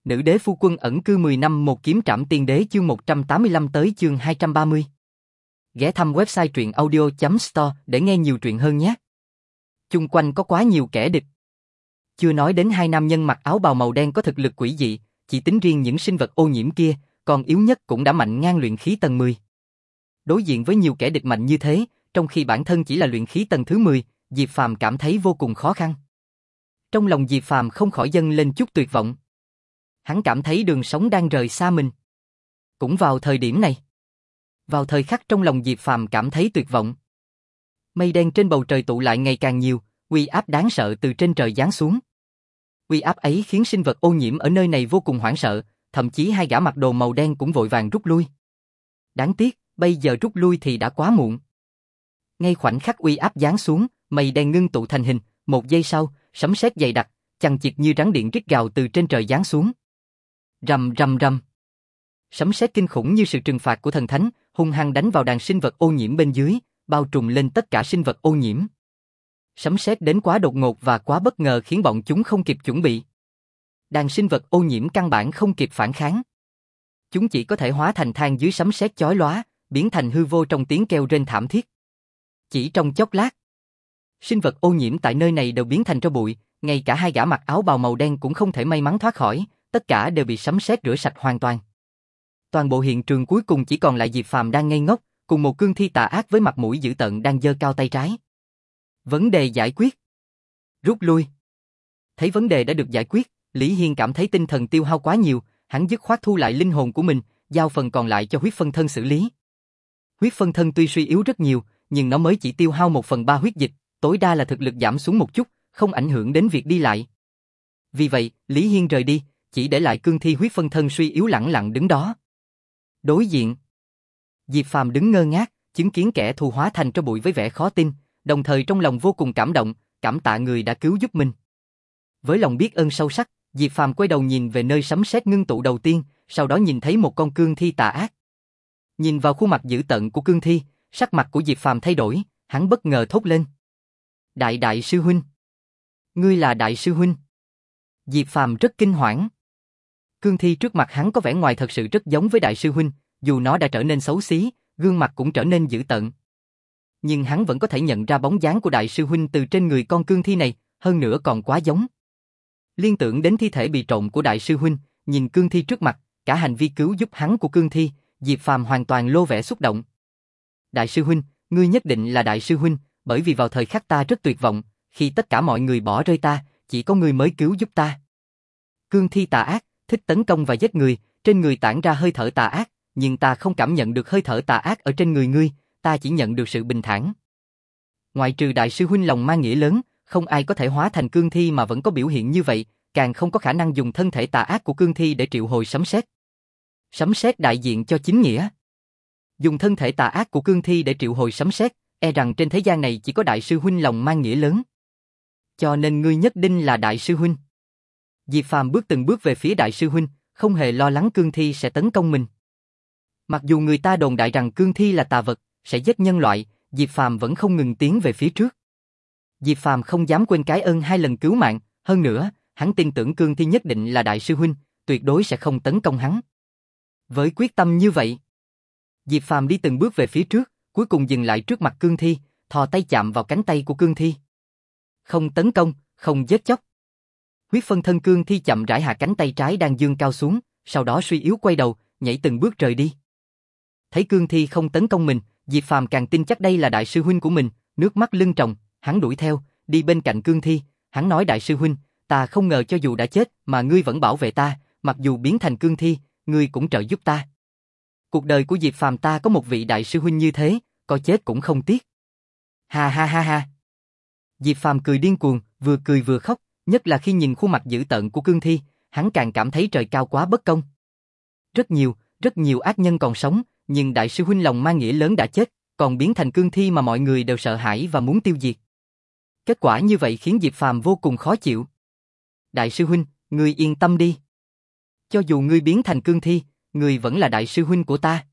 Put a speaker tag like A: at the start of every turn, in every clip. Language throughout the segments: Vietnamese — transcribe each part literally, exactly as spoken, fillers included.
A: Nữ đế phu quân ẩn cư mười năm một kiếm trảm tiên đế chương một trăm tám mươi lăm tới chương hai trăm ba mươi. Ghé thăm website truyện audio chấm store để nghe nhiều truyện hơn nhé. Chung quanh có quá nhiều kẻ địch. Chưa nói đến hai nam nhân mặc áo bào màu đen có thực lực quỷ dị, chỉ tính riêng những sinh vật ô nhiễm kia, còn yếu nhất cũng đã mạnh ngang luyện khí tầng mười. Đối diện với nhiều kẻ địch mạnh như thế, trong khi bản thân chỉ là luyện khí tầng thứ mười, Diệp Phàm cảm thấy vô cùng khó khăn. Trong lòng Diệp Phàm không khỏi dâng lên chút tuyệt vọng. Hắn cảm thấy đường sống đang rời xa mình. Cũng vào thời điểm này, vào thời khắc trong lòng Diệp Phàm cảm thấy tuyệt vọng, mây đen trên bầu trời tụ lại ngày càng nhiều, uy áp đáng sợ từ trên trời giáng xuống. Uy áp ấy khiến sinh vật ô nhiễm ở nơi này vô cùng hoảng sợ, thậm chí hai gã mặc đồ màu đen cũng vội vàng rút lui. Đáng tiếc, bây giờ rút lui thì đã quá muộn. Ngay khoảnh khắc uy áp giáng xuống, mây đen ngưng tụ thành hình, một giây sau, sấm sét dày đặc, chằng chịt như rắn điện rít gào từ trên trời giáng xuống. Rầm rầm rầm. Sấm sét kinh khủng như sự trừng phạt của thần thánh, hung hăng đánh vào đàn sinh vật ô nhiễm bên dưới, bao trùm lên tất cả sinh vật ô nhiễm. Sấm sét đến quá đột ngột và quá bất ngờ khiến bọn chúng không kịp chuẩn bị. Đàn sinh vật ô nhiễm căn bản không kịp phản kháng. Chúng chỉ có thể hóa thành than dưới sấm sét chói lóa, biến thành hư vô trong tiếng kêu rên thảm thiết. Chỉ trong chốc lát, sinh vật ô nhiễm tại nơi này đều biến thành tro bụi, ngay cả hai gã mặc áo bào màu đen cũng không thể may mắn thoát khỏi, tất cả đều bị sấm sét rửa sạch hoàn toàn. Toàn bộ hiện trường cuối cùng chỉ còn lại Diệp Phàm đang ngây ngốc, cùng một cương thi tà ác với mặt mũi dữ tợn đang giơ cao tay trái. Vấn đề giải quyết. Rút lui. Thấy vấn đề đã được giải quyết, Lý Hiên cảm thấy tinh thần tiêu hao quá nhiều, hắn dứt khoát thu lại linh hồn của mình, giao phần còn lại cho huyết phân thân xử lý. Huyết phân thân tuy suy yếu rất nhiều, nhưng nó mới chỉ tiêu hao một phần ba huyết dịch, tối đa là thực lực giảm xuống một chút, không ảnh hưởng đến việc đi lại. Vì vậy, Lý Hiên rời đi, chỉ để lại cương thi huyết phân thân suy yếu lẳng lặng đứng đó. Đối diện, Diệp Phàm đứng ngơ ngác, chứng kiến kẻ thù hóa thành tro bụi với vẻ khó tin, đồng thời trong lòng vô cùng cảm động, cảm tạ người đã cứu giúp mình. Với lòng biết ơn sâu sắc, Diệp Phàm quay đầu nhìn về nơi sấm sét ngưng tụ đầu tiên, sau đó nhìn thấy một con cương thi tà ác. Nhìn vào khuôn mặt dữ tợn của cương thi, sắc mặt của Diệp Phàm thay đổi, hắn bất ngờ thốt lên. Đại đại sư huynh. Ngươi là đại sư huynh. Diệp Phàm rất kinh hoảng. Cương thi trước mặt hắn có vẻ ngoài thật sự rất giống với đại sư huynh, dù nó đã trở nên xấu xí, gương mặt cũng trở nên dữ tợn. Nhưng hắn vẫn có thể nhận ra bóng dáng của đại sư huynh từ trên người con cương thi này, hơn nữa còn quá giống. Liên tưởng đến thi thể bị trộn của đại sư huynh, nhìn cương thi trước mặt, cả hành vi cứu giúp hắn của cương thi, Diệp Phàm hoàn toàn lô vẻ xúc động. Đại sư huynh, ngươi nhất định là đại sư huynh, bởi vì vào thời khắc ta rất tuyệt vọng, khi tất cả mọi người bỏ rơi ta, chỉ có ngươi mới cứu giúp ta. Cương thi tà ác, thích tấn công và giết người, trên người tản ra hơi thở tà ác, nhưng ta không cảm nhận được hơi thở tà ác ở trên người ngươi, ta chỉ nhận được sự bình thản. Ngoại trừ đại sư huynh lòng mang nghĩa lớn, không ai có thể hóa thành cương thi mà vẫn có biểu hiện như vậy, càng không có khả năng dùng thân thể tà ác của cương thi để triệu hồi sấm sét. Sấm sét đại diện cho chính nghĩa. Dùng thân thể tà ác của cương thi để triệu hồi sấm sét, e rằng trên thế gian này chỉ có đại sư huynh lòng mang nghĩa lớn. Cho nên ngươi nhất định là đại sư huynh. Diệp Phàm bước từng bước về phía đại sư huynh, không hề lo lắng cương thi sẽ tấn công mình. Mặc dù người ta đồn đại rằng cương thi là tà vật, sẽ giết nhân loại, Diệp Phàm vẫn không ngừng tiến về phía trước. Diệp Phàm không dám quên cái ơn hai lần cứu mạng, hơn nữa, hắn tin tưởng cương thi nhất định là đại sư huynh, tuyệt đối sẽ không tấn công hắn. Với quyết tâm như vậy, Diệp Phàm đi từng bước về phía trước, cuối cùng dừng lại trước mặt cương thi, thò tay chạm vào cánh tay của cương thi. Không tấn công, không giết chóc. Huyết phân thân cương thi chậm rãi hạ cánh tay trái đang giương cao xuống, sau đó suy yếu quay đầu, nhảy từng bước rời đi. Thấy cương thi không tấn công mình, Diệp Phàm càng tin chắc đây là đại sư huynh của mình, nước mắt lưng tròng, hắn đuổi theo, đi bên cạnh cương thi, hắn nói đại sư huynh, ta không ngờ cho dù đã chết mà ngươi vẫn bảo vệ ta, mặc dù biến thành cương thi, ngươi cũng trợ giúp ta. Cuộc đời của Diệp Phàm ta có một vị đại sư huynh như thế, có chết cũng không tiếc. Ha ha ha ha. Diệp Phàm cười điên cuồng, vừa cười vừa khóc, nhất là khi nhìn khuôn mặt dữ tợn của cương thi, hắn càng cảm thấy trời cao quá bất công. Rất nhiều, rất nhiều ác nhân còn sống, nhưng đại sư huynh lòng mang nghĩa lớn đã chết, còn biến thành cương thi mà mọi người đều sợ hãi và muốn tiêu diệt. Kết quả như vậy khiến Diệp Phàm vô cùng khó chịu. Đại sư huynh, ngươi yên tâm đi. Cho dù ngươi biến thành cương thi, ngươi vẫn là đại sư huynh của ta.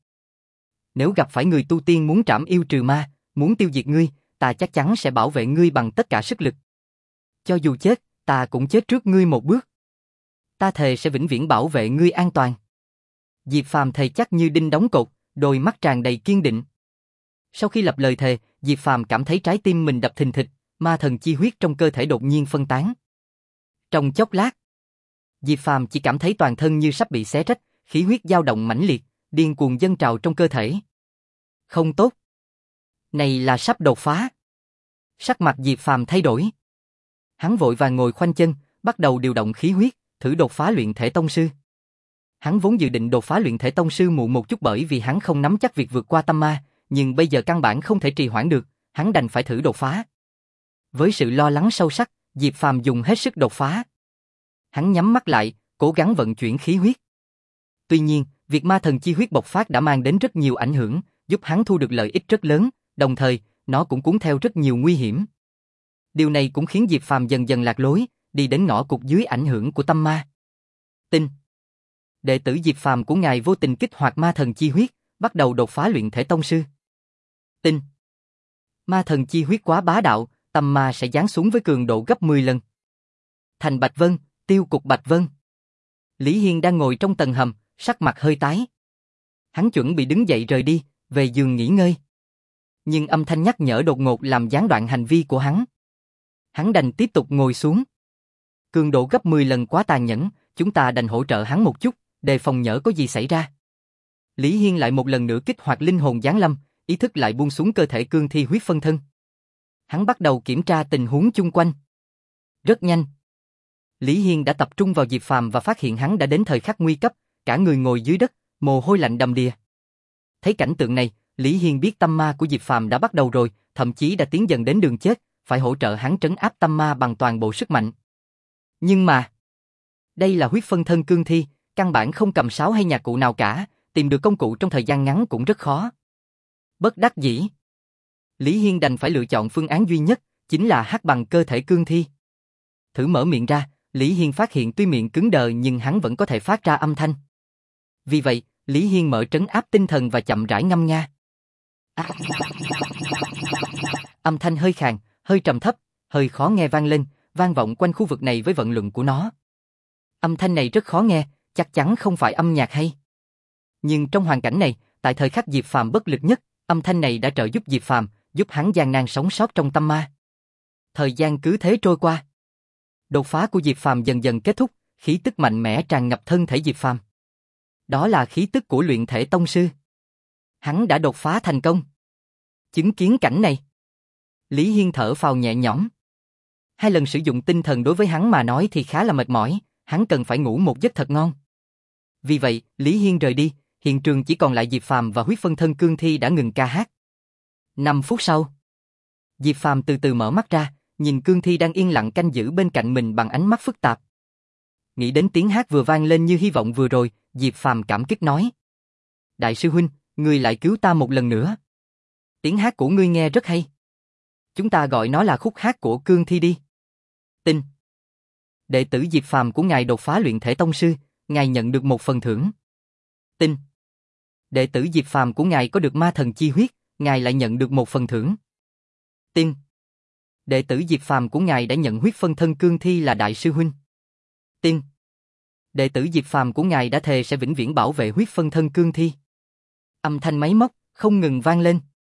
A: Nếu gặp phải người tu tiên muốn trảm yêu trừ ma, muốn tiêu diệt ngươi, ta chắc chắn sẽ bảo vệ ngươi bằng tất cả sức lực. Cho dù chết, ta cũng chết trước ngươi một bước. ta thề sẽ vĩnh viễn bảo vệ ngươi an toàn. Diệp Phàm thề chắc như đinh đóng cột, đôi mắt tràn đầy kiên định. Sau khi lập lời thề, Diệp Phàm cảm thấy trái tim mình đập thình thịch, ma thần chi huyết trong cơ thể đột nhiên phân tán. Trong chốc lát, Diệp Phàm chỉ cảm thấy toàn thân như sắp bị xé rách, khí huyết dao động mãnh liệt, điên cuồng dâng trào trong cơ thể. Không tốt. Này là sắp đột phá. Sắc mặt Diệp Phàm thay đổi. Hắn vội vàng ngồi khoanh chân, bắt đầu điều động khí huyết, thử đột phá luyện thể tông sư. Hắn vốn dự định đột phá luyện thể tông sư muộn một chút bởi vì hắn không nắm chắc việc vượt qua tâm ma, nhưng bây giờ căn bản không thể trì hoãn được, hắn đành phải thử đột phá. Với sự lo lắng sâu sắc, Diệp Phàm dùng hết sức đột phá. Hắn nhắm mắt lại, cố gắng vận chuyển khí huyết. Tuy nhiên, việc ma thần chi huyết bộc phát đã mang đến rất nhiều ảnh hưởng, giúp hắn thu được lợi ích rất lớn, đồng thời, nó cũng cuốn theo rất nhiều nguy hiểm. Điều này cũng khiến Diệp Phàm dần dần lạc lối, đi đến ngõ cụt dưới ảnh hưởng của tâm ma. Tinh. Đệ tử Diệp Phàm của ngài vô tình kích hoạt ma thần chi huyết, bắt đầu đột phá luyện thể tông sư. Tinh. Ma thần chi huyết quá bá đạo, tâm ma sẽ giáng xuống với cường độ gấp mười lần. Thành Bạch Vân, tiêu cục Bạch Vân. Lý Hiên đang ngồi trong tầng hầm, sắc mặt hơi tái. Hắn chuẩn bị đứng dậy rời đi, về giường nghỉ ngơi. Nhưng âm thanh nhắc nhở đột ngột làm gián đoạn hành vi của hắn. Hắn đành tiếp tục ngồi xuống. Cường độ gấp mười lần quá tàn nhẫn, chúng ta đành hỗ trợ hắn một chút, đề phòng nhỡ có gì xảy ra. Lý Hiên lại một lần nữa kích hoạt linh hồn giáng lâm, ý thức lại buông xuống cơ thể cương thi huyết phân thân. Hắn bắt đầu kiểm tra tình huống chung quanh. Rất nhanh, Lý Hiên đã tập trung vào Diệp Phàm và phát hiện hắn đã đến thời khắc nguy cấp, cả người ngồi dưới đất, mồ hôi lạnh đầm đìa. Thấy cảnh tượng này, Lý Hiên biết tâm ma của Diệp Phàm đã bắt đầu rồi, thậm chí đã tiến dần đến đường chết, phải hỗ trợ hắn trấn áp tâm ma bằng toàn bộ sức mạnh. Nhưng mà, đây là huyết phân thân cương thi, căn bản không cầm sáo hay nhạc cụ nào cả, tìm được công cụ trong thời gian ngắn cũng rất khó. Bất đắc dĩ, Lý Hiên đành phải lựa chọn phương án duy nhất, chính là hắc bằng cơ thể cương thi. Thử mở miệng ra, Lý Hiên phát hiện tuy miệng cứng đờ nhưng hắn vẫn có thể phát ra âm thanh. Vì vậy, Lý Hiên mở trấn áp tinh thần và chậm rãi ngâm nga. À. Âm thanh hơi khàn, hơi trầm thấp, hơi khó nghe vang lên, vang vọng quanh khu vực này với vận luật của nó. Âm thanh này rất khó nghe, chắc chắn không phải âm nhạc hay. Nhưng trong hoàn cảnh này, tại thời khắc Diệp Phàm bất lực nhất, âm thanh này đã trợ giúp Diệp Phàm, giúp hắn gian nan sống sót trong tâm ma. Thời gian cứ thế trôi qua. Đột phá của Diệp Phàm dần dần kết thúc, khí tức mạnh mẽ tràn ngập thân thể Diệp Phàm. Đó là khí tức của luyện thể tông sư. Hắn đã đột phá thành công. Chứng kiến cảnh này, Lý Hiên thở phào nhẹ nhõm. Hai lần sử dụng tinh thần đối với hắn mà nói thì khá là mệt mỏi, hắn cần phải ngủ một giấc thật ngon. Vì vậy, Lý Hiên rời đi, hiện trường chỉ còn lại Diệp Phàm và huyết phân thân cương thi đã ngừng ca hát. Năm phút sau, Diệp Phàm từ từ mở mắt ra, nhìn cương thi đang yên lặng canh giữ bên cạnh mình bằng ánh mắt phức tạp. Nghĩ đến tiếng hát vừa vang lên như hy vọng vừa rồi, Diệp Phàm cảm kích nói: Đại sư huynh, ngươi lại cứu ta một lần nữa. Tiếng hát của ngươi nghe rất hay. Chúng ta gọi nó là khúc hát của cương thi đi. Tinh. Đệ tử Diệp Phàm của ngài đột phá luyện thể tông sư, ngài nhận được một phần thưởng. Tinh. Đệ tử Diệp Phàm của ngài có được ma thần chi huyết, ngài lại nhận được một phần thưởng. Tinh. Đệ tử Diệp Phàm của ngài đã nhận huyết phân thân cương thi là đại sư huynh. Tinh. Đệ tử Diệp Phàm của ngài đã thề sẽ vĩnh viễn bảo vệ huyết phân thân cương thi. Âm thanh máy móc không ngừng vang lên.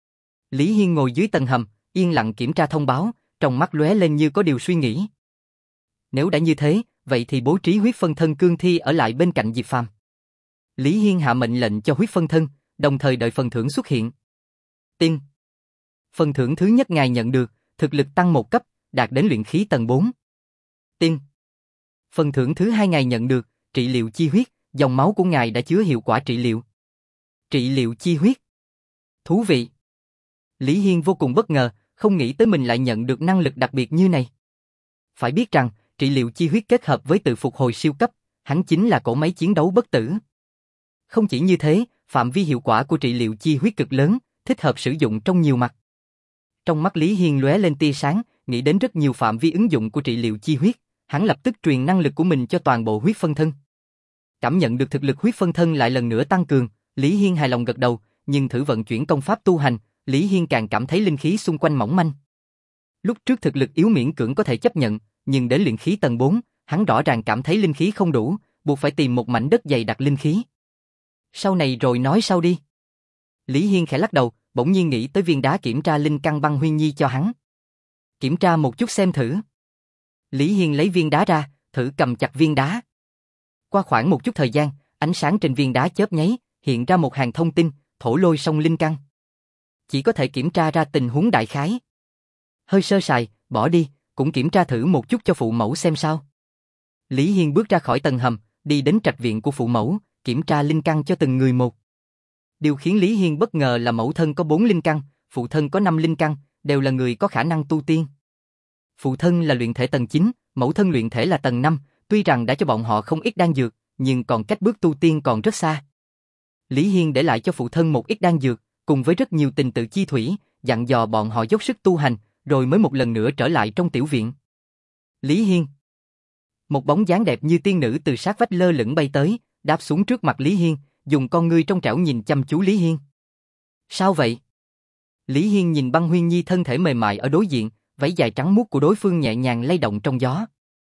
A: Lý Hiên ngồi dưới tầng hầm, yên lặng kiểm tra thông báo, trong mắt lóe lên như có điều suy nghĩ. Nếu đã như thế, vậy thì bố trí huyết phân thân cương thi ở lại bên cạnh Diệp Phàm. Lý Hiên hạ mệnh lệnh cho huyết phân thân, đồng thời đợi phần thưởng xuất hiện. Tiên. Phần thưởng thứ nhất ngài nhận được, thực lực tăng một cấp, đạt đến luyện khí tầng bốn. Tiên. Phần thưởng thứ hai ngài nhận được, trị liệu chi huyết, dòng máu của ngài đã chứa hiệu quả trị liệu. Trị liệu chi huyết. Thú vị. Lý Hiên vô cùng bất ngờ, không nghĩ tới mình lại nhận được năng lực đặc biệt như này. Phải biết rằng, trị liệu chi huyết kết hợp với tự phục hồi siêu cấp, hắn chính là cỗ máy chiến đấu bất tử. Không chỉ như thế, phạm vi hiệu quả của trị liệu chi huyết cực lớn, thích hợp sử dụng trong nhiều mặt. Trong mắt Lý Hiên lóe lên tia sáng, nghĩ đến rất nhiều phạm vi ứng dụng của trị liệu chi huyết, hắn lập tức truyền năng lực của mình cho toàn bộ huyết phân thân. Cảm nhận được thực lực huyết phân thân lại lần nữa tăng cường, Lý Hiên hài lòng gật đầu, nhưng thử vận chuyển công pháp tu hành, Lý Hiên càng cảm thấy linh khí xung quanh mỏng manh. Lúc trước thực lực yếu miễn cưỡng có thể chấp nhận, nhưng đến luyện khí tầng bốn, hắn rõ ràng cảm thấy linh khí không đủ, buộc phải tìm một mảnh đất dày đặc linh khí. Sau này rồi nói sau đi. Lý Hiên khẽ lắc đầu, bỗng nhiên nghĩ tới viên đá kiểm tra linh căn băng huyên nhi cho hắn. Kiểm tra một chút xem thử. Lý Hiên lấy viên đá ra, thử cầm chặt viên đá. Qua khoảng một chút thời gian, ánh sáng trên viên đá chớp nháy, hiện ra một hàng thông tin, thổ lôi song linh căn. Chỉ có thể kiểm tra ra tình huống đại khái. Hơi sơ sài, bỏ đi, cũng kiểm tra thử một chút cho phụ mẫu xem sao. Lý Hiên bước ra khỏi tầng hầm, đi đến trạch viện của phụ mẫu, kiểm tra linh căn cho từng người một. Điều khiến Lý Hiên bất ngờ là mẫu thân có bốn linh căn, phụ thân có năm linh căn, đều là người có khả năng tu tiên. Phụ thân là luyện thể tầng chín, mẫu thân luyện thể là tầng năm, tuy rằng đã cho bọn họ không ít đan dược, nhưng còn cách bước tu tiên còn rất xa. Lý Hiên để lại cho phụ thân một ít đan dược, cùng với rất nhiều tình tự chi thủy, dặn dò bọn họ dốc sức tu hành, rồi mới một lần nữa trở lại trong tiểu viện. Lý Hiên. Một bóng dáng đẹp như tiên nữ từ sát vách lơ lửng bay tới, đáp xuống trước mặt Lý Hiên, dùng con ngươi trong trẻo nhìn chăm chú Lý Hiên. Sao vậy? Lý Hiên nhìn Băng Huyên Nhi thân thể mềm mại ở đối diện, váy dài trắng muốt của đối phương nhẹ nhàng lay động trong gió.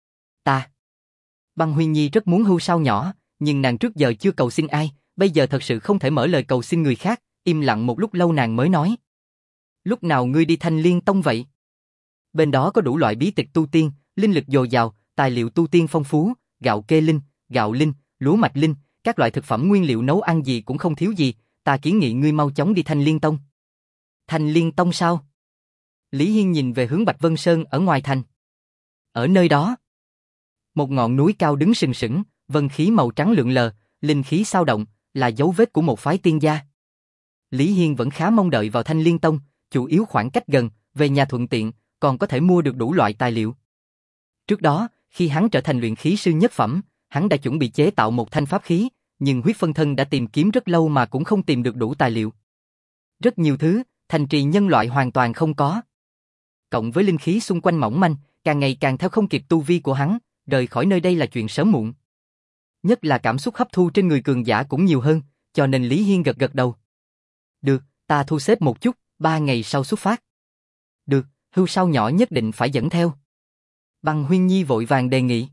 A: Ta. Băng Huyên Nhi rất muốn hưu sao nhỏ, nhưng nàng trước giờ chưa cầu xin ai, bây giờ thật sự không thể mở lời cầu xin người khác, im lặng một lúc lâu nàng mới nói. Lúc nào ngươi đi Thanh Liên Tông vậy? Bên đó có đủ loại bí tịch tu tiên, linh lực dồi dào, tài liệu tu tiên phong phú, gạo kê linh, gạo linh, lúa mạch linh, các loại thực phẩm nguyên liệu nấu ăn gì cũng không thiếu gì, ta kiến nghị ngươi mau chóng đi Thanh Liên Tông. Thanh Liên Tông sao? Lý Hiên nhìn về hướng Bạch Vân Sơn ở ngoài thành. Ở nơi đó, một ngọn núi cao đứng sừng sững, vân khí màu trắng lượn lờ, linh khí xao động, là dấu vết của một phái tiên gia. Lý Hiên vẫn khá mong đợi vào Thanh Liên Tông, chủ yếu khoảng cách gần, về nhà thuận tiện, còn có thể mua được đủ loại tài liệu. Trước đó, khi hắn trở thành luyện khí sư nhất phẩm, hắn đã chuẩn bị chế tạo một thanh pháp khí, nhưng huyết phân thân đã tìm kiếm rất lâu mà cũng không tìm được đủ tài liệu. Rất nhiều thứ, thành trì nhân loại hoàn toàn không có. Cộng với linh khí xung quanh mỏng manh, càng ngày càng theo không kịp tu vi của hắn, rời khỏi nơi đây là chuyện sớm muộn. Nhất là cảm xúc hấp thu trên người cường giả cũng nhiều hơn, cho nên Lý Hiên gật gật đầu. Được, ta thu xếp một chút, ba ngày sau xuất phát. Được, hưu sao nhỏ nhất định phải dẫn theo. Băng Huyên Nhi vội vàng đề nghị.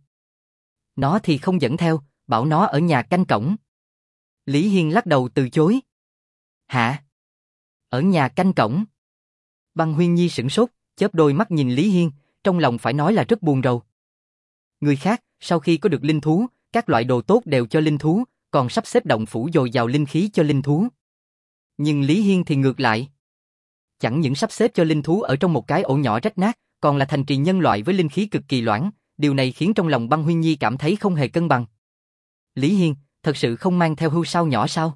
A: Nó thì không dẫn theo, bảo nó ở nhà canh cổng. Lý Hiên lắc đầu từ chối. Hả? Ở nhà canh cổng? Băng Huyên Nhi sửng sốt, chớp đôi mắt nhìn Lý Hiên, trong lòng phải nói là rất buồn rầu. Người khác, sau khi có được linh thú, các loại đồ tốt đều cho linh thú, còn sắp xếp động phủ dồi dào linh khí cho linh thú. Nhưng Lý Hiên thì ngược lại. Chẳng những sắp xếp cho linh thú ở trong một cái ổ nhỏ rách nát, còn là thành trì nhân loại với linh khí cực kỳ loãng, điều này khiến trong lòng Băng Huyên Nhi cảm thấy không hề cân bằng. Lý Hiên, thật sự không mang theo hưu sao nhỏ sao?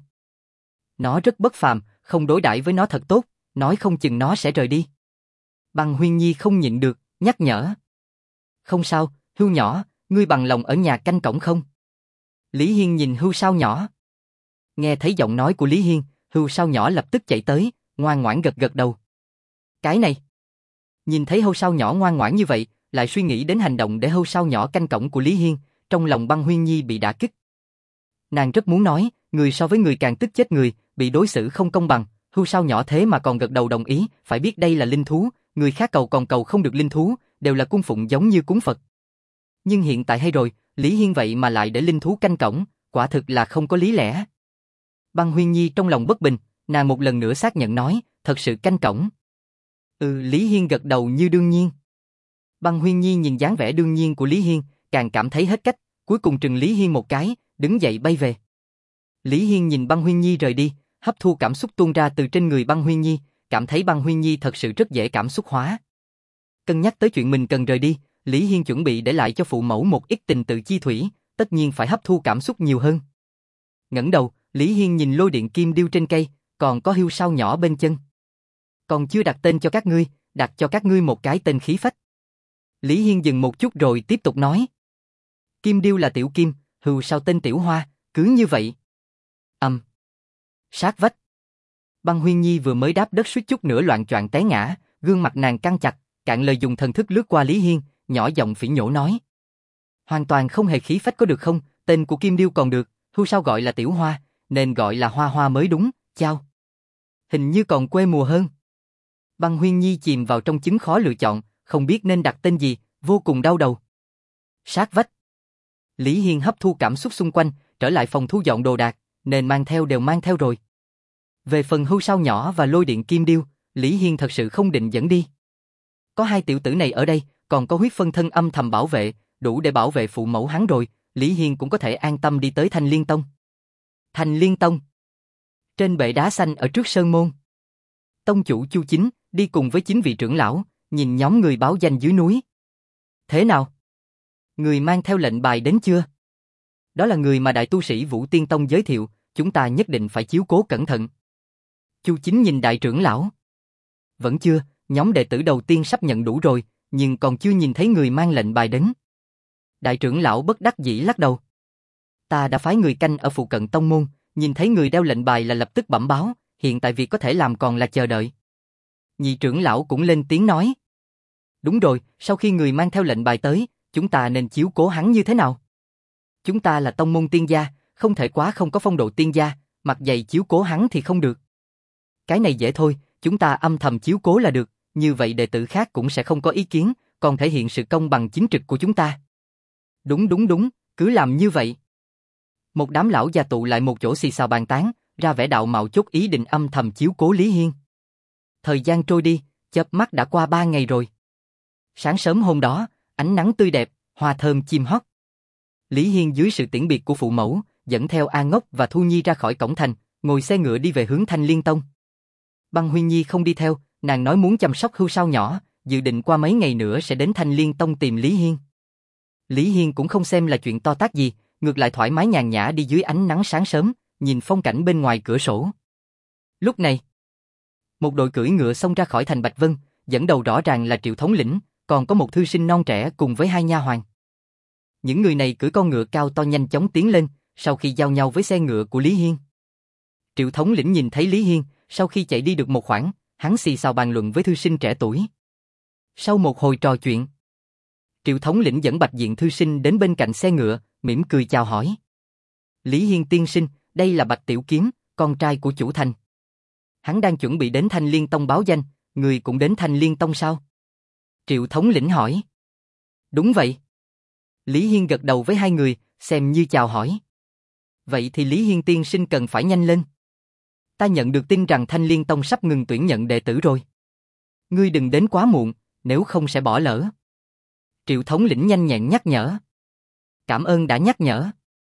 A: Nó rất bất phàm, không đối đãi với nó thật tốt, nói không chừng nó sẽ rời đi. Băng Huyên Nhi không nhịn được, nhắc nhở. Không sao, hưu nhỏ, ngươi bằng lòng ở nhà canh cổng không? Lý Hiên nhìn hưu sao nhỏ. Nghe thấy giọng nói của Lý Hiên, hưu sao nhỏ lập tức chạy tới, ngoan ngoãn gật gật đầu. Cái này. Nhìn thấy hưu sao nhỏ ngoan ngoãn như vậy, lại suy nghĩ đến hành động để hưu sao nhỏ canh cổng của Lý Hiên, trong lòng Băng Huyên Nhi bị đả kích. Nàng rất muốn nói, người so với người càng tức chết người, bị đối xử không công bằng, hưu sao nhỏ thế mà còn gật đầu đồng ý, phải biết đây là linh thú, người khác cầu còn cầu không được linh thú, đều là cung phụng giống như cúng Phật. Nhưng hiện tại hay rồi, Lý Hiên vậy mà lại để linh thú canh cổng, quả thực là không có lý lẽ. Băng Huyên Nhi trong lòng bất bình, nàng một lần nữa xác nhận nói, thật sự canh cổng. Ừ, Lý Hiên gật đầu như đương nhiên. Băng Huyên Nhi nhìn dáng vẻ đương nhiên của Lý Hiên, càng cảm thấy hết cách, cuối cùng trừng Lý Hiên một cái, đứng dậy bay về. Lý Hiên nhìn Băng Huyên Nhi rời đi, hấp thu cảm xúc tuôn ra từ trên người Băng Huyên Nhi, cảm thấy Băng Huyên Nhi thật sự rất dễ cảm xúc hóa. Cân nhắc tới chuyện mình cần rời đi, Lý Hiên chuẩn bị để lại cho phụ mẫu một ít tình tự chi thủy, tất nhiên phải hấp thu cảm xúc nhiều hơn. Ngẩng đầu, Lý Hiên nhìn lôi điện kim điêu trên cây, còn có hưu sao nhỏ bên chân. Còn chưa đặt tên cho các ngươi, đặt cho các ngươi một cái tên khí phách. Lý Hiên dừng một chút rồi tiếp tục nói. Kim điêu là Tiểu Kim, hưu sao tên Tiểu Hoa, cứ như vậy. Ầm. Um. Sát vách. Băng Huyên Nhi vừa mới đáp đất suýt chút nữa loạng choạng té ngã, gương mặt nàng căng chặt, cạn lời dùng thần thức lướt qua Lý Hiên, nhỏ giọng phỉ nhổ nói. Hoàn toàn không hề khí phách có được không, tên của Kim điêu còn được, hưu sao gọi là Tiểu Hoa, nên gọi là Hoa Hoa mới đúng, chao. Hình như còn quê mùa hơn. Băng Huyên Nhi chìm vào trong chứng khó lựa chọn, không biết nên đặt tên gì, vô cùng đau đầu. Sát vách. Lý Hiên hấp thu cảm xúc xung quanh, trở lại phòng thu dọn đồ đạc, nên mang theo đều mang theo rồi. Về phần hưu sao nhỏ và lôi điện kim điêu, Lý Hiên thật sự không định dẫn đi. Có hai tiểu tử này ở đây, còn có huyết phân thân âm thầm bảo vệ, đủ để bảo vệ phụ mẫu hắn rồi, Lý Hiên cũng có thể an tâm đi tới Thanh Liên Tông. Thanh Liên Tông. Trên bệ đá xanh ở trước sơn môn, tông chủ Chu Chính đi cùng với chín vị trưởng lão, nhìn nhóm người báo danh dưới núi. Thế nào? Người mang theo lệnh bài đến chưa? Đó là người mà đại tu sĩ Vũ Tiên Tông giới thiệu, chúng ta nhất định phải chiếu cố cẩn thận. Chu Chính nhìn đại trưởng lão. Vẫn chưa, nhóm đệ tử đầu tiên sắp nhận đủ rồi, nhưng còn chưa nhìn thấy người mang lệnh bài đến. Đại trưởng lão bất đắc dĩ lắc đầu. Ta đã phái người canh ở phụ cận tông môn, nhìn thấy người đeo lệnh bài là lập tức bẩm báo, hiện tại việc có thể làm còn là chờ đợi. Nhị trưởng lão cũng lên tiếng nói. Đúng rồi, sau khi người mang theo lệnh bài tới, chúng ta nên chiếu cố hắn như thế nào? Chúng ta là tông môn tiên gia, không thể quá không có phong độ tiên gia, mặt dày chiếu cố hắn thì không được. Cái này dễ thôi, chúng ta âm thầm chiếu cố là được, như vậy đệ tử khác cũng sẽ không có ý kiến, còn thể hiện sự công bằng chính trực của chúng ta. Đúng đúng đúng, cứ làm như vậy. Một đám lão già tụ lại một chỗ xì xào bàn tán, ra vẻ đạo mạo chốt ý định âm thầm chiếu cố Lý Hiên. Thời gian trôi đi, chớp mắt đã qua ba ngày rồi. Sáng sớm hôm đó, ánh nắng tươi đẹp, hoa thơm chim hót. Lý Hiên dưới sự tiễn biệt của phụ mẫu, dẫn theo A Ngốc và Thu Nhi ra khỏi cổng thành, ngồi xe ngựa đi về hướng Thanh Liên Tông. Băng Huy Nhi không đi theo, nàng nói muốn chăm sóc hưu sao nhỏ, dự định qua mấy ngày nữa sẽ đến Thanh Liên Tông tìm Lý Hiên. Lý Hiên cũng không xem là chuyện to tát gì, ngược lại thoải mái nhàn nhã đi dưới ánh nắng sáng sớm, nhìn phong cảnh bên ngoài cửa sổ. Lúc này, một đội cưỡi ngựa xông ra khỏi thành Bạch Vân, dẫn đầu rõ ràng là Triệu thống lĩnh, còn có một thư sinh non trẻ cùng với hai nha hoàn. Những người này cưỡi con ngựa cao to nhanh chóng tiến lên, sau khi giao nhau với xe ngựa của Lý Hiên. Triệu thống lĩnh nhìn thấy Lý Hiên, sau khi chạy đi được một khoảng, hắn xì xào bàn luận với thư sinh trẻ tuổi. Sau một hồi trò chuyện, Triệu thống lĩnh dẫn Bạch Diện thư sinh đến bên cạnh xe ngựa, mỉm cười chào hỏi. Lý Hiên tiên sinh, đây là Bạch Tiểu Kiếm, con trai của chủ thành. Hắn đang chuẩn bị đến Thanh Liên Tông báo danh, người cũng đến Thanh Liên Tông sao? Triệu thống lĩnh hỏi. Đúng vậy. Lý Hiên gật đầu với hai người, xem như chào hỏi. Vậy thì Lý Hiên tiên sinh cần phải nhanh lên. Ta nhận được tin rằng Thanh Liên Tông sắp ngừng tuyển nhận đệ tử rồi. Ngươi đừng đến quá muộn, nếu không sẽ bỏ lỡ. Triệu thống lĩnh nhanh nhẹn nhắc nhở. Cảm ơn đã nhắc nhở.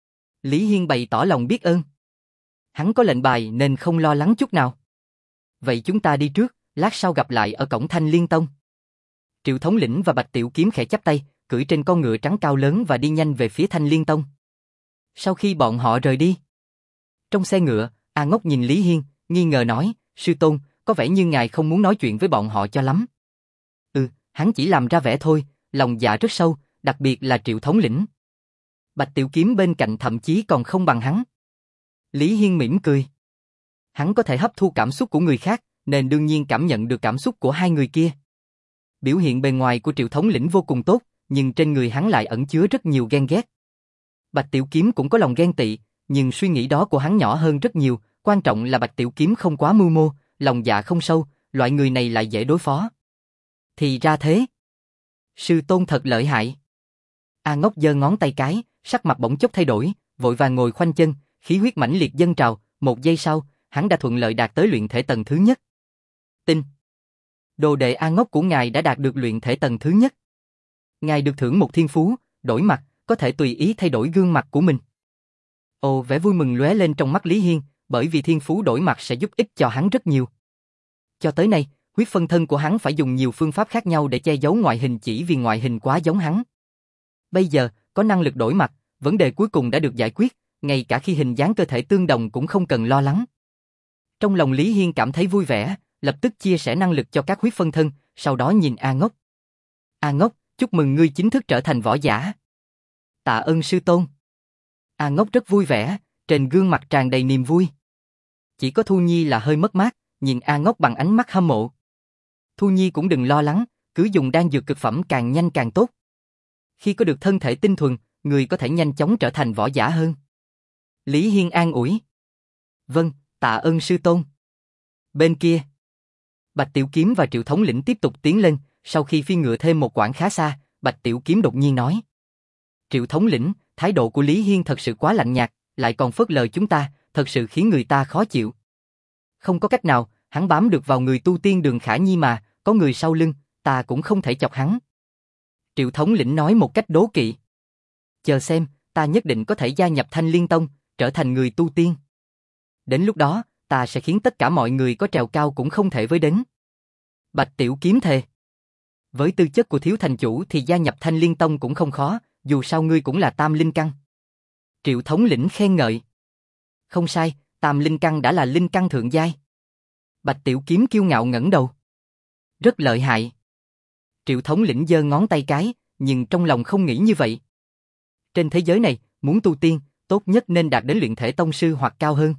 A: Lý Hiên bày tỏ lòng biết ơn. Hắn có lệnh bài nên không lo lắng chút nào. Vậy chúng ta đi trước, lát sau gặp lại ở cổng Thanh Liên Tông. Triệu thống lĩnh và Bạch Tiểu Kiếm khẽ chắp tay, cưỡi trên con ngựa trắng cao lớn và đi nhanh về phía Thanh Liên Tông. Sau khi bọn họ rời đi, trong xe ngựa, A Ngốc nhìn Lý Hiên, nghi ngờ nói, sư tôn, có vẻ như ngài không muốn nói chuyện với bọn họ cho lắm. Ừ, hắn chỉ làm ra vẻ thôi, lòng dạ rất sâu, đặc biệt là Triệu thống lĩnh. Bạch Tiểu Kiếm bên cạnh thậm chí còn không bằng hắn. Lý Hiên mỉm cười. Hắn có thể hấp thu cảm xúc của người khác, nên đương nhiên cảm nhận được cảm xúc của hai người kia. Biểu hiện bề ngoài của Triệu thống lĩnh vô cùng tốt, nhưng trên người hắn lại ẩn chứa rất nhiều ghen ghét. Bạch Tiểu Kiếm cũng có lòng ghen tị, nhưng suy nghĩ đó của hắn nhỏ hơn rất nhiều, quan trọng là Bạch Tiểu Kiếm không quá mưu mô, lòng dạ không sâu, loại người này lại dễ đối phó. Thì ra thế. Sư tôn thật lợi hại. A Ngốc giơ ngón tay cái, sắc mặt bỗng chốc thay đổi, vội vàng ngồi khoanh chân, khí huyết mãnh liệt dâng trào, một giây sau, hắn đã thuận lợi đạt tới luyện thể tầng thứ nhất. Tin. Đồ đệ A Ngốc của ngài đã đạt được luyện thể tầng thứ nhất. Ngài được thưởng một thiên phú, đổi mặt, có thể tùy ý thay đổi gương mặt của mình. Ồ, vẻ vui mừng lóe lên trong mắt Lý Hiên, bởi vì thiên phú đổi mặt sẽ giúp ích cho hắn rất nhiều. Cho tới nay, huyết phân thân của hắn phải dùng nhiều phương pháp khác nhau để che giấu ngoại hình chỉ vì ngoại hình quá giống hắn. Bây giờ, có năng lực đổi mặt, vấn đề cuối cùng đã được giải quyết, ngay cả khi hình dáng cơ thể tương đồng cũng không cần lo lắng. Trong lòng Lý Hiên cảm thấy vui vẻ, lập tức chia sẻ năng lực cho các huyết phân thân, sau đó nhìn A Ngốc. A Ngốc, chúc mừng ngươi chính thức trở thành võ giả. Tạ ơn sư tôn. A Ngốc rất vui vẻ, trên gương mặt tràn đầy niềm vui. Chỉ có Thu Nhi là hơi mất mát, nhìn A Ngốc bằng ánh mắt hâm mộ. Thu Nhi cũng đừng lo lắng, cứ dùng đan dược cực phẩm càng nhanh càng tốt. Khi có được thân thể tinh thuần, người có thể nhanh chóng trở thành võ giả hơn. Lý Hiên an ủi. Vâng, tạ ơn sư tôn. Bên kia, Bạch Tiểu Kiếm và Triệu thống lĩnh tiếp tục tiến lên, sau khi phi ngựa thêm một quãng khá xa, Bạch Tiểu Kiếm đột nhiên nói. Triệu thống lĩnh, thái độ của Lý Hiên thật sự quá lạnh nhạt, lại còn phớt lờ chúng ta, thật sự khiến người ta khó chịu. Không có cách nào, hắn bám được vào người tu tiên Đường Khả Nhi mà, có người sau lưng, ta cũng không thể chọc hắn. Triệu thống lĩnh nói một cách đố kỵ. Chờ xem, ta nhất định có thể gia nhập Thanh Liên Tông, trở thành người tu tiên. Đến lúc đó, ta sẽ khiến tất cả mọi người có trèo cao cũng không thể với đến. Bạch Tiểu Kiếm thề. Với tư chất của thiếu thành chủ thì gia nhập Thanh Liên Tông cũng không khó, dù sao ngươi cũng là tam linh căn. Triệu thống lĩnh khen ngợi. Không sai, tam linh căn đã là linh căn thượng giai. Bạch Tiểu Kiếm kiêu ngạo ngẩng đầu. Rất lợi hại. Triệu thống lĩnh giơ ngón tay cái, nhưng trong lòng không nghĩ như vậy. Trên thế giới này, muốn tu tiên, tốt nhất nên đạt đến luyện thể tông sư hoặc cao hơn.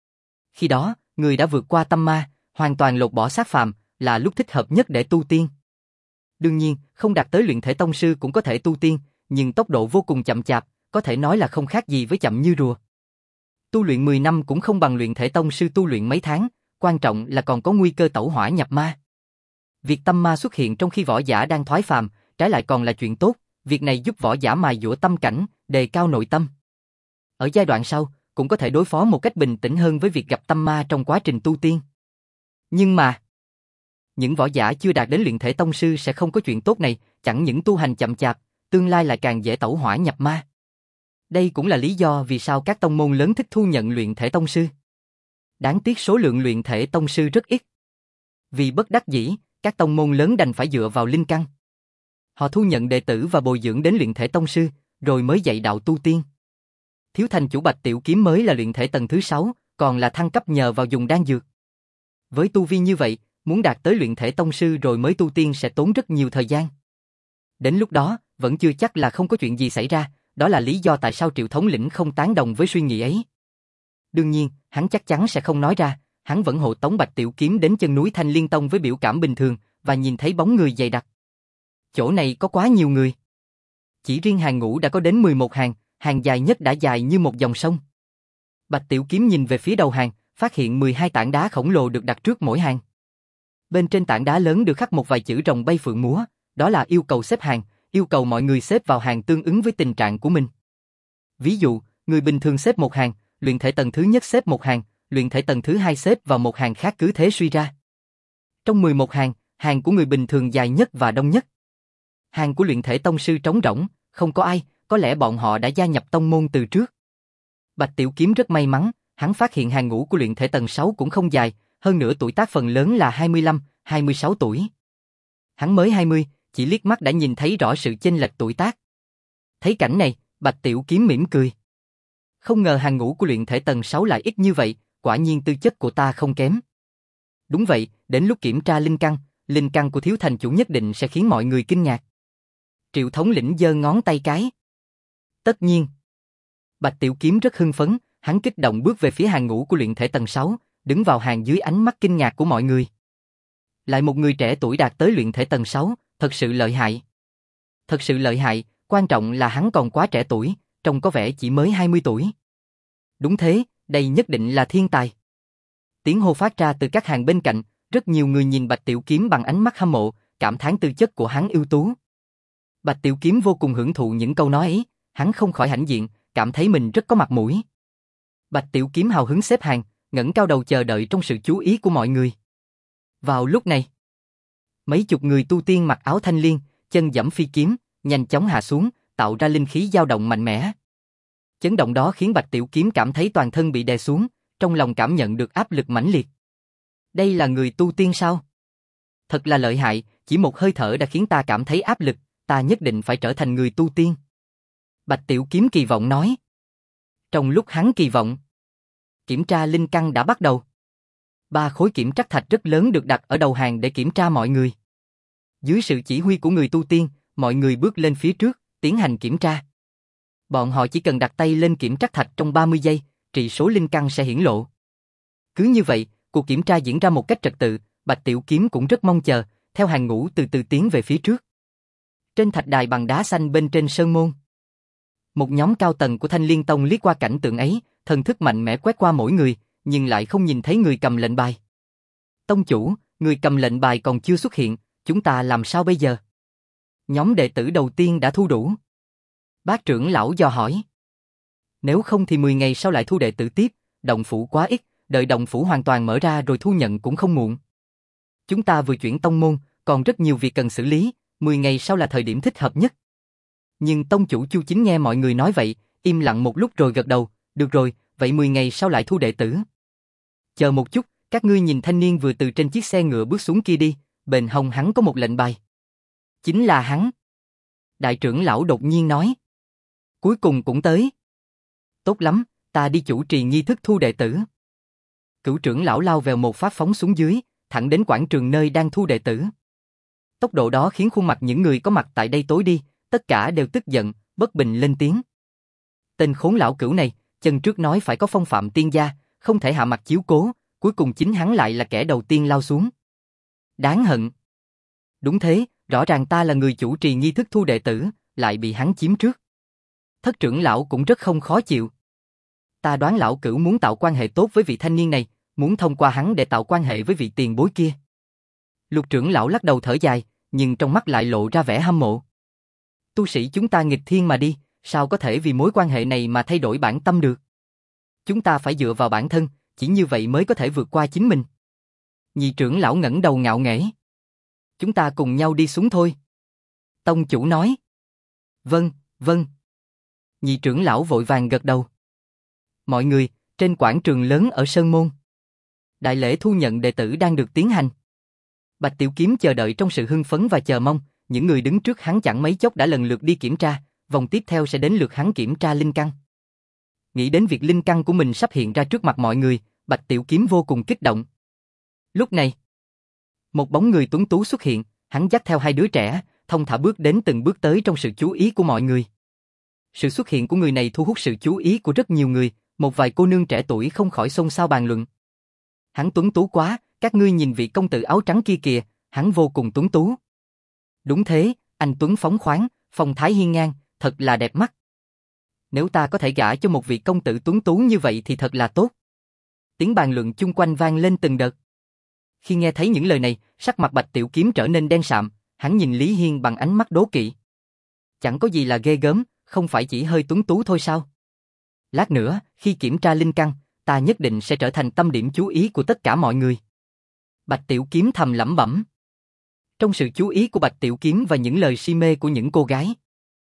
A: Khi đó, người đã vượt qua tâm ma, hoàn toàn lột bỏ xác phàm, là lúc thích hợp nhất để tu tiên. Đương nhiên, không đạt tới luyện thể tông sư cũng có thể tu tiên, nhưng tốc độ vô cùng chậm chạp, có thể nói là không khác gì với chậm như rùa. Tu luyện mười năm cũng không bằng luyện thể tông sư tu luyện mấy tháng, quan trọng là còn có nguy cơ tẩu hỏa nhập ma. Việc tâm ma xuất hiện trong khi võ giả đang thoái phàm, trái lại còn là chuyện tốt, việc này giúp võ giả mài dũa tâm cảnh, đề cao nội tâm. Ở giai đoạn sau, cũng có thể đối phó một cách bình tĩnh hơn với việc gặp tâm ma trong quá trình tu tiên. Nhưng mà, những võ giả chưa đạt đến luyện thể tông sư sẽ không có chuyện tốt này, chẳng những tu hành chậm chạp, tương lai lại càng dễ tẩu hỏa nhập ma. Đây cũng là lý do vì sao các tông môn lớn thích thu nhận luyện thể tông sư. Đáng tiếc số lượng luyện thể tông sư rất ít. Vì bất đắc dĩ, các tông môn lớn đành phải dựa vào linh căn. Họ thu nhận đệ tử và bồi dưỡng đến luyện thể tông sư, rồi mới dạy đạo tu tiên. Thiếu thành chủ Bạch Tiểu Kiếm mới là luyện thể tầng thứ sáu, còn là thăng cấp nhờ vào dùng đan dược. Với tu vi như vậy, muốn đạt tới luyện thể tông sư rồi mới tu tiên sẽ tốn rất nhiều thời gian. Đến lúc đó, vẫn chưa chắc là không có chuyện gì xảy ra, đó là lý do tại sao Triệu thống lĩnh không tán đồng với suy nghĩ ấy. Đương nhiên, hắn chắc chắn sẽ không nói ra, hắn vẫn hộ tống Bạch Tiểu Kiếm đến chân núi Thanh Liên Tông với biểu cảm bình thường, và nhìn thấy bóng người dày đặc. Chỗ này có quá nhiều người. Chỉ riêng hàng ngũ đã có đến mười một hàng, hàng dài nhất đã dài như một dòng sông. Bạch Tiểu Kiếm nhìn về phía đầu hàng, phát hiện mười hai tảng đá khổng lồ được đặt trước mỗi hàng. Bên trên tảng đá lớn được khắc một vài chữ rồng bay phượng múa, đó là yêu cầu xếp hàng, yêu cầu mọi người xếp vào hàng tương ứng với tình trạng của mình. Ví dụ, người bình thường xếp một hàng, luyện thể tầng thứ nhất xếp một hàng, luyện thể tầng thứ hai xếp vào một hàng khác, cứ thế suy ra. Trong mười một hàng, hàng của người bình thường dài nhất và đông nhất. Hàng của luyện thể tông sư trống rỗng, không có ai, có lẽ bọn họ đã gia nhập tông môn từ trước. Bạch Tiểu Kiếm rất may mắn, hắn phát hiện hàng ngũ của luyện thể tầng sáu cũng không dài, hơn nữa tuổi tác phần lớn là hai mươi lăm, hai mươi sáu tuổi. Hắn mới hai mươi, chỉ liếc mắt đã nhìn thấy rõ sự chênh lệch tuổi tác. Thấy cảnh này, Bạch Tiểu Kiếm mỉm cười. Không ngờ hàng ngũ của luyện thể tầng sáu lại ít như vậy, quả nhiên tư chất của ta không kém. Đúng vậy, đến lúc kiểm tra linh căn, linh căn của thiếu thành chủ nhất định sẽ khiến mọi người kinh ngạc. Triệu thống lĩnh giơ ngón tay cái. Tất nhiên. Bạch Tiểu Kiếm rất hưng phấn, hắn kích động bước về phía hàng ngũ của luyện thể tầng sáu, đứng vào hàng dưới ánh mắt kinh ngạc của mọi người. Lại một người trẻ tuổi đạt tới luyện thể tầng sáu, thật sự lợi hại. Thật sự lợi hại, quan trọng là hắn còn quá trẻ tuổi, trông có vẻ chỉ mới hai mươi tuổi. Đúng thế, đây nhất định là thiên tài. Tiếng hô phát ra từ các hàng bên cạnh, rất nhiều người nhìn Bạch Tiểu Kiếm bằng ánh mắt hâm mộ, cảm thán tư chất của hắn ưu tú. Bạch Tiểu Kiếm vô cùng hưởng thụ những câu nói ấy, hắn không khỏi hãnh diện, cảm thấy mình rất có mặt mũi. Bạch Tiểu Kiếm hào hứng xếp hàng, ngẩng cao đầu chờ đợi trong sự chú ý của mọi người. Vào lúc này, mấy chục người tu tiên mặc áo thanh liên, chân giẫm phi kiếm, nhanh chóng hạ xuống, tạo ra linh khí dao động mạnh mẽ. Chấn động đó khiến Bạch Tiểu Kiếm cảm thấy toàn thân bị đè xuống, trong lòng cảm nhận được áp lực mãnh liệt. Đây là người tu tiên sao? Thật là lợi hại, chỉ một hơi thở đã khiến ta cảm thấy áp lực, ta nhất định phải trở thành người tu tiên. Bạch Tiểu Kiếm kỳ vọng nói. Trong lúc hắn kỳ vọng, kiểm tra linh căn đã bắt đầu. Ba khối kiểm trắc thạch rất lớn được đặt ở đầu hàng để kiểm tra mọi người. Dưới sự chỉ huy của người tu tiên, mọi người bước lên phía trước, tiến hành kiểm tra. Bọn họ chỉ cần đặt tay lên kiểm trắc thạch trong ba mươi giây, trị số linh căn sẽ hiển lộ. Cứ như vậy, cuộc kiểm tra diễn ra một cách trật tự, Bạch Tiểu Kiếm cũng rất mong chờ, theo hàng ngũ từ từ tiến về phía trước. Trên thạch đài bằng đá xanh bên trên sơn môn, một nhóm cao tầng của Thanh Liên Tông liếc qua cảnh tượng ấy, thần thức mạnh mẽ quét qua mỗi người, nhưng lại không nhìn thấy người cầm lệnh bài. Tông chủ, người cầm lệnh bài còn chưa xuất hiện, chúng ta làm sao bây giờ? Nhóm đệ tử đầu tiên đã thu đủ. Bác trưởng lão dò hỏi. Nếu không thì mười ngày sau lại thu đệ tử tiếp, động phủ quá ít, đợi động phủ hoàn toàn mở ra rồi thu nhận cũng không muộn. Chúng ta vừa chuyển tông môn, còn rất nhiều việc cần xử lý, mười ngày sau là thời điểm thích hợp nhất. Nhưng tông chủ Chu Chính nghe mọi người nói vậy, im lặng một lúc rồi gật đầu, được rồi, vậy mười ngày sau lại thu đệ tử. Chờ một chút, các ngươi nhìn thanh niên vừa từ trên chiếc xe ngựa bước xuống kia đi, bên hông hắn có một lệnh bài. Chính là hắn. Đại trưởng lão đột nhiên nói. Cuối cùng cũng tới. Tốt lắm, ta đi chủ trì nghi thức thu đệ tử. Cửu trưởng lão lao vèo một phát phóng xuống dưới, thẳng đến quảng trường nơi đang thu đệ tử. Tốc độ đó khiến khuôn mặt những người có mặt tại đây tối đi, tất cả đều tức giận, bất bình lên tiếng. Tên khốn lão cửu này, chân trước nói phải có phong phạm tiên gia, không thể hạ mặt chiếu cố, cuối cùng chính hắn lại là kẻ đầu tiên lao xuống. Đáng hận. Đúng thế, rõ ràng ta là người chủ trì nghi thức thu đệ tử, lại bị hắn chiếm trước. Thất trưởng lão cũng rất không khó chịu. Ta đoán lão cửu muốn tạo quan hệ tốt với vị thanh niên này, muốn thông qua hắn để tạo quan hệ với vị tiền bối kia. Lục trưởng lão lắc đầu thở dài, nhưng trong mắt lại lộ ra vẻ hâm mộ. Tu sĩ chúng ta nghịch thiên mà đi, sao có thể vì mối quan hệ này mà thay đổi bản tâm được? Chúng ta phải dựa vào bản thân, chỉ như vậy mới có thể vượt qua chính mình. Nhị trưởng lão ngẩng đầu ngạo nghễ. Chúng ta cùng nhau đi xuống thôi. Tông chủ nói. Vâng, vâng. Nhị trưởng lão vội vàng gật đầu. Mọi người, trên quảng trường lớn ở Sơn Môn. Đại lễ thu nhận đệ tử đang được tiến hành. Bạch Tiểu Kiếm chờ đợi trong sự hưng phấn và chờ mong, những người đứng trước hắn chẳng mấy chốc đã lần lượt đi kiểm tra, vòng tiếp theo sẽ đến lượt hắn kiểm tra linh căn. Nghĩ đến việc linh căn của mình sắp hiện ra trước mặt mọi người, Bạch Tiểu Kiếm vô cùng kích động. Lúc này, một bóng người tuấn tú xuất hiện, hắn dắt theo hai đứa trẻ, thông thả bước đến từng bước tới trong sự chú ý của mọi người. Sự xuất hiện của người này thu hút sự chú ý của rất nhiều người, một vài cô nương trẻ tuổi không khỏi xôn xao bàn luận. Hắn tuấn tú quá, các ngươi nhìn vị công tử áo trắng kia kìa, hắn vô cùng tuấn tú. Đúng thế, anh tuấn phóng khoáng, phong thái hiên ngang, thật là đẹp mắt. Nếu ta có thể gả cho một vị công tử tuấn tú như vậy thì thật là tốt. Tiếng bàn luận chung quanh vang lên từng đợt. Khi nghe thấy những lời này, sắc mặt Bạch Tiểu Kiếm trở nên đen sạm, hắn nhìn Lý Hiên bằng ánh mắt đố kỵ. Chẳng có gì là ghê gớm, không phải chỉ hơi tuấn tú thôi sao? Lát nữa, khi kiểm tra linh căn, ta nhất định sẽ trở thành tâm điểm chú ý của tất cả mọi người. Bạch Tiểu Kiếm thầm lẩm bẩm. Trong sự chú ý của Bạch Tiểu Kiếm và những lời si mê của những cô gái,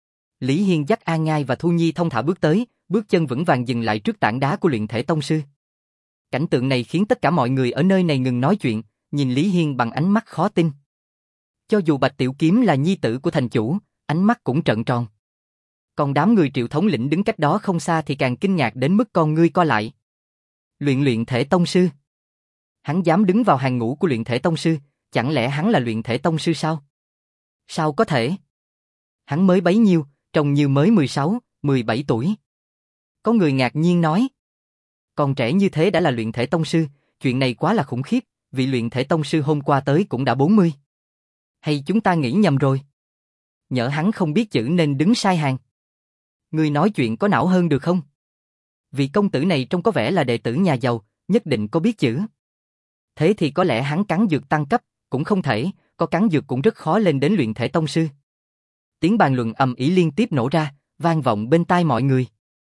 A: Lý Hiên dắt A Ngai và Thu Nhi thông thả bước tới, bước chân vững vàng dừng lại trước tảng đá của luyện thể tông sư. Cảnh tượng này khiến tất cả mọi người ở nơi này ngừng nói chuyện, nhìn Lý Hiên bằng ánh mắt khó tin. Cho dù Bạch Tiểu Kiếm là nhi tử của thành chủ, ánh mắt cũng trợn tròn. Còn đám người Triệu thống lĩnh đứng cách đó không xa thì càng kinh ngạc đến mức con ngươi co lại. Luyện luyện thể tông sư. Hắn dám đứng vào hàng ngũ của luyện thể tông sư, chẳng lẽ hắn là luyện thể tông sư sao? Sao có thể? Hắn mới bấy nhiêu, trông như mới mười sáu, mười bảy tuổi. Có người ngạc nhiên nói. Còn trẻ như thế đã là luyện thể tông sư, chuyện này quá là khủng khiếp, vị luyện thể tông sư hôm qua tới cũng đã bốn mươi. Hay chúng ta nghĩ nhầm rồi? Nhỡ hắn không biết chữ nên đứng sai hàng. Người nói chuyện có não hơn được không? Vị công tử này trông có vẻ là đệ tử nhà giàu, nhất định có biết chữ. Thế thì có lẽ hắn cắn dược tăng cấp, cũng không thể, có cắn dược cũng rất khó lên đến luyện thể tông sư. Tiếng bàn luận ầm ĩ liên tiếp nổ ra, vang vọng bên tai mọi người.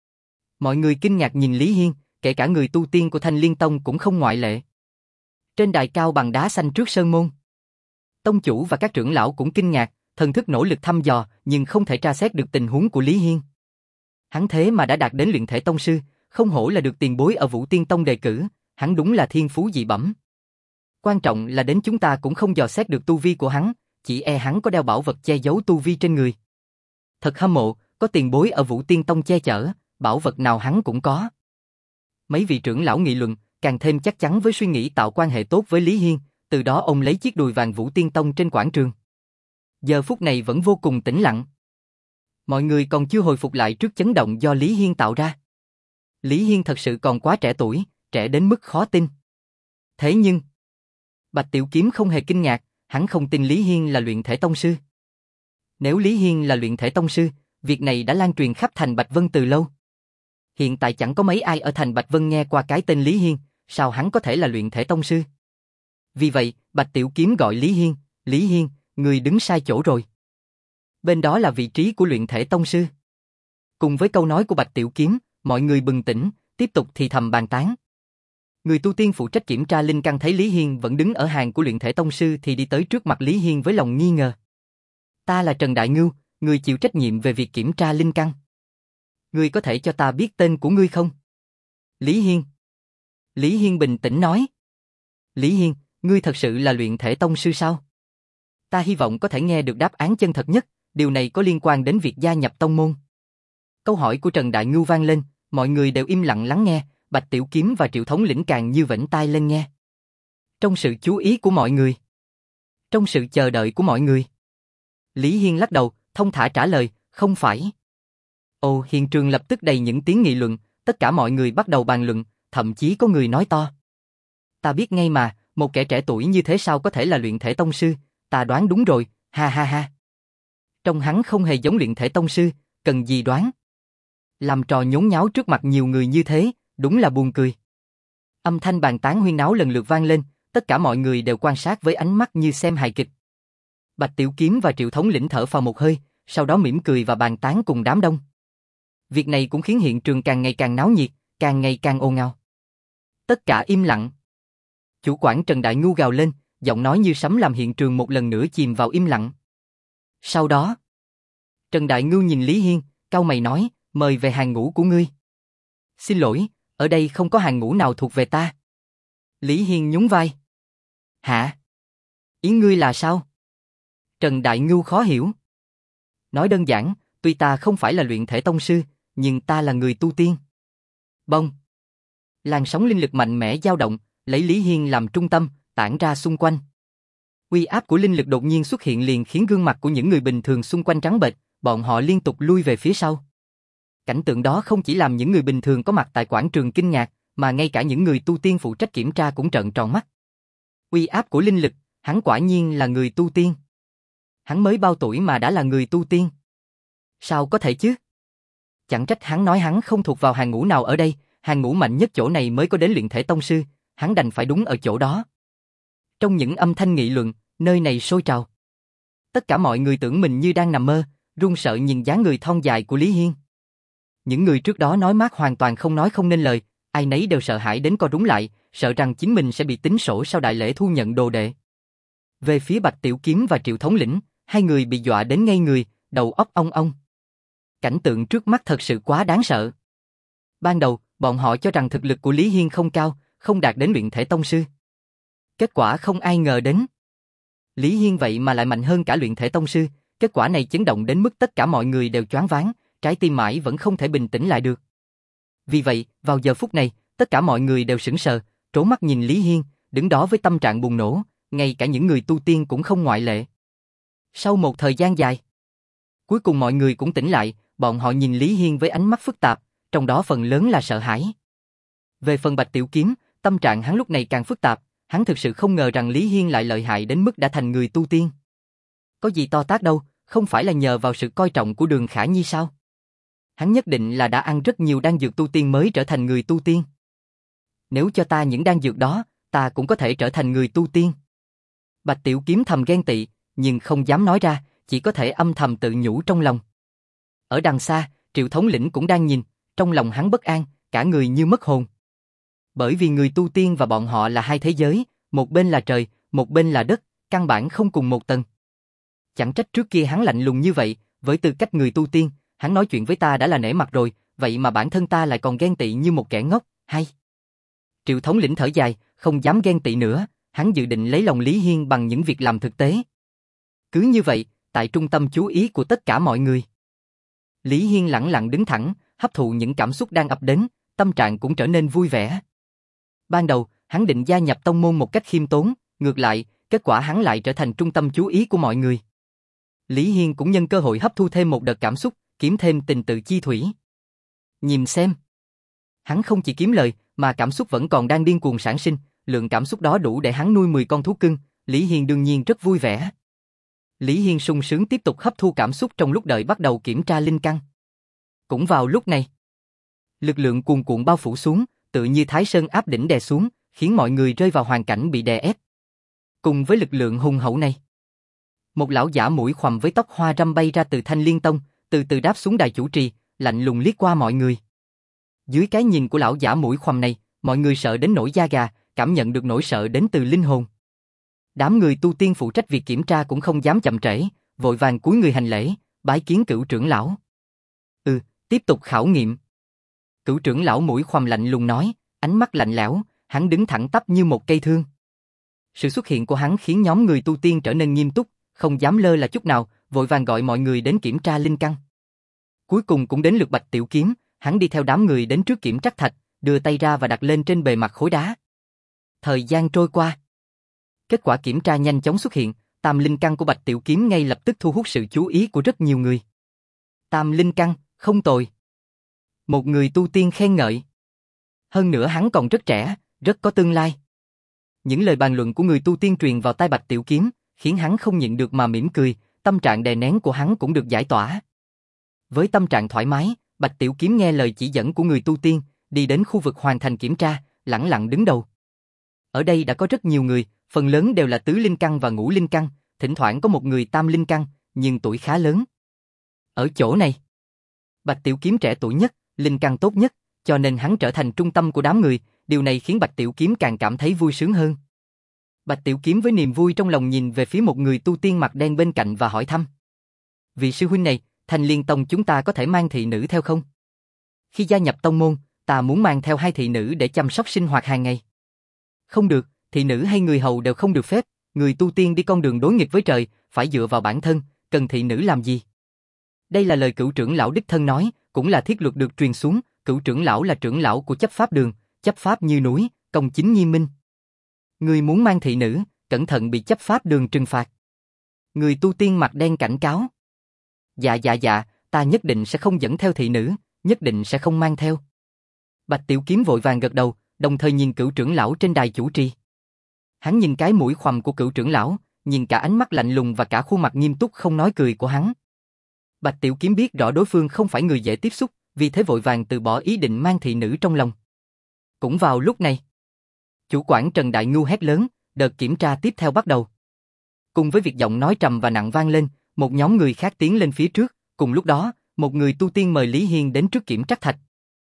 A: Mọi người kinh ngạc nhìn Lý Hiên, kể cả người tu tiên của Thanh Liên Tông cũng không ngoại lệ. Trên đài cao bằng đá xanh trước sơn môn, tông chủ và các trưởng lão cũng kinh ngạc, thần thức nỗ lực thăm dò, nhưng không thể tra xét được tình huống của Lý Hiên. Hắn thế mà đã đạt đến luyện thể tông sư, không hổ là được tiền bối ở Vũ Tiên Tông đề cử, hắn đúng là thiên phú dị bẩm. Quan trọng là đến chúng ta cũng không dò xét được tu vi của hắn, chỉ e hắn có đeo bảo vật che giấu tu vi trên người. Thật hâm mộ, có tiền bối ở Vũ Tiên Tông che chở, bảo vật nào hắn cũng có. Mấy vị trưởng lão nghị luận, càng thêm chắc chắn với suy nghĩ tạo quan hệ tốt với Lý Hiên, từ đó ông lấy chiếc đùi vàng Vũ Tiên Tông trên quảng trường. Giờ phút này vẫn vô cùng tĩnh lặng. Mọi người còn chưa hồi phục lại trước chấn động do Lý Hiên tạo ra. Lý Hiên thật sự còn quá trẻ tuổi, trẻ đến mức khó tin. Thế nhưng, Bạch Tiểu Kiếm không hề kinh ngạc, hắn không tin Lý Hiên là luyện thể tông sư. Nếu Lý Hiên là luyện thể tông sư, việc này đã lan truyền khắp thành Bạch Vân từ lâu. Hiện tại chẳng có mấy ai ở thành Bạch Vân nghe qua cái tên Lý Hiên, sao hắn có thể là luyện thể tông sư? Vì vậy, Bạch Tiểu Kiếm gọi Lý Hiên, Lý Hiên, người đứng sai chỗ rồi. Bên đó là vị trí của luyện thể tông sư. Cùng với câu nói của Bạch Tiểu Kiếm, Mọi người bừng tỉnh, tiếp tục thì thầm bàn tán. Người tu tiên phụ trách kiểm tra linh căn thấy Lý Hiên vẫn đứng ở hàng của luyện thể tông sư thì đi tới trước mặt Lý Hiên với lòng nghi ngờ. Ta là Trần Đại Ngưu, người chịu trách nhiệm về việc kiểm tra linh căn. Ngươi có thể cho ta biết tên của ngươi không? Lý Hiên. Lý Hiên bình tĩnh nói. Lý Hiên, ngươi thật sự là luyện thể tông sư sao? Ta hy vọng có thể nghe được đáp án chân thật nhất, điều này có liên quan đến việc gia nhập tông môn. Câu hỏi của Trần Đại Ngưu vang lên, mọi người đều im lặng lắng nghe, Bạch Tiểu Kiếm và Triệu Thống Lĩnh càng như vểnh tai lên nghe. Trong sự chú ý của mọi người, trong sự chờ đợi của mọi người, Lý Hiên lắc đầu, thông thả trả lời, không phải. Ồ, hiện trường lập tức đầy những tiếng nghị luận, tất cả mọi người bắt đầu bàn luận, thậm chí có người nói to. Ta biết ngay mà, một kẻ trẻ tuổi như thế sao có thể là luyện thể tông sư, ta đoán đúng rồi, ha ha ha. Trông hắn không hề giống luyện thể tông sư, cần gì đoán. Làm trò nhốn nháo trước mặt nhiều người như thế, đúng là buồn cười. Âm thanh bàn tán huyên náo lần lượt vang lên, tất cả mọi người đều quan sát với ánh mắt như xem hài kịch. Bạch Tiểu Kiếm và Triệu Thống Lĩnh thở phào một hơi, sau đó mỉm cười và bàn tán cùng đám đông. Việc này cũng khiến hiện trường càng ngày càng náo nhiệt, càng ngày càng ồn ào. Tất cả im lặng. Chủ quản Trần Đại Ngưu gào lên, giọng nói như sấm làm hiện trường một lần nữa chìm vào im lặng. Sau đó, Trần Đại Ngưu nhìn Lý Hiên, cau mày nói, mời về hàng ngũ của ngươi. Xin lỗi, ở đây không có hàng ngũ nào thuộc về ta. Lý Hiên nhún vai. Hả? Ý ngươi là sao? Trần Đại Ngưu khó hiểu. Nói đơn giản, tuy ta không phải là luyện thể tông sư, nhưng ta là người tu tiên. Bông. Làn sóng linh lực mạnh mẽ dao động, lấy Lý Hiên làm trung tâm, tản ra xung quanh. Uy áp của linh lực đột nhiên xuất hiện liền khiến gương mặt của những người bình thường xung quanh trắng bệch, bọn họ liên tục lui về phía sau. Cảnh tượng đó không chỉ làm những người bình thường có mặt tại quảng trường kinh ngạc, mà ngay cả những người tu tiên phụ trách kiểm tra cũng trợn tròn mắt. Uy áp của linh lực, hắn quả nhiên là người tu tiên. Hắn mới bao tuổi mà đã là người tu tiên. Sao có thể chứ? Chẳng trách hắn nói hắn không thuộc vào hàng ngũ nào ở đây, hàng ngũ mạnh nhất chỗ này mới có đến luyện thể tông sư, hắn đành phải đúng ở chỗ đó. Trong những âm thanh nghị luận, nơi này sôi trào. Tất cả mọi người tưởng mình như đang nằm mơ, run sợ nhìn dáng người thon dài của Lý Hiên. Những người trước đó nói mát hoàn toàn không nói không nên lời, ai nấy đều sợ hãi đến co rúm lại, sợ rằng chính mình sẽ bị tính sổ sau đại lễ thu nhận đồ đệ. Về phía Bạch Tiểu Kiếm và Triệu Thống Lĩnh, hai người bị dọa đến ngây người, đầu óc ong ong. Cảnh tượng trước mắt thật sự quá đáng sợ. Ban đầu, bọn họ cho rằng thực lực của Lý Hiên không cao, không đạt đến luyện thể tông sư. Kết quả không ai ngờ đến. Lý Hiên vậy mà lại mạnh hơn cả luyện thể tông sư, kết quả này chấn động đến mức tất cả mọi người đều choáng váng, trái tim mãi vẫn không thể bình tĩnh lại được. Vì vậy, vào giờ phút này, tất cả mọi người đều sững sờ, trố mắt nhìn Lý Hiên, đứng đó với tâm trạng bùng nổ, ngay cả những người tu tiên cũng không ngoại lệ. Sau một thời gian dài, cuối cùng mọi người cũng tỉnh lại, bọn họ nhìn Lý Hiên với ánh mắt phức tạp, trong đó phần lớn là sợ hãi. Về phần Bạch Tiểu Kiếm, tâm trạng hắn lúc này càng phức tạp, hắn thực sự không ngờ rằng Lý Hiên lại lợi hại đến mức đã thành người tu tiên. Có gì to tát đâu, không phải là nhờ vào sự coi trọng của Đường Khả Nhi sao? Hắn nhất định là đã ăn rất nhiều đan dược tu tiên mới trở thành người tu tiên. Nếu cho ta những đan dược đó, ta cũng có thể trở thành người tu tiên. Bạch Tiểu Kiếm thầm ghen tị, nhưng không dám nói ra, chỉ có thể âm thầm tự nhủ trong lòng. Ở đằng xa, Triệu Thống Lĩnh cũng đang nhìn, trong lòng hắn bất an, cả người như mất hồn. Bởi vì người tu tiên và bọn họ là hai thế giới, một bên là trời, một bên là đất, căn bản không cùng một tầng. Chẳng trách trước kia hắn lạnh lùng như vậy, với tư cách người tu tiên, hắn nói chuyện với ta đã là nể mặt rồi, vậy mà bản thân ta lại còn ghen tị như một kẻ ngốc, hay? Triệu Thống Lĩnh thở dài, không dám ghen tị nữa, hắn dự định lấy lòng Lý Hiên bằng những việc làm thực tế. Cứ như vậy, tại trung tâm chú ý của tất cả mọi người, Lý Hiên lẳng lặng đứng thẳng, hấp thụ những cảm xúc đang ập đến, tâm trạng cũng trở nên vui vẻ. Ban đầu, hắn định gia nhập tông môn một cách khiêm tốn, ngược lại, kết quả hắn lại trở thành trung tâm chú ý của mọi người. Lý Hiên cũng nhân cơ hội hấp thu thêm một đợt cảm xúc, kiếm thêm tình tự chi thủy. Nhìn xem, hắn không chỉ kiếm lời, mà cảm xúc vẫn còn đang điên cuồng sản sinh, lượng cảm xúc đó đủ để hắn nuôi mười con thú cưng, Lý Hiên đương nhiên rất vui vẻ. Lý Hiên sung sướng tiếp tục hấp thu cảm xúc trong lúc đợi bắt đầu kiểm tra linh căn. Cũng vào lúc này, lực lượng cuồn cuộn bao phủ xuống, tự như Thái Sơn áp đỉnh đè xuống, khiến mọi người rơi vào hoàn cảnh bị đè ép. Cùng với lực lượng hùng hậu này, một lão giả mũi khoằm với tóc hoa râm bay ra từ Thanh Liên Tông, từ từ đáp xuống đài chủ trì, lạnh lùng liếc qua mọi người. Dưới cái nhìn của lão giả mũi khoằm này, mọi người sợ đến nổi da gà, cảm nhận được nỗi sợ đến từ linh hồn. Đám người tu tiên phụ trách việc kiểm tra cũng không dám chậm trễ, vội vàng cúi người hành lễ, bái kiến cửu trưởng lão. Ừ, tiếp tục khảo nghiệm. Cửu trưởng lão mũi khoằm lạnh lùng nói, ánh mắt lạnh lẽo, hắn đứng thẳng tắp như một cây thương. Sự xuất hiện của hắn khiến nhóm người tu tiên trở nên nghiêm túc, không dám lơ là chút nào, vội vàng gọi mọi người đến kiểm tra linh căn. Cuối cùng cũng đến lượt Bạch Tiểu Kiếm, hắn đi theo đám người đến trước kiểm trắc thạch, đưa tay ra và đặt lên trên bề mặt khối đá. Thời gian trôi qua. Kết quả kiểm tra nhanh chóng xuất hiện, tam linh căn của Bạch Tiểu Kiếm ngay lập tức thu hút sự chú ý của rất nhiều người. Tam linh căn, không tồi. Một người tu tiên khen ngợi. Hơn nữa hắn còn rất trẻ, rất có tương lai. Những lời bàn luận của người tu tiên truyền vào tai Bạch Tiểu Kiếm, khiến hắn không nhịn được mà mỉm cười, tâm trạng đè nén của hắn cũng được giải tỏa. Với tâm trạng thoải mái, Bạch Tiểu Kiếm nghe lời chỉ dẫn của người tu tiên, đi đến khu vực hoàn thành kiểm tra, lẳng lặng đứng đầu. Ở đây đã có rất nhiều người, phần lớn đều là tứ linh căn và ngũ linh căn, thỉnh thoảng có một người tam linh căn, nhưng tuổi khá lớn. Ở chỗ này, Bạch Tiểu Kiếm trẻ tuổi nhất, linh căn tốt nhất, cho nên hắn trở thành trung tâm của đám người, điều này khiến Bạch Tiểu Kiếm càng cảm thấy vui sướng hơn. Bạch Tiểu Kiếm với niềm vui trong lòng nhìn về phía một người tu tiên mặt đen bên cạnh và hỏi thăm. Vị sư huynh này, Thanh Liên Tông chúng ta có thể mang thị nữ theo không? Khi gia nhập tông môn, ta muốn mang theo hai thị nữ để chăm sóc sinh hoạt hàng ngày. Không được, thị nữ hay người hầu đều không được phép, người tu tiên đi con đường đối nghịch với trời, phải dựa vào bản thân, cần thị nữ làm gì? Đây là lời cửu trưởng lão đích thân nói, cũng là thiết luật được truyền xuống, cửu trưởng lão là trưởng lão của chấp pháp đường, chấp pháp như núi, công chính nghiêm minh. Người muốn mang thị nữ, cẩn thận bị chấp pháp đường trừng phạt. Người tu tiên mặt đen cảnh cáo. Dạ dạ dạ, ta nhất định sẽ không dẫn theo thị nữ, nhất định sẽ không mang theo. Bạch Tiểu Kiếm vội vàng gật đầu, đồng thời nhìn cửu trưởng lão trên đài chủ trì. Hắn nhìn cái mũi khoằm của cửu trưởng lão, nhìn cả ánh mắt lạnh lùng và cả khuôn mặt nghiêm túc không nói cười của hắn. Bạch Tiểu Kiếm biết rõ đối phương không phải người dễ tiếp xúc, vì thế vội vàng từ bỏ ý định mang thị nữ trong lòng. Cũng vào lúc này, chủ quản Trần Đại Ngưu hét lớn, đợt kiểm tra tiếp theo bắt đầu. Cùng với việc giọng nói trầm và nặng vang lên, một nhóm người khác tiến lên phía trước, cùng lúc đó, một người tu tiên mời Lý Hiên đến trước kiểm trắc thạch.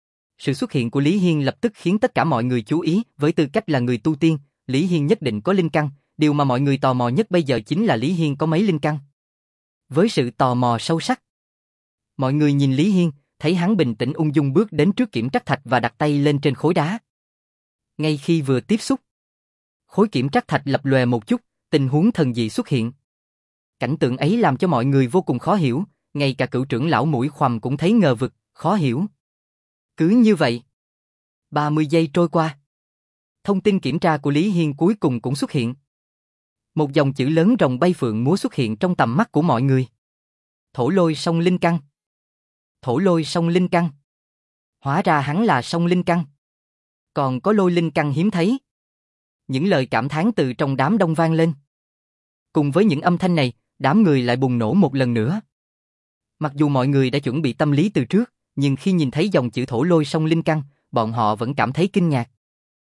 A: Sự xuất hiện của Lý Hiên lập tức khiến tất cả mọi người chú ý, với tư cách là người tu tiên, Lý Hiên nhất định có linh căn, điều mà mọi người tò mò nhất bây giờ chính là Lý Hiên có mấy linh căn. Với sự tò mò sâu sắc, mọi người nhìn Lý Hiên, thấy hắn bình tĩnh ung dung bước đến trước kiểm trắc thạch và đặt tay lên trên khối đá. Ngay khi vừa tiếp xúc, khối kiểm trắc thạch lập lòe một chút, tình huống thần dị xuất hiện. Cảnh tượng ấy làm cho mọi người vô cùng khó hiểu, ngay cả cửu trưởng lão mũi khoằm cũng thấy ngờ vực, khó hiểu. Cứ như vậy, ba mươi giây trôi qua. Thông tin kiểm tra của Lý Hiên cuối cùng cũng xuất hiện. Một dòng chữ lớn rồng bay phượng múa xuất hiện trong tầm mắt của mọi người. Thổ lôi song linh căn. Thổ lôi song linh căn. Hóa ra hắn là song linh căn. Còn có lôi linh căn hiếm thấy. Những lời cảm thán từ trong đám đông vang lên. Cùng với những âm thanh này, đám người lại bùng nổ một lần nữa. Mặc dù mọi người đã chuẩn bị tâm lý từ trước, nhưng khi nhìn thấy dòng chữ thổ lôi song linh căn, bọn họ vẫn cảm thấy kinh ngạc.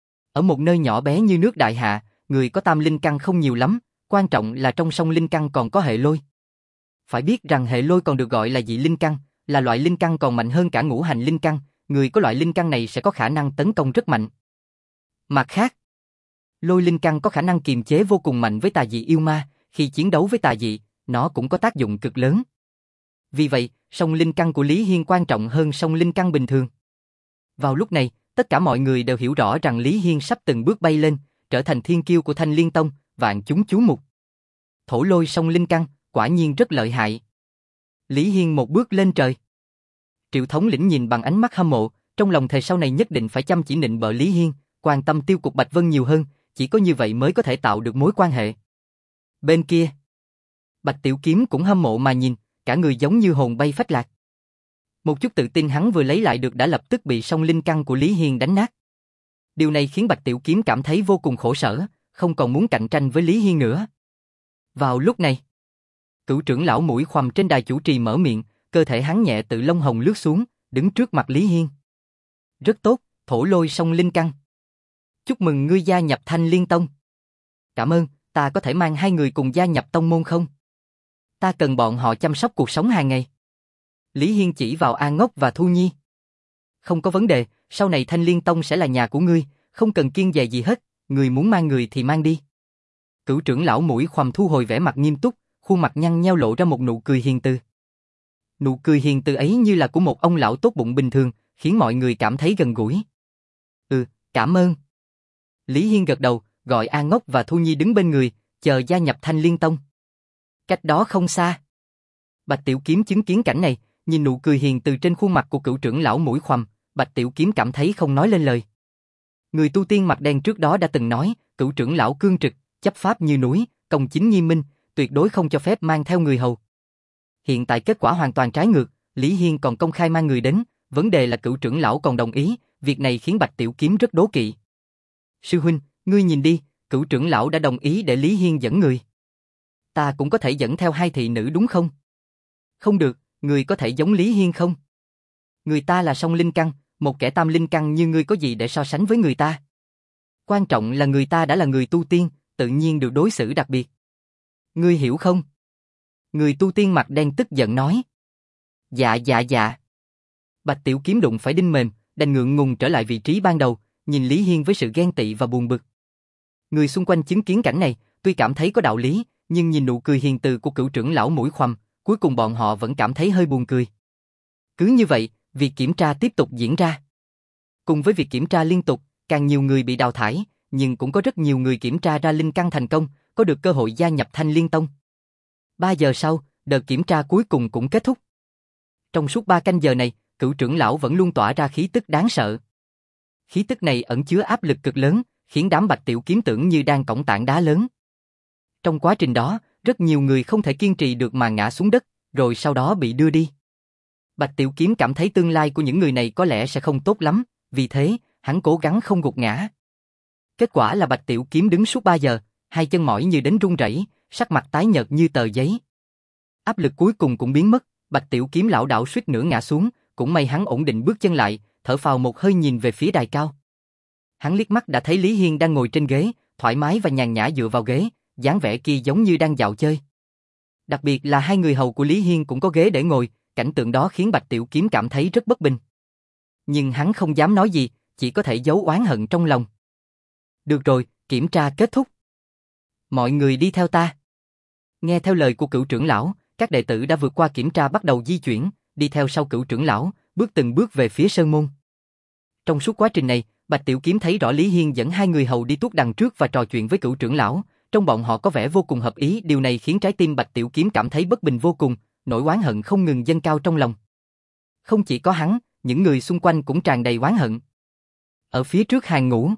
A: Ở một nơi nhỏ bé như nước Đại Hạ, người có tam linh căn không nhiều lắm, quan trọng là trong song linh căn còn có hệ lôi. Phải biết rằng hệ lôi còn được gọi là dị linh căn, là loại linh căn còn mạnh hơn cả ngũ hành linh căn, người có loại linh căn này sẽ có khả năng tấn công rất mạnh. Mặt khác, lôi linh căn có khả năng kiềm chế vô cùng mạnh với tà dị yêu ma, khi chiến đấu với tà dị, nó cũng có tác dụng cực lớn. Vì vậy, song linh căn của Lý Hiên quan trọng hơn song linh căn bình thường. Vào lúc này, tất cả mọi người đều hiểu rõ rằng Lý Hiên sắp từng bước bay lên, trở thành thiên kiêu của Thanh Liên Tông, vạn chúng chú mục. Thổ lôi song linh căn, quả nhiên rất lợi hại. Lý Hiên một bước lên trời. Triệu thống lĩnh nhìn bằng ánh mắt hâm mộ, trong lòng thề sau này nhất định phải chăm chỉ nịnh bợ Lý Hiên, quan tâm tiêu cục Bạch Vân nhiều hơn, chỉ có như vậy mới có thể tạo được mối quan hệ. Bên kia, Bạch Tiểu Kiếm cũng hâm mộ mà nhìn, cả người giống như hồn bay phách lạc. Một chút tự tin hắn vừa lấy lại được đã lập tức bị song linh căn của Lý Hiên đánh nát. Điều này khiến Bạch Tiểu Kiếm cảm thấy vô cùng khổ sở, không còn muốn cạnh tranh với Lý Hiên nữa. Vào lúc này, cửu trưởng lão mũi khoằm trên đài chủ trì mở miệng, cơ thể hắn nhẹ tự lông hồng lướt xuống, đứng trước mặt Lý Hiên. Rất tốt, thổ lôi song linh căn. Chúc mừng ngươi gia nhập Thanh Liên Tông. Cảm ơn, ta có thể mang hai người cùng gia nhập tông môn không? Ta cần bọn họ chăm sóc cuộc sống hàng ngày. Lý Hiên chỉ vào An Ngốc và Thu Nhi. Không có vấn đề, sau này Thanh Liên Tông sẽ là nhà của ngươi, không cần kiêng dè gì hết, người muốn mang người thì mang đi. Cửu trưởng lão mũi khoằm thu hồi vẻ mặt nghiêm túc, khuôn mặt nhăn nheo lộ ra một nụ cười hiền từ. Nụ cười hiền từ ấy như là của một ông lão tốt bụng bình thường, khiến mọi người cảm thấy gần gũi. Ừ, cảm ơn. Lý Hiên gật đầu, gọi A Ngốc và Thu Nhi đứng bên người, chờ gia nhập Thanh Liên Tông. Cách đó không xa. Bạch Tiểu Kiếm chứng kiến cảnh này, nhìn nụ cười hiền từ trên khuôn mặt của cửu trưởng lão mũi khoằm, Bạch Tiểu Kiếm cảm thấy không nói lên lời. Người tu tiên mặt đen trước đó đã từng nói, cửu trưởng lão cương trực, chấp pháp như núi, công chính nghiêm minh, tuyệt đối không cho phép mang theo người hầu. Hiện tại kết quả hoàn toàn trái ngược, Lý Hiên còn công khai mang người đến, vấn đề là cửu trưởng lão còn đồng ý, việc này khiến Bạch Tiểu Kiếm rất đố kỵ. Sư huynh, ngươi nhìn đi, cửu trưởng lão đã đồng ý để Lý Hiên dẫn người. Ta cũng có thể dẫn theo hai thị nữ đúng không? Không được, người có thể giống Lý Hiên không? Người ta là song linh căn, một kẻ tam linh căn như ngươi có gì để so sánh với người ta? Quan trọng là người ta đã là người tu tiên, tự nhiên được đối xử đặc biệt. Ngươi hiểu không? Người tu tiên mặt đen tức giận nói. Dạ dạ dạ. Bạch Tiểu Kiếm đụng phải đinh mềm, đành ngượng ngùng trở lại vị trí ban đầu, nhìn Lý Hiên với sự ghen tị và buồn bực. Người xung quanh chứng kiến cảnh này, tuy cảm thấy có đạo lý, nhưng nhìn nụ cười hiền từ của cửu trưởng lão mũi khoằm, cuối cùng bọn họ vẫn cảm thấy hơi buồn cười. Cứ như vậy, việc kiểm tra tiếp tục diễn ra. Cùng với việc kiểm tra liên tục, càng nhiều người bị đào thải, nhưng cũng có rất nhiều người kiểm tra ra linh căn thành công, có được cơ hội gia nhập Thanh Liên Tông. Ba giờ sau, đợt kiểm tra cuối cùng cũng kết thúc. Trong suốt ba canh giờ này, cửu trưởng lão vẫn luôn tỏa ra khí tức đáng sợ. Khí tức này ẩn chứa áp lực cực lớn, khiến đám Bạch Tiểu Kiếm tưởng như đang cõng tảng đá lớn. Trong quá trình đó, rất nhiều người không thể kiên trì được mà ngã xuống đất, rồi sau đó bị đưa đi. Bạch Tiểu Kiếm cảm thấy tương lai của những người này có lẽ sẽ không tốt lắm, vì thế, hắn cố gắng không gục ngã. Kết quả là Bạch Tiểu Kiếm đứng suốt ba giờ, hai chân mỏi như đến run rẩy, sắc mặt tái nhợt như tờ giấy. Áp lực cuối cùng cũng biến mất, Bạch Tiểu Kiếm lảo đảo suýt nữa ngã xuống, cũng may hắn ổn định bước chân lại, thở phào một hơi nhìn về phía đài cao. Hắn liếc mắt đã thấy Lý Hiên đang ngồi trên ghế, thoải mái và nhàn nhã dựa vào ghế, dáng vẻ kia giống như đang dạo chơi. Đặc biệt là hai người hầu của Lý Hiên cũng có ghế để ngồi, cảnh tượng đó khiến Bạch Tiểu Kiếm cảm thấy rất bất bình. Nhưng hắn không dám nói gì, chỉ có thể giấu oán hận trong lòng. Được rồi, kiểm tra kết thúc. Mọi người đi theo ta. Nghe theo lời của cửu trưởng lão, các đệ tử đã vượt qua kiểm tra bắt đầu di chuyển, đi theo sau cửu trưởng lão, bước từng bước về phía sơn môn. Trong suốt quá trình này, Bạch Tiểu Kiếm thấy rõ Lý Hiên dẫn hai người hầu đi tuốt đằng trước và trò chuyện với cửu trưởng lão, trong bọn họ có vẻ vô cùng hợp ý, điều này khiến trái tim Bạch Tiểu Kiếm cảm thấy bất bình vô cùng, nỗi oán hận không ngừng dâng cao trong lòng. Không chỉ có hắn, những người xung quanh cũng tràn đầy oán hận. Ở phía trước hàng ngũ,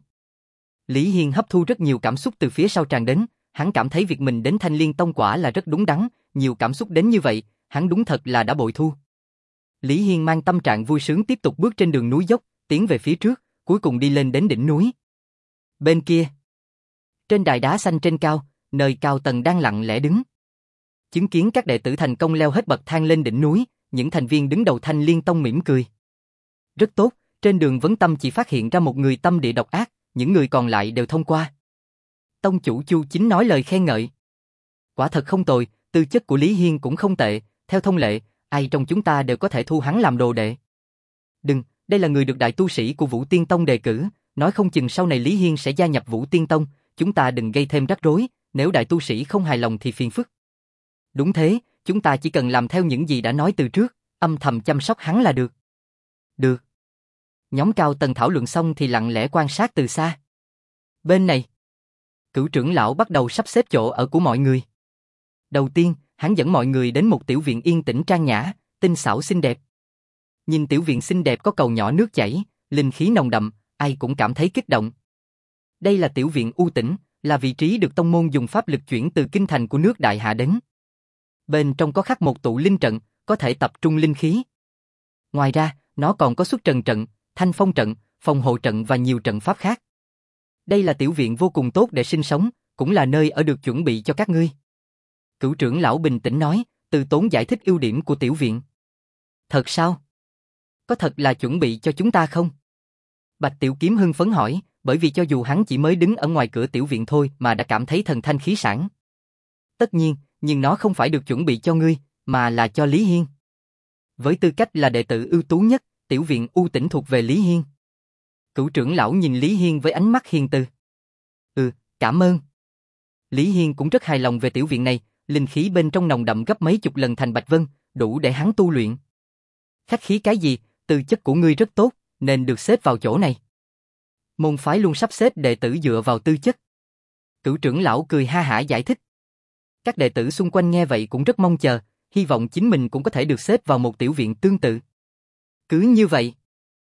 A: Lý Hiên hấp thu rất nhiều cảm xúc từ phía sau tràn đến, hắn cảm thấy việc mình đến Thanh Liên Tông quả là rất đúng đắn, nhiều cảm xúc đến như vậy, hắn đúng thật là đã bội thu. Lý Hiên mang tâm trạng vui sướng tiếp tục bước trên đường núi dốc, tiến về phía trước, cuối cùng đi lên đến đỉnh núi. Bên kia, trên đài đá xanh trên cao, nơi Cao Tần đang lặng lẽ đứng. Chứng kiến các đệ tử thành công leo hết bậc thang lên đỉnh núi, những thành viên đứng đầu Thanh Liên Tông mỉm cười. Rất tốt, trên đường vấn tâm chỉ phát hiện ra một người tâm địa độc ác, những người còn lại đều thông qua. Tông chủ Chu Chính nói lời khen ngợi. Quả thật không tồi, tư chất của Lý Hiên cũng không tệ, theo thông lệ, ai trong chúng ta đều có thể thu hắn làm đồ đệ. Đừng, đây là người được đại tu sĩ của Vũ Tiên Tông đề cử, nói không chừng sau này Lý Hiên sẽ gia nhập Vũ Tiên Tông, chúng ta đừng gây thêm rắc rối, nếu đại tu sĩ không hài lòng thì phiền phức. Đúng thế, chúng ta chỉ cần làm theo những gì đã nói từ trước, âm thầm chăm sóc hắn là được. Được. Nhóm Cao Tần thảo luận xong thì lặng lẽ quan sát từ xa. Bên này, cửu trưởng lão bắt đầu sắp xếp chỗ ở của mọi người. Đầu tiên, hắn dẫn mọi người đến một tiểu viện yên tĩnh trang nhã, tinh xảo xinh đẹp. Nhìn tiểu viện xinh đẹp có cầu nhỏ nước chảy, linh khí nồng đậm, ai cũng cảm thấy kích động. Đây là tiểu viện u tĩnh, là vị trí được tông môn dùng pháp lực chuyển từ kinh thành của nước Đại Hạ đến. Bên trong có khắc một tụ linh trận, có thể tập trung linh khí. Ngoài ra, nó còn có xuất trần trận, thanh phong trận, phòng hộ trận và nhiều trận pháp khác. Đây là tiểu viện vô cùng tốt để sinh sống, cũng là nơi ở được chuẩn bị cho các ngươi. Cửu trưởng lão bình tĩnh nói, từ tốn giải thích ưu điểm của tiểu viện. Thật sao? Có thật là chuẩn bị cho chúng ta không? Bạch Tiểu Kiếm hưng phấn hỏi, bởi vì cho dù hắn chỉ mới đứng ở ngoài cửa tiểu viện thôi mà đã cảm thấy thần thanh khí sảng. Tất nhiên, nhưng nó không phải được chuẩn bị cho ngươi, mà là cho Lý Hiên. Với tư cách là đệ tử ưu tú nhất, Tiểu viện u tĩnh thuộc về Lý Hiên. Cửu trưởng lão nhìn Lý Hiên với ánh mắt hiền từ. Ừ, cảm ơn. Lý Hiên cũng rất hài lòng về tiểu viện này, linh khí bên trong nồng đậm gấp mấy chục lần Thành Bạch Vân, đủ để hắn tu luyện. Khách khí cái gì, tư chất của ngươi rất tốt, nên được xếp vào chỗ này. Môn phái luôn sắp xếp đệ tử dựa vào tư chất. Cửu trưởng lão cười ha hả giải thích. Các đệ tử xung quanh nghe vậy cũng rất mong chờ, hy vọng chính mình cũng có thể được xếp vào một tiểu viện tương tự. Cứ như vậy.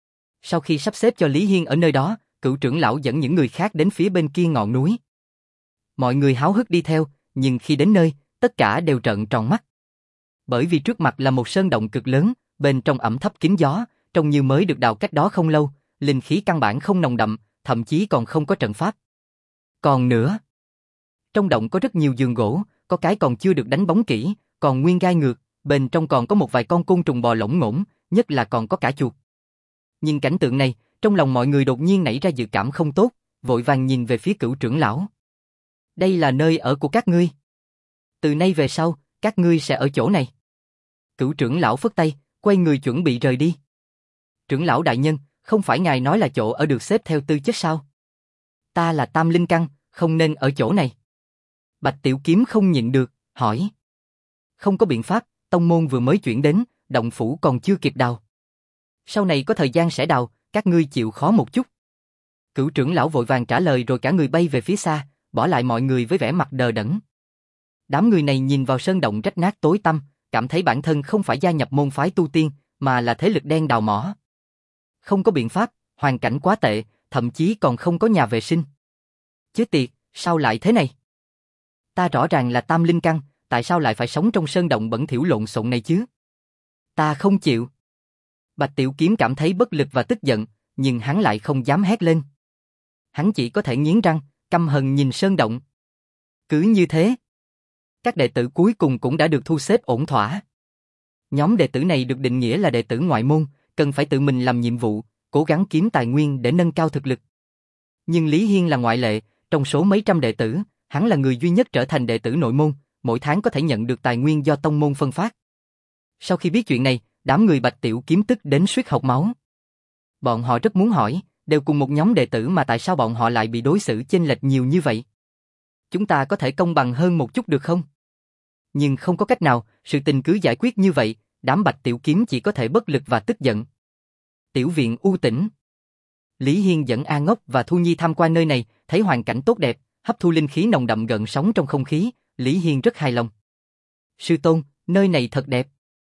A: Sau khi sắp xếp cho Lý Hiên ở nơi đó, cửu trưởng lão dẫn những người khác đến phía bên kia ngọn núi. Mọi người háo hức đi theo, nhưng khi đến nơi, tất cả đều trợn tròn mắt. Bởi vì trước mặt là một sơn động cực lớn, bên trong ẩm thấp kín gió, trông như mới được đào cách đó không lâu, linh khí căn bản không nồng đậm, thậm chí còn không có trận pháp. Còn nữa, trong động có rất nhiều giường gỗ, có cái còn chưa được đánh bóng kỹ, còn nguyên gai ngược, bên trong còn có một vài con côn trùng bò lổn ngổn, nhất là còn có cả chuột. Nhìn cảnh tượng này, trong lòng mọi người đột nhiên nảy ra dự cảm không tốt, vội vàng nhìn về phía cửu trưởng lão. Đây là nơi ở của các ngươi. Từ nay về sau, các ngươi sẽ ở chỗ này. Cửu trưởng lão phất tay, quay người chuẩn bị rời đi. Trưởng lão đại nhân, không phải ngài nói là chỗ ở được xếp theo tư chất sao? Ta là Tam Linh Căn, không nên ở chỗ này. Bạch Tiểu Kiếm không nhịn được, hỏi. Không có biện pháp, tông môn vừa mới chuyển đến, động phủ còn chưa kịp đào. Sau này có thời gian sẽ đào, các ngươi chịu khó một chút. Cửu trưởng lão vội vàng trả lời rồi cả người bay về phía xa, bỏ lại mọi người với vẻ mặt đờ đẫn. Đám người này nhìn vào sơn động rách nát tối tăm, cảm thấy bản thân không phải gia nhập môn phái tu tiên, mà là thế lực đen đào mỏ. Không có biện pháp, hoàn cảnh quá tệ, thậm chí còn không có nhà vệ sinh. Chết tiệt, sao lại thế này? Ta rõ ràng là Tam Linh Căn, tại sao lại phải sống trong sơn động bẩn thỉu lộn xộn này chứ? Ta không chịu. Bạch Tiểu Kiếm cảm thấy bất lực và tức giận, nhưng hắn lại không dám hét lên. Hắn chỉ có thể nghiến răng, căm hận nhìn sơn động. Cứ như thế, các đệ tử cuối cùng cũng đã được thu xếp ổn thỏa. Nhóm đệ tử này được định nghĩa là đệ tử ngoại môn, cần phải tự mình làm nhiệm vụ, cố gắng kiếm tài nguyên để nâng cao thực lực. Nhưng Lý Hiên là ngoại lệ, trong số mấy trăm đệ tử, hắn là người duy nhất trở thành đệ tử nội môn, mỗi tháng có thể nhận được tài nguyên do tông môn phân phát. Sau khi biết chuyện này, đám người Bạch Tiểu Kiếm tức đến suýt hộc máu. Bọn họ rất muốn hỏi, đều cùng một nhóm đệ tử mà tại sao bọn họ lại bị đối xử chênh lệch nhiều như vậy? Chúng ta có thể công bằng hơn một chút được không? Nhưng không có cách nào, sự tình cứ giải quyết như vậy, đám Bạch Tiểu Kiếm chỉ có thể bất lực và tức giận. Tiểu viện u tĩnh. Lý Hiên dẫn A Ngốc và Thu Nhi tham quan nơi này, thấy hoàn cảnh tốt đẹp, hấp thu linh khí nồng đậm gợn sóng trong không khí, Lý Hiên rất hài lòng. Sư tôn, nơi này thật đẹp.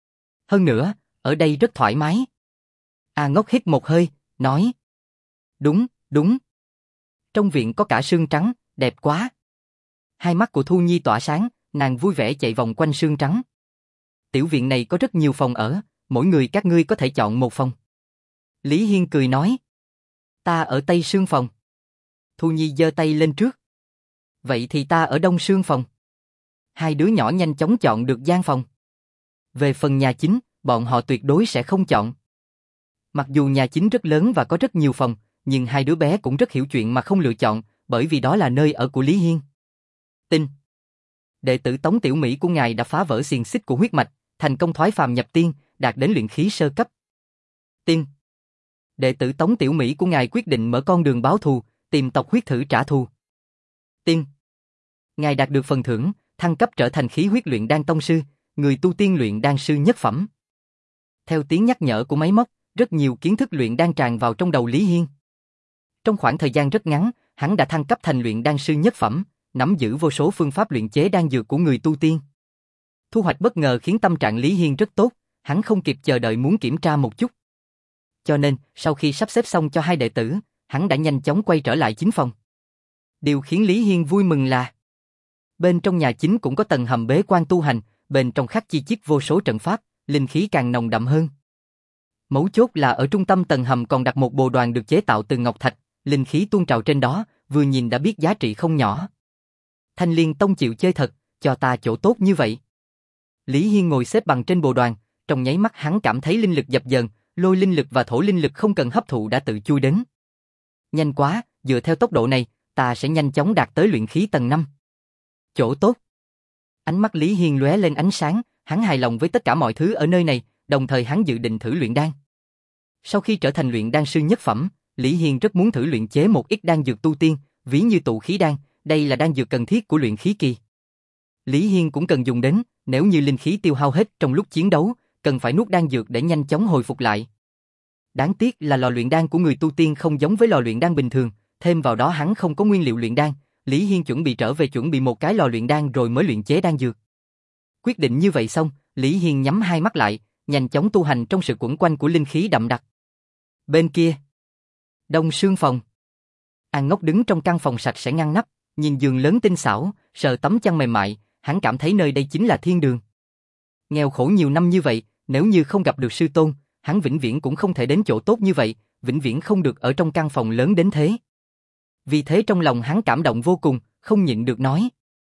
A: Hơn nữa, ở đây rất thoải mái. A Ngốc hít một hơi, nói. Đúng, đúng. Trong viện có cả sương trắng, đẹp quá. Hai mắt của Thu Nhi tỏa sáng, nàng vui vẻ chạy vòng quanh sương trắng. Tiểu viện này có rất nhiều phòng ở, mỗi người các ngươi có thể chọn một phòng. Lý Hiên cười nói. Ta ở Tây Sương phòng. Thu Nhi giơ tay lên trước. Vậy thì ta ở Đông Sương phòng. Hai đứa nhỏ nhanh chóng chọn được gian phòng. Về phần nhà chính, bọn họ tuyệt đối sẽ không chọn. Mặc dù nhà chính rất lớn và có rất nhiều phòng, nhưng hai đứa bé cũng rất hiểu chuyện mà không lựa chọn, bởi vì đó là nơi ở của Lý Hiên. Tin. Đệ tử Tống Tiểu Mỹ của ngài đã phá vỡ xiềng xích của huyết mạch, thành công thoái phàm nhập tiên, đạt đến luyện khí sơ cấp. Tin. Đệ tử Tống Tiểu Mỹ của ngài quyết định mở con đường báo thù, tìm tộc huyết thử trả thù. Tin. Ngài đạt được phần thưởng, thăng cấp trở thành khí huyết luyện đan tông sư, người tu tiên luyện đan sư nhất phẩm. Theo tiếng nhắc nhở của máy móc, rất nhiều kiến thức luyện đan tràn vào trong đầu Lý Hiên. Trong khoảng thời gian rất ngắn, hắn đã thăng cấp thành luyện đan sư nhất phẩm, nắm giữ vô số phương pháp luyện chế đan dược của người tu tiên. Thu hoạch bất ngờ khiến tâm trạng Lý Hiên rất tốt, hắn không kịp chờ đợi muốn kiểm tra một chút. Cho nên, sau khi sắp xếp xong cho hai đệ tử, hắn đã nhanh chóng quay trở lại chính phòng. Điều khiến Lý Hiên vui mừng là bên trong nhà chính cũng có tầng hầm bế quan tu hành, bên trong khắc chi chít vô số trận pháp, linh khí càng nồng đậm hơn. Mấu chốt là ở trung tâm tầng hầm còn đặt một bồ đoàn được chế tạo từ ngọc thạch, linh khí tuôn trào trên đó, vừa nhìn đã biết giá trị không nhỏ. Thanh Liên Tông chịu chơi thật, cho ta chỗ tốt như vậy. Lý Hiên ngồi xếp bằng trên bồ đoàn, trong nháy mắt hắn cảm thấy linh lực dập dờn, lôi linh lực và thổ linh lực không cần hấp thụ đã tự chui đến. Nhanh quá, dựa theo tốc độ này, ta sẽ nhanh chóng đạt tới luyện khí tầng năm. Chỗ tốt. Ánh mắt Lý Hiên lóe lên ánh sáng, hắn hài lòng với tất cả mọi thứ ở nơi này, đồng thời hắn dự định thử luyện đan. Sau khi trở thành luyện đan sư nhất phẩm, Lý Hiên rất muốn thử luyện chế một ít đan dược tu tiên, ví như tụ khí đan, đây là đan dược cần thiết của luyện khí kỳ. Lý Hiên cũng cần dùng đến, nếu như linh khí tiêu hao hết trong lúc chiến đấu, cần phải nuốt đan dược để nhanh chóng hồi phục lại. Đáng tiếc là lò luyện đan của người tu tiên không giống với lò luyện đan bình thường, thêm vào đó hắn không có nguyên liệu luyện đan, Lý Hiên chuẩn bị trở về chuẩn bị một cái lò luyện đan rồi mới luyện chế đan dược. Quyết định như vậy xong, Lý Hiên nhắm hai mắt lại, nhanh chóng tu hành trong sự quẩn quanh của linh khí đậm đặc. Bên kia, Đông Sương phòng. An Ngốc đứng trong căn phòng sạch sẽ ngăn nắp, nhìn giường lớn tinh xảo, sờ tấm chăn mềm mại, hắn cảm thấy nơi đây chính là thiên đường. Nghèo khổ nhiều năm như vậy, nếu như không gặp được sư tôn, hắn vĩnh viễn cũng không thể đến chỗ tốt như vậy, vĩnh viễn không được ở trong căn phòng lớn đến thế. Vì thế trong lòng hắn cảm động vô cùng, không nhịn được nói.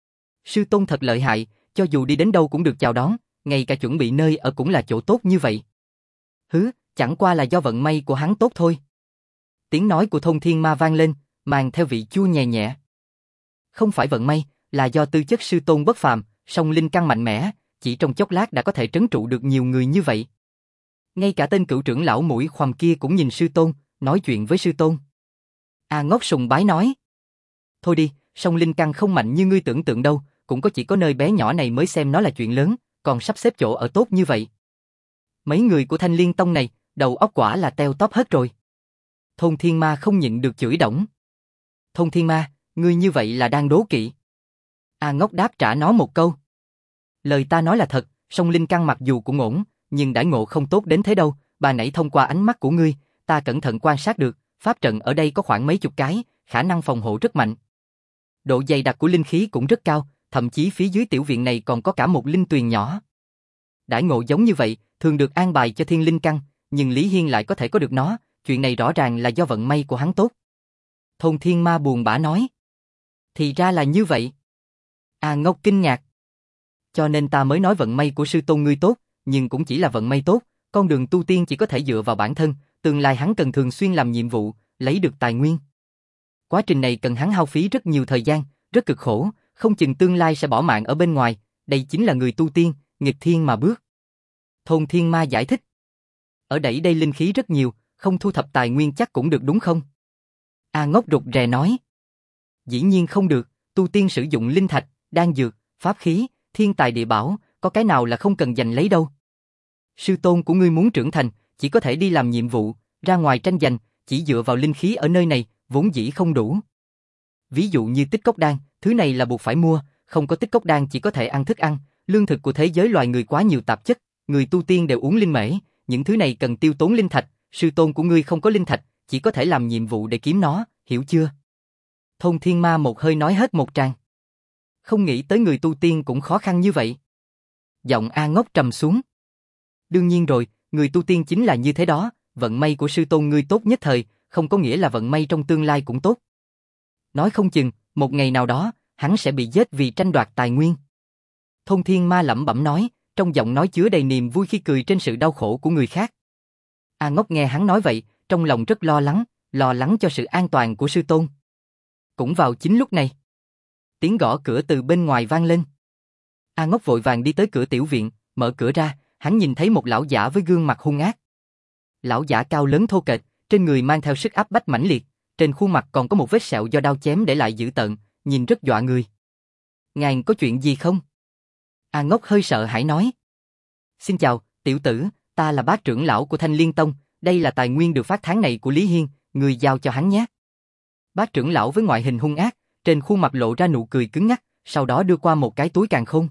A: Sư tôn thật lợi hại, cho dù đi đến đâu cũng được chào đón, ngay cả chuẩn bị nơi ở cũng là chỗ tốt như vậy. Hứ, chẳng qua là do vận may của hắn tốt thôi. Tiếng nói của Thôn Thiên Ma vang lên, mang theo vị chua nhẹ nhẹ. Không phải vận may, là do tư chất sư tôn bất phàm, song linh căn mạnh mẽ, chỉ trong chốc lát đã có thể trấn trụ được nhiều người như vậy. Ngay cả tên cựu trưởng lão mũi khoằm kia cũng nhìn sư tôn, nói chuyện với sư tôn. A Ngốc sùng bái nói. Thôi đi, song linh căn không mạnh như ngươi tưởng tượng đâu, cũng có chỉ có nơi bé nhỏ này mới xem nó là chuyện lớn, còn sắp xếp chỗ ở tốt như vậy. Mấy người của Thanh Liên Tông này, đầu óc quả là teo tóp hết rồi. Thôn Thiên Ma không nhịn được chửi đổng. Thôn Thiên Ma, ngươi như vậy là đang đố kỵ. A Ngốc đáp trả nó một câu. Lời ta nói là thật, song linh căn mặc dù cũng ổn, nhưng đãi ngộ không tốt đến thế đâu, bà nãy thông qua ánh mắt của ngươi, ta cẩn thận quan sát được, pháp trận ở đây có khoảng mấy chục cái, khả năng phòng hộ rất mạnh. Độ dày đặc của linh khí cũng rất cao, thậm chí phía dưới tiểu viện này còn có cả một linh tuyền nhỏ. Đãi ngộ giống như vậy, thường được an bài cho thiên linh căn, nhưng Lý Hiên lại có thể có được nó, chuyện này rõ ràng là do vận may của hắn tốt. Thôn Thiên Ma buồn bã nói. Thì ra là như vậy. A Ngốc kinh ngạc. Cho nên ta mới nói vận may của sư tôn ngươi tốt, nhưng cũng chỉ là vận may tốt, con đường tu tiên chỉ có thể dựa vào bản thân, tương lai hắn cần thường xuyên làm nhiệm vụ, lấy được tài nguyên. Quá trình này cần hắn hao phí rất nhiều thời gian, rất cực khổ, không chừng tương lai sẽ bỏ mạng ở bên ngoài, đây chính là người tu tiên, nghịch thiên mà bước. Thôn Thiên Ma giải thích. Ở đẩy đây linh khí rất nhiều, không thu thập tài nguyên chắc cũng được đúng không? A Ngốc rụt rè nói. Dĩ nhiên không được, tu tiên sử dụng linh thạch, đan dược, pháp khí, thiên tài địa bảo, có cái nào là không cần giành lấy đâu. Sư tôn của ngươi muốn trưởng thành, chỉ có thể đi làm nhiệm vụ, ra ngoài tranh giành, chỉ dựa vào linh khí ở nơi này, vốn dĩ không đủ. Ví dụ như tích cốc đan, thứ này là buộc phải mua, không có tích cốc đan chỉ có thể ăn thức ăn, lương thực của thế giới loài người quá nhiều tạp chất, người tu tiên đều uống linh mễ, những thứ này cần tiêu tốn linh thạch, sư tôn của ngươi không có linh thạch, chỉ có thể làm nhiệm vụ để kiếm nó, hiểu chưa? Thôn Thiên Ma một hơi nói hết một tràng. Không nghĩ tới người tu tiên cũng khó khăn như vậy. Giọng A Ngốc trầm xuống. Đương nhiên rồi, người tu tiên chính là như thế đó, vận may của sư tôn ngươi tốt nhất thời, không có nghĩa là vận may trong tương lai cũng tốt. Nói không chừng, một ngày nào đó, hắn sẽ bị giết vì tranh đoạt tài nguyên. Thôn Thiên Ma lẩm bẩm nói, trong giọng nói chứa đầy niềm vui khi cười trên sự đau khổ của người khác. A Ngốc nghe hắn nói vậy, trong lòng rất lo lắng, lo lắng cho sự an toàn của sư tôn. Cũng vào chính lúc này, tiếng gõ cửa từ bên ngoài vang lên. A Ngốc vội vàng đi tới cửa tiểu viện, mở cửa ra, hắn nhìn thấy một lão giả với gương mặt hung ác. Lão giả cao lớn thô kệch, trên người mang theo sức áp bách mãnh liệt, trên khuôn mặt còn có một vết sẹo do đao chém để lại dữ tợn, nhìn rất dọa người. Ngài có chuyện gì không? A Ngốc hơi sợ hãi nói. Xin chào, tiểu tử, ta là bác trưởng lão của Thanh Liên Tông, đây là tài nguyên được phát tháng này của Lý Hiên, người giao cho hắn nhé. Bác trưởng lão với ngoại hình hung ác, trên khuôn mặt lộ ra nụ cười cứng ngắc, sau đó đưa qua một cái túi càn khôn.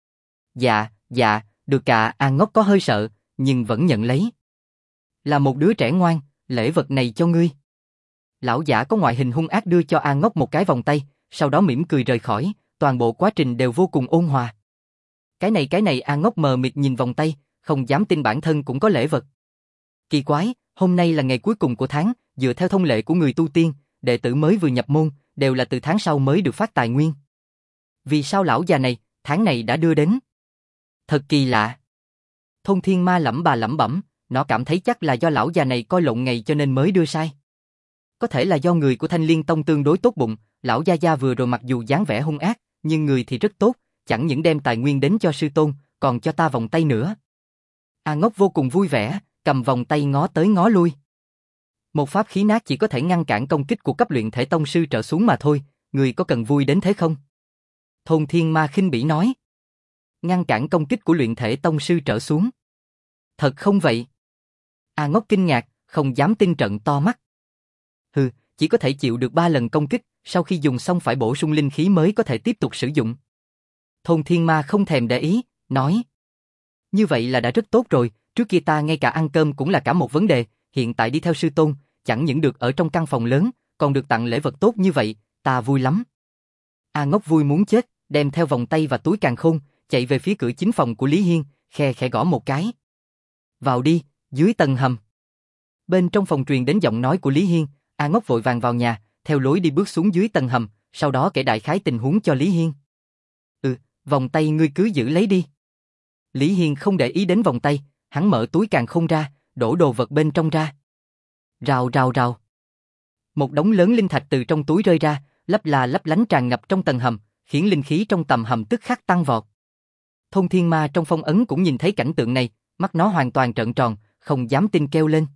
A: Dạ, dạ, được cả. A Ngốc có hơi sợ, nhưng vẫn nhận lấy. Là một đứa trẻ ngoan, lễ vật này cho ngươi. Lão giả có ngoại hình hung ác đưa cho A Ngốc một cái vòng tay, sau đó mỉm cười rời khỏi, toàn bộ quá trình đều vô cùng ôn hòa. Cái này cái này A Ngốc mờ mịt nhìn vòng tay, không dám tin bản thân cũng có lễ vật. Kỳ quái, hôm nay là ngày cuối cùng của tháng, dựa theo thông lệ của người tu tiên, đệ tử mới vừa nhập môn, đều là từ tháng sau mới được phát tài nguyên. Vì sao lão già này, tháng này đã đưa đến? Thật kỳ lạ. Thôn Thiên Ma lẩm bà lẩm bẩm, nó cảm thấy chắc là do lão già này coi lộn ngày cho nên mới đưa sai. Có thể là do người của Thanh Liên Tông tương đối tốt bụng, lão gia gia vừa rồi mặc dù dáng vẻ hung ác, nhưng người thì rất tốt, chẳng những đem tài nguyên đến cho sư tôn, còn cho ta vòng tay nữa. A Ngốc vô cùng vui vẻ, cầm vòng tay ngó tới ngó lui. Một pháp khí nát chỉ có thể ngăn cản công kích của cấp luyện thể tông sư trở xuống mà thôi, người có cần vui đến thế không? Thôn Thiên Ma khinh bỉ nói. Ngăn cản công kích của luyện thể tông sư trở xuống. Thật không vậy? A Ngốc kinh ngạc, không dám tin trợn to mắt. Hừ, chỉ có thể chịu được ba lần công kích, sau khi dùng xong phải bổ sung linh khí mới có thể tiếp tục sử dụng. Thôn Thiên Ma không thèm để ý, nói. Như vậy là đã rất tốt rồi, trước kia ta ngay cả ăn cơm cũng là cả một vấn đề, hiện tại đi theo sư tôn, chẳng những được ở trong căn phòng lớn, còn được tặng lễ vật tốt như vậy, ta vui lắm. A Ngốc vui muốn chết, đem theo vòng tay và túi càn khôn, chạy về phía cửa chính phòng của Lý Hiên, khe khẽ gõ một cái. Vào đi, dưới tầng hầm. Bên trong phòng truyền đến giọng nói của Lý Hiên, A Ngốc vội vàng vào nhà, theo lối đi bước xuống dưới tầng hầm, sau đó kể đại khái tình huống cho Lý Hiên. Ừ, vòng tay ngươi cứ giữ lấy đi. Lý Hiên không để ý đến vòng tay, hắn mở túi càn khôn ra, đổ đồ vật bên trong ra. Rào rào rào. Một đống lớn linh thạch từ trong túi rơi ra, lấp là lấp lánh tràn ngập trong tầng hầm, khiến linh khí trong tầm hầm tức khắc tăng vọt. Thôn Thiên Ma trong phong ấn cũng nhìn thấy cảnh tượng này, mắt nó hoàn toàn trợn tròn, không dám tin kêu lên.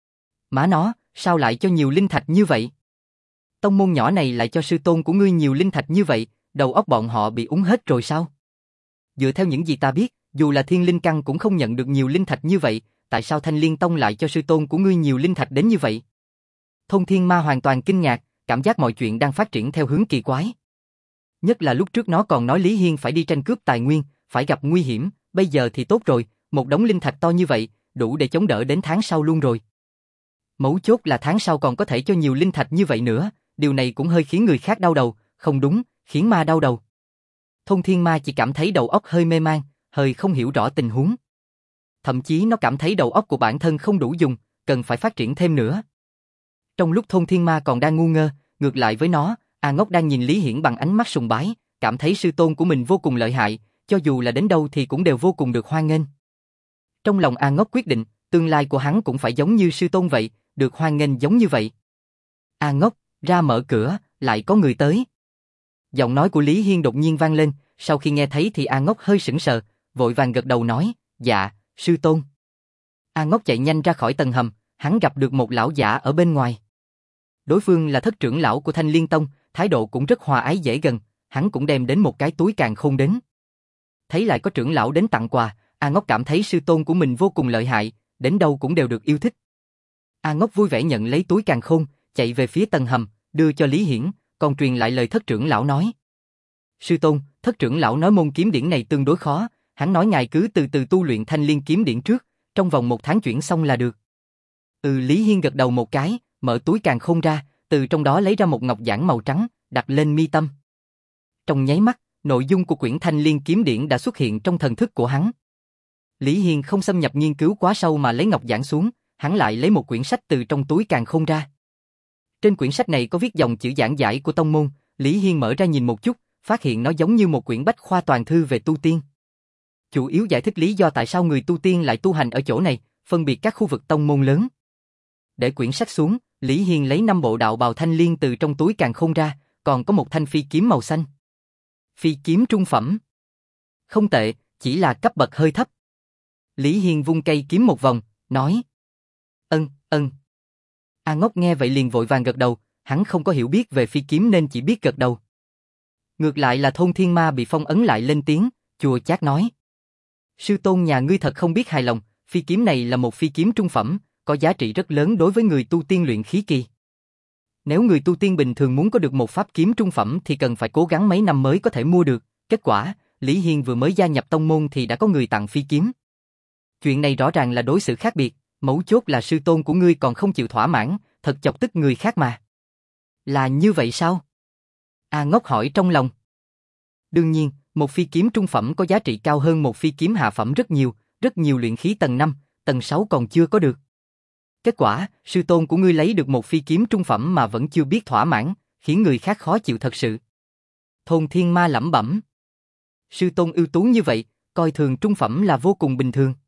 A: Má nó, sao lại cho nhiều linh thạch như vậy? Tông môn nhỏ này lại cho sư tôn của ngươi nhiều linh thạch như vậy, đầu óc bọn họ bị úng hết rồi sao? Dựa theo những gì ta biết, dù là thiên linh căn cũng không nhận được nhiều linh thạch như vậy, tại sao Thanh Liên Tông lại cho sư tôn của ngươi nhiều linh thạch đến như vậy? Thôn Thiên Ma hoàn toàn kinh ngạc, cảm giác mọi chuyện đang phát triển theo hướng kỳ quái. Nhất là lúc trước nó còn nói Lý Hiên phải đi tranh cướp tài nguyên, phải gặp nguy hiểm, bây giờ thì tốt rồi, một đống linh thạch to như vậy, đủ để chống đỡ đến tháng sau luôn rồi. Mấu chốt là tháng sau còn có thể cho nhiều linh thạch như vậy nữa, điều này cũng hơi khiến người khác đau đầu, không đúng, khiến ma đau đầu. Thôn Thiên Ma chỉ cảm thấy đầu óc hơi mê man, hơi không hiểu rõ tình huống. Thậm chí nó cảm thấy đầu óc của bản thân không đủ dùng, cần phải phát triển thêm nữa. Trong lúc Thôn Thiên Ma còn đang ngu ngơ, ngược lại với nó, A Ngốc đang nhìn Lý Hiển bằng ánh mắt sùng bái, cảm thấy sư tôn của mình vô cùng lợi hại, cho dù là đến đâu thì cũng đều vô cùng được hoan nghênh. Trong lòng A Ngốc quyết định, tương lai của hắn cũng phải giống như sư tôn vậy, được hoan nghênh giống như vậy. A Ngốc, ra mở cửa, lại có người tới. Giọng nói của Lý Hiên đột nhiên vang lên, sau khi nghe thấy thì A Ngốc hơi sững sờ, vội vàng gật đầu nói, dạ, sư tôn. A Ngốc chạy nhanh ra khỏi tầng hầm, hắn gặp được một lão giả ở bên ngoài. Đối phương là thất trưởng lão của Thanh Liên Tông, thái độ cũng rất hòa ái dễ gần, hắn cũng đem đến một cái túi càn khôn đến. Thấy lại có trưởng lão đến tặng quà, A Ngốc cảm thấy sư tôn của mình vô cùng lợi hại, đến đâu cũng đều được yêu thích. A Ngốc vui vẻ nhận lấy túi càn khôn, chạy về phía tầng hầm, đưa cho Lý Hiển, còn truyền lại lời thất trưởng lão nói. Sư tôn, thất trưởng lão nói môn kiếm điển này tương đối khó, hắn nói ngài cứ từ từ tu luyện Thanh Liên kiếm điển trước, trong vòng một tháng chuyển xong là được. Ừ, Lý Hiên gật đầu một cái, mở túi càn khôn ra, từ trong đó lấy ra một ngọc giản màu trắng, đặt lên mi tâm. Trong nháy mắt, nội dung của quyển Thanh Liên kiếm điển đã xuất hiện trong thần thức của hắn. Lý Hiên không xâm nhập nghiên cứu quá sâu mà lấy ngọc giản xuống, hắn lại lấy một quyển sách từ trong túi càn khôn ra. Trên quyển sách này có viết dòng chữ giảng giải của tông môn, Lý Hiên mở ra nhìn một chút, phát hiện nó giống như một quyển bách khoa toàn thư về tu tiên. Chủ yếu giải thích lý do tại sao người tu tiên lại tu hành ở chỗ này, phân biệt các khu vực tông môn lớn. Để quyển sách xuống, Lý Hiên lấy năm bộ đạo bào thanh liên từ trong túi càn khôn ra, còn có một thanh phi kiếm màu xanh. Phi kiếm trung phẩm. Không tệ, chỉ là cấp bậc hơi thấp. Lý Hiên vung cây kiếm một vòng, nói. Ân, ân. A Ngốc nghe vậy liền vội vàng gật đầu, hắn không có hiểu biết về phi kiếm nên chỉ biết gật đầu. Ngược lại là Thôn Thiên Ma bị phong ấn lại lên tiếng, chua chát nói. Sư tôn nhà ngươi thật không biết hài lòng, phi kiếm này là một phi kiếm trung phẩm, có giá trị rất lớn đối với người tu tiên luyện khí kỳ. Nếu người tu tiên bình thường muốn có được một pháp kiếm trung phẩm thì cần phải cố gắng mấy năm mới có thể mua được, kết quả, Lý Hiên vừa mới gia nhập tông môn thì đã có người tặng phi kiếm. Chuyện này rõ ràng là đối xử khác biệt, mấu chốt là sư tôn của ngươi còn không chịu thỏa mãn, thật chọc tức người khác mà. Là như vậy sao? A Ngốc hỏi trong lòng. Đương nhiên, một phi kiếm trung phẩm có giá trị cao hơn một phi kiếm hạ phẩm rất nhiều, rất nhiều luyện khí tầng năm, tầng sáu còn chưa có được. Kết quả, sư tôn của ngươi lấy được một phi kiếm trung phẩm mà vẫn chưa biết thỏa mãn, khiến người khác khó chịu thật sự. Thôn Thiên Ma lẩm bẩm. Sư tôn ưu tú như vậy, coi thường trung phẩm là vô cùng bình thường.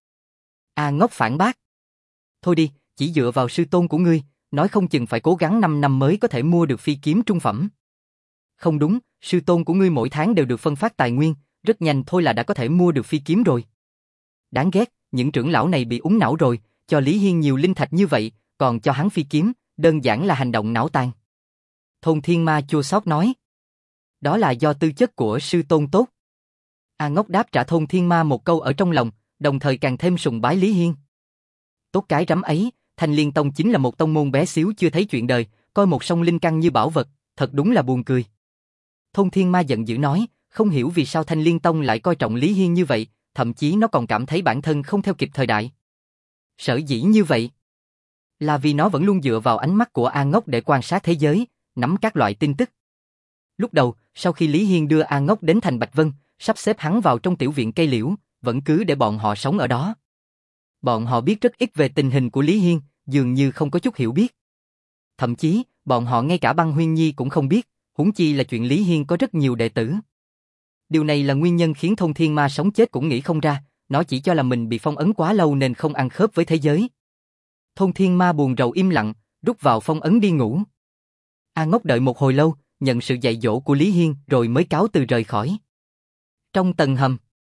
A: A Ngốc phản bác. Thôi đi, chỉ dựa vào sư tôn của ngươi, nói không chừng phải cố gắng năm năm mới có thể mua được phi kiếm trung phẩm. Không đúng, sư tôn của ngươi mỗi tháng đều được phân phát tài nguyên, rất nhanh thôi là đã có thể mua được phi kiếm rồi. Đáng ghét, những trưởng lão này bị úng não rồi, cho Lý Hiên nhiều linh thạch như vậy, còn cho hắn phi kiếm, đơn giản là hành động não tàn. Thôn Thiên Ma chua xót nói. Đó là do tư chất của sư tôn tốt. A Ngốc đáp trả Thôn Thiên Ma một câu ở trong lòng, đồng thời càng thêm sùng bái Lý Hiên. Tốt cái rắm ấy, Thanh Liên Tông chính là một tông môn bé xíu chưa thấy chuyện đời, coi một sông linh căn như bảo vật, thật đúng là buồn cười. Thôn Thiên Ma giận dữ nói, không hiểu vì sao Thanh Liên Tông lại coi trọng Lý Hiên như vậy, thậm chí nó còn cảm thấy bản thân không theo kịp thời đại. Sở dĩ như vậy là vì nó vẫn luôn dựa vào ánh mắt của A Ngốc để quan sát thế giới, nắm các loại tin tức. Lúc đầu, sau khi Lý Hiên đưa A Ngốc đến thành Bạch Vân, sắp xếp hắn vào trong tiểu viện cây liễu, vẫn cứ để bọn họ sống ở đó. Bọn họ biết rất ít về tình hình của Lý Hiên, dường như không có chút hiểu biết. Thậm chí, bọn họ ngay cả Băng Huyên Nhi cũng không biết, huống chi là chuyện Lý Hiên có rất nhiều đệ tử. Điều này là nguyên nhân khiến Thôn Thiên Ma sống chết cũng nghĩ không ra, nó chỉ cho là mình bị phong ấn quá lâu nên không ăn khớp với thế giới. Thôn Thiên Ma buồn rầu im lặng, rút vào phong ấn đi ngủ. A Ngốc đợi một hồi lâu, nhận sự dạy dỗ của Lý Hiên rồi mới cáo từ rời khỏi. Trong tầng hầm,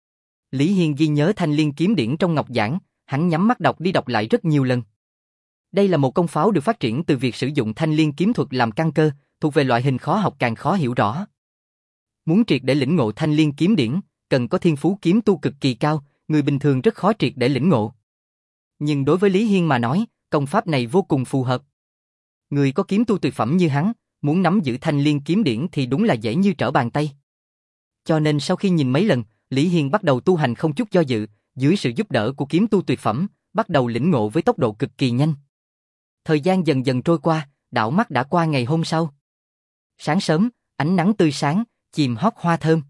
A: Lý Hiên ghi nhớ Thanh Liên kiếm điển trong ngọc giản, hắn nhắm mắt đọc đi đọc lại rất nhiều lần. Đây là một công pháo được phát triển từ việc sử dụng Thanh Liên kiếm thuật làm căn cơ, thuộc về loại hình khó học càng khó hiểu rõ. Muốn triệt để lĩnh ngộ Thanh Liên kiếm điển, cần có thiên phú kiếm tu cực kỳ cao, người bình thường rất khó triệt để lĩnh ngộ. Nhưng đối với Lý Hiên mà nói, công pháp này vô cùng phù hợp. Người có kiếm tu tuyệt phẩm như hắn, muốn nắm giữ Thanh Liên kiếm điển thì đúng là dễ như trở bàn tay. Cho nên sau khi nhìn mấy lần, Lý Hiên bắt đầu tu hành không chút do dự, dưới sự giúp đỡ của kiếm tu tuyệt phẩm, bắt đầu lĩnh ngộ với tốc độ cực kỳ nhanh. Thời gian dần dần trôi qua, đảo mắt đã qua ngày hôm sau. Sáng sớm, ánh nắng tươi sáng, chìm hót hoa thơm.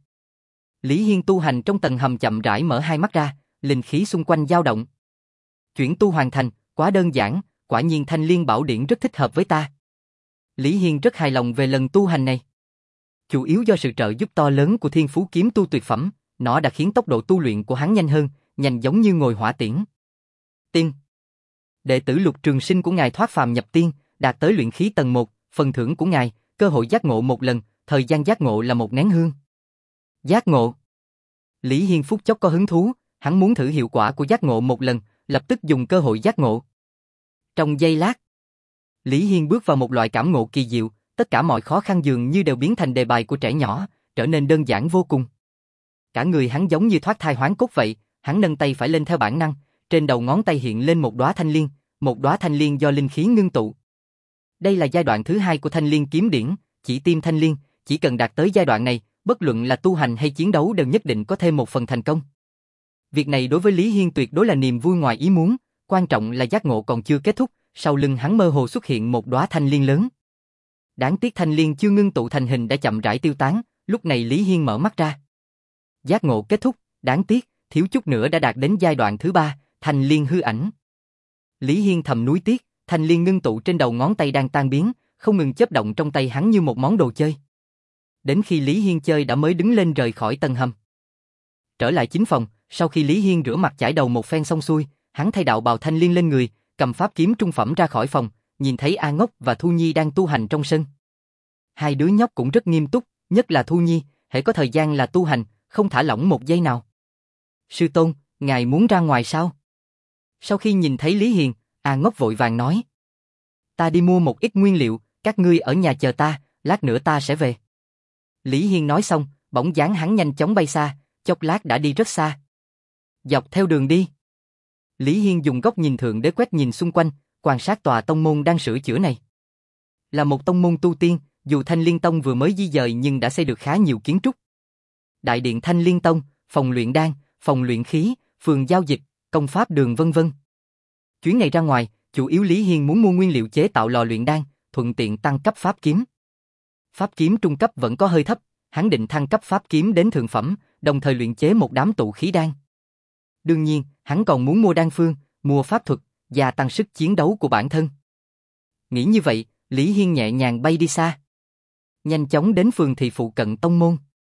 A: Lý Hiên tu hành trong tầng hầm chậm rãi mở hai mắt ra, linh khí xung quanh dao động. Chuyển tu hoàn thành, quá đơn giản, quả nhiên Thanh Liên bảo điển rất thích hợp với ta. Lý Hiên rất hài lòng về lần tu hành này. Chủ yếu do sự trợ giúp to lớn của thiên phú kiếm tu tuyệt phẩm, nó đã khiến tốc độ tu luyện của hắn nhanh hơn, nhanh giống như ngồi hỏa tiễn. Tiên. Đệ tử Lục Trường Sinh của ngài thoát phàm nhập tiên, đạt tới luyện khí tầng một, phần thưởng của ngài, cơ hội giác ngộ một lần, thời gian giác ngộ là một nén hương. Giác ngộ. Lý Hiên phút chốc có hứng thú, hắn muốn thử hiệu quả của giác ngộ một lần, lập tức dùng cơ hội giác ngộ. Trong giây lát, Lý Hiên bước vào một loại cảm ngộ kỳ diệu, tất cả mọi khó khăn dường như đều biến thành đề bài của trẻ nhỏ, trở nên đơn giản vô cùng. Cả người hắn giống như thoát thai hoán cốt vậy, hắn nâng tay phải lên theo bản năng, trên đầu ngón tay hiện lên một đóa thanh liên, một đóa thanh liên do linh khí ngưng tụ. Đây là giai đoạn thứ hai của Thanh Liên kiếm điển, chỉ tim thanh liên, chỉ cần đạt tới giai đoạn này, bất luận là tu hành hay chiến đấu đều nhất định có thêm một phần thành công. Việc này đối với Lý Hiên tuyệt đối là niềm vui ngoài ý muốn, quan trọng là giác ngộ còn chưa kết thúc, sau lưng hắn mơ hồ xuất hiện một đóa thanh liên lớn. Đáng tiếc thanh liên chưa ngưng tụ thành hình đã chậm rãi tiêu tán, lúc này Lý Hiên mở mắt ra. Giác ngộ kết thúc, đáng tiếc, thiếu chút nữa đã đạt đến giai đoạn thứ ba, thanh liên hư ảnh. Lý Hiên thầm nuối tiếc, thanh liên ngưng tụ trên đầu ngón tay đang tan biến, không ngừng chớp động trong tay hắn như một món đồ chơi. Đến khi Lý Hiên chơi đã mới đứng lên rời khỏi tầng hầm. Trở lại chính phòng, sau khi Lý Hiên rửa mặt chải đầu một phen xong xuôi, hắn thay đạo bào thanh liên lên người, cầm pháp kiếm trung phẩm ra khỏi phòng, nhìn thấy A Ngốc và Thu Nhi đang tu hành trong sân. Hai đứa nhóc cũng rất nghiêm túc, nhất là Thu Nhi, hễ có thời gian là tu hành, không thả lỏng một giây nào. Sư tôn, ngài muốn ra ngoài sao? Sau khi nhìn thấy Lý Hiên, A Ngốc vội vàng nói. Ta đi mua một ít nguyên liệu, các ngươi ở nhà chờ ta, lát nữa ta sẽ về. Lý Hiên nói xong, bỗng dáng hắn nhanh chóng bay xa, chốc lát đã đi rất xa. Dọc theo đường đi. Lý Hiên dùng góc nhìn thượng đế quét nhìn xung quanh, quan sát tòa tông môn đang sửa chữa này. Là một tông môn tu tiên, dù Thanh Liên Tông vừa mới di dời nhưng đã xây được khá nhiều kiến trúc. Đại điện Thanh Liên Tông, phòng luyện đan, phòng luyện khí, phường giao dịch, công pháp đường vân vân. Chuyến này ra ngoài, chủ yếu Lý Hiên muốn mua nguyên liệu chế tạo lò luyện đan, thuận tiện tăng cấp pháp kiếm. Pháp kiếm trung cấp vẫn có hơi thấp, hắn định thăng cấp pháp kiếm đến thượng phẩm, đồng thời luyện chế một đám tụ khí đan. Đương nhiên, hắn còn muốn mua đan phương, mua pháp thuật, gia tăng sức chiến đấu của bản thân. Nghĩ như vậy, Lý Hiên nhẹ nhàng bay đi xa. Nhanh chóng đến phường thị phụ cận tông môn.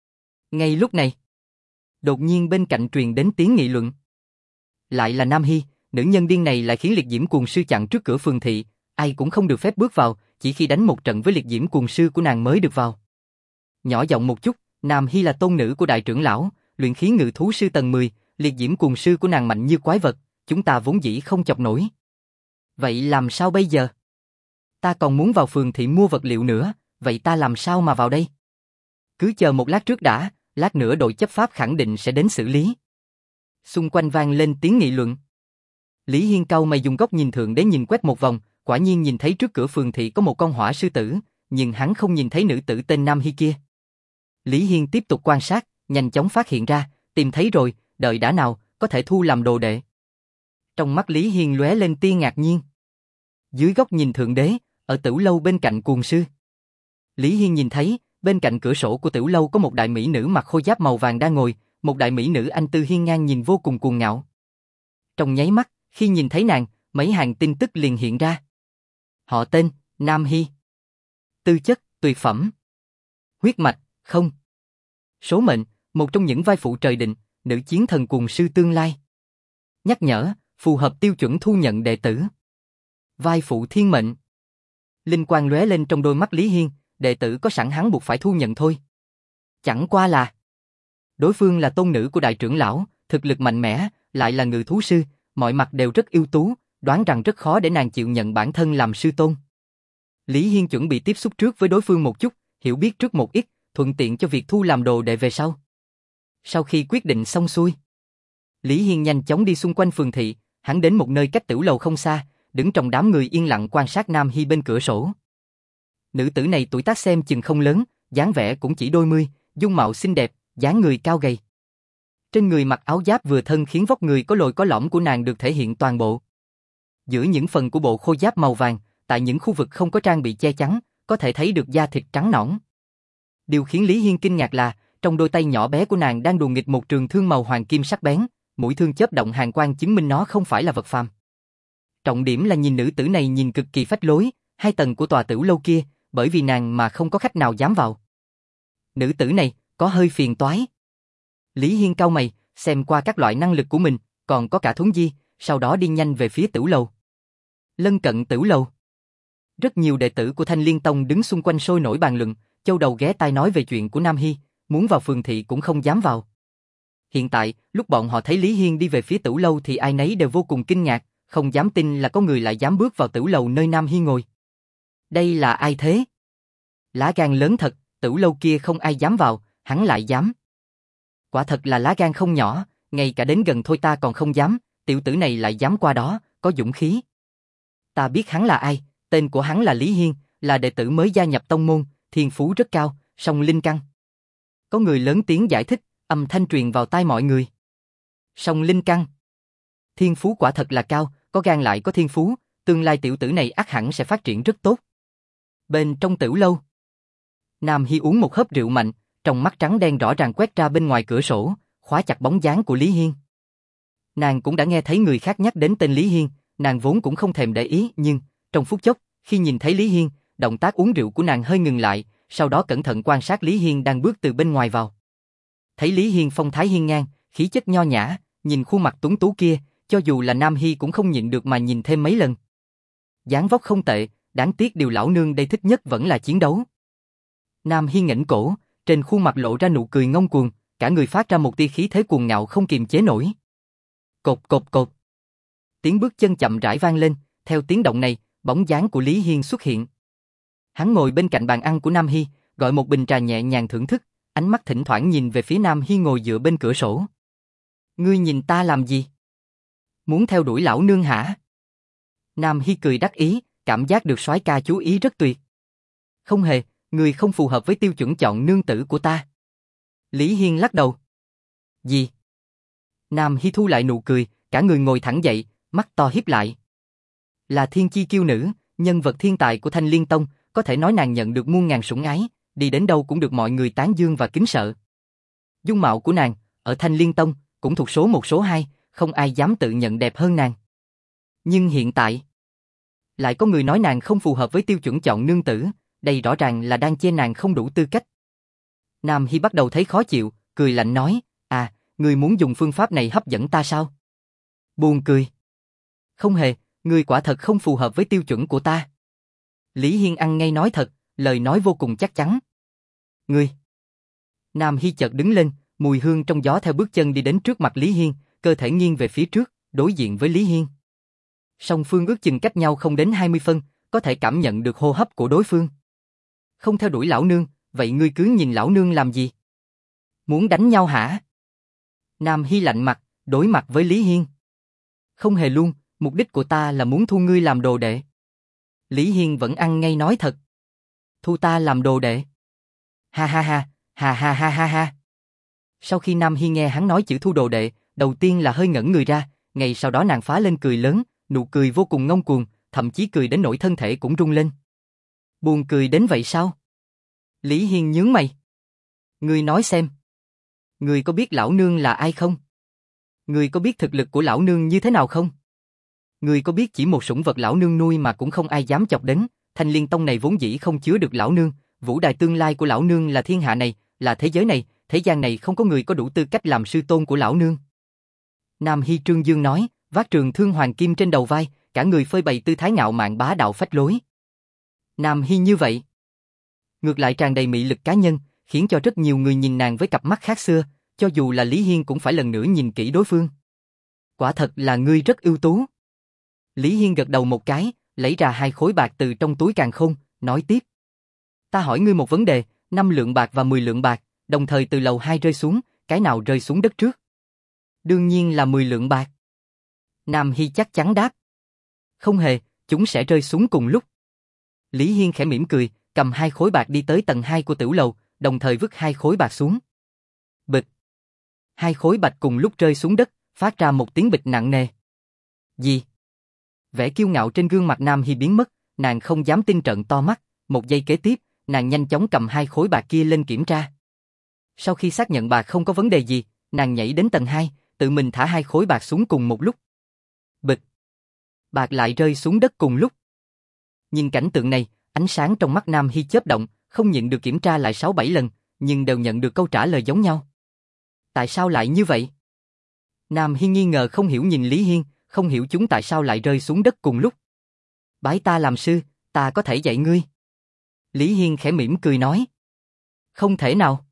A: Ngay lúc này, đột nhiên bên cạnh truyền đến tiếng nghị luận. Lại là Nam Hy, nữ nhân điên này lại khiến liệt diễm cuồng sư chặn trước cửa phường thị, ai cũng không được phép bước vào, chỉ khi đánh một trận với liệt diễm cuồng sư của nàng mới được vào. Nhỏ giọng một chút, Nam Hy là tôn nữ của đại trưởng lão, luyện khí ngự thú sư tầng mười, liệt diễm cuồng sư của nàng mạnh như quái vật, chúng ta vốn dĩ không chọc nổi. Vậy làm sao bây giờ? Ta còn muốn vào phường thị mua vật liệu nữa, vậy ta làm sao mà vào đây? Cứ chờ một lát trước đã, lát nữa đội chấp pháp khẳng định sẽ đến xử lý. Xung quanh vang lên tiếng nghị luận. Lý Hiên cau mày dùng góc nhìn thượng đế nhìn quét một vòng, quả nhiên nhìn thấy trước cửa phường thị có một con hỏa sư tử, nhưng hắn không nhìn thấy nữ tử tên Nam Hy kia. Lý Hiên tiếp tục quan sát, nhanh chóng phát hiện ra, tìm thấy rồi, đợi đã nào, có thể thu làm đồ đệ. Trong mắt Lý Hiên lóe lên tia ngạc nhiên. Dưới góc nhìn thượng đế, ở tửu lâu bên cạnh cuồng sư. Lý Hiên nhìn thấy, bên cạnh cửa sổ của tửu lâu có một đại mỹ nữ mặc khôi giáp màu vàng đang ngồi, một đại mỹ nữ anh tư hiên ngang nhìn vô cùng cuồng ngạo. Trong nháy mắt, khi nhìn thấy nàng, mấy hàng tin tức liền hiện ra. Họ tên, Nam Hy. Tư chất, tuyệt phẩm. Huyết mạch, không. Số mệnh, một trong những vai phụ trời định, nữ chiến thần cuồng sư tương lai. Nhắc nhở, phù hợp tiêu chuẩn thu nhận đệ tử. Vai phụ thiên mệnh. Linh quang lóe lên trong đôi mắt Lý Hiên, đệ tử có sẵn hắn buộc phải thu nhận thôi. Chẳng qua là đối phương là tôn nữ của đại trưởng lão, thực lực mạnh mẽ, lại là ngự thú sư, mọi mặt đều rất ưu tú, đoán rằng rất khó để nàng chịu nhận bản thân làm sư tôn. Lý Hiên chuẩn bị tiếp xúc trước với đối phương một chút, hiểu biết trước một ít, thuận tiện cho việc thu làm đồ đệ về sau. Sau khi quyết định xong xuôi, Lý Hiên nhanh chóng đi xung quanh phường thị, hắn đến một nơi cách tửu lầu không xa, đứng trong đám người yên lặng quan sát Nam Hy bên cửa sổ. Nữ tử này tuổi tác xem chừng không lớn, dáng vẻ cũng chỉ đôi mươi, dung mạo xinh đẹp, dáng người cao gầy. Trên người mặc áo giáp vừa thân khiến vóc người có lồi có lõm của nàng được thể hiện toàn bộ. Giữa những phần của bộ khôi giáp màu vàng, tại những khu vực không có trang bị che chắn, có thể thấy được da thịt trắng nõn. Điều khiến Lý Hiên kinh ngạc là, trong đôi tay nhỏ bé của nàng đang đùa nghịch một trường thương màu hoàng kim sắc bén, mũi thương chớp động hàn quang chứng minh nó không phải là vật phàm. Trọng điểm là nhìn nữ tử này nhìn cực kỳ phách lối, hai tầng của tòa tửu lâu kia, bởi vì nàng mà không có khách nào dám vào. Nữ tử này, có hơi phiền toái. Lý Hiên cau mày, xem qua các loại năng lực của mình, còn có cả thuấn di, sau đó đi nhanh về phía tửu lầu. Lân cận tửu lầu. Rất nhiều đệ tử của Thanh Liên Tông đứng xung quanh sôi nổi bàn luận, châu đầu ghé tai nói về chuyện của Nam Hy, muốn vào phường thị cũng không dám vào. Hiện tại, lúc bọn họ thấy Lý Hiên đi về phía tửu lâu thì ai nấy đều vô cùng kinh ngạc, không dám tin là có người lại dám bước vào tửu lầu nơi Nam Hy ngồi. Đây là ai thế? Lá gan lớn thật, tửu lâu kia không ai dám vào, hắn lại dám. Quả thật là lá gan không nhỏ, ngay cả đến gần thôi ta còn không dám, tiểu tử này lại dám qua đó, có dũng khí. Ta biết hắn là ai, tên của hắn là Lý Hiên, là đệ tử mới gia nhập tông môn, thiên phú rất cao, song linh căn. Có người lớn tiếng giải thích, âm thanh truyền vào tai mọi người. Song linh căn. Thiên phú quả thật là cao, có gan lại có thiên phú, tương lai tiểu tử này ắt hẳn sẽ phát triển rất tốt. Bên trong tửu lâu, Nam Hy uống một hớp rượu mạnh, trong mắt trắng đen rõ ràng quét ra bên ngoài cửa sổ, khóa chặt bóng dáng của Lý Hiên. Nàng cũng đã nghe thấy người khác nhắc đến tên Lý Hiên, nàng vốn cũng không thèm để ý, nhưng trong phút chốc, khi nhìn thấy Lý Hiên, động tác uống rượu của nàng hơi ngừng lại, sau đó cẩn thận quan sát Lý Hiên đang bước từ bên ngoài vào. Thấy Lý Hiên phong thái hiên ngang, khí chất nho nhã, nhìn khuôn mặt tuấn tú kia, cho dù là Nam Hy cũng không nhịn được mà nhìn thêm mấy lần. Dáng vóc không tệ, đáng tiếc điều lão nương đây thích nhất vẫn là chiến đấu. Nam Hy ngẩng cổ, trên khuôn mặt lộ ra nụ cười ngông cuồng, cả người phát ra một tia khí thế cuồng ngạo không kiềm chế nổi. Cột cột cột. Tiếng bước chân chậm rãi vang lên, theo tiếng động này, bóng dáng của Lý Hiên xuất hiện. Hắn ngồi bên cạnh bàn ăn của Nam Hy, gọi một bình trà nhẹ nhàng thưởng thức, ánh mắt thỉnh thoảng nhìn về phía Nam Hy ngồi dựa bên cửa sổ. Ngươi nhìn ta làm gì? Muốn theo đuổi lão nương hả? Nam Hy cười đắc ý, cảm giác được soái ca chú ý rất tuyệt. Không hề, ngươi không phù hợp với tiêu chuẩn chọn nương tử của ta. Lý Hiên lắc đầu. Gì? Nam Hy thu lại nụ cười, cả người ngồi thẳng dậy, mắt to híp lại. Là thiên chi kiêu nữ, nhân vật thiên tài của Thanh Liên Tông, có thể nói nàng nhận được muôn ngàn sủng ái, đi đến đâu cũng được mọi người tán dương và kính sợ. Dung mạo của nàng, ở Thanh Liên Tông, cũng thuộc số một số hai, không ai dám tự nhận đẹp hơn nàng. Nhưng hiện tại, lại có người nói nàng không phù hợp với tiêu chuẩn chọn nương tử, đây rõ ràng là đang chê nàng không đủ tư cách. Nam Hy bắt đầu thấy khó chịu, cười lạnh nói, à, ngươi muốn dùng phương pháp này hấp dẫn ta sao? Buồn cười. Không hề, ngươi quả thật không phù hợp với tiêu chuẩn của ta. Lý Hiên ăn ngay nói thật, lời nói vô cùng chắc chắn. Ngươi. Nam Hy chợt đứng lên, mùi hương trong gió theo bước chân đi đến trước mặt Lý Hiên, cơ thể nghiêng về phía trước, đối diện với Lý Hiên. Song phương ước chừng cách nhau không đến hai mươi phân, có thể cảm nhận được hô hấp của đối phương. Không theo đuổi lão nương, vậy ngươi cứ nhìn lão nương làm gì? Muốn đánh nhau hả? Nam Hy lạnh mặt, đối mặt với Lý Hiên. Không hề luôn, mục đích của ta là muốn thu ngươi làm đồ đệ. Lý Hiên vẫn ăn ngay nói thật. Thu ta làm đồ đệ. Ha ha ha, ha ha ha ha ha. Sau khi Nam Hy nghe hắn nói chữ thu đồ đệ, đầu tiên là hơi ngẩn người ra, ngay sau đó nàng phá lên cười lớn, nụ cười vô cùng ngông cuồng, thậm chí cười đến nỗi thân thể cũng rung lên. Buồn cười đến vậy sao? Lý Hiên nhướng mày. Ngươi nói xem. Ngươi có biết lão nương là ai không? Ngươi có biết thực lực của lão nương như thế nào không? Ngươi có biết chỉ một sủng vật lão nương nuôi mà cũng không ai dám chọc đến, Thanh Liên Tông này vốn dĩ không chứa được lão nương, vũ đài tương lai của lão nương là thiên hạ này, là thế giới này, thế gian này không có người có đủ tư cách làm sư tôn của lão nương. Nam Hy Trương Dương nói, vác trường thương hoàng kim trên đầu vai, cả người phơi bày tư thái ngạo mạn bá đạo phách lối. Nam Hy như vậy, ngược lại tràn đầy mị lực cá nhân, khiến cho rất nhiều người nhìn nàng với cặp mắt khác xưa, cho dù là Lý Hiên cũng phải lần nữa nhìn kỹ đối phương. Quả thật là ngươi rất ưu tú. Lý Hiên gật đầu một cái, lấy ra hai khối bạc từ trong túi càn khôn, nói tiếp. Ta hỏi ngươi một vấn đề, năm lượng bạc và mười lượng bạc, đồng thời từ lầu hai rơi xuống, cái nào rơi xuống đất trước? Đương nhiên là mười lượng bạc. Nam Hy chắc chắn đáp. Không hề, chúng sẽ rơi xuống cùng lúc. Lý Hiên khẽ mỉm cười, cầm hai khối bạc đi tới tầng hai của tiểu lầu, đồng thời vứt hai khối bạc xuống. Bịch. Hai khối bạch cùng lúc rơi xuống đất, phát ra một tiếng bịch nặng nề. Gì? Vẻ kiêu ngạo trên gương mặt Nam Hy biến mất, nàng không dám tin trợn to mắt, một giây kế tiếp, nàng nhanh chóng cầm hai khối bạc kia lên kiểm tra. Sau khi xác nhận bạc không có vấn đề gì, nàng nhảy đến tầng hai, tự mình thả hai khối bạc xuống cùng một lúc. Bịch. Bạc lại rơi xuống đất cùng lúc. Nhìn cảnh tượng này, ánh sáng trong mắt Nam Hy chớp động, không nhịn được kiểm tra lại sáu bảy lần, nhưng đều nhận được câu trả lời giống nhau. Tại sao lại như vậy? Nam Hy nghi ngờ không hiểu nhìn Lý Hiên, không hiểu chúng tại sao lại rơi xuống đất cùng lúc. Bái ta làm sư, ta có thể dạy ngươi. Lý Hiên khẽ mỉm cười nói. Không thể nào.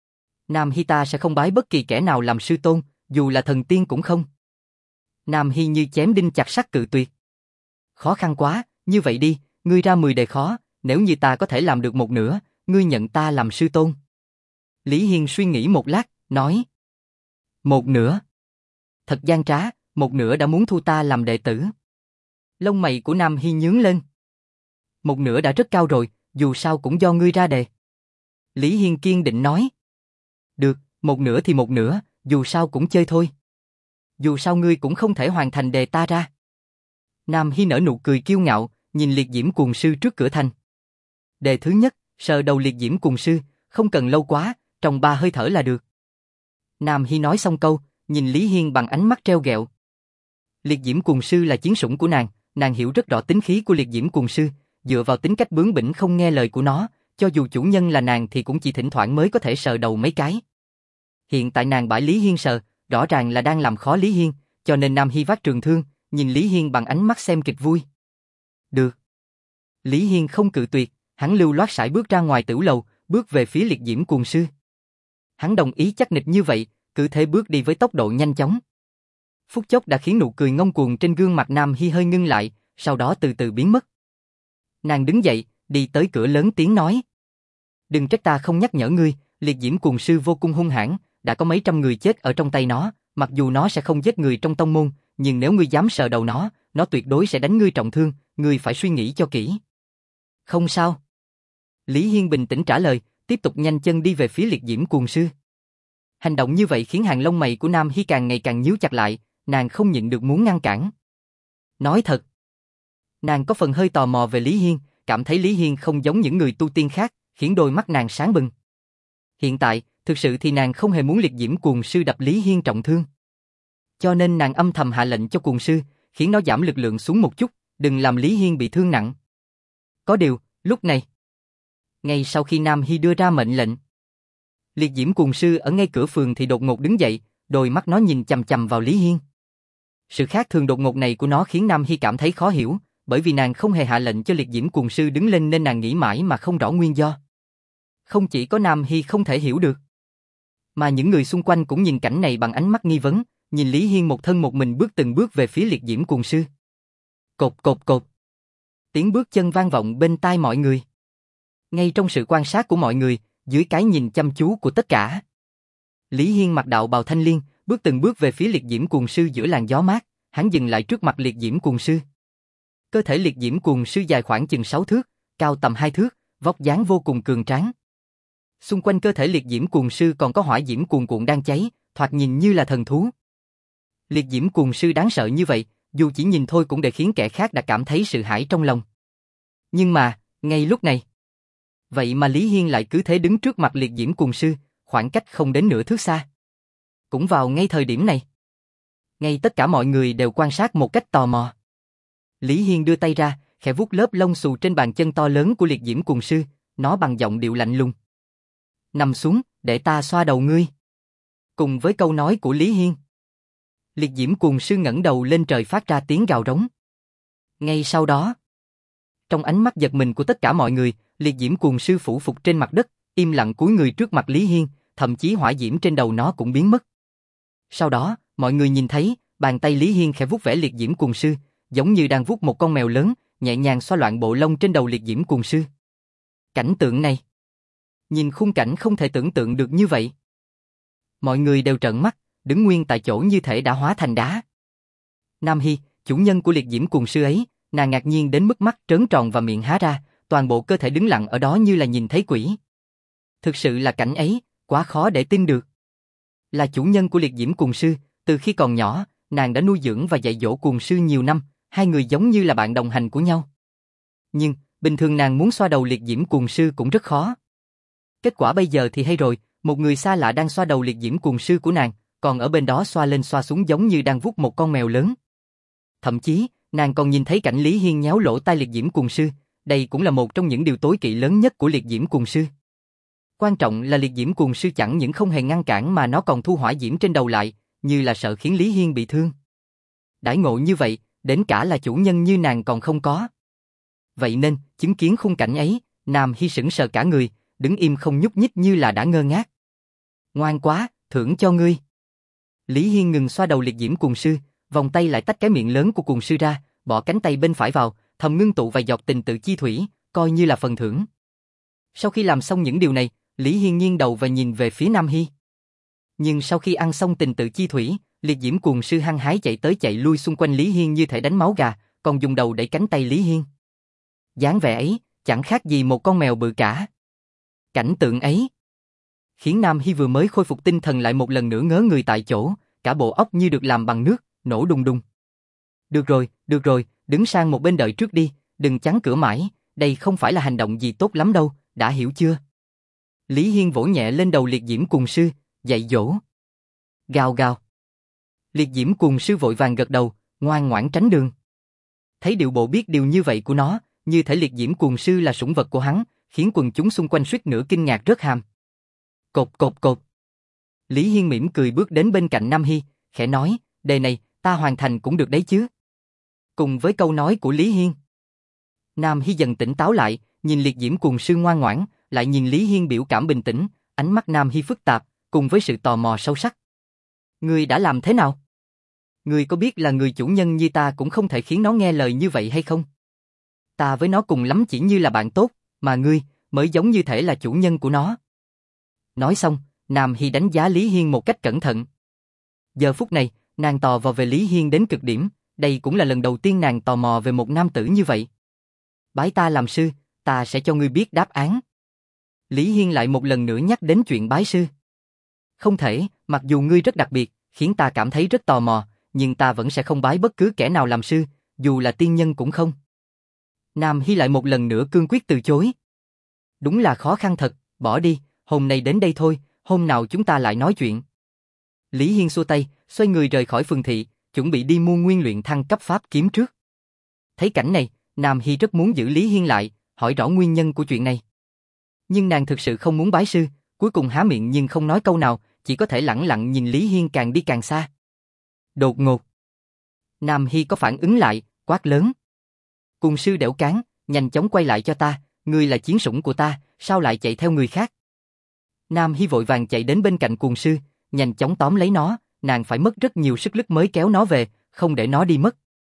A: Nam Hy ta sẽ không bái bất kỳ kẻ nào làm sư tôn, dù là thần tiên cũng không. Nam Hy như chém đinh chặt sắt cự tuyệt. Khó khăn quá, như vậy đi, ngươi ra mười đề khó, nếu như ta có thể làm được một nửa, ngươi nhận ta làm sư tôn. Lý Hiên suy nghĩ một lát, nói. Một nửa. Thật gian trá, một nửa đã muốn thu ta làm đệ tử. Lông mày của Nam Hy nhướng lên. Một nửa đã rất cao rồi, dù sao cũng do ngươi ra đề. Lý Hiên kiên định nói. Được, một nửa thì một nửa, dù sao cũng chơi thôi. Dù sao ngươi cũng không thể hoàn thành đề ta ra. Nam Hy nở nụ cười kiêu ngạo, nhìn liệt diễm cuồng sư trước cửa thành. Đề thứ nhất, sờ đầu liệt diễm cuồng sư, không cần lâu quá, trong ba hơi thở là được. Nam Hy nói xong câu, nhìn Lý Hiên bằng ánh mắt treo ghẹo. Liệt diễm cuồng sư là chiến sủng của nàng, nàng hiểu rất rõ tính khí của liệt diễm cuồng sư, dựa vào tính cách bướng bỉnh không nghe lời của nó, cho dù chủ nhân là nàng thì cũng chỉ thỉnh thoảng mới có thể sờ đầu mấy cái. Hiện tại nàng bãi Lý Hiên sờ, rõ ràng là đang làm khó Lý Hiên, cho nên Nam Hy vác trường thương, nhìn Lý Hiên bằng ánh mắt xem kịch vui. Được. Lý Hiên không cự tuyệt, hắn lưu loát sải bước ra ngoài tiểu lầu, bước về phía liệt diễm cuồng sư. Hắn đồng ý chắc nịch như vậy, cứ thế bước đi với tốc độ nhanh chóng. Phút chốc đã khiến nụ cười ngông cuồng trên gương mặt Nam Hy hơi ngưng lại, sau đó từ từ biến mất. Nàng đứng dậy, đi tới cửa lớn tiếng nói. Đừng trách ta không nhắc nhở ngươi, liệt diễm cuồng sư vô cùng hung hãn, đã có mấy trăm người chết ở trong tay nó, mặc dù nó sẽ không giết người trong tông môn, nhưng nếu ngươi dám sờ đầu nó, nó tuyệt đối sẽ đánh ngươi trọng thương, ngươi phải suy nghĩ cho kỹ. Không sao. Lý Hiên bình tĩnh trả lời, tiếp tục nhanh chân đi về phía liệt diễm cuồng sư. Hành động như vậy khiến hàng lông mày của Nam Hy càng ngày càng nhíu chặt lại, nàng không nhịn được muốn ngăn cản. Nói thật, nàng có phần hơi tò mò về Lý Hiên, cảm thấy Lý Hiên không giống những người tu tiên khác, khiến đôi mắt nàng sáng bừng. Hiện tại, thực sự thì nàng không hề muốn liệt diễm cuồng sư đập Lý Hiên trọng thương. Cho nên nàng âm thầm hạ lệnh cho cuồng sư, khiến nó giảm lực lượng xuống một chút, đừng làm Lý Hiên bị thương nặng. Có điều, lúc này, ngay sau khi Nam Hy đưa ra mệnh lệnh, liệt diễm cuồng sư ở ngay cửa phường thì đột ngột đứng dậy, đôi mắt nó nhìn chằm chằm vào Lý Hiên. Sự khác thường đột ngột này của nó khiến Nam Hy cảm thấy khó hiểu, bởi vì nàng không hề hạ lệnh cho liệt diễm cuồng sư đứng lên nên nàng nghĩ mãi mà không rõ nguyên do. Không chỉ có Nam Hy không thể hiểu được, mà những người xung quanh cũng nhìn cảnh này bằng ánh mắt nghi vấn, nhìn Lý Hiên một thân một mình bước từng bước về phía liệt diễm cuồng sư. Cột cột cột. Tiếng bước chân vang vọng bên tai mọi người. Ngay trong sự quan sát của mọi người, dưới cái nhìn chăm chú của tất cả, Lý Hiên mặc đạo bào thanh liên, bước từng bước về phía liệt diễm cuồng sư giữa làn gió mát, hắn dừng lại trước mặt liệt diễm cuồng sư. Cơ thể liệt diễm cuồng sư dài khoảng chừng sáu thước, cao tầm hai thước, vóc dáng vô cùng cường tráng. Xung quanh cơ thể liệt diễm cuồng sư còn có hỏa diễm cuồn cuộn đang cháy, thoạt nhìn như là thần thú. Liệt diễm cuồng sư đáng sợ như vậy, dù chỉ nhìn thôi cũng để khiến kẻ khác đã cảm thấy sự hãi trong lòng. Nhưng mà, ngay lúc này, vậy mà Lý Hiên lại cứ thế đứng trước mặt liệt diễm cuồng sư, khoảng cách không đến nửa thước xa. Cũng vào ngay thời điểm này, ngay tất cả mọi người đều quan sát một cách tò mò. Lý Hiên đưa tay ra, khẽ vuốt lớp lông xù trên bàn chân to lớn của liệt diễm cuồng sư, nói bằng giọng điệu lạnh lùng. Nằm xuống, để ta xoa đầu ngươi. Cùng với câu nói của Lý Hiên, liệt diễm cuồng sư ngẩng đầu lên trời phát ra tiếng gào rống. Ngay sau đó, trong ánh mắt giật mình của tất cả mọi người, liệt diễm cuồng sư phủ phục trên mặt đất, im lặng cúi người trước mặt Lý Hiên, thậm chí hỏa diễm trên đầu nó cũng biến mất. Sau đó, mọi người nhìn thấy, bàn tay Lý Hiên khẽ vuốt ve liệt diễm cuồng sư, giống như đang vuốt một con mèo lớn, nhẹ nhàng xoa loạn bộ lông trên đầu liệt diễm cuồng sư. Cảnh tượng này, nhìn khung cảnh không thể tưởng tượng được như vậy. Mọi người đều trợn mắt, đứng nguyên tại chỗ như thể đã hóa thành đá. Nam Hy, chủ nhân của liệt diễm cuồng sư ấy, nàng ngạc nhiên đến mức mắt trớn tròn và miệng há ra, toàn bộ cơ thể đứng lặng ở đó như là nhìn thấy quỷ. Thực sự là cảnh ấy, quá khó để tin được. Là chủ nhân của liệt diễm cuồng sư, từ khi còn nhỏ, nàng đã nuôi dưỡng và dạy dỗ cuồng sư nhiều năm, hai người giống như là bạn đồng hành của nhau. Nhưng, bình thường nàng muốn xoa đầu liệt diễm cuồng sư cũng rất khó. Kết quả bây giờ thì hay rồi, một người xa lạ đang xoa đầu liệt diễm cuồng sư của nàng, còn ở bên đó xoa lên xoa xuống giống như đang vuốt một con mèo lớn. Thậm chí, nàng còn nhìn thấy cảnh Lý Hiên nhéo lỗ tai liệt diễm cuồng sư, đây cũng là một trong những điều tối kỵ lớn nhất của liệt diễm cuồng sư. Quan trọng là liệt diễm cuồng sư chẳng những không hề ngăn cản mà nó còn thu hỏa diễm trên đầu lại, như là sợ khiến Lý Hiên bị thương. Đãi ngộ như vậy, đến cả là chủ nhân như nàng còn không có. Vậy nên, chứng kiến khung cảnh ấy, Nam Hy sững sờ cả người, đứng im không nhúc nhích như là đã ngơ ngác. Ngoan quá, thưởng cho ngươi. Lý Hiên ngừng xoa đầu liệt diễm cuồng sư, vòng tay lại tách cái miệng lớn của cuồng sư ra, bỏ cánh tay bên phải vào, thầm ngưng tụ vài giọt tình tự chi thủy, coi như là phần thưởng. Sau khi làm xong những điều này, Lý Hiên nghiêng đầu và nhìn về phía Nam Hy. Nhưng sau khi ăn xong tình tự chi thủy, liệt diễm cuồng sư hăng hái chạy tới chạy lui xung quanh Lý Hiên như thể đánh máu gà, còn dùng đầu đẩy cánh tay Lý Hiên. Dáng vẻ ấy, chẳng khác gì một con mèo bự cả. Cảnh tượng ấy khiến Nam Hy vừa mới khôi phục tinh thần lại một lần nữa ngớ người tại chỗ, cả bộ óc như được làm bằng nước, nổ đùng đùng. Được rồi, được rồi, đứng sang một bên đợi trước đi, đừng chắn cửa mãi, đây không phải là hành động gì tốt lắm đâu, đã hiểu chưa? Lý Hiên vỗ nhẹ lên đầu liệt diễm cuồng sư, dạy dỗ. Gào gào. Liệt diễm cuồng sư vội vàng gật đầu, ngoan ngoãn tránh đường. Thấy điệu bộ biết điều như vậy của nó, như thể liệt diễm cuồng sư là sủng vật của hắn, khiến quần chúng xung quanh suýt nữa kinh ngạc rớt hàm. Cột cột cột. Lý Hiên mỉm cười bước đến bên cạnh Nam Hy, khẽ nói, đề này, ta hoàn thành cũng được đấy chứ. Cùng với câu nói của Lý Hiên, Nam Hy dần tỉnh táo lại, nhìn liệt diễm cuồng sư ngoan ngoãn, lại nhìn Lý Hiên biểu cảm bình tĩnh, ánh mắt Nam Hy phức tạp, cùng với sự tò mò sâu sắc. Ngươi đã làm thế nào? Ngươi có biết là người chủ nhân như ta cũng không thể khiến nó nghe lời như vậy hay không? Ta với nó cùng lắm chỉ như là bạn tốt, mà ngươi mới giống như thể là chủ nhân của nó. Nói xong, Nam Hy đánh giá Lý Hiên một cách cẩn thận. Giờ phút này, nàng tò mò về Lý Hiên đến cực điểm, đây cũng là lần đầu tiên nàng tò mò về một nam tử như vậy. Bái ta làm sư, ta sẽ cho ngươi biết đáp án. Lý Hiên lại một lần nữa nhắc đến chuyện bái sư. Không thể, mặc dù ngươi rất đặc biệt, khiến ta cảm thấy rất tò mò, nhưng ta vẫn sẽ không bái bất cứ kẻ nào làm sư, dù là tiên nhân cũng không. Nam Hy lại một lần nữa cương quyết từ chối. Đúng là khó khăn thật, bỏ đi, hôm nay đến đây thôi, hôm nào chúng ta lại nói chuyện. Lý Hiên xua tay, xoay người rời khỏi phường thị, chuẩn bị đi mua nguyên luyện thăng cấp pháp kiếm trước. Thấy cảnh này, Nam Hy rất muốn giữ Lý Hiên lại, hỏi rõ nguyên nhân của chuyện này. Nhưng nàng thực sự không muốn bái sư, cuối cùng há miệng nhưng không nói câu nào, chỉ có thể lẳng lặng nhìn Lý Hiên càng đi càng xa. Đột ngột, Nam Hy có phản ứng lại, quát lớn. Cùng sư đẻo cán, nhanh chóng quay lại cho ta, ngươi là chiến sủng của ta, sao lại chạy theo người khác? Nam Hy vội vàng chạy đến bên cạnh cuồng sư, nhanh chóng tóm lấy nó, nàng phải mất rất nhiều sức lực mới kéo nó về, không để nó đi mất.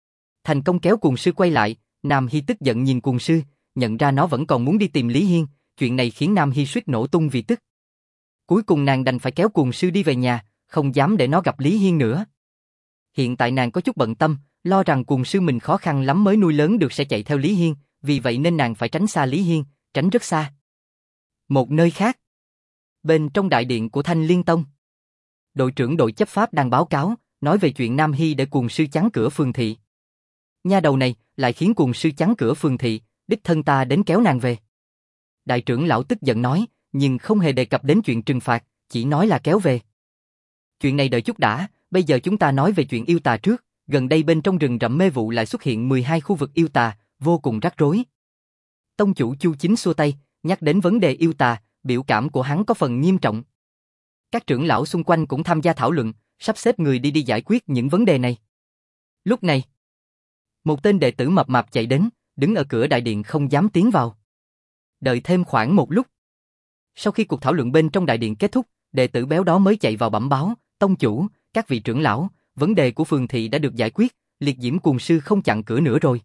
A: Thành công kéo cuồng sư quay lại, Nam Hy tức giận nhìn cuồng sư, nhận ra nó vẫn còn muốn đi tìm Lý Hiên, chuyện này khiến Nam Hy suýt nổ tung vì tức. Cuối cùng nàng đành phải kéo cuồng sư đi về nhà, không dám để nó gặp Lý Hiên nữa. Hiện tại nàng có chút bận tâm, lo rằng cuồng sư mình khó khăn lắm mới nuôi lớn được sẽ chạy theo Lý Hiên, vì vậy nên nàng phải tránh xa Lý Hiên, tránh rất xa. Một nơi khác. Bên trong đại điện của Thanh Liên Tông. Đội trưởng đội chấp pháp đang báo cáo, nói về chuyện Nam Hy để cuồng sư chắn cửa phường thị. Nha đầu này lại khiến cuồng sư chắn cửa phường thị, đích thân ta đến kéo nàng về. Đại trưởng lão tức giận nói, nhưng không hề đề cập đến chuyện trừng phạt, chỉ nói là kéo về. Chuyện này đợi chút đã, bây giờ chúng ta nói về chuyện yêu tà trước. Gần đây bên trong rừng rậm mê vụ lại xuất hiện mười hai khu vực yêu tà, vô cùng rắc rối. Tông chủ Chu Chính xua tay, nhắc đến vấn đề yêu tà, biểu cảm của hắn có phần nghiêm trọng. Các trưởng lão xung quanh cũng tham gia thảo luận, sắp xếp người đi đi giải quyết những vấn đề này. Lúc này, một tên đệ tử mập mạp chạy đến, đứng ở cửa đại điện không dám tiến vào. Đợi thêm khoảng một lúc. Sau khi cuộc thảo luận bên trong đại điện kết thúc, đệ tử béo đó mới chạy vào bẩm báo, tông chủ, các vị trưởng lão, vấn đề của phường thị đã được giải quyết, liệt diễm cuồng sư không chặn cửa nữa rồi.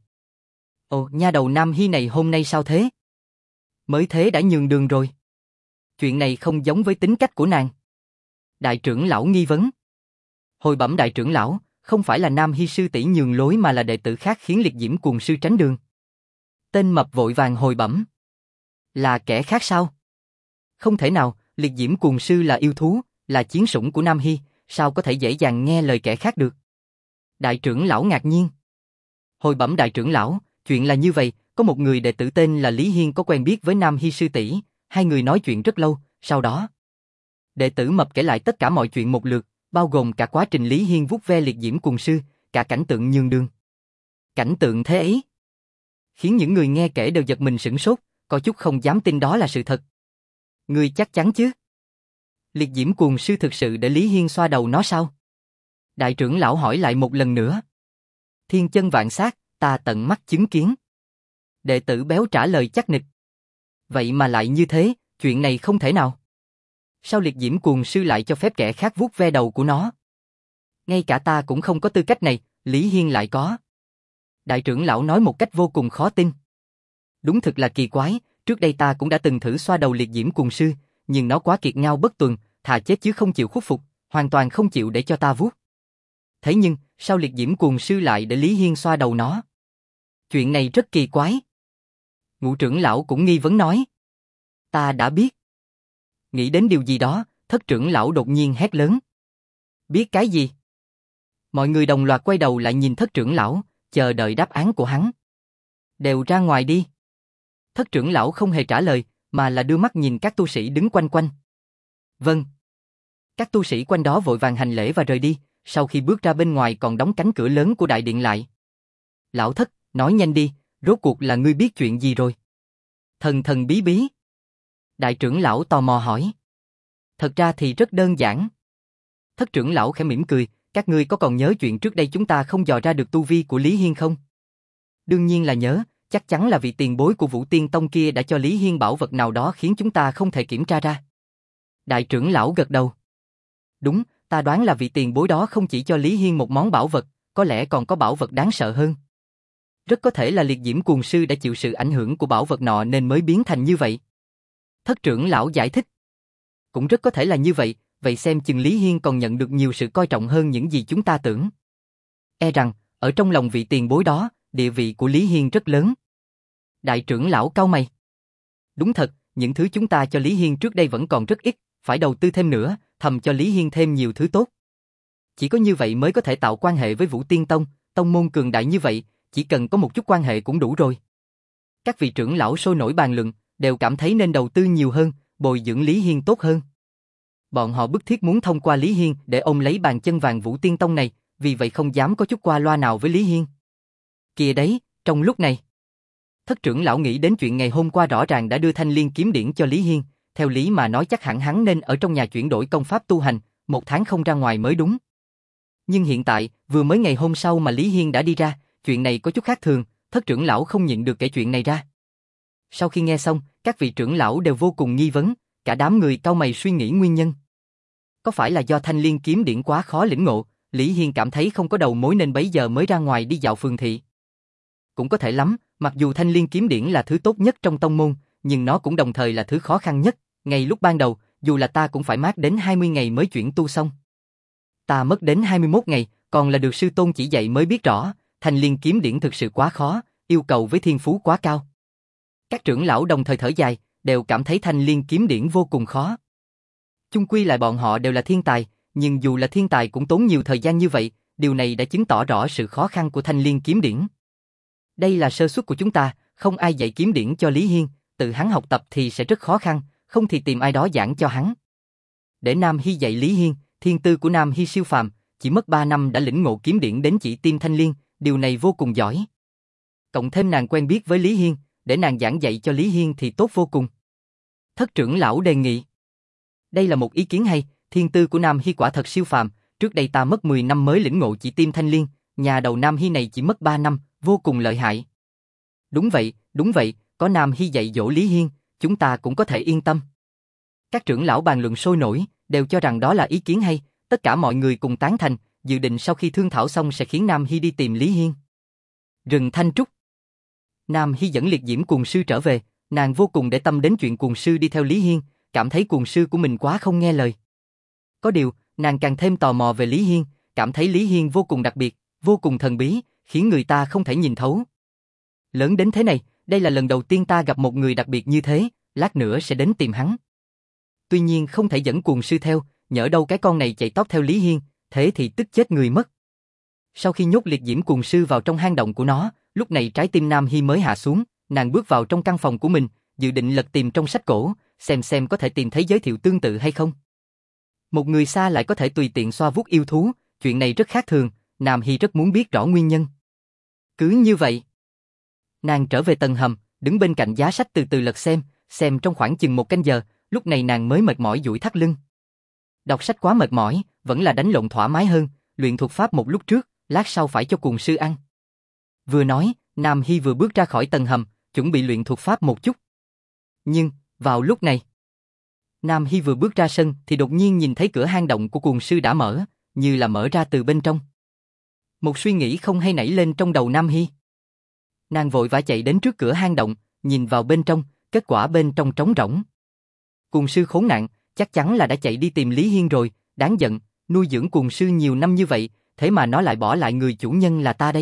A: Ồ, nha đầu Nam Hy này hôm nay sao thế? Mới thế đã nhường đường rồi. Chuyện này không giống với tính cách của nàng. Đại trưởng lão nghi vấn. Hồi bẩm đại trưởng lão, không phải là Nam Hy sư tỷ nhường lối mà là đệ tử khác khiến liệt diễm cuồng sư tránh đường. Tên mập vội vàng hồi bẩm. Là kẻ khác sao? Không thể nào, liệt diễm cuồng sư là yêu thú, là chiến sủng của Nam Hy, sao có thể dễ dàng nghe lời kẻ khác được? Đại trưởng lão ngạc nhiên. Hồi bẩm đại trưởng lão, chuyện là như vậy, có một người đệ tử tên là Lý Hiên có quen biết với Nam Hy sư tỷ, hai người nói chuyện rất lâu, sau đó đệ tử mập kể lại tất cả mọi chuyện một lượt, bao gồm cả quá trình Lý Hiên vuốt ve liệt diễm cuồng sư, cả cảnh tượng nhường đường. Cảnh tượng thế ấy khiến những người nghe kể đều giật mình sửng sốt, có chút không dám tin đó là sự thật. Ngươi chắc chắn chứ? Liệt diễm cuồng sư thực sự để Lý Hiên xoa đầu nó sao? Đại trưởng lão hỏi lại một lần nữa. Thiên chân vạn sát, ta tận mắt chứng kiến. Đệ tử béo trả lời chắc nịch. Vậy mà lại như thế, chuyện này không thể nào. Sao liệt diễm cuồng sư lại cho phép kẻ khác vuốt ve đầu của nó? Ngay cả ta cũng không có tư cách này, Lý Hiên lại có. Đại trưởng lão nói một cách vô cùng khó tin. Đúng thực là kỳ quái, trước đây ta cũng đã từng thử xoa đầu liệt diễm cuồng sư, nhưng nó quá kiệt ngao bất tuần, thà chết chứ không chịu khuất phục, hoàn toàn không chịu để cho ta vuốt. Thế nhưng, sao liệt diễm cuồng sư lại để Lý Hiên xoa đầu nó? Chuyện này rất kỳ quái. Ngũ trưởng lão cũng nghi vấn nói. Ta đã biết. Nghĩ đến điều gì đó, thất trưởng lão đột nhiên hét lớn. Biết cái gì? Mọi người đồng loạt quay đầu lại nhìn thất trưởng lão, chờ đợi đáp án của hắn. Đều ra ngoài đi. Thất trưởng lão không hề trả lời, mà là đưa mắt nhìn các tu sĩ đứng quanh quanh. Vâng. Các tu sĩ quanh đó vội vàng hành lễ và rời đi, sau khi bước ra bên ngoài còn đóng cánh cửa lớn của đại điện lại. Lão thất, nói nhanh đi, rốt cuộc là ngươi biết chuyện gì rồi? Thần thần bí bí. Đại trưởng lão tò mò hỏi. Thật ra thì rất đơn giản. Thất trưởng lão khẽ mỉm cười, các ngươi có còn nhớ chuyện trước đây chúng ta không dò ra được tu vi của Lý Hiên không? Đương nhiên là nhớ, chắc chắn là vị tiền bối của Vũ Tiên Tông kia đã cho Lý Hiên bảo vật nào đó khiến chúng ta không thể kiểm tra ra. Đại trưởng lão gật đầu. Đúng, ta đoán là vị tiền bối đó không chỉ cho Lý Hiên một món bảo vật, có lẽ còn có bảo vật đáng sợ hơn. Rất có thể là liệt diễm cuồng sư đã chịu sự ảnh hưởng của bảo vật nọ nên mới biến thành như vậy. Thất trưởng lão giải thích. Cũng rất có thể là như vậy, vậy xem chừng Lý Hiên còn nhận được nhiều sự coi trọng hơn những gì chúng ta tưởng. E rằng, ở trong lòng vị tiền bối đó, địa vị của Lý Hiên rất lớn. Đại trưởng lão cau mày. Đúng thật, những thứ chúng ta cho Lý Hiên trước đây vẫn còn rất ít, phải đầu tư thêm nữa, thầm cho Lý Hiên thêm nhiều thứ tốt. Chỉ có như vậy mới có thể tạo quan hệ với Vũ Tiên Tông, tông môn cường đại như vậy, chỉ cần có một chút quan hệ cũng đủ rồi. Các vị trưởng lão sôi nổi bàn luận, đều cảm thấy nên đầu tư nhiều hơn, bồi dưỡng Lý Hiên tốt hơn. Bọn họ bức thiết muốn thông qua Lý Hiên để ông lấy bàn chân vàng Vũ Tiên Tông này, vì vậy không dám có chút qua loa nào với Lý Hiên. Kìa đấy, trong lúc này, thất trưởng lão nghĩ đến chuyện ngày hôm qua rõ ràng đã đưa thanh liên kiếm điển cho Lý Hiên, theo lý mà nói chắc hẳn hắn nên ở trong nhà chuyển đổi công pháp tu hành, một tháng không ra ngoài mới đúng. Nhưng hiện tại, vừa mới ngày hôm sau mà Lý Hiên đã đi ra, chuyện này có chút khác thường, thất trưởng lão không nhịn được kể chuyện này ra. Sau khi nghe xong, các vị trưởng lão đều vô cùng nghi vấn, cả đám người cau mày suy nghĩ nguyên nhân. Có phải là do thanh liên kiếm điển quá khó lĩnh ngộ, Lý Hiên cảm thấy không có đầu mối nên bấy giờ mới ra ngoài đi dạo phường thị. cũng có thể lắm, mặc dù Thanh Liên kiếm điển là thứ tốt nhất trong tông môn, nhưng nó cũng đồng thời là thứ khó khăn nhất, ngay lúc ban đầu, dù là ta cũng phải mát đến hai mươi ngày mới chuyển tu xong. Ta mất đến hai mươi mốt ngày, còn là được sư tôn chỉ dạy mới biết rõ, Thanh Liên kiếm điển thực sự quá khó, yêu cầu với thiên phú quá cao. Các trưởng lão đồng thời thở dài, đều cảm thấy Thanh Liên kiếm điển vô cùng khó. Chung quy lại bọn họ đều là thiên tài, nhưng dù là thiên tài cũng tốn nhiều thời gian như vậy, điều này đã chứng tỏ rõ sự khó khăn của Thanh Liên kiếm điển. Đây là sơ suất của chúng ta, không ai dạy kiếm điển cho Lý Hiên, tự hắn học tập thì sẽ rất khó khăn, không thì tìm ai đó giảng cho hắn. Để Nam Hy dạy Lý Hiên, thiên tư của Nam Hy siêu phàm, chỉ mất ba năm đã lĩnh ngộ kiếm điển đến chỉ tim Thanh Liên, điều này vô cùng giỏi. Cộng thêm nàng quen biết với Lý Hiên, để nàng giảng dạy cho Lý Hiên thì tốt vô cùng. Thất trưởng lão đề nghị. Đây là một ý kiến hay, thiên tư của Nam Hy quả thật siêu phàm, trước đây ta mất mười năm mới lĩnh ngộ chỉ tim Thanh Liên, nhà đầu Nam Hy này chỉ mất ba năm, vô cùng lợi hại. Đúng vậy, đúng vậy, có Nam Hy dạy dỗ Lý Hiên, chúng ta cũng có thể yên tâm. Các trưởng lão bàn luận sôi nổi, đều cho rằng đó là ý kiến hay, tất cả mọi người cùng tán thành, dự định sau khi thương thảo xong sẽ khiến Nam Hy đi tìm Lý Hiên. Rừng Thanh Trúc. Nam Hy dẫn liệt diễm cuồng sư trở về, nàng vô cùng để tâm đến chuyện cuồng sư đi theo Lý Hiên, cảm thấy cuồng sư của mình quá không nghe lời. Có điều, nàng càng thêm tò mò về Lý Hiên, cảm thấy Lý Hiên vô cùng đặc biệt, vô cùng thần bí, khiến người ta không thể nhìn thấu. Lớn đến thế này, đây là lần đầu tiên ta gặp một người đặc biệt như thế, lát nữa sẽ đến tìm hắn. Tuy nhiên không thể dẫn cuồng sư theo, nhỡ đâu cái con này chạy tót theo Lý Hiên, thế thì tức chết người mất. Sau khi nhốt liệt diễm cuồng sư vào trong hang động của nó, lúc này trái tim Nam Hy mới hạ xuống, nàng bước vào trong căn phòng của mình, dự định lật tìm trong sách cổ, xem xem có thể tìm thấy giới thiệu tương tự hay không. Một người xa lại có thể tùy tiện xoa vuốt yêu thú, chuyện này rất khác thường, Nam Hy rất muốn biết rõ nguyên nhân. Cứ như vậy, nàng trở về tầng hầm, đứng bên cạnh giá sách từ từ lật xem, xem trong khoảng chừng một canh giờ, lúc này nàng mới mệt mỏi duỗi thắt lưng. Đọc sách quá mệt mỏi, vẫn là đánh lộn thoải mái hơn, luyện thuật pháp một lúc trước, lát sau phải cho cuồng sư ăn. Vừa nói, Nam Hy vừa bước ra khỏi tầng hầm, chuẩn bị luyện thuật pháp một chút. Nhưng, vào lúc này, Nam Hy vừa bước ra sân thì đột nhiên nhìn thấy cửa hang động của cuồng sư đã mở, như là mở ra từ bên trong. Một suy nghĩ không hay nảy lên trong đầu Nam Hy. Nàng vội vã chạy đến trước cửa hang động, nhìn vào bên trong, kết quả bên trong trống rỗng. Cuồng sư khốn nạn, chắc chắn là đã chạy đi tìm Lý Hiên rồi, đáng giận, nuôi dưỡng cuồng sư nhiều năm như vậy, thế mà nó lại bỏ lại người chủ nhân là ta đây.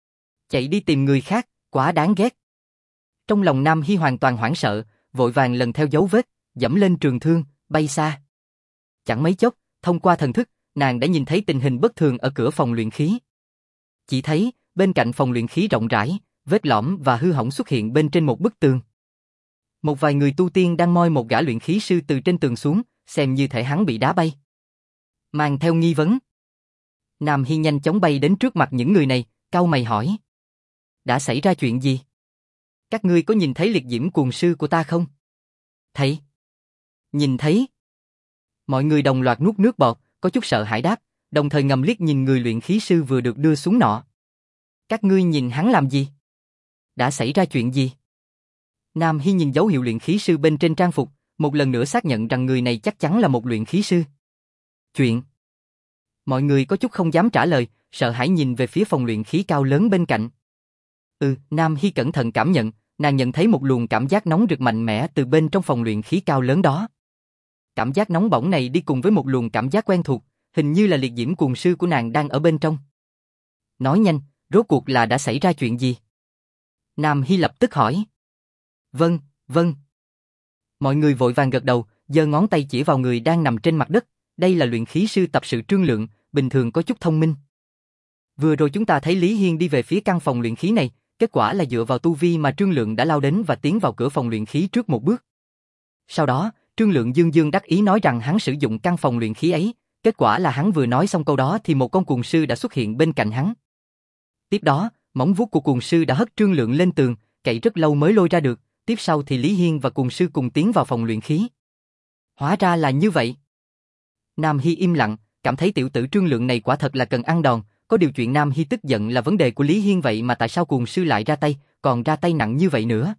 A: Chạy đi tìm người khác, quá đáng ghét. Trong lòng Nam Hy hoàn toàn hoảng sợ, vội vàng lần theo dấu vết, dẫm lên trường thương, bay xa. Chẳng mấy chốc, thông qua thần thức, nàng đã nhìn thấy tình hình bất thường ở cửa phòng luyện khí. Chỉ thấy, bên cạnh phòng luyện khí rộng rãi, vết lõm và hư hỏng xuất hiện bên trên một bức tường. Một vài người tu tiên đang moi một gã luyện khí sư từ trên tường xuống, xem như thể hắn bị đá bay. Mang theo nghi vấn, Nam Hy nhanh chóng bay đến trước mặt những người này, cau mày hỏi. Đã xảy ra chuyện gì? Các ngươi có nhìn thấy liệt diễm cuồng sư của ta không? Thấy. Nhìn thấy. Mọi người đồng loạt nuốt nước bọt, có chút sợ hãi đáp, đồng thời ngầm liếc nhìn người luyện khí sư vừa được đưa xuống nọ. Các ngươi nhìn hắn làm gì? Đã xảy ra chuyện gì? Nam Hy nhìn dấu hiệu luyện khí sư bên trên trang phục, một lần nữa xác nhận rằng người này chắc chắn là một luyện khí sư. Chuyện. Mọi người có chút không dám trả lời, sợ hãi nhìn về phía phòng luyện khí cao lớn bên cạnh. Ừ, Nam Hy cẩn thận cảm nhận, nàng nhận thấy một luồng cảm giác nóng rực mạnh mẽ từ bên trong phòng luyện khí cao lớn đó. Cảm giác nóng bỏng này đi cùng với một luồng cảm giác quen thuộc, hình như là liệt diễm cuồng sư của nàng đang ở bên trong. Nói nhanh, rốt cuộc là đã xảy ra chuyện gì? Nam Hy lập tức hỏi. Vâng, vâng. Mọi người vội vàng gật đầu, giơ ngón tay chỉ vào người đang nằm trên mặt đất, đây là luyện khí sư tập sự Trương Lượng, bình thường có chút thông minh. Vừa rồi chúng ta thấy Lý Hiên đi về phía căn phòng luyện khí này, kết quả là dựa vào tu vi mà Trương Lượng đã lao đến và tiến vào cửa phòng luyện khí trước một bước. Sau đó, Trương Lượng dương dương đắc ý nói rằng hắn sử dụng căn phòng luyện khí ấy, kết quả là hắn vừa nói xong câu đó thì một con cuồng sư đã xuất hiện bên cạnh hắn. Tiếp đó, móng vuốt của cuồng sư đã hất Trương Lượng lên tường, cậy rất lâu mới lôi ra được, tiếp sau thì Lý Hiên và cuồng sư cùng tiến vào phòng luyện khí. Hóa ra là như vậy. Nam Hy im lặng, cảm thấy tiểu tử Trương Lượng này quả thật là cần ăn đòn, có điều chuyện Nam Hy tức giận là vấn đề của Lý Hiên vậy mà tại sao cuồng sư lại ra tay, còn ra tay nặng như vậy nữa.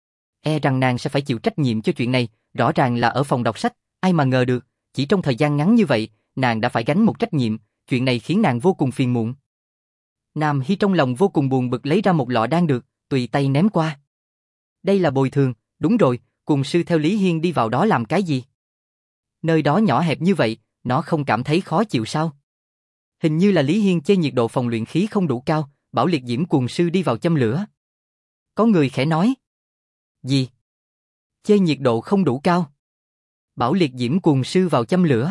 A: E rằng nàng sẽ phải chịu trách nhiệm cho chuyện này, rõ ràng là ở phòng đọc sách, ai mà ngờ được, chỉ trong thời gian ngắn như vậy, nàng đã phải gánh một trách nhiệm, chuyện này khiến nàng vô cùng phiền muộn. Nam Hy trong lòng vô cùng buồn bực lấy ra một lọ đan được, tùy tay ném qua. Đây là bồi thường, đúng rồi, cùng sư theo Lý Hiên đi vào đó làm cái gì? Nơi đó nhỏ hẹp như vậy, nó không cảm thấy khó chịu sao? Hình như là Lý Hiên chê nhiệt độ phòng luyện khí không đủ cao, bảo liệt diễm cuồng sư đi vào châm lửa. Có người khẽ nói. Gì? Chê nhiệt độ không đủ cao? Bảo liệt diễm cuồng sư vào châm lửa.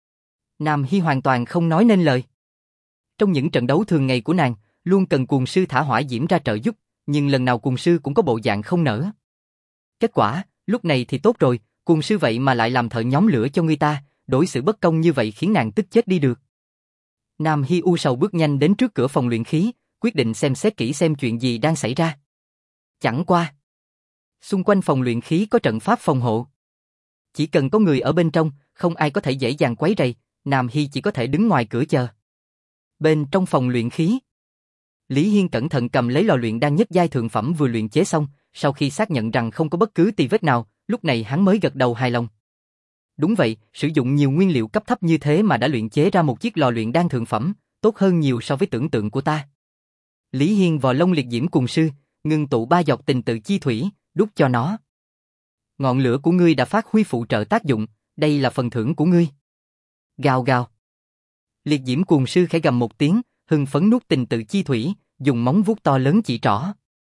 A: Nam Hy hoàn toàn không nói nên lời. Trong những trận đấu thường ngày của nàng, luôn cần cuồng sư thả hỏa diễm ra trợ giúp, nhưng lần nào cuồng sư cũng có bộ dạng không nỡ. Kết quả, lúc này thì tốt rồi, cuồng sư vậy mà lại làm thợ nhóm lửa cho người ta, đối xử bất công như vậy khiến nàng tức chết đi được. Nam Hy u sầu bước nhanh đến trước cửa phòng luyện khí, quyết định xem xét kỹ xem chuyện gì đang xảy ra. Chẳng qua, xung quanh phòng luyện khí có trận pháp phòng hộ. Chỉ cần có người ở bên trong, không ai có thể dễ dàng quấy rầy, Nam Hy chỉ có thể đứng ngoài cửa chờ. Bên trong phòng luyện khí, Lý Hiên cẩn thận cầm lấy lò luyện đan nhất giai thượng phẩm vừa luyện chế xong, sau khi xác nhận rằng không có bất cứ tì vết nào, lúc này hắn mới gật đầu hài lòng. Đúng vậy, sử dụng nhiều nguyên liệu cấp thấp như thế mà đã luyện chế ra một chiếc lò luyện đan thượng phẩm, tốt hơn nhiều so với tưởng tượng của ta. Lý Hiên vò lông liệt diễm cuồng sư, ngưng tụ ba giọt tình tự chi thủy, đút cho nó. Ngọn lửa của ngươi đã phát huy phụ trợ tác dụng, đây là phần thưởng của ngươi. Gào gào. Liệt diễm cuồng sư khẽ gầm một tiếng, hưng phấn nuốt tình tự chi thủy, dùng móng vuốt to lớn chỉ trỏ.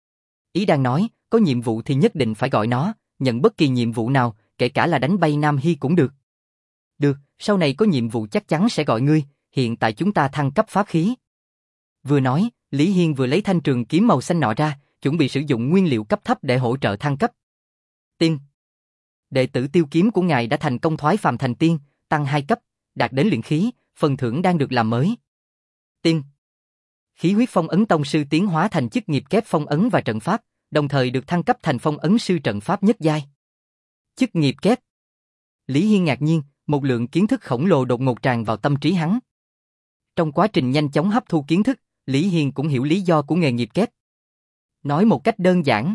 A: Ý đang nói, có nhiệm vụ thì nhất định phải gọi nó, nhận bất kỳ nhiệm vụ nào, kể cả là đánh bay Nam Hy cũng được. Được, sau này có nhiệm vụ chắc chắn sẽ gọi ngươi, hiện tại chúng ta thăng cấp pháp khí. Vừa nói, Lý Hiên vừa lấy thanh trường kiếm màu xanh nọ ra, chuẩn bị sử dụng nguyên liệu cấp thấp để hỗ trợ thăng cấp. Tiên. Đệ tử tiêu kiếm của ngài đã thành công thoái phàm thành tiên, tăng hai cấp, đạt đến luyện khí, phần thưởng đang được làm mới. Tiên. Khí huyết phong ấn tông sư tiến hóa thành chức nghiệp kép phong ấn và trận pháp, đồng thời được thăng cấp thành phong ấn sư trận pháp nhất giai. Chức nghiệp kép. Lý Hiên ngạc nhiên, một lượng kiến thức khổng lồ đột ngột tràn vào tâm trí hắn. Trong quá trình nhanh chóng hấp thu kiến thức, Lý Hiên cũng hiểu lý do của nghề nghiệp kép. Nói một cách đơn giản,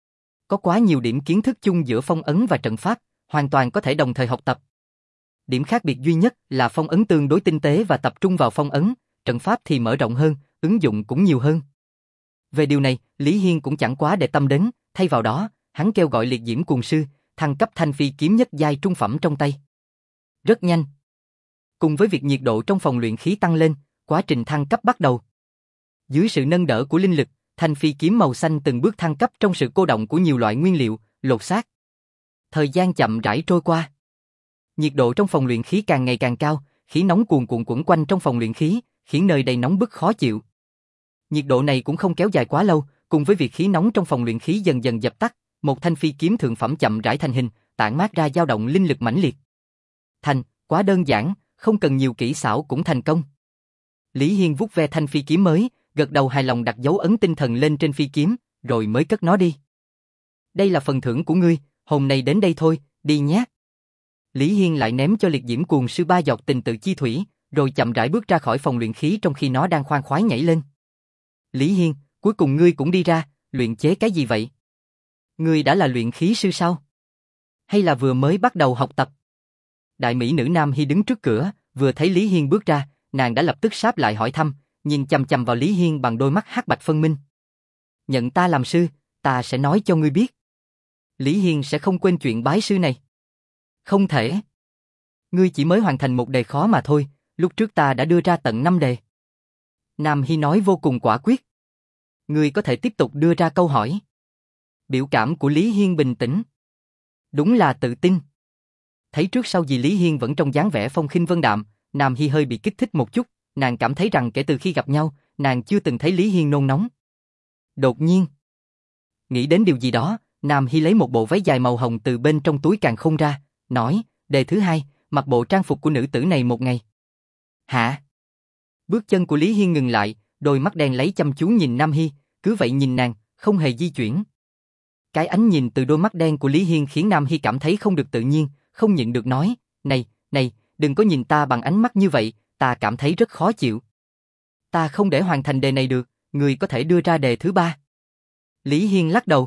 A: có quá nhiều điểm kiến thức chung giữa phong ấn và trận pháp, hoàn toàn có thể đồng thời học tập. Điểm khác biệt duy nhất là phong ấn tương đối tinh tế và tập trung vào phong ấn, trận pháp thì mở rộng hơn, ứng dụng cũng nhiều hơn. Về điều này, Lý Hiên cũng chẳng quá để tâm đến, thay vào đó, hắn kêu gọi liệt diễm cuồng sư, thăng cấp thanh phi kiếm nhất giai trung phẩm trong tay. Rất nhanh. Cùng với việc nhiệt độ trong phòng luyện khí tăng lên, quá trình thăng cấp bắt đầu. Dưới sự nâng đỡ của linh lực, thanh phi kiếm màu xanh từng bước thăng cấp trong sự cô động của nhiều loại nguyên liệu, lột xác. Thời gian chậm rãi trôi qua. Nhiệt độ trong phòng luyện khí càng ngày càng cao, khí nóng cuồn cuộn quẩn quanh trong phòng luyện khí, khiến nơi đây nóng bức khó chịu. Nhiệt độ này cũng không kéo dài quá lâu, cùng với việc khí nóng trong phòng luyện khí dần dần dập tắt, một thanh phi kiếm thượng phẩm chậm rãi thành hình, tản mát ra dao động linh lực mãnh liệt. Thành, quá đơn giản, không cần nhiều kỹ xảo cũng thành công. Lý Hiên vuốt ve thanh phi kiếm mới, gật đầu hài lòng đặt dấu ấn tinh thần lên trên phi kiếm, rồi mới cất nó đi. Đây là phần thưởng của ngươi, hôm nay đến đây thôi, đi nhé. Lý Hiên lại ném cho liệt diễm cuồng sư ba giọt tình tự chi thủy, rồi chậm rãi bước ra khỏi phòng luyện khí trong khi nó đang khoan khoái nhảy lên. Lý Hiên, cuối cùng ngươi cũng đi ra, luyện chế cái gì vậy? Ngươi đã là luyện khí sư sao? Hay là vừa mới bắt đầu học tập? Đại mỹ nữ Nam Hy đứng trước cửa, vừa thấy Lý Hiên bước ra, nàng đã lập tức sáp lại hỏi thăm, nhìn chằm chằm vào Lý Hiên bằng đôi mắt hắc bạch phân minh. Nhận ta làm sư, ta sẽ nói cho ngươi biết. Lý Hiên sẽ không quên chuyện bái sư này. Không thể. Ngươi chỉ mới hoàn thành một đề khó mà thôi, lúc trước ta đã đưa ra tận năm đề. Nam Hy nói vô cùng quả quyết. Ngươi có thể tiếp tục đưa ra câu hỏi. Biểu cảm của Lý Hiên bình tĩnh. Đúng là tự tin. Thấy trước sau gì Lý Hiên vẫn trong dáng vẻ phong khinh vân đạm, Nam Hy hơi bị kích thích một chút, nàng cảm thấy rằng kể từ khi gặp nhau, nàng chưa từng thấy Lý Hiên nôn nóng. Đột nhiên, nghĩ đến điều gì đó, Nam Hy lấy một bộ váy dài màu hồng từ bên trong túi càn khôn ra, nói, đề thứ hai, mặc bộ trang phục của nữ tử này một ngày. Hả? Bước chân của Lý Hiên ngừng lại, đôi mắt đen lấy chăm chú nhìn Nam Hy, cứ vậy nhìn nàng, không hề di chuyển. Cái ánh nhìn từ đôi mắt đen của Lý Hiên khiến Nam Hy cảm thấy không được tự nhiên, không nhịn được nói, này, này, đừng có nhìn ta bằng ánh mắt như vậy, ta cảm thấy rất khó chịu. Ta không để hoàn thành đề này được, người có thể đưa ra đề thứ ba. Lý Hiên lắc đầu.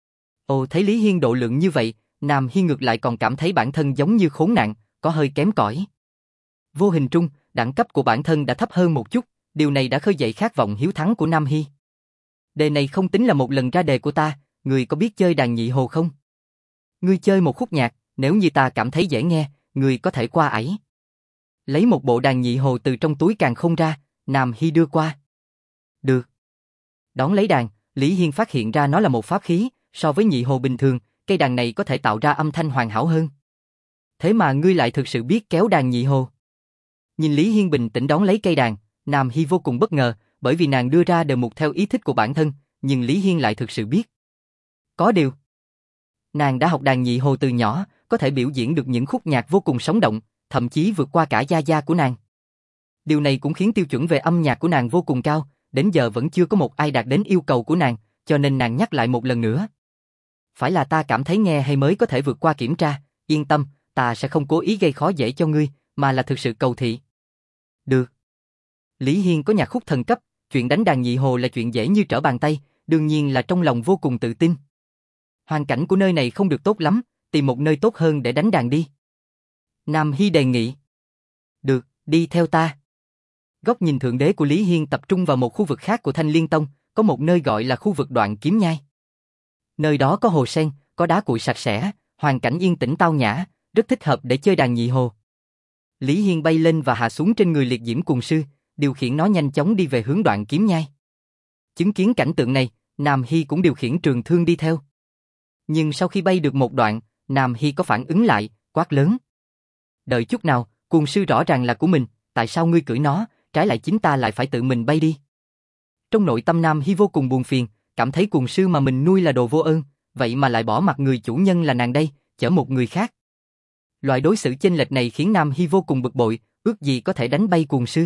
A: Ồ, thấy Lý Hiên độ lượng như vậy, Nam Hy ngược lại còn cảm thấy bản thân giống như khốn nạn, có hơi kém cỏi. Vô hình trung, đẳng cấp của bản thân đã thấp hơn một chút, Điều này đã khơi dậy khát vọng hiếu thắng của Nam Hy. Đề này không tính là một lần ra đề của ta, người có biết chơi đàn nhị hồ không? Ngươi chơi một khúc nhạc, nếu như ta cảm thấy dễ nghe, người có thể qua ải. Lấy một bộ đàn nhị hồ từ trong túi càn khôn ra, Nam Hy đưa qua. Được. Đón lấy đàn, Lý Hiên phát hiện ra nó là một pháp khí, so với nhị hồ bình thường, cây đàn này có thể tạo ra âm thanh hoàn hảo hơn. Thế mà ngươi lại thực sự biết kéo đàn nhị hồ. Nhìn Lý Hiên bình tĩnh đón lấy cây đàn, Nam Hy vô cùng bất ngờ, bởi vì nàng đưa ra đề mục theo ý thích của bản thân, nhưng Lý Hiên lại thực sự biết. Có điều, nàng đã học đàn nhị hồ từ nhỏ, có thể biểu diễn được những khúc nhạc vô cùng sống động, thậm chí vượt qua cả gia gia của nàng. Điều này cũng khiến tiêu chuẩn về âm nhạc của nàng vô cùng cao, đến giờ vẫn chưa có một ai đạt đến yêu cầu của nàng, cho nên nàng nhắc lại một lần nữa. Phải là ta cảm thấy nghe hay mới có thể vượt qua kiểm tra, yên tâm, ta sẽ không cố ý gây khó dễ cho ngươi, mà là thực sự cầu thị. Được. Lý Hiên có nhạc khúc thần cấp, chuyện đánh đàn nhị hồ là chuyện dễ như trở bàn tay, đương nhiên là trong lòng vô cùng tự tin. Hoàn cảnh của nơi này không được tốt lắm, tìm một nơi tốt hơn để đánh đàn đi. Nam Hy đề nghị. Được, đi theo ta. Góc nhìn thượng đế của Lý Hiên tập trung vào một khu vực khác của Thanh Liên Tông, có một nơi gọi là khu vực Đoạn Kiếm Nhai. Nơi đó có hồ sen, có đá cuội sạch sẽ, hoàn cảnh yên tĩnh tao nhã, rất thích hợp để chơi đàn nhị hồ. Lý Hiên bay lên và hạ xuống trên người liệt diễm cuồng sư, điều khiển nó nhanh chóng đi về hướng Đoạn Kiếm Nhai. Chứng kiến cảnh tượng này, Nam Hy cũng điều khiển trường thương đi theo. Nhưng sau khi bay được một đoạn, Nam Hy có phản ứng lại, quát lớn. Đợi chút nào, cuồng sư rõ ràng là của mình, tại sao ngươi cưỡi nó, trái lại chính ta lại phải tự mình bay đi? Trong nội tâm Nam Hy vô cùng buồn phiền, cảm thấy cuồng sư mà mình nuôi là đồ vô ơn, vậy mà lại bỏ mặc người chủ nhân là nàng đây, chở một người khác. Loại đối xử chênh lệch này khiến Nam Hy vô cùng bực bội, ước gì có thể đánh bay cuồng sư.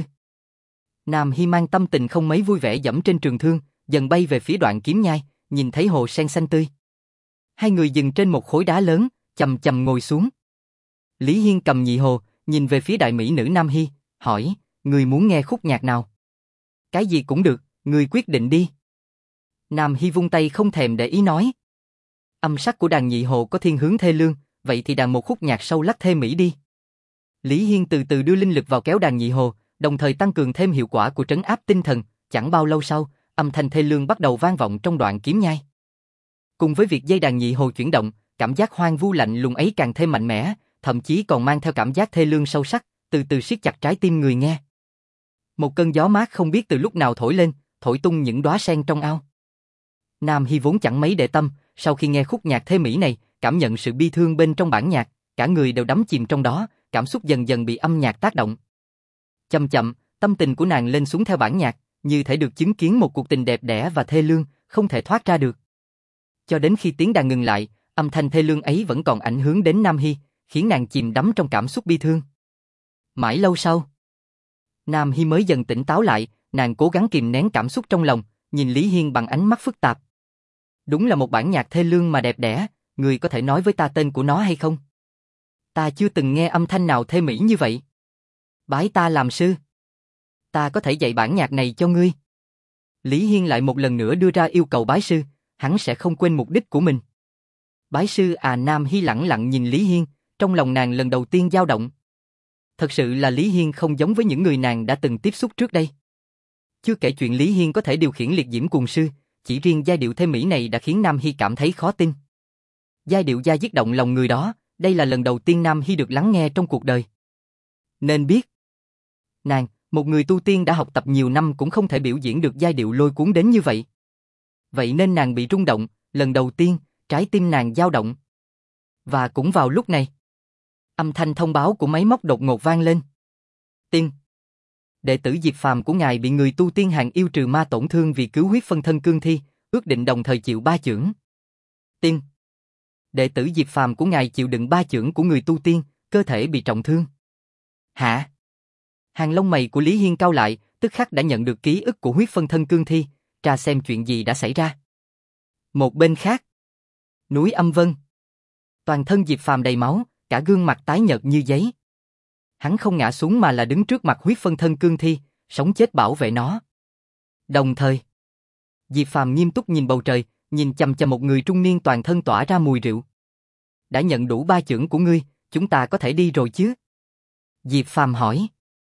A: Nam Hy mang tâm tình không mấy vui vẻ dẫm trên trường thương, dần bay về phía Đoạn Kiếm Nhai, nhìn thấy hồ sen xanh tươi. Hai người dừng trên một khối đá lớn, chầm chầm ngồi xuống. Lý Hiên cầm nhị hồ, nhìn về phía đại mỹ nữ Nam Hy, hỏi, người muốn nghe khúc nhạc nào? Cái gì cũng được, người quyết định đi. Nam Hy vung tay không thèm để ý nói. Âm sắc của đàn nhị hồ có thiên hướng thê lương, vậy thì đàn một khúc nhạc sâu lắc thê mỹ đi. Lý Hiên từ từ đưa linh lực vào kéo đàn nhị hồ, đồng thời tăng cường thêm hiệu quả của trấn áp tinh thần, chẳng bao lâu sau, âm thanh thê lương bắt đầu vang vọng trong Đoạn Kiếm Nhai. Cùng với việc dây đàn nhị hồ chuyển động, cảm giác hoang vu lạnh lùng ấy càng thêm mạnh mẽ, thậm chí còn mang theo cảm giác thê lương sâu sắc, từ từ siết chặt trái tim người nghe. Một cơn gió mát không biết từ lúc nào thổi lên, thổi tung những đóa sen trong ao. Nam Hy vốn chẳng mấy để tâm, sau khi nghe khúc nhạc thê mỹ này, cảm nhận sự bi thương bên trong bản nhạc, cả người đều đắm chìm trong đó, cảm xúc dần dần bị âm nhạc tác động. Chậm chậm, tâm tình của nàng lên xuống theo bản nhạc, như thể được chứng kiến một cuộc tình đẹp đẽ và thê lương, không thể thoát ra được. Cho đến khi tiếng đàn ngừng lại, âm thanh thê lương ấy vẫn còn ảnh hưởng đến Nam Hy, khiến nàng chìm đắm trong cảm xúc bi thương. Mãi lâu sau, Nam Hy mới dần tỉnh táo lại, nàng cố gắng kìm nén cảm xúc trong lòng, nhìn Lý Hiên bằng ánh mắt phức tạp. Đúng là một bản nhạc thê lương mà đẹp đẽ, người có thể nói với ta tên của nó hay không? Ta chưa từng nghe âm thanh nào thê mỹ như vậy. Bái ta làm sư. Ta có thể dạy bản nhạc này cho ngươi. Lý Hiên lại một lần nữa đưa ra yêu cầu bái sư, hắn sẽ không quên mục đích của mình. Bái sư à? Nam Hy lẳng lặng nhìn Lý Hiên, trong lòng nàng lần đầu tiên dao động. Thật sự là Lý Hiên không giống với những người nàng đã từng tiếp xúc trước đây. Chưa kể chuyện Lý Hiên có thể điều khiển liệt diễm cuồng sư, chỉ riêng giai điệu thê mỹ này đã khiến Nam Hy cảm thấy khó tin. Giai điệu da diết động lòng người đó, đây là lần đầu tiên Nam Hy được lắng nghe trong cuộc đời. Nên biết, nàng, một người tu tiên đã học tập nhiều năm cũng không thể biểu diễn được giai điệu lôi cuốn đến như vậy. Vậy nên nàng bị rung động, lần đầu tiên, trái tim nàng dao động. Và cũng vào lúc này, âm thanh thông báo của máy móc đột ngột vang lên. Tiên, đệ tử Diệp Phàm của ngài bị người tu tiên hàng yêu trừ ma tổn thương vì cứu huyết phân thân cương thi, ước định đồng thời chịu ba chưởng. Tiên, đệ tử Diệp Phàm của ngài chịu đựng ba chưởng của người tu tiên, cơ thể bị trọng thương. Hả? Hàng lông mày của Lý Hiên cau lại, tức khắc đã nhận được ký ức của huyết phân thân cương thi, tra xem chuyện gì đã xảy ra. Một bên khác, núi Âm Vân. Toàn thân Diệp Phàm đầy máu, cả gương mặt tái nhợt như giấy. Hắn không ngã xuống mà là đứng trước mặt huyết phân thân cương thi, sống chết bảo vệ nó. Đồng thời, Diệp Phàm nghiêm túc nhìn bầu trời, nhìn chằm chằm một người trung niên toàn thân tỏa ra mùi rượu. Đã nhận đủ ba chưởng của ngươi, chúng ta có thể đi rồi chứ? Diệp Phàm hỏi.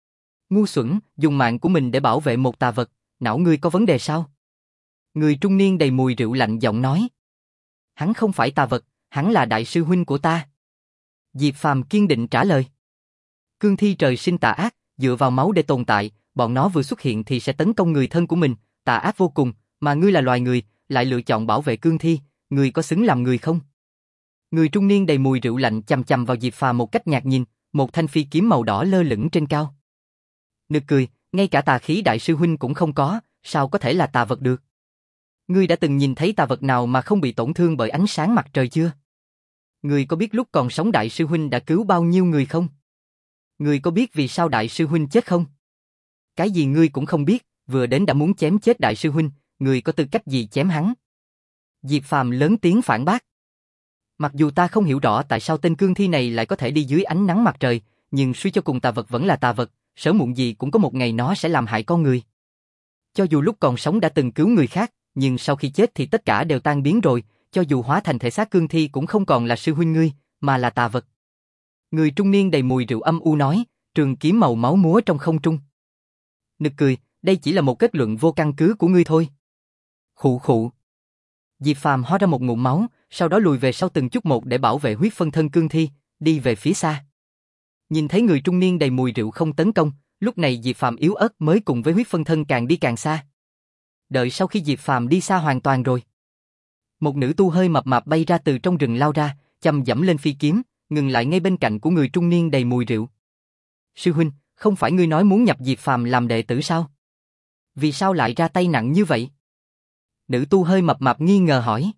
A: Ngu xuẩn, dùng mạng của mình để bảo vệ một tà vật, não ngươi có vấn đề sao? Người trung niên đầy mùi rượu lạnh giọng nói. Hắn không phải tà vật, hắn là đại sư huynh của ta. Diệp Phàm kiên định trả lời. Cương thi trời sinh tà ác, dựa vào máu để tồn tại, bọn nó vừa xuất hiện thì sẽ tấn công người thân của mình, tà ác vô cùng, mà ngươi là loài người, lại lựa chọn bảo vệ cương thi, ngươi có xứng làm người không? Người trung niên đầy mùi rượu lạnh chằm chằm vào Diệp Phàm một cách nhạt nhìn, một thanh phi kiếm màu đỏ lơ lửng trên cao. Nực cười, ngay cả tà khí đại sư huynh cũng không có, sao có thể là tà vật được? Ngươi đã từng nhìn thấy tà vật nào mà không bị tổn thương bởi ánh sáng mặt trời chưa? Ngươi có biết lúc còn sống đại sư huynh đã cứu bao nhiêu người không? Ngươi có biết vì sao đại sư huynh chết không? Cái gì ngươi cũng không biết, vừa đến đã muốn chém chết đại sư huynh, ngươi có tư cách gì chém hắn? Diệp Phàm lớn tiếng phản bác. Mặc dù ta không hiểu rõ tại sao tên cương thi này lại có thể đi dưới ánh nắng mặt trời, nhưng suy cho cùng tà vật vẫn là tà vật, sớm muộn gì cũng có một ngày nó sẽ làm hại con người. Cho dù lúc còn sống đã từng cứu người khác, nhưng sau khi chết thì tất cả đều tan biến rồi, cho dù hóa thành thể xác cương thi cũng không còn là sư huynh ngươi, mà là tà vật. Người trung niên đầy mùi rượu âm u nói, trường kiếm màu máu múa trong không trung. Nực cười, đây chỉ là một kết luận vô căn cứ của ngươi thôi. Khụ khụ. Diệp Phàm ho ra một ngụm máu, sau đó lùi về sau từng chút một để bảo vệ huyết phân thân cương thi, đi về phía xa. Nhìn thấy người trung niên đầy mùi rượu không tấn công, lúc này Diệp Phàm yếu ớt mới cùng với huyết phân thân càng đi càng xa. Đợi sau khi Diệp Phàm đi xa hoàn toàn rồi, một nữ tu hơi mập mạp bay ra từ trong rừng lao ra, chầm dẫm lên phi kiếm, ngừng lại ngay bên cạnh của người trung niên đầy mùi rượu. Sư huynh, không phải ngươi nói muốn nhập Diệp Phàm làm đệ tử sao? Vì sao lại ra tay nặng như vậy? Nữ tu hơi mập mạp nghi ngờ hỏi.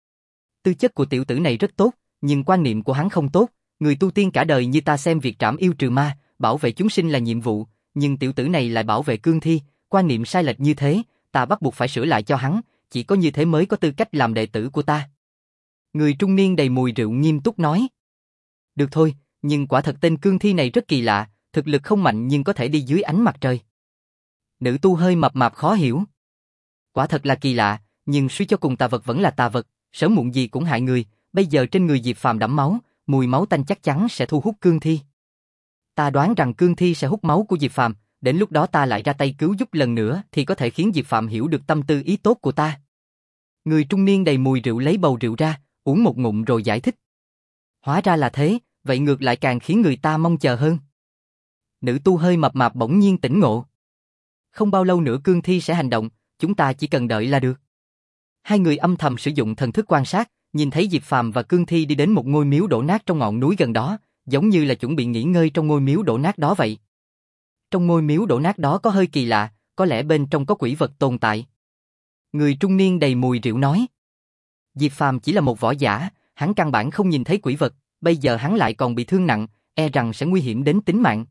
A: Tư chất của tiểu tử này rất tốt, nhưng quan niệm của hắn không tốt. Người tu tiên cả đời như ta xem việc trảm yêu trừ ma, bảo vệ chúng sinh là nhiệm vụ, nhưng tiểu tử này lại bảo vệ cương thi, quan niệm sai lệch như thế, ta bắt buộc phải sửa lại cho hắn, chỉ có như thế mới có tư cách làm đệ tử của ta. Người trung niên đầy mùi rượu nghiêm túc nói. Được thôi, nhưng quả thật tên cương thi này rất kỳ lạ, thực lực không mạnh nhưng có thể đi dưới ánh mặt trời. Nữ tu hơi mập mạp khó hiểu. Quả thật là kỳ lạ, nhưng suy cho cùng tà vật vẫn là tà vật, sớm muộn gì cũng hại người, bây giờ trên người Diệp Phàm đẫm máu, mùi máu tanh chắc chắn sẽ thu hút cương thi. Ta đoán rằng cương thi sẽ hút máu của Diệp Phàm, đến lúc đó ta lại ra tay cứu giúp lần nữa thì có thể khiến Diệp Phàm hiểu được tâm tư ý tốt của ta. Người trung niên đầy mùi rượu lấy bầu rượu ra, uống một ngụm rồi giải thích. Hóa ra là thế, vậy ngược lại càng khiến người ta mong chờ hơn. Nữ tu hơi mập mạp bỗng nhiên tỉnh ngộ. Không bao lâu nữa cương thi sẽ hành động, chúng ta chỉ cần đợi là được. Hai người âm thầm sử dụng thần thức quan sát, nhìn thấy Diệp Phàm và cương thi đi đến một ngôi miếu đổ nát trong ngọn núi gần đó, giống như là chuẩn bị nghỉ ngơi trong ngôi miếu đổ nát đó vậy. Trong ngôi miếu đổ nát đó có hơi kỳ lạ, có lẽ bên trong có quỷ vật tồn tại. Người trung niên đầy mùi rượu nói. Diệp Phàm chỉ là một võ giả, hắn căn bản không nhìn thấy quỷ vật, bây giờ hắn lại còn bị thương nặng, e rằng sẽ nguy hiểm đến tính mạng.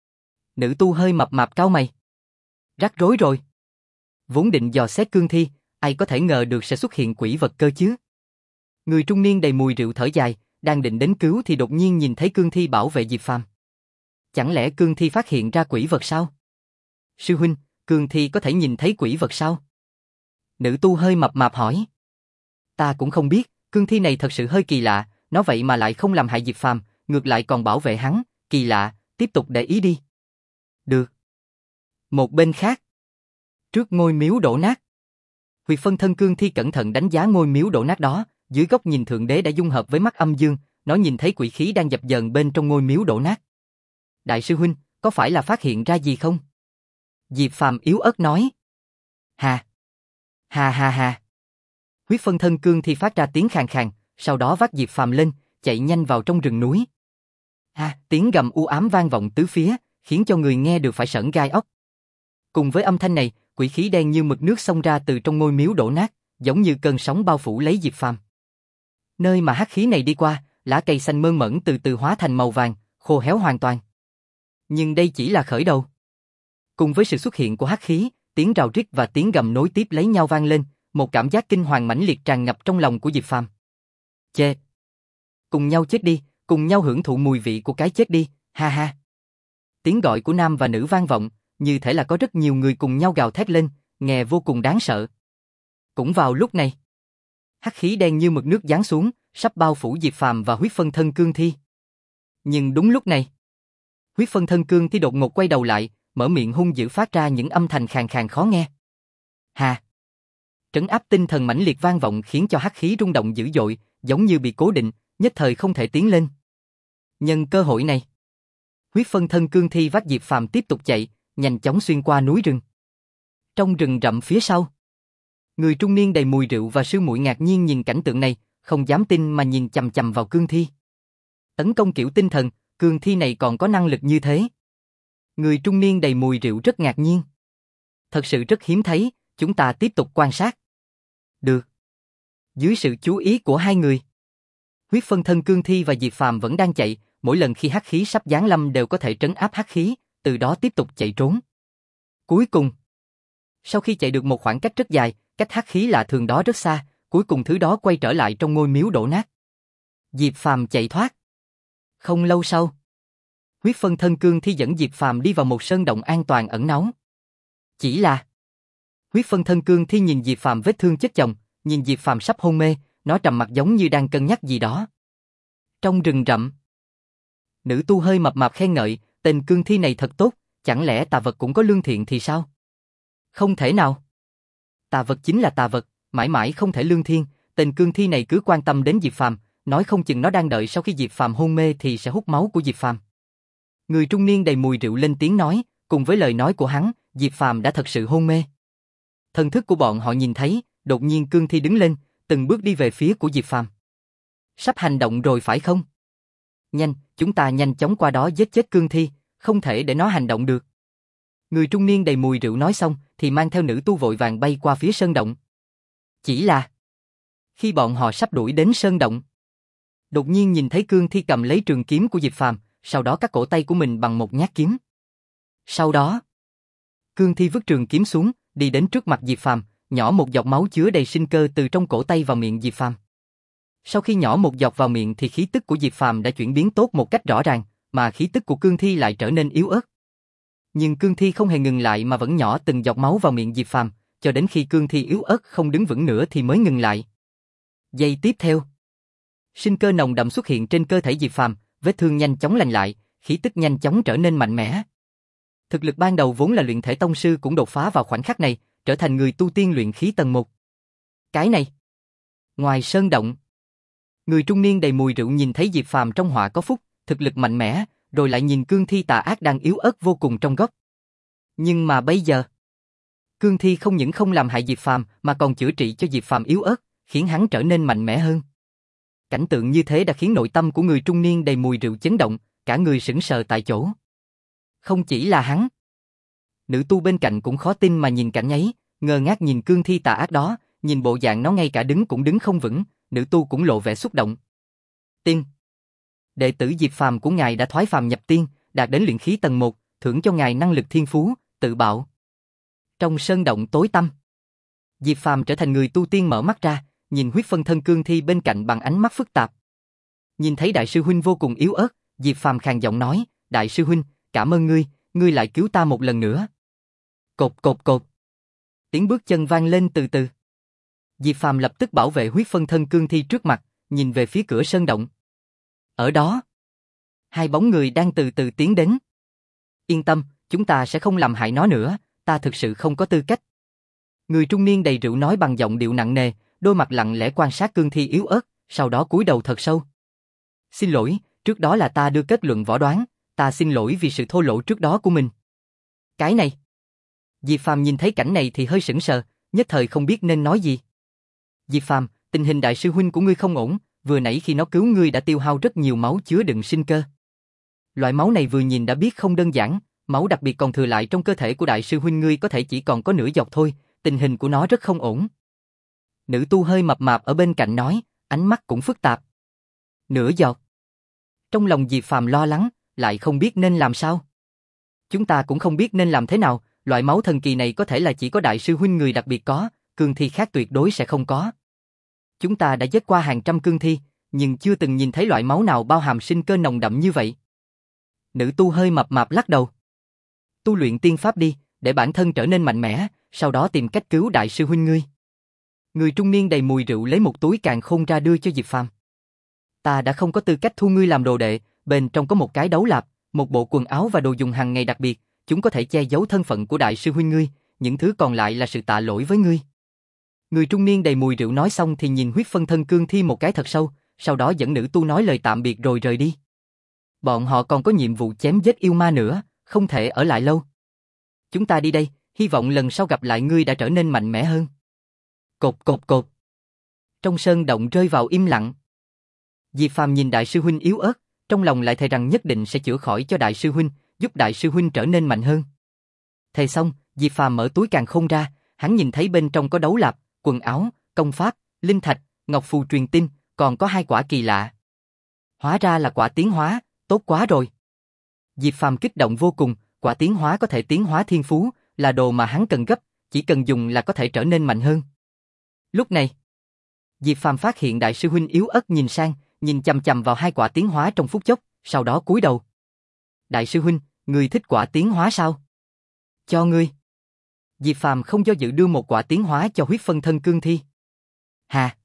A: Nữ tu hơi mập mạp cau mày. Rắc rối rồi. Vốn định dò xét cương thi, ai có thể ngờ được sẽ xuất hiện quỷ vật cơ chứ. Người trung niên đầy mùi rượu thở dài, đang định đến cứu thì đột nhiên nhìn thấy cương thi bảo vệ Diệp Phàm. Chẳng lẽ cương thi phát hiện ra quỷ vật sao? Sư huynh, cương thi có thể nhìn thấy quỷ vật sao? Nữ tu hơi mập mạp hỏi. Ta cũng không biết, cương thi này thật sự hơi kỳ lạ, nó vậy mà lại không làm hại Diệp Phàm, ngược lại còn bảo vệ hắn, kỳ lạ, tiếp tục để ý đi. Được. Một bên khác, trước ngôi miếu đổ nát, huyệt phân thân cương thi cẩn thận đánh giá ngôi miếu đổ nát đó, dưới góc nhìn thượng đế đã dung hợp với mắt âm dương, nó nhìn thấy quỷ khí đang dập dờn bên trong ngôi miếu đổ nát. Đại sư huynh, có phải là phát hiện ra gì không? Diệp Phàm yếu ớt nói. Hà. Hà hà hà. Huyết phân thân cương thi phát ra tiếng khàn khàn, sau đó vác Diệp Phàm lên, chạy nhanh vào trong rừng núi. Ha, tiếng gầm u ám vang vọng tứ phía, khiến cho người nghe được phải sởn gai óc. Cùng với âm thanh này, quỷ khí đen như mực nước xông ra từ trong ngôi miếu đổ nát, giống như cơn sóng bao phủ lấy Diệp Phàm. Nơi mà hắc khí này đi qua, lá cây xanh mơn mởn từ từ hóa thành màu vàng, khô héo hoàn toàn. Nhưng đây chỉ là khởi đầu. Cùng với sự xuất hiện của hắc khí, tiếng rào rít và tiếng gầm nối tiếp lấy nhau vang lên, một cảm giác kinh hoàng mãnh liệt tràn ngập trong lòng của Diệp Phàm. Chê! Cùng nhau chết đi, cùng nhau hưởng thụ mùi vị của cái chết đi, ha ha. Tiếng gọi của nam và nữ vang vọng, như thể là có rất nhiều người cùng nhau gào thét lên, nghe vô cùng đáng sợ. Cũng vào lúc này, hắc khí đen như mực nước giáng xuống, sắp bao phủ Diệp Phàm và huyết phân thân cương thi. Nhưng đúng lúc này, huyết phân thân cương thi đột ngột quay đầu lại, mở miệng hung dữ phát ra những âm thanh khàn khàn khó nghe. Hà! Trấn áp tinh thần mãnh liệt vang vọng khiến cho hắc khí rung động dữ dội, giống như bị cố định, nhất thời không thể tiến lên. Nhân cơ hội này, huyết phân thân cương thi vác Diệp Phàm tiếp tục chạy, nhanh chóng xuyên qua núi rừng. Trong rừng rậm phía sau, người trung niên đầy mùi rượu và sương muội ngạc nhiên nhìn cảnh tượng này, không dám tin mà nhìn chằm chằm vào cương thi. Tấn công kiểu tinh thần, cương thi này còn có năng lực như thế. Người trung niên đầy mùi rượu rất ngạc nhiên. Thật sự rất hiếm thấy, chúng ta tiếp tục quan sát. Được. Dưới sự chú ý của hai người, huyết phân thân cương thi và Diệp Phàm vẫn đang chạy, mỗi lần khi hắc khí sắp giáng lâm đều có thể trấn áp hắc khí, từ đó tiếp tục chạy trốn. Cuối cùng, sau khi chạy được một khoảng cách rất dài, cách hắc khí lạ thường đó rất xa, cuối cùng thứ đó quay trở lại trong ngôi miếu đổ nát. Diệp Phàm chạy thoát. Không lâu sau, huyết phân thân cương thi dẫn Diệp Phàm đi vào một sơn động an toàn ẩn náu. Chỉ là huyết phân thân cương thi nhìn Diệp Phàm vết thương chất chồng, nhìn Diệp Phàm sắp hôn mê, nó trầm mặt giống như đang cân nhắc gì đó. Trong rừng rậm, nữ tu hơi mập mạp khen ngợi, tên cương thi này thật tốt, chẳng lẽ tà vật cũng có lương thiện thì sao? Không thể nào. Tà vật chính là tà vật, mãi mãi không thể lương thiện, tên cương thi này cứ quan tâm đến Diệp Phàm, nói không chừng nó đang đợi sau khi Diệp Phàm hôn mê thì sẽ hút máu của Diệp Phàm. Người trung niên đầy mùi rượu lên tiếng nói, cùng với lời nói của hắn, Diệp Phàm đã thật sự hôn mê. Thần thức của bọn họ nhìn thấy, đột nhiên cương thi đứng lên, từng bước đi về phía của Diệp Phàm. Sắp hành động rồi phải không? Nhanh, chúng ta nhanh chóng qua đó giết chết cương thi, không thể để nó hành động được. Người trung niên đầy mùi rượu nói xong, thì mang theo nữ tu vội vàng bay qua phía sơn động. Chỉ là, khi bọn họ sắp đuổi đến sơn động, đột nhiên nhìn thấy cương thi cầm lấy trường kiếm của Diệp Phàm, sau đó cắt cổ tay của mình bằng một nhát kiếm. Sau đó, cương thi vứt trường kiếm xuống, đi đến trước mặt Diệp Phàm, nhỏ một giọt máu chứa đầy sinh cơ từ trong cổ tay vào miệng Diệp Phàm. Sau khi nhỏ một giọt vào miệng thì khí tức của Diệp Phàm đã chuyển biến tốt một cách rõ ràng, mà khí tức của cương thi lại trở nên yếu ớt. Nhưng cương thi không hề ngừng lại mà vẫn nhỏ từng giọt máu vào miệng Diệp Phàm, cho đến khi cương thi yếu ớt không đứng vững nữa thì mới ngừng lại. Giây tiếp theo, sinh cơ nồng đậm xuất hiện trên cơ thể Diệp Phàm, vết thương nhanh chóng lành lại, khí tức nhanh chóng trở nên mạnh mẽ. Thực lực ban đầu vốn là luyện thể tông sư cũng đột phá vào khoảnh khắc này, trở thành người tu tiên luyện khí tầng một. Cái này, ngoài sơn động, người trung niên đầy mùi rượu nhìn thấy Diệp Phàm trong họa có phúc, thực lực mạnh mẽ, rồi lại nhìn cương thi tà ác đang yếu ớt vô cùng trong góc. Nhưng mà bây giờ, cương thi không những không làm hại Diệp Phàm mà còn chữa trị cho Diệp Phàm yếu ớt, khiến hắn trở nên mạnh mẽ hơn. Cảnh tượng như thế đã khiến nội tâm của người trung niên đầy mùi rượu chấn động, cả người sững sờ tại chỗ. Không chỉ là hắn, nữ tu bên cạnh cũng khó tin mà nhìn cảnh ấy, ngơ ngác nhìn cương thi tà ác đó, nhìn bộ dạng nó ngay cả đứng cũng đứng không vững, nữ tu cũng lộ vẻ xúc động. Tiên, đệ tử Diệp Phàm của ngài đã thoái phàm nhập tiên, đạt đến luyện khí tầng một, thưởng cho ngài năng lực thiên phú, tự bạo. Trong sơn động tối tăm, Diệp Phàm trở thành người tu tiên mở mắt ra, nhìn huyết phân thân cương thi bên cạnh bằng ánh mắt phức tạp. Nhìn thấy đại sư huynh vô cùng yếu ớt, Diệp Phàm khàn giọng nói, đại sư huynh, cảm ơn ngươi, ngươi lại cứu ta một lần nữa. Cột cột cột. Tiếng bước chân vang lên từ từ. Diệp Phàm lập tức bảo vệ huyết phân thân cương thi trước mặt, nhìn về phía cửa sơn động. Ở đó, hai bóng người đang từ từ tiến đến. Yên tâm, chúng ta sẽ không làm hại nó nữa, ta thực sự không có tư cách. Người trung niên đầy rượu nói bằng giọng điệu nặng nề, đôi mặt lặng lẽ quan sát cương thi yếu ớt, sau đó cúi đầu thật sâu. Xin lỗi, trước đó là ta đưa kết luận võ đoán, ta xin lỗi vì sự thô lỗ trước đó của mình. Cái này. Diệp Phàm nhìn thấy cảnh này thì hơi sững sờ, nhất thời không biết nên nói gì. Diệp Phàm, tình hình đại sư huynh của ngươi không ổn, vừa nãy khi nó cứu ngươi đã tiêu hao rất nhiều máu chứa đựng sinh cơ. Loại máu này vừa nhìn đã biết không đơn giản, máu đặc biệt còn thừa lại trong cơ thể của đại sư huynh ngươi có thể chỉ còn có nửa giọt thôi, tình hình của nó rất không ổn. Nữ tu hơi mập mạp ở bên cạnh nói, ánh mắt cũng phức tạp. Nửa giọt. Trong lòng Diệp Phàm lo lắng, lại không biết nên làm sao. Chúng ta cũng không biết nên làm thế nào, loại máu thần kỳ này có thể là chỉ có đại sư huynh người đặc biệt có, cương thi khác tuyệt đối sẽ không có. Chúng ta đã giết qua hàng trăm cương thi, nhưng chưa từng nhìn thấy loại máu nào bao hàm sinh cơ nồng đậm như vậy. Nữ tu hơi mập mạp lắc đầu. Tu luyện tiên pháp đi, để bản thân trở nên mạnh mẽ, sau đó tìm cách cứu đại sư huynh ngươi. Người trung niên đầy mùi rượu lấy một túi càn khôn ra đưa cho Diệp Phàm. Ta đã không có tư cách thu ngươi làm đồ đệ, bên trong có một cái đấu lạp, một bộ quần áo và đồ dùng hàng ngày đặc biệt, chúng có thể che giấu thân phận của đại sư huynh ngươi, những thứ còn lại là sự tạ lỗi với ngươi. Người trung niên đầy mùi rượu nói xong thì nhìn huyết phân thân cương thi một cái thật sâu, sau đó dẫn nữ tu nói lời tạm biệt rồi rời đi. Bọn họ còn có nhiệm vụ chém giết yêu ma nữa, không thể ở lại lâu. Chúng ta đi đây, hy vọng lần sau gặp lại ngươi đã trở nên mạnh mẽ hơn. Cột cột cột. Trong sơn động rơi vào im lặng. Diệp Phàm nhìn đại sư huynh yếu ớt, trong lòng lại thề rằng nhất định sẽ chữa khỏi cho đại sư huynh, giúp đại sư huynh trở nên mạnh hơn. Thề xong, Diệp Phàm mở túi càn khôn ra, hắn nhìn thấy bên trong có đấu lạp, quần áo, công pháp, linh thạch, ngọc phù truyền tin, còn có hai quả kỳ lạ. Hóa ra là quả tiến hóa, tốt quá rồi. Diệp Phàm kích động vô cùng, quả tiến hóa có thể tiến hóa thiên phú, là đồ mà hắn cần gấp, chỉ cần dùng là có thể trở nên mạnh hơn. Lúc này, Diệp Phàm phát hiện đại sư huynh yếu ớt nhìn sang, nhìn chằm chằm vào hai quả tiến hóa trong phút chốc, sau đó cúi đầu. Đại sư huynh, ngươi thích quả tiến hóa sao? Cho ngươi. Diệp Phàm không do dự đưa một quả tiến hóa cho huyết phân thân cương thi. Hà!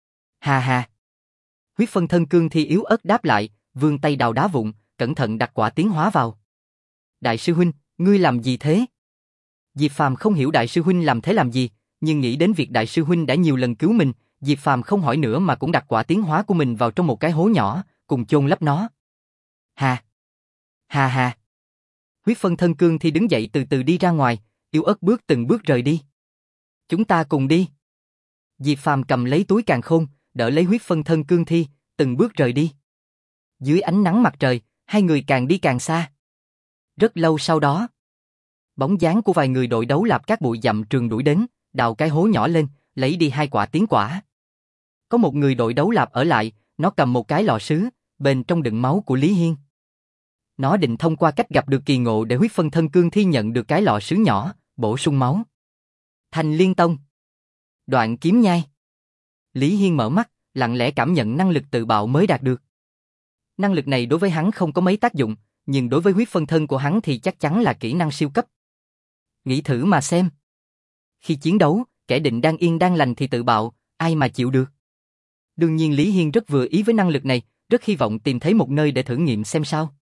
A: Hà hà! Huyết phân thân cương thi yếu ớt đáp lại, vươn tay đào đá vụn, cẩn thận đặt quả tiến hóa vào. Đại sư huynh, ngươi làm gì thế? Diệp Phàm không hiểu đại sư huynh làm thế làm gì, nhưng nghĩ đến việc đại sư huynh đã nhiều lần cứu mình, Diệp Phàm không hỏi nữa mà cũng đặt quả tiến hóa của mình vào trong một cái hố nhỏ, cùng chôn lấp nó. Hà! Hà hà! Huyết phân thân cương thi đứng dậy từ từ đi ra ngoài, yếu ớt bước từng bước rời đi. Chúng ta cùng đi. Diệp Phàm cầm lấy túi càn khôn, đỡ lấy huyết phân thân cương thi, từng bước rời đi. Dưới ánh nắng mặt trời, hai người càng đi càng xa. Rất lâu sau đó, bóng dáng của vài người đội đấu lạp các bụi dặm trường đuổi đến, đào cái hố nhỏ lên, lấy đi hai quả tiến quả. Có một người đội đấu lạp ở lại, nó cầm một cái lọ sứ, bên trong đựng máu của Lý Hiên. Nó định thông qua cách gặp được kỳ ngộ để huyết phân thân cương thi nhận được cái lọ sứ nhỏ, bổ sung máu. Thành Liên Tông. Đoạn kiếm nhai. Lý Hiên mở mắt, lặng lẽ cảm nhận năng lực tự bạo mới đạt được. Năng lực này đối với hắn không có mấy tác dụng, nhưng đối với huyết phân thân của hắn thì chắc chắn là kỹ năng siêu cấp. Nghĩ thử mà xem. Khi chiến đấu, kẻ định đang yên đang lành thì tự bạo, ai mà chịu được. Đương nhiên Lý Hiên rất vừa ý với năng lực này, rất hy vọng tìm thấy một nơi để thử nghiệm xem sao.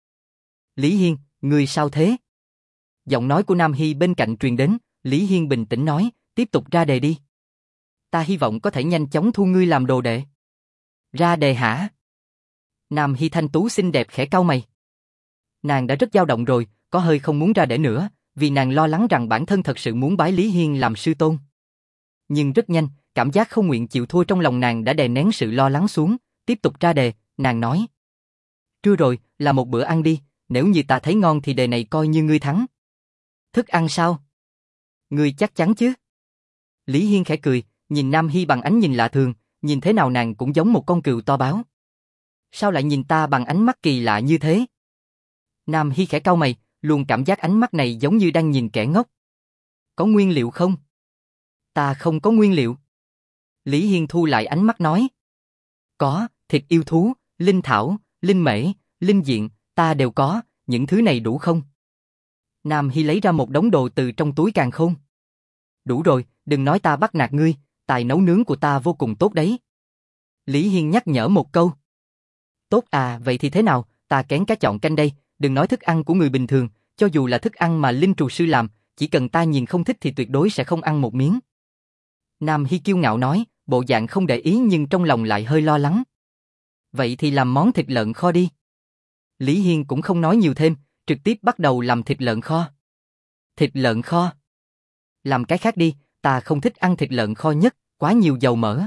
A: Lý Hiên, ngươi sao thế? Giọng nói của Nam Hy bên cạnh truyền đến, Lý Hiên bình tĩnh nói, tiếp tục ra đề đi. Ta hy vọng có thể nhanh chóng thu ngươi làm đồ đệ. Ra đề hả? Nam Hy thanh tú xinh đẹp khẽ cau mày. Nàng đã rất dao động rồi, có hơi không muốn ra đề nữa, vì nàng lo lắng rằng bản thân thật sự muốn bái Lý Hiên làm sư tôn. Nhưng rất nhanh, cảm giác không nguyện chịu thua trong lòng nàng đã đè nén sự lo lắng xuống, tiếp tục ra đề, nàng nói. Trưa rồi, là một bữa ăn đi, nếu như ta thấy ngon thì đề này coi như ngươi thắng. Thức ăn sao? Ngươi chắc chắn chứ? Lý Hiên khẽ cười, nhìn Nam Hy bằng ánh nhìn lạ thường, nhìn thế nào nàng cũng giống một con cừu to báo. Sao lại nhìn ta bằng ánh mắt kỳ lạ như thế? Nam Hy khẽ cau mày, luôn cảm giác ánh mắt này giống như đang nhìn kẻ ngốc. Có nguyên liệu không? Ta không có nguyên liệu. Lý Hiên thu lại ánh mắt nói. Có, thịt yêu thú, linh thảo, linh mễ, linh diện, ta đều có, những thứ này đủ không? Nam Hy lấy ra một đống đồ từ trong túi càn khôn. Đủ rồi, đừng nói ta bắt nạt ngươi, tài nấu nướng của ta vô cùng tốt đấy. Lý Hiên nhắc nhở một câu. Tốt à, vậy thì thế nào, ta kén cá chọn canh đây, đừng nói thức ăn của người bình thường, cho dù là thức ăn mà Linh Trù Sư làm, chỉ cần ta nhìn không thích thì tuyệt đối sẽ không ăn một miếng. Nam Hy kiêu ngạo nói, bộ dạng không để ý nhưng trong lòng lại hơi lo lắng. Vậy thì làm món thịt lợn kho đi. Lý Hiên cũng không nói nhiều thêm, trực tiếp bắt đầu làm thịt lợn kho. Thịt lợn kho? Làm cái khác đi, ta không thích ăn thịt lợn kho nhất, quá nhiều dầu mỡ.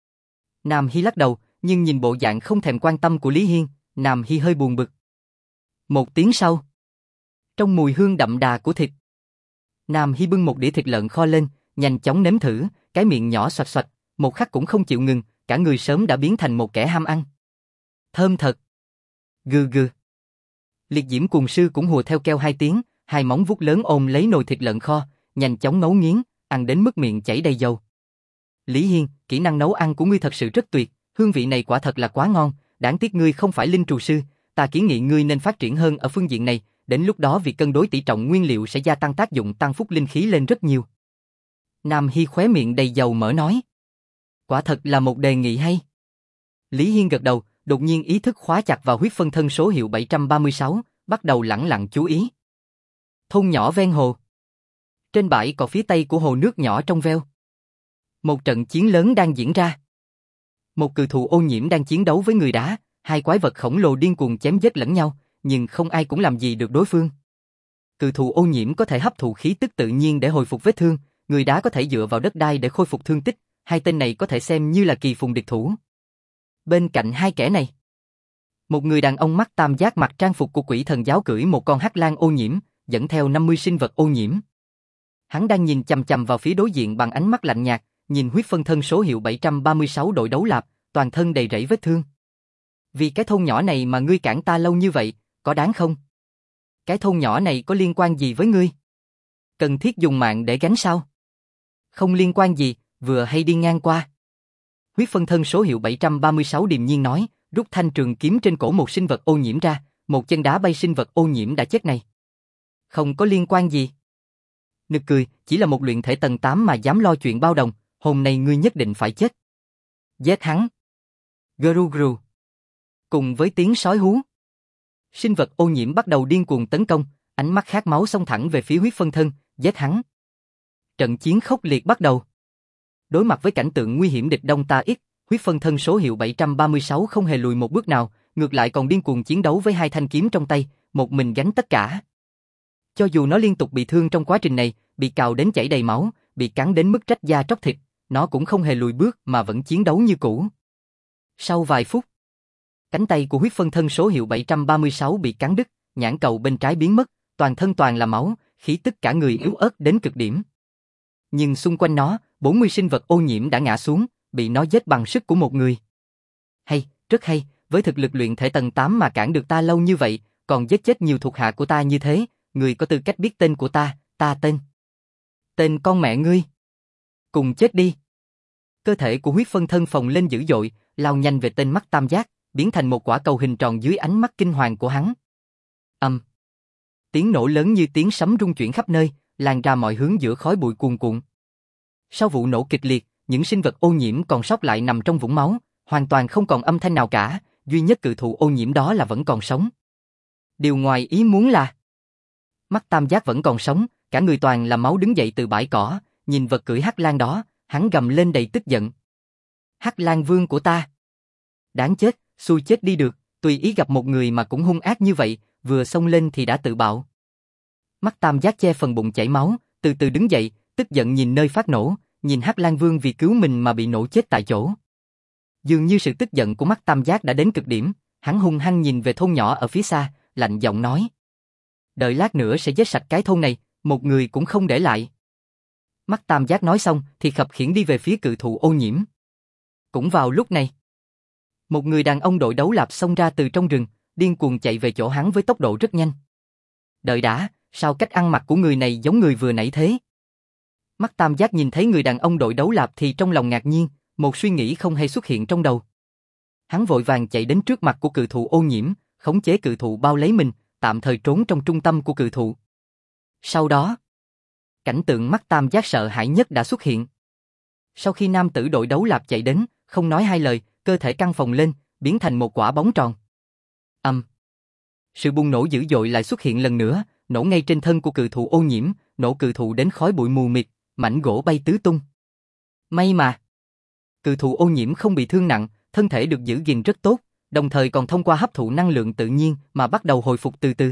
A: Nam Hy lắc đầu, nhưng nhìn bộ dạng không thèm quan tâm của Lý Hiên, Nam Hy hơi buồn bực. Một tiếng sau, trong mùi hương đậm đà của thịt, Nam Hy bưng một đĩa thịt lợn kho lên, nhanh chóng nếm thử, cái miệng nhỏ xoạch xoạch, một khắc cũng không chịu ngừng, cả người sớm đã biến thành một kẻ ham ăn. Thơm thật. Gừ gừ. Liệt Diễm Cuồng Sư cũng hùa theo kêu hai tiếng, hai móng vuốt lớn ôm lấy nồi thịt lợn kho, nhanh chóng ngấu nghiến, ăn đến mức miệng chảy đầy dầu. Lý Hiên, kỹ năng nấu ăn của ngươi thật sự rất tuyệt, hương vị này quả thật là quá ngon, đáng tiếc ngươi không phải Linh Trù Sư, ta kiến nghị ngươi nên phát triển hơn ở phương diện này, đến lúc đó việc cân đối tỷ trọng nguyên liệu sẽ gia tăng tác dụng tăng phúc linh khí lên rất nhiều. Nam Hy khóe miệng đầy dầu mỡ nói. Quả thật là một đề nghị hay. Lý Hiên gật đầu, đột nhiên ý thức khóa chặt vào huyết phân thân số hiệu bảy trăm ba mươi sáu, bắt đầu lẳng lặng chú ý. Thôn nhỏ ven hồ. Trên bãi cỏ phía tây của hồ nước nhỏ trong veo. Một trận chiến lớn đang diễn ra. Một cự thụ ô nhiễm đang chiến đấu với người đá, hai quái vật khổng lồ điên cuồng chém giết lẫn nhau, nhưng không ai cũng làm gì được đối phương. Cự thụ ô nhiễm có thể hấp thụ khí tức tự nhiên để hồi phục vết thương, người đá có thể dựa vào đất đai để khôi phục thương tích, hai tên này có thể xem như là kỳ phùng địch thủ. Bên cạnh hai kẻ này, một người đàn ông mắt tam giác mặc trang phục của quỷ thần giáo cưỡi một con hắc lang ô nhiễm, dẫn theo năm mươi sinh vật ô nhiễm. Hắn đang nhìn chằm chằm vào phía đối diện bằng ánh mắt lạnh nhạt, nhìn huyết phân thân số hiệu bảy trăm ba mươi sáu đội đấu lạp, toàn thân đầy rẫy vết thương. Vì cái thôn nhỏ này mà ngươi cản ta lâu như vậy, có đáng không? Cái thôn nhỏ này có liên quan gì với ngươi? Cần thiết dùng mạng để gánh sao? Không liên quan gì, vừa hay đi ngang qua. Huyết phân thân số hiệu bảy trăm ba mươi sáu điềm nhiên nói, rút thanh trường kiếm trên cổ một sinh vật ô nhiễm ra, một chân đá bay sinh vật ô nhiễm đã chết này. Không có liên quan gì. Nực cười, chỉ là một luyện thể tầng tám mà dám lo chuyện bao đồng, hôm nay ngươi nhất định phải chết. Giết hắn. Gru gru. Cùng với tiếng sói hú, sinh vật ô nhiễm bắt đầu điên cuồng tấn công, ánh mắt khát máu xông thẳng về phía huyết phân thân, giết hắn. Trận chiến khốc liệt bắt đầu. Đối mặt với cảnh tượng nguy hiểm địch đông ta ít, huyết phân thân số hiệu bảy trăm ba mươi sáu không hề lùi một bước nào, ngược lại còn điên cuồng chiến đấu với hai thanh kiếm trong tay, một mình gánh tất cả. Cho dù nó liên tục bị thương trong quá trình này, bị cào đến chảy đầy máu, bị cắn đến mức rách da tróc thịt, nó cũng không hề lùi bước mà vẫn chiến đấu như cũ. Sau vài phút, cánh tay của huyết phân thân số hiệu bảy trăm ba mươi sáu bị cắn đứt, nhãn cầu bên trái biến mất, toàn thân toàn là máu, khí tức cả người yếu ớt đến cực điểm. Nhưng xung quanh nó, bốn mươi sinh vật ô nhiễm đã ngã xuống, bị nó giết bằng sức của một người. Hay, rất hay, với thực lực luyện thể tầng tám mà cản được ta lâu như vậy, còn giết chết nhiều thuộc hạ của ta như thế, người có tư cách biết tên của ta, ta tên. Tên con mẹ ngươi. Cùng chết đi. Cơ thể của huyết phân thân phồng lên dữ dội, lao nhanh về tên mắt tam giác, biến thành một quả cầu hình tròn dưới ánh mắt kinh hoàng của hắn. Âm. Tiếng nổ lớn như tiếng sấm rung chuyển khắp nơi, lan ra mọi hướng giữa khói bụi cuồn cuộn. Sau vụ nổ kịch liệt, những sinh vật ô nhiễm còn sót lại nằm trong vũng máu, hoàn toàn không còn âm thanh nào cả, duy nhất cự thụ ô nhiễm đó là vẫn còn sống. Điều ngoài ý muốn là mắt tam giác vẫn còn sống, cả người toàn là máu đứng dậy từ bãi cỏ, nhìn vật cưỡi hắc lang đó, hắn gầm lên đầy tức giận. Hắc lang vương của ta. Đáng chết, xui chết đi được, tùy ý gặp một người mà cũng hung ác như vậy, vừa xông lên thì đã tự bạo. Mắt tam giác che phần bụng chảy máu, từ từ đứng dậy, tức giận nhìn nơi phát nổ, nhìn hắc lang vương vì cứu mình mà bị nổ chết tại chỗ. Dường như sự tức giận của mắt tam giác đã đến cực điểm, hắn hung hăng nhìn về thôn nhỏ ở phía xa, lạnh giọng nói. Đợi lát nữa sẽ giết sạch cái thôn này, một người cũng không để lại. Mắt tam giác nói xong thì khập khiễng đi về phía cự thụ ô nhiễm. Cũng vào lúc này, một người đàn ông đội đấu lạp xông ra từ trong rừng, điên cuồng chạy về chỗ hắn với tốc độ rất nhanh. Đợi đã, sao cách ăn mặc của người này giống người vừa nãy thế? Mắt tam giác nhìn thấy người đàn ông đội đấu lạp thì trong lòng ngạc nhiên, một suy nghĩ không hay xuất hiện trong đầu. Hắn vội vàng chạy đến trước mặt của cự thụ ô nhiễm, khống chế cự thụ bao lấy mình, tạm thời trốn trong trung tâm của cự thụ. Sau đó, cảnh tượng mắt tam giác sợ hãi nhất đã xuất hiện. Sau khi nam tử đội đấu lạp chạy đến, không nói hai lời, cơ thể căng phồng lên, biến thành một quả bóng tròn. Âm. Sự bùng nổ dữ dội lại xuất hiện lần nữa, nổ ngay trên thân của cự thụ ô nhiễm, nổ cự thụ đến khói bụi mù mịt, mảnh gỗ bay tứ tung. May mà, cự thụ ô nhiễm không bị thương nặng, thân thể được giữ gìn rất tốt, đồng thời còn thông qua hấp thụ năng lượng tự nhiên mà bắt đầu hồi phục từ từ.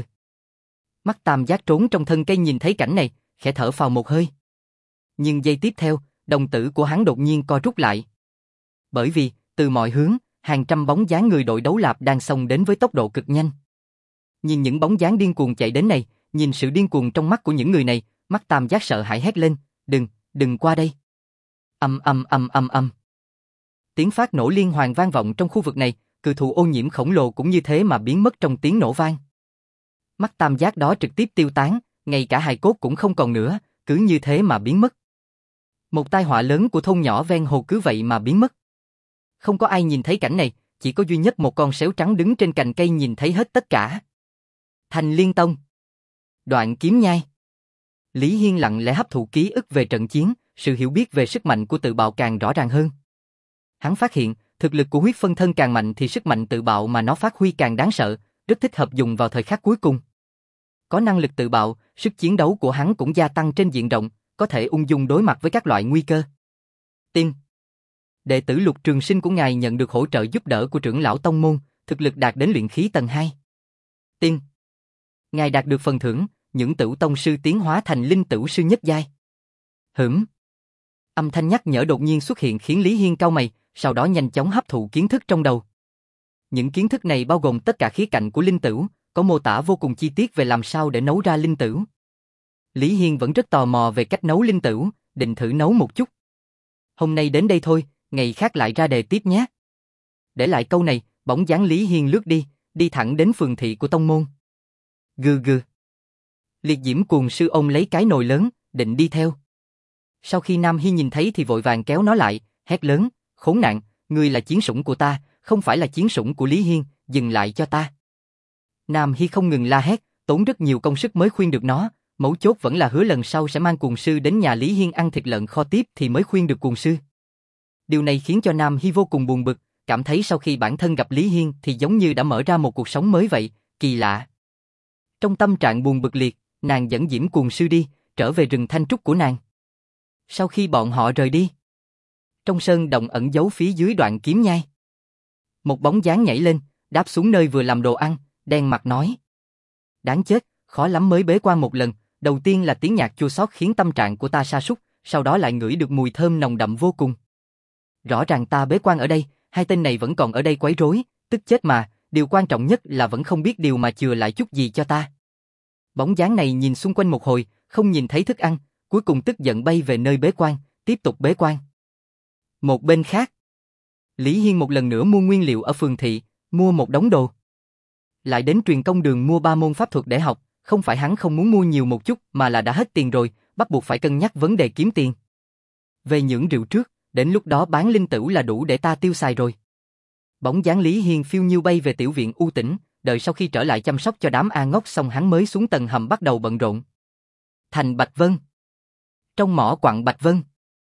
A: Mắt tam giác trốn trong thân cây nhìn thấy cảnh này, khẽ thở phào một hơi. Nhưng giây tiếp theo, đồng tử của hắn đột nhiên co rút lại. Bởi vì, từ mọi hướng, hàng trăm bóng dáng người đội đấu lạp đang xông đến với tốc độ cực nhanh. Nhìn những bóng dáng điên cuồng chạy đến này, nhìn sự điên cuồng trong mắt của những người này, mắt tam giác sợ hãi hét lên, đừng, đừng qua đây. Âm âm âm âm âm. Tiếng phát nổ liên hoàn vang vọng trong khu vực này, cự thụ ô nhiễm khổng lồ cũng như thế mà biến mất trong tiếng nổ vang. Mắt tam giác đó trực tiếp tiêu tán, ngay cả hài cốt cũng không còn nữa, cứ như thế mà biến mất. Một tai họa lớn của thôn nhỏ ven hồ cứ vậy mà biến mất. Không có ai nhìn thấy cảnh này, chỉ có duy nhất một con sếu trắng đứng trên cành cây nhìn thấy hết tất cả. Thành Liên Tông. Đoạn Kiếm Nhai. Lý Hiên lặng lẽ hấp thụ ký ức về trận chiến, sự hiểu biết về sức mạnh của tự bạo càng rõ ràng hơn. Hắn phát hiện, thực lực của huyết phân thân càng mạnh thì sức mạnh tự bạo mà nó phát huy càng đáng sợ, rất thích hợp dùng vào thời khắc cuối cùng. Có năng lực tự bạo, sức chiến đấu của hắn cũng gia tăng trên diện rộng, có thể ung dung đối mặt với các loại nguy cơ. Tiên. Đệ tử Lục Trường Sinh của ngài nhận được hỗ trợ giúp đỡ của trưởng lão tông môn, thực lực đạt đến luyện khí tầng hai. Tiên. Ngài đạt được phần thưởng, những Tửu tông sư tiến hóa thành linh tửu sư nhất giai. Hửm. Âm thanh nhắc nhở đột nhiên xuất hiện khiến Lý Hiên cau mày, sau đó nhanh chóng hấp thụ kiến thức trong đầu. Những kiến thức này bao gồm tất cả khía cạnh của linh tửu, có mô tả vô cùng chi tiết về làm sao để nấu ra linh tửu. Lý Hiên vẫn rất tò mò về cách nấu linh tửu, định thử nấu một chút. Hôm nay đến đây thôi, ngày khác lại ra đề tiếp nhé. Để lại câu này, bóng dáng Lý Hiên lướt đi, đi thẳng đến phường thị của tông môn. Gừ gừ. Liệt Diễm Cuồng Sư ôm lấy cái nồi lớn, định đi theo. Sau khi Nam Hy nhìn thấy thì vội vàng kéo nó lại, hét lớn, khốn nạn, ngươi là chiến sủng của ta, không phải là chiến sủng của Lý Hiên, dừng lại cho ta. Nam Hy không ngừng la hét, tốn rất nhiều công sức mới khuyên được nó, mấu chốt vẫn là hứa lần sau sẽ mang Cuồng Sư đến nhà Lý Hiên ăn thịt lợn kho tiếp thì mới khuyên được Cuồng Sư. Điều này khiến cho Nam Hy vô cùng buồn bực, cảm thấy sau khi bản thân gặp Lý Hiên thì giống như đã mở ra một cuộc sống mới vậy, kỳ lạ. Trong tâm trạng buồn bực liệt, nàng dẫn Diễm Cuồng Sư đi, trở về rừng thanh trúc của nàng. Sau khi bọn họ rời đi, trong sơn động ẩn giấu phía dưới đoạn kiếm nhai, một bóng dáng nhảy lên, đáp xuống nơi vừa làm đồ ăn, đen mặt nói. Đáng chết, khó lắm mới bế quan một lần, đầu tiên là tiếng nhạc chua xót khiến tâm trạng của ta sa sút, sau đó lại ngửi được mùi thơm nồng đậm vô cùng. Rõ ràng ta bế quan ở đây, hai tên này vẫn còn ở đây quấy rối, tức chết mà, điều quan trọng nhất là vẫn không biết điều mà chừa lại chút gì cho ta. Bóng dáng này nhìn xung quanh một hồi, không nhìn thấy thức ăn, cuối cùng tức giận bay về nơi bế quan, tiếp tục bế quan. Một bên khác, Lý Hiên một lần nữa mua nguyên liệu ở phường thị, mua một đống đồ. Lại đến truyền công đường mua ba môn pháp thuật để học, không phải hắn không muốn mua nhiều một chút mà là đã hết tiền rồi, bắt buộc phải cân nhắc vấn đề kiếm tiền. Về những rượu trước, đến lúc đó bán linh tửu là đủ để ta tiêu xài rồi. Bóng dáng Lý Hiên phiêu nhiêu bay về tiểu viện u tĩnh, đợi sau khi trở lại chăm sóc cho đám A ngốc xong hắn mới xuống tầng hầm bắt đầu bận rộn. Thành Bạch Vân. Trong mỏ quặng Bạch Vân,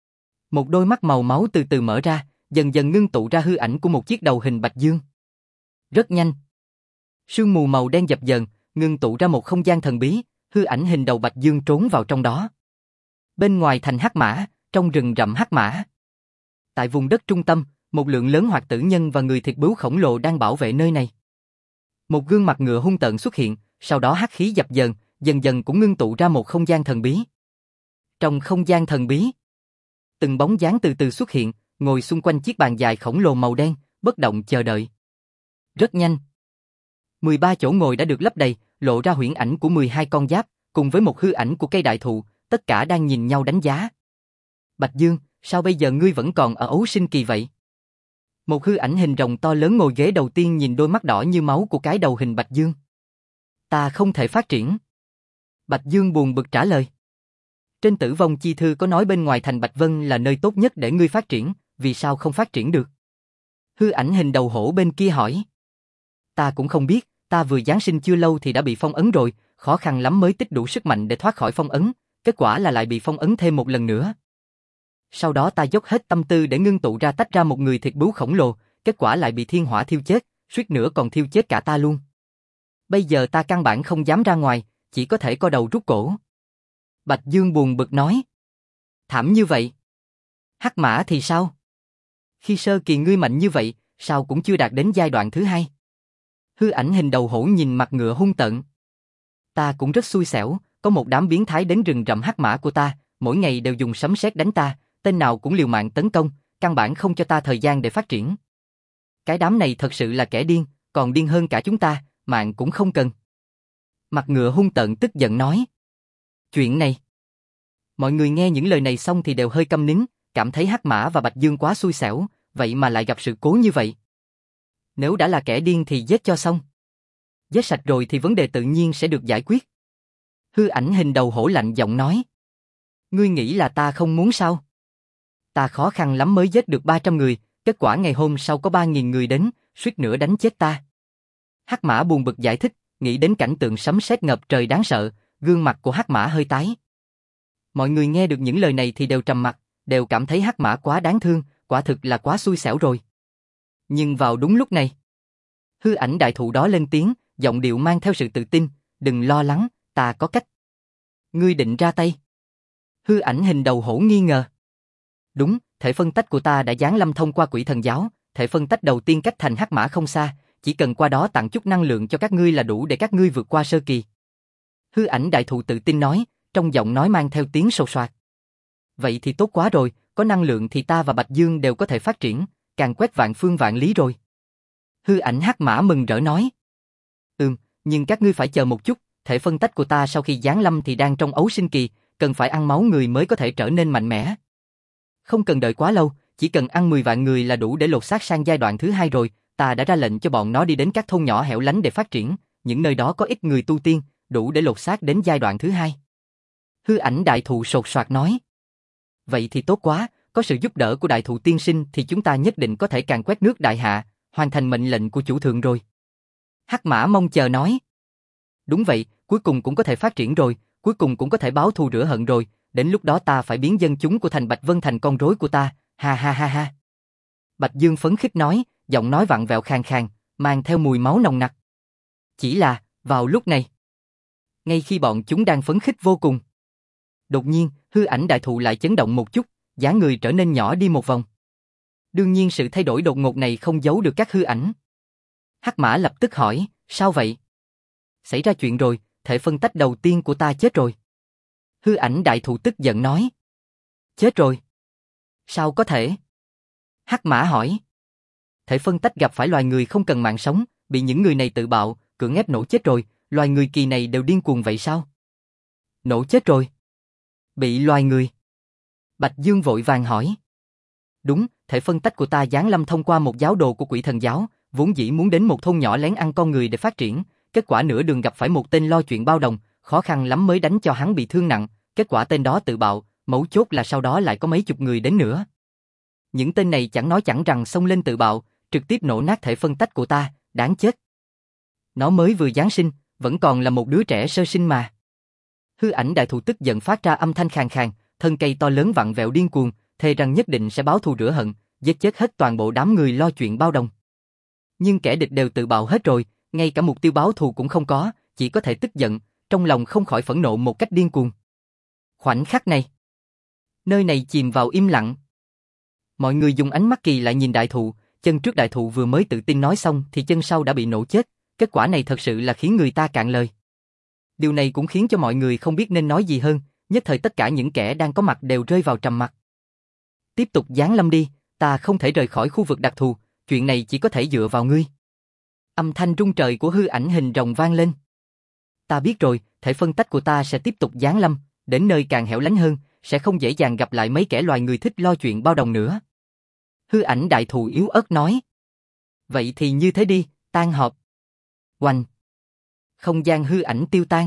A: một đôi mắt màu máu từ từ mở ra, dần dần ngưng tụ ra hư ảnh của một chiếc đầu hình bạch dương. Rất nhanh, sương mù màu đen dập dờn, ngưng tụ ra một không gian thần bí, hư ảnh hình đầu bạch dương trốn vào trong đó. Bên ngoài thành hắc mã, trong rừng rậm hắc mã. Tại vùng đất trung tâm, một lượng lớn hoạt tử nhân và người thịt bướu khổng lồ đang bảo vệ nơi này. Một gương mặt ngựa hung tợn xuất hiện, sau đó hắc khí dập dờn, dần dần cũng ngưng tụ ra một không gian thần bí. Trong không gian thần bí, từng bóng dáng từ từ xuất hiện, ngồi xung quanh chiếc bàn dài khổng lồ màu đen, bất động chờ đợi. Rất nhanh, mười ba chỗ ngồi đã được lấp đầy, lộ ra huyễn ảnh của mười hai con giáp, cùng với một hư ảnh của cây đại thụ, tất cả đang nhìn nhau đánh giá. Bạch Dương, sao bây giờ ngươi vẫn còn ở ấu sinh kỳ vậy? Một hư ảnh hình rồng to lớn ngồi ghế đầu tiên nhìn đôi mắt đỏ như máu của cái đầu hình Bạch Dương. Ta không thể phát triển. Bạch Dương buồn bực trả lời. Trên Tử Vong Chi Thư có nói bên ngoài thành Bạch Vân là nơi tốt nhất để ngươi phát triển, vì sao không phát triển được? Hư ảnh hình đầu hổ bên kia hỏi. Ta cũng không biết, ta vừa giáng sinh chưa lâu thì đã bị phong ấn rồi, khó khăn lắm mới tích đủ sức mạnh để thoát khỏi phong ấn, kết quả là lại bị phong ấn thêm một lần nữa. Sau đó ta dốc hết tâm tư để ngưng tụ ra tách ra một người thịt bướu khổng lồ, kết quả lại bị thiên hỏa thiêu chết, suýt nữa còn thiêu chết cả ta luôn. Bây giờ ta căn bản không dám ra ngoài, chỉ có thể co đầu rút cổ. Bạch Dương buồn bực nói. Thảm như vậy. Hắc mã thì sao? Khi sơ kỳ ngươi mạnh như vậy, sao cũng chưa đạt đến giai đoạn thứ hai? Hư ảnh hình đầu hổ nhìn mặt ngựa hung tợn. Ta cũng rất xui xẻo, có một đám biến thái đến rừng rậm hắc mã của ta, mỗi ngày đều dùng sấm sét đánh ta, tên nào cũng liều mạng tấn công, căn bản không cho ta thời gian để phát triển. Cái đám này thật sự là kẻ điên, còn điên hơn cả chúng ta, mạng cũng không cần. Mặt ngựa hung tợn tức giận nói. Chuyện này. Mọi người nghe những lời này xong thì đều hơi câm nín, cảm thấy Hắc Mã và Bạch Dương quá xui xẻo, vậy mà lại gặp sự cố như vậy. Nếu đã là kẻ điên thì giết cho xong. Giết sạch rồi thì vấn đề tự nhiên sẽ được giải quyết. Hư ảnh hình đầu hổ lạnh giọng nói. Ngươi nghĩ là ta không muốn sao? Ta khó khăn lắm mới giết được ba trăm người, kết quả ngày hôm sau có ba nghìn người đến, suýt nữa đánh chết ta. Hắc Mã buồn bực giải thích, nghĩ đến cảnh tượng sấm sét ngập trời đáng sợ, gương mặt của Hắc Mã hơi tái. Mọi người nghe được những lời này thì đều trầm mặt, đều cảm thấy Hắc Mã quá đáng thương, quả thực là quá xui xẻo rồi. Nhưng vào đúng lúc này, hư ảnh đại thụ đó lên tiếng, giọng điệu mang theo sự tự tin, đừng lo lắng, ta có cách. Ngươi định ra tay? Hư ảnh hình đầu hổ nghi ngờ. Đúng, thể phân tách của ta đã giáng lâm thông qua quỷ thần giáo, thể phân tách đầu tiên cách thành hắc mã không xa, chỉ cần qua đó tặng chút năng lượng cho các ngươi là đủ để các ngươi vượt qua sơ kỳ. Hư ảnh đại thụ tự tin nói, trong giọng nói mang theo tiếng sột soạt. Vậy thì tốt quá rồi, có năng lượng thì ta và Bạch Dương đều có thể phát triển, càng quét vạn phương vạn lý rồi. Hư ảnh hắc mã mừng rỡ nói. Ừm, nhưng các ngươi phải chờ một chút, thể phân tách của ta sau khi giáng lâm thì đang trong ấu sinh kỳ, cần phải ăn máu người mới có thể trở nên mạnh mẽ. Không cần đợi quá lâu, chỉ cần ăn mười vạn người là đủ để lột xác sang giai đoạn thứ hai rồi, ta đã ra lệnh cho bọn nó đi đến các thôn nhỏ hẻo lánh để phát triển, những nơi đó có ít người tu tiên, đủ để lột xác đến giai đoạn thứ hai. Hư ảnh đại thụ sột soạt nói. Vậy thì tốt quá, có sự giúp đỡ của đại thụ tiên sinh thì chúng ta nhất định có thể càn quét nước đại hạ, hoàn thành mệnh lệnh của chủ thượng rồi. Hắc mã mong chờ nói. Đúng vậy, cuối cùng cũng có thể phát triển rồi, cuối cùng cũng có thể báo thù rửa hận rồi, đến lúc đó ta phải biến dân chúng của thành Bạch Vân thành con rối của ta, ha ha ha ha. Bạch Dương phấn khích nói, giọng nói vặn vẹo khàn khàn, mang theo mùi máu nồng nặc. Chỉ là, vào lúc này, ngay khi bọn chúng đang phấn khích vô cùng, đột nhiên, hư ảnh đại thụ lại chấn động một chút, dáng người trở nên nhỏ đi một vòng. Đương nhiên sự thay đổi đột ngột này không giấu được các hư ảnh. Hắc mã lập tức hỏi, sao vậy? Xảy ra chuyện rồi, thể phân tách đầu tiên của ta chết rồi. Hư ảnh đại thụ tức giận nói. Chết rồi? Sao có thể? Hắc mã hỏi. Thể phân tách gặp phải loài người không cần mạng sống, bị những người này tự bạo, cưỡng ép nổ chết rồi, loài người kỳ này đều điên cuồng vậy sao? Nổ chết rồi? Bị loài người? Bạch Dương vội vàng hỏi. Đúng, thể phân tách của ta giáng lâm thông qua một giáo đồ của quỷ thần giáo, vốn dĩ muốn đến một thôn nhỏ lén ăn con người để phát triển, kết quả nửa đường gặp phải một tên lo chuyện bao đồng, khó khăn lắm mới đánh cho hắn bị thương nặng, kết quả tên đó tự bạo, mấu chốt là sau đó lại có mấy chục người đến nữa. Những tên này chẳng nói chẳng rằng xông lên tự bạo, trực tiếp nổ nát thể phân tách của ta, đáng chết. Nó mới vừa giáng sinh, vẫn còn là một đứa trẻ sơ sinh mà. Hư ảnh đại thụ tức giận phát ra âm thanh khàn khàn, thân cây to lớn vặn vẹo điên cuồng, thề rằng nhất định sẽ báo thù rửa hận, giết chết hết toàn bộ đám người lo chuyện bao đồng. Nhưng kẻ địch đều tự bạo hết rồi, ngay cả mục tiêu báo thù cũng không có, chỉ có thể tức giận, trong lòng không khỏi phẫn nộ một cách điên cuồng. Khoảnh khắc này, nơi này chìm vào im lặng. Mọi người dùng ánh mắt kỳ lạ nhìn đại thụ, chân trước đại thụ vừa mới tự tin nói xong thì chân sau đã bị nổ chết, kết quả này thật sự là khiến người ta cạn lời. Điều này cũng khiến cho mọi người không biết nên nói gì hơn, nhất thời tất cả những kẻ đang có mặt đều rơi vào trầm mặc. Tiếp tục giáng lâm đi, ta không thể rời khỏi khu vực đặc thù, chuyện này chỉ có thể dựa vào ngươi. Âm thanh rung trời của hư ảnh hình rồng vang lên. Ta biết rồi, thể phân tách của ta sẽ tiếp tục giáng lâm, đến nơi càng hẻo lánh hơn, sẽ không dễ dàng gặp lại mấy kẻ loài người thích lo chuyện bao đồng nữa. Hư ảnh đại thù yếu ớt nói. Vậy thì như thế đi, tan họp. Oanh. Không gian hư ảnh tiêu tan.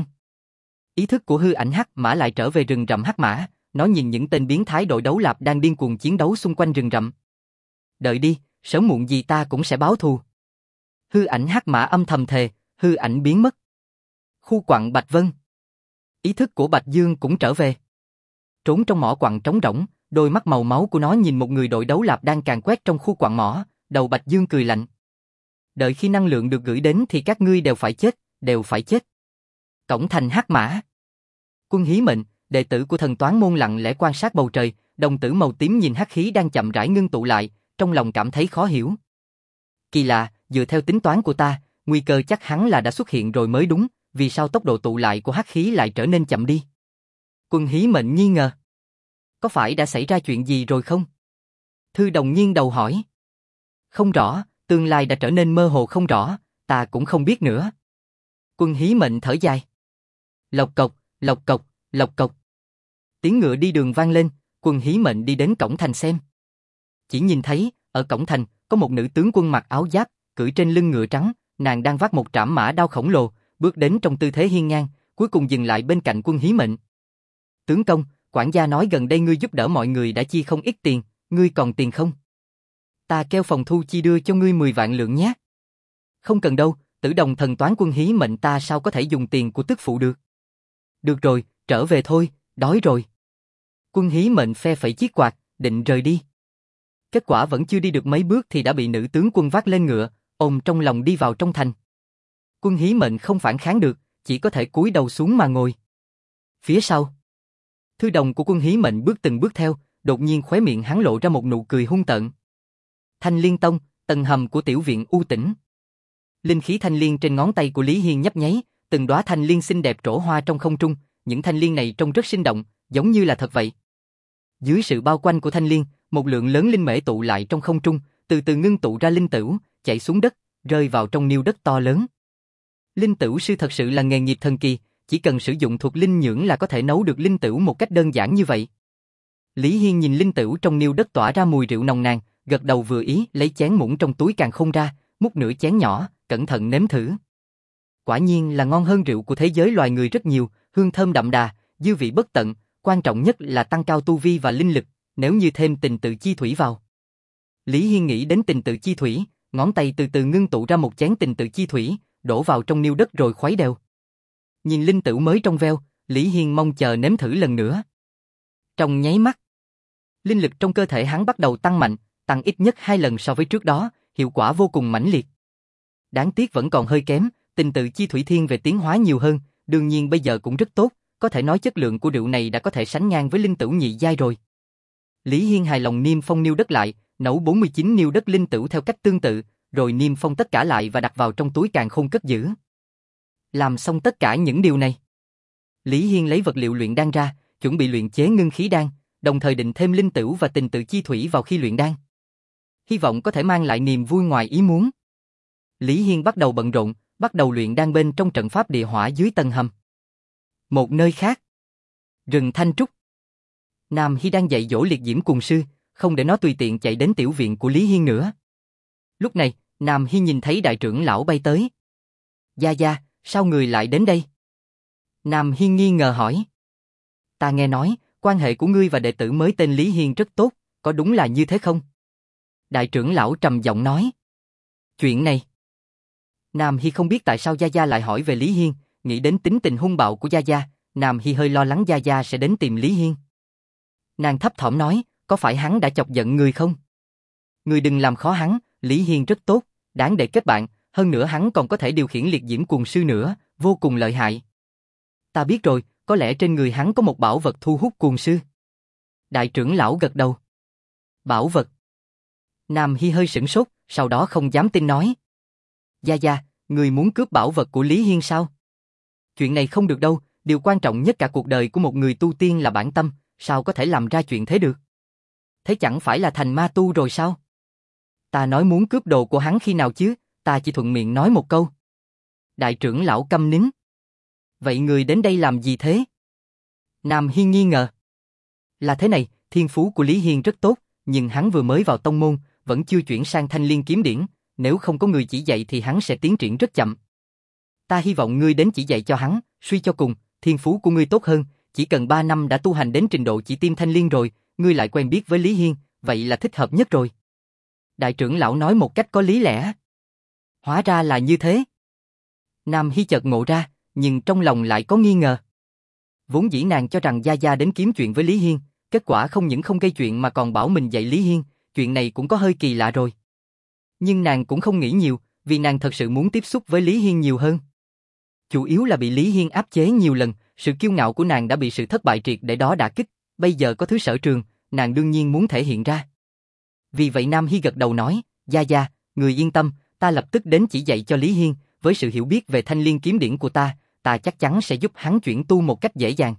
A: Ý thức của hư ảnh hắc mã lại trở về rừng rậm hắc mã, nó nhìn những tên biến thái đội đấu lạp đang điên cuồng chiến đấu xung quanh rừng rậm. Đợi đi, sớm muộn gì ta cũng sẽ báo thù. Hư ảnh hắc mã âm thầm thề, hư ảnh biến mất. Khu quặng Bạch Vân. Ý thức của Bạch Dương cũng trở về. Trốn trong mỏ quặng trống rỗng, đôi mắt màu máu của nó nhìn một người đội đấu lạp đang càn quét trong khu quặng mỏ, đầu Bạch Dương cười lạnh. Đợi khi năng lượng được gửi đến thì các ngươi đều phải chết, đều phải chết. Cổng thành hắc mã. Quân Hí Mệnh, đệ tử của thần toán môn lặng lẽ quan sát bầu trời, đồng tử màu tím nhìn hắc khí đang chậm rãi ngưng tụ lại, trong lòng cảm thấy khó hiểu. Kỳ lạ, dựa theo tính toán của ta, nguy cơ chắc hắn là đã xuất hiện rồi mới đúng, vì sao tốc độ tụ lại của hắc khí lại trở nên chậm đi? Quân Hí Mệnh nghi ngờ. Có phải đã xảy ra chuyện gì rồi không? Thư Đồng nghiêng đầu hỏi. Không rõ, tương lai đã trở nên mơ hồ không rõ, ta cũng không biết nữa. Quân Hí Mệnh thở dài. Lộc cộc, lộc cộc, lộc cộc. Tiếng ngựa đi đường vang lên, Quân Hí Mệnh đi đến cổng thành xem. Chỉ nhìn thấy, ở cổng thành, có một nữ tướng quân mặc áo giáp, cưỡi trên lưng ngựa trắng, nàng đang vác một trảm mã đao khổng lồ, bước đến trong tư thế hiên ngang, cuối cùng dừng lại bên cạnh Quân Hí Mệnh. Tướng công, quản gia nói gần đây ngươi giúp đỡ mọi người đã chi không ít tiền, ngươi còn tiền không? Ta kêu phòng thu chi đưa cho ngươi mười vạn lượng nhé. Không cần đâu, Tử Đồng thần toán Quân Hí Mệnh ta sao có thể dùng tiền của tức phụ được. Được rồi, trở về thôi, đói rồi. Quân Hí Mệnh phe phẩy chiếc quạt, định rời đi. Kết quả vẫn chưa đi được mấy bước thì đã bị nữ tướng quân vác lên ngựa, ôm trong lòng đi vào trong thành. Quân Hí Mệnh không phản kháng được, chỉ có thể cúi đầu xuống mà ngồi. Phía sau, thư đồng của Quân Hí Mệnh bước từng bước theo, đột nhiên khóe miệng hắn lộ ra một nụ cười hung tợn. Thanh Liên Tông, tầng hầm của tiểu viện U Tĩnh. Linh khí thanh liên trên ngón tay của Lý Hiên nhấp nháy, từng đóa thanh liên xinh đẹp trổ hoa trong không trung, những thanh liên này trông rất sinh động, giống như là thật vậy. Dưới sự bao quanh của thanh liên, một lượng lớn linh mễ tụ lại trong không trung, từ từ ngưng tụ ra linh tửu, chảy xuống đất, rơi vào trong niêu đất to lớn. Linh tửu sư thật sự là nghề nghiệp thần kỳ, chỉ cần sử dụng thuật linh nhưỡng là có thể nấu được linh tửu một cách đơn giản như vậy. Lý Hiên nhìn linh tửu trong niêu đất tỏa ra mùi rượu nồng nàn, gật đầu vừa ý, lấy chén muỗng trong túi càn khôn ra, múc nửa chén nhỏ, cẩn thận nếm thử. Quả nhiên là ngon hơn rượu của thế giới loài người rất nhiều, hương thơm đậm đà, dư vị bất tận, quan trọng nhất là tăng cao tu vi và linh lực, nếu như thêm tình tự chi thủy vào. Lý Hiên nghĩ đến tình tự chi thủy, ngón tay từ từ ngưng tụ ra một chén tình tự chi thủy, đổ vào trong niêu đất rồi khuấy đều. Nhìn linh tửu mới trong veo, Lý Hiên mong chờ nếm thử lần nữa. Trong nháy mắt, linh lực trong cơ thể hắn bắt đầu tăng mạnh, tăng ít nhất hai lần so với trước đó, hiệu quả vô cùng mãnh liệt. Đáng tiếc vẫn còn hơi kém, tình tự chi thủy thiên về tiến hóa nhiều hơn, đương nhiên bây giờ cũng rất tốt, có thể nói chất lượng của rượu này đã có thể sánh ngang với linh tửu nhị giai rồi. Lý Hiên hài lòng niêm phong niêu đất lại, nấu bốn mươi chín niêu đất linh tửu theo cách tương tự, rồi niêm phong tất cả lại và đặt vào trong túi càn khôn cất giữ. Làm xong tất cả những điều này, Lý Hiên lấy vật liệu luyện đan ra, chuẩn bị luyện chế ngưng khí đan, đồng thời định thêm linh tửu và tình tự chi thủy vào khi luyện đan. Hy vọng có thể mang lại niềm vui ngoài ý muốn. Lý Hiên bắt đầu bận rộn, bắt đầu luyện đan bên trong trận pháp địa hỏa dưới tầng hầm. Một nơi khác, rừng Thanh Trúc. Nam Hy đang dạy dỗ liệt diễm cuồng sư, không để nó tùy tiện chạy đến tiểu viện của Lý Hiên nữa. Lúc này, Nam Hy nhìn thấy đại trưởng lão bay tới. Gia Gia, sao người lại đến đây? Nam Hy nghi ngờ hỏi. Ta nghe nói, quan hệ của ngươi và đệ tử mới tên Lý Hiên rất tốt, có đúng là như thế không? Đại trưởng lão trầm giọng nói. Chuyện này. Nam Hy không biết tại sao Gia Gia lại hỏi về Lý Hiên, nghĩ đến tính tình hung bạo của Gia Gia, Nam Hy hơi lo lắng Gia Gia sẽ đến tìm Lý Hiên. Nàng thấp thỏm nói, có phải hắn đã chọc giận người không? Người đừng làm khó hắn, Lý Hiên rất tốt, đáng để kết bạn, hơn nữa hắn còn có thể điều khiển liệt diễm cuồng sư nữa, vô cùng lợi hại. Ta biết rồi, có lẽ trên người hắn có một bảo vật thu hút cuồng sư. Đại trưởng lão gật đầu. Bảo vật. Nam Hy hơi sửng sốt, sau đó không dám tin nói. Gia Gia, người muốn cướp bảo vật của Lý Hiên sao? Chuyện này không được đâu, điều quan trọng nhất cả cuộc đời của một người tu tiên là bản tâm, sao có thể làm ra chuyện thế được? Thế chẳng phải là thành ma tu rồi sao? Ta nói muốn cướp đồ của hắn khi nào chứ, ta chỉ thuận miệng nói một câu. Đại trưởng lão câm nín. Vậy người đến đây làm gì thế? Nam Hy nghi ngờ. Là thế này, thiên phú của Lý Hiên rất tốt, nhưng hắn vừa mới vào tông môn, vẫn chưa chuyển sang Thanh Liên kiếm điển, nếu không có người chỉ dạy thì hắn sẽ tiến triển rất chậm. Ta hy vọng ngươi đến chỉ dạy cho hắn, suy cho cùng, thiên phú của ngươi tốt hơn, chỉ cần ba năm đã tu hành đến trình độ chỉ tim Thanh Liên rồi, ngươi lại quen biết với Lý Hiên, vậy là thích hợp nhất rồi. Đại trưởng lão nói một cách có lý lẽ. Hóa ra là như thế. Nam Hy chợt ngộ ra, nhưng trong lòng lại có nghi ngờ. Vốn dĩ nàng cho rằng Gia Gia đến kiếm chuyện với Lý Hiên, kết quả không những không gây chuyện mà còn bảo mình dạy Lý Hiên, chuyện này cũng có hơi kỳ lạ rồi. Nhưng nàng cũng không nghĩ nhiều, vì nàng thật sự muốn tiếp xúc với Lý Hiên nhiều hơn. Chủ yếu là bị Lý Hiên áp chế nhiều lần, sự kiêu ngạo của nàng đã bị sự thất bại triệt để đó đả kích, bây giờ có thứ sở trường, nàng đương nhiên muốn thể hiện ra. Vì vậy Nam Hy gật đầu nói, Gia Gia, người yên tâm, ta lập tức đến chỉ dạy cho Lý Hiên, với sự hiểu biết về Thanh Liên kiếm điển của ta, ta chắc chắn sẽ giúp hắn chuyển tu một cách dễ dàng.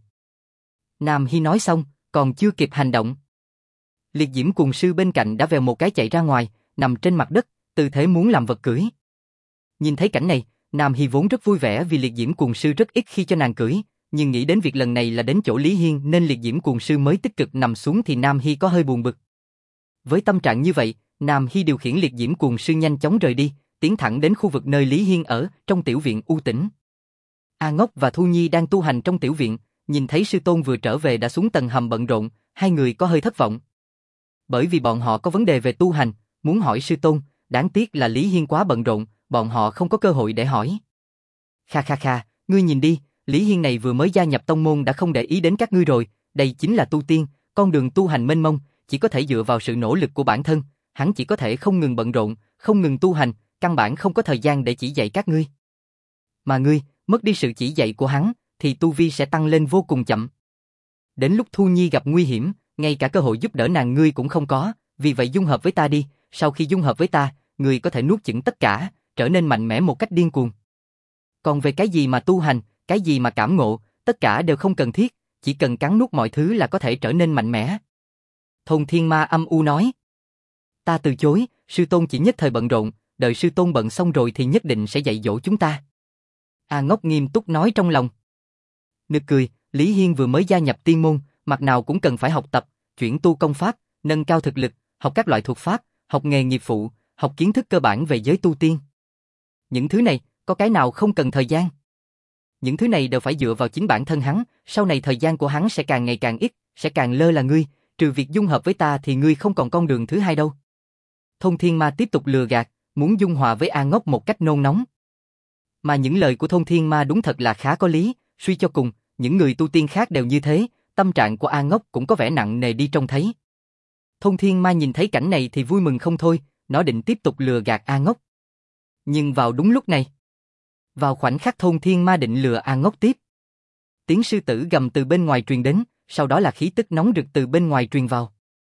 A: Nam Hy nói xong, còn chưa kịp hành động. Liệt diễm cuồng sư bên cạnh đã vèo một cái chạy ra ngoài, nằm trên mặt đất, tư thế muốn làm vật cưỡi. Nhìn thấy cảnh này, Nam Hy vốn rất vui vẻ vì liệt diễm cuồng sư rất ít khi cho nàng cưỡi, nhưng nghĩ đến việc lần này là đến chỗ Lý Hiên nên liệt diễm cuồng sư mới tích cực nằm xuống thì Nam Hy có hơi buồn bực. Với tâm trạng như vậy, Nam Hy điều khiển liệt diễm cuồng sư nhanh chóng rời đi, tiến thẳng đến khu vực nơi Lý Hiên ở, trong tiểu viện U Tĩnh. A Ngốc và Thu Nhi đang tu hành trong tiểu viện, nhìn thấy sư tôn vừa trở về đã xuống tầng hầm bận rộn, hai người có hơi thất vọng. Bởi vì bọn họ có vấn đề về tu hành, muốn hỏi sư tôn, đáng tiếc là Lý Hiên quá bận rộn, bọn họ không có cơ hội để hỏi. Kha kha kha, ngươi nhìn đi, Lý Hiên này vừa mới gia nhập tông môn đã không để ý đến các ngươi rồi, đây chính là tu tiên, con đường tu hành mênh mông, chỉ có thể dựa vào sự nỗ lực của bản thân, hắn chỉ có thể không ngừng bận rộn, không ngừng tu hành, căn bản không có thời gian để chỉ dạy các ngươi. Mà ngươi, mất đi sự chỉ dạy của hắn, thì tu vi sẽ tăng lên vô cùng chậm. Đến lúc Thu Nhi gặp nguy hiểm, ngay cả cơ hội giúp đỡ nàng ngươi cũng không có, vì vậy dung hợp với ta đi, sau khi dung hợp với ta, ngươi có thể nuốt chửng tất cả, trở nên mạnh mẽ một cách điên cuồng. Còn về cái gì mà tu hành, cái gì mà cảm ngộ, tất cả đều không cần thiết, chỉ cần cắn nuốt mọi thứ là có thể trở nên mạnh mẽ. Thôn Thiên Ma âm u nói. Ta từ chối, sư tôn chỉ nhất thời bận rộn, đợi sư tôn bận xong rồi thì nhất định sẽ dạy dỗ chúng ta. A Ngốc nghiêm túc nói trong lòng. Nực cười, Lý Hiên vừa mới gia nhập tiên môn, mặt nào cũng cần phải học tập, chuyển tu công pháp, nâng cao thực lực, học các loại thuật pháp, học nghề nghiệp phụ, học kiến thức cơ bản về giới tu tiên. Những thứ này, có cái nào không cần thời gian? Những thứ này đều phải dựa vào chính bản thân hắn, sau này thời gian của hắn sẽ càng ngày càng ít, sẽ càng lơ là ngươi, trừ việc dung hợp với ta thì ngươi không còn con đường thứ hai đâu. Thôn Thiên Ma tiếp tục lừa gạt, muốn dung hòa với A Ngốc một cách nôn nóng. Mà những lời của Thôn Thiên Ma đúng thật là khá có lý, suy cho cùng, những người tu tiên khác đều như thế, tâm trạng của A Ngốc cũng có vẻ nặng nề đi trông thấy. Thôn Thiên Ma nhìn thấy cảnh này thì vui mừng không thôi, nó định tiếp tục lừa gạt A Ngốc. Nhưng vào đúng lúc này, vào khoảnh khắc Thôn Thiên Ma định lừa A Ngốc tiếp, tiếng sư tử gầm từ bên ngoài truyền đến, sau đó là khí tức nóng rực từ bên ngoài truyền vào.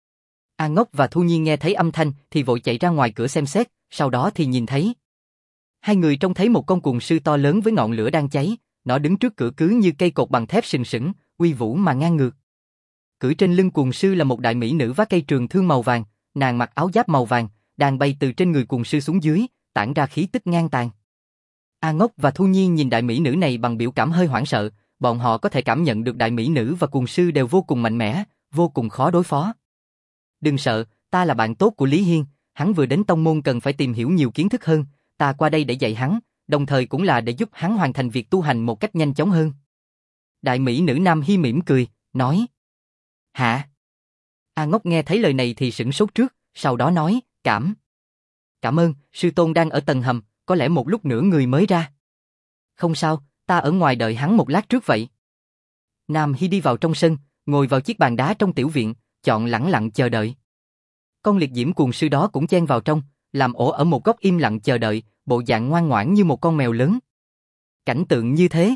A: A Ngốc và Thu Nhi nghe thấy âm thanh thì vội chạy ra ngoài cửa xem xét, sau đó thì nhìn thấy hai người trông thấy một con cuồng sư to lớn với ngọn lửa đang cháy, nó đứng trước cửa cứ như cây cột bằng thép sừng sững, uy vũ mà ngang ngược. Cưỡi trên lưng cuồng sư là một đại mỹ nữ vác cây trường thương màu vàng, nàng mặc áo giáp màu vàng, đang bay từ trên người cuồng sư xuống dưới, tản ra khí tức ngang tàn. A Ngốc và Thu Nhi nhìn đại mỹ nữ này bằng biểu cảm hơi hoảng sợ, bọn họ có thể cảm nhận được đại mỹ nữ và cuồng sư đều vô cùng mạnh mẽ, vô cùng khó đối phó. Đừng sợ, ta là bạn tốt của Lý Hiên, hắn vừa đến tông môn cần phải tìm hiểu nhiều kiến thức hơn, ta qua đây để dạy hắn, đồng thời cũng là để giúp hắn hoàn thành việc tu hành một cách nhanh chóng hơn. Đại mỹ nữ Nam Hi mỉm cười, nói. Hả? A Ngốc nghe thấy lời này thì sửng sốt trước, sau đó nói, cảm. Cảm ơn, sư tôn đang ở tầng hầm, có lẽ một lúc nữa người mới ra. Không sao, ta ở ngoài đợi hắn một lát trước vậy. Nam Hi đi vào trong sân, ngồi vào chiếc bàn đá trong tiểu viện, chọn lẳng lặng chờ đợi. Con liệt diễm cuồng sư đó cũng chen vào trong, làm ổ ở một góc im lặng chờ đợi, bộ dạng ngoan ngoãn như một con mèo lớn. Cảnh tượng như thế,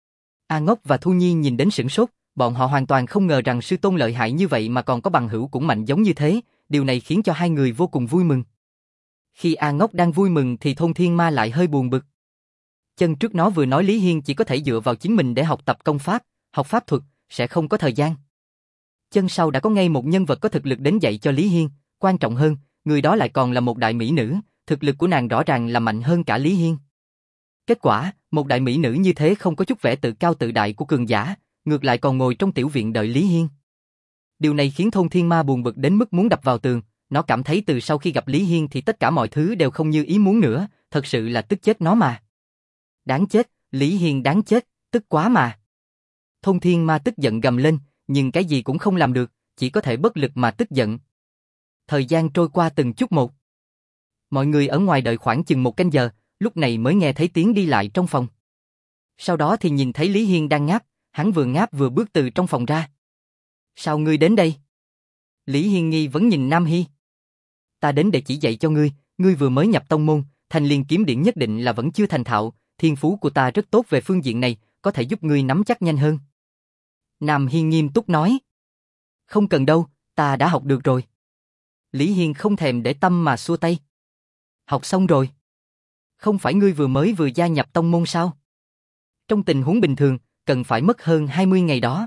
A: A Ngốc và Thu Nhi nhìn đến sửng sốt, bọn họ hoàn toàn không ngờ rằng sư tôn lợi hại như vậy mà còn có bằng hữu cũng mạnh giống như thế, điều này khiến cho hai người vô cùng vui mừng. Khi A Ngốc đang vui mừng thì Thôn Thiên Ma lại hơi buồn bực. Chân trước nó vừa nói Lý Hiên chỉ có thể dựa vào chính mình để học tập công pháp, học pháp thuật, sẽ không có thời gian. Chân sau đã có ngay một nhân vật có thực lực đến dạy cho Lý Hiên, quan trọng hơn, người đó lại còn là một đại mỹ nữ, thực lực của nàng rõ ràng là mạnh hơn cả Lý Hiên. Kết quả, một đại mỹ nữ như thế không có chút vẻ tự cao tự đại của cường giả, ngược lại còn ngồi trong tiểu viện đợi Lý Hiên. Điều này khiến Thôn Thiên Ma buồn bực đến mức muốn đập vào tường, nó cảm thấy từ sau khi gặp Lý Hiên thì tất cả mọi thứ đều không như ý muốn nữa, thật sự là tức chết nó mà. Đáng chết, Lý Hiên đáng chết, tức quá mà. Thôn Thiên Ma tức giận gầm lên, nhưng cái gì cũng không làm được, chỉ có thể bất lực mà tức giận. Thời gian trôi qua từng chút một. Mọi người ở ngoài đợi khoảng chừng một canh giờ, lúc này mới nghe thấy tiếng đi lại trong phòng. Sau đó thì nhìn thấy Lý Hiên đang ngáp, hắn vừa ngáp vừa bước từ trong phòng ra. Sao ngươi đến đây? Lý Hiên nghi vấn nhìn Nam Hi. Ta đến để chỉ dạy cho ngươi, ngươi vừa mới nhập tông môn, Thanh Liên kiếm điển nhất định là vẫn chưa thành thạo, thiên phú của ta rất tốt về phương diện này, có thể giúp ngươi nắm chắc nhanh hơn. Nam Hi nghiêm túc nói. Không cần đâu, ta đã học được rồi. Lý Hiên không thèm để tâm mà xua tay. Học xong rồi. Không phải ngươi vừa mới vừa gia nhập tông môn sao? Trong tình huống bình thường, cần phải mất hơn hai mươi ngày đó.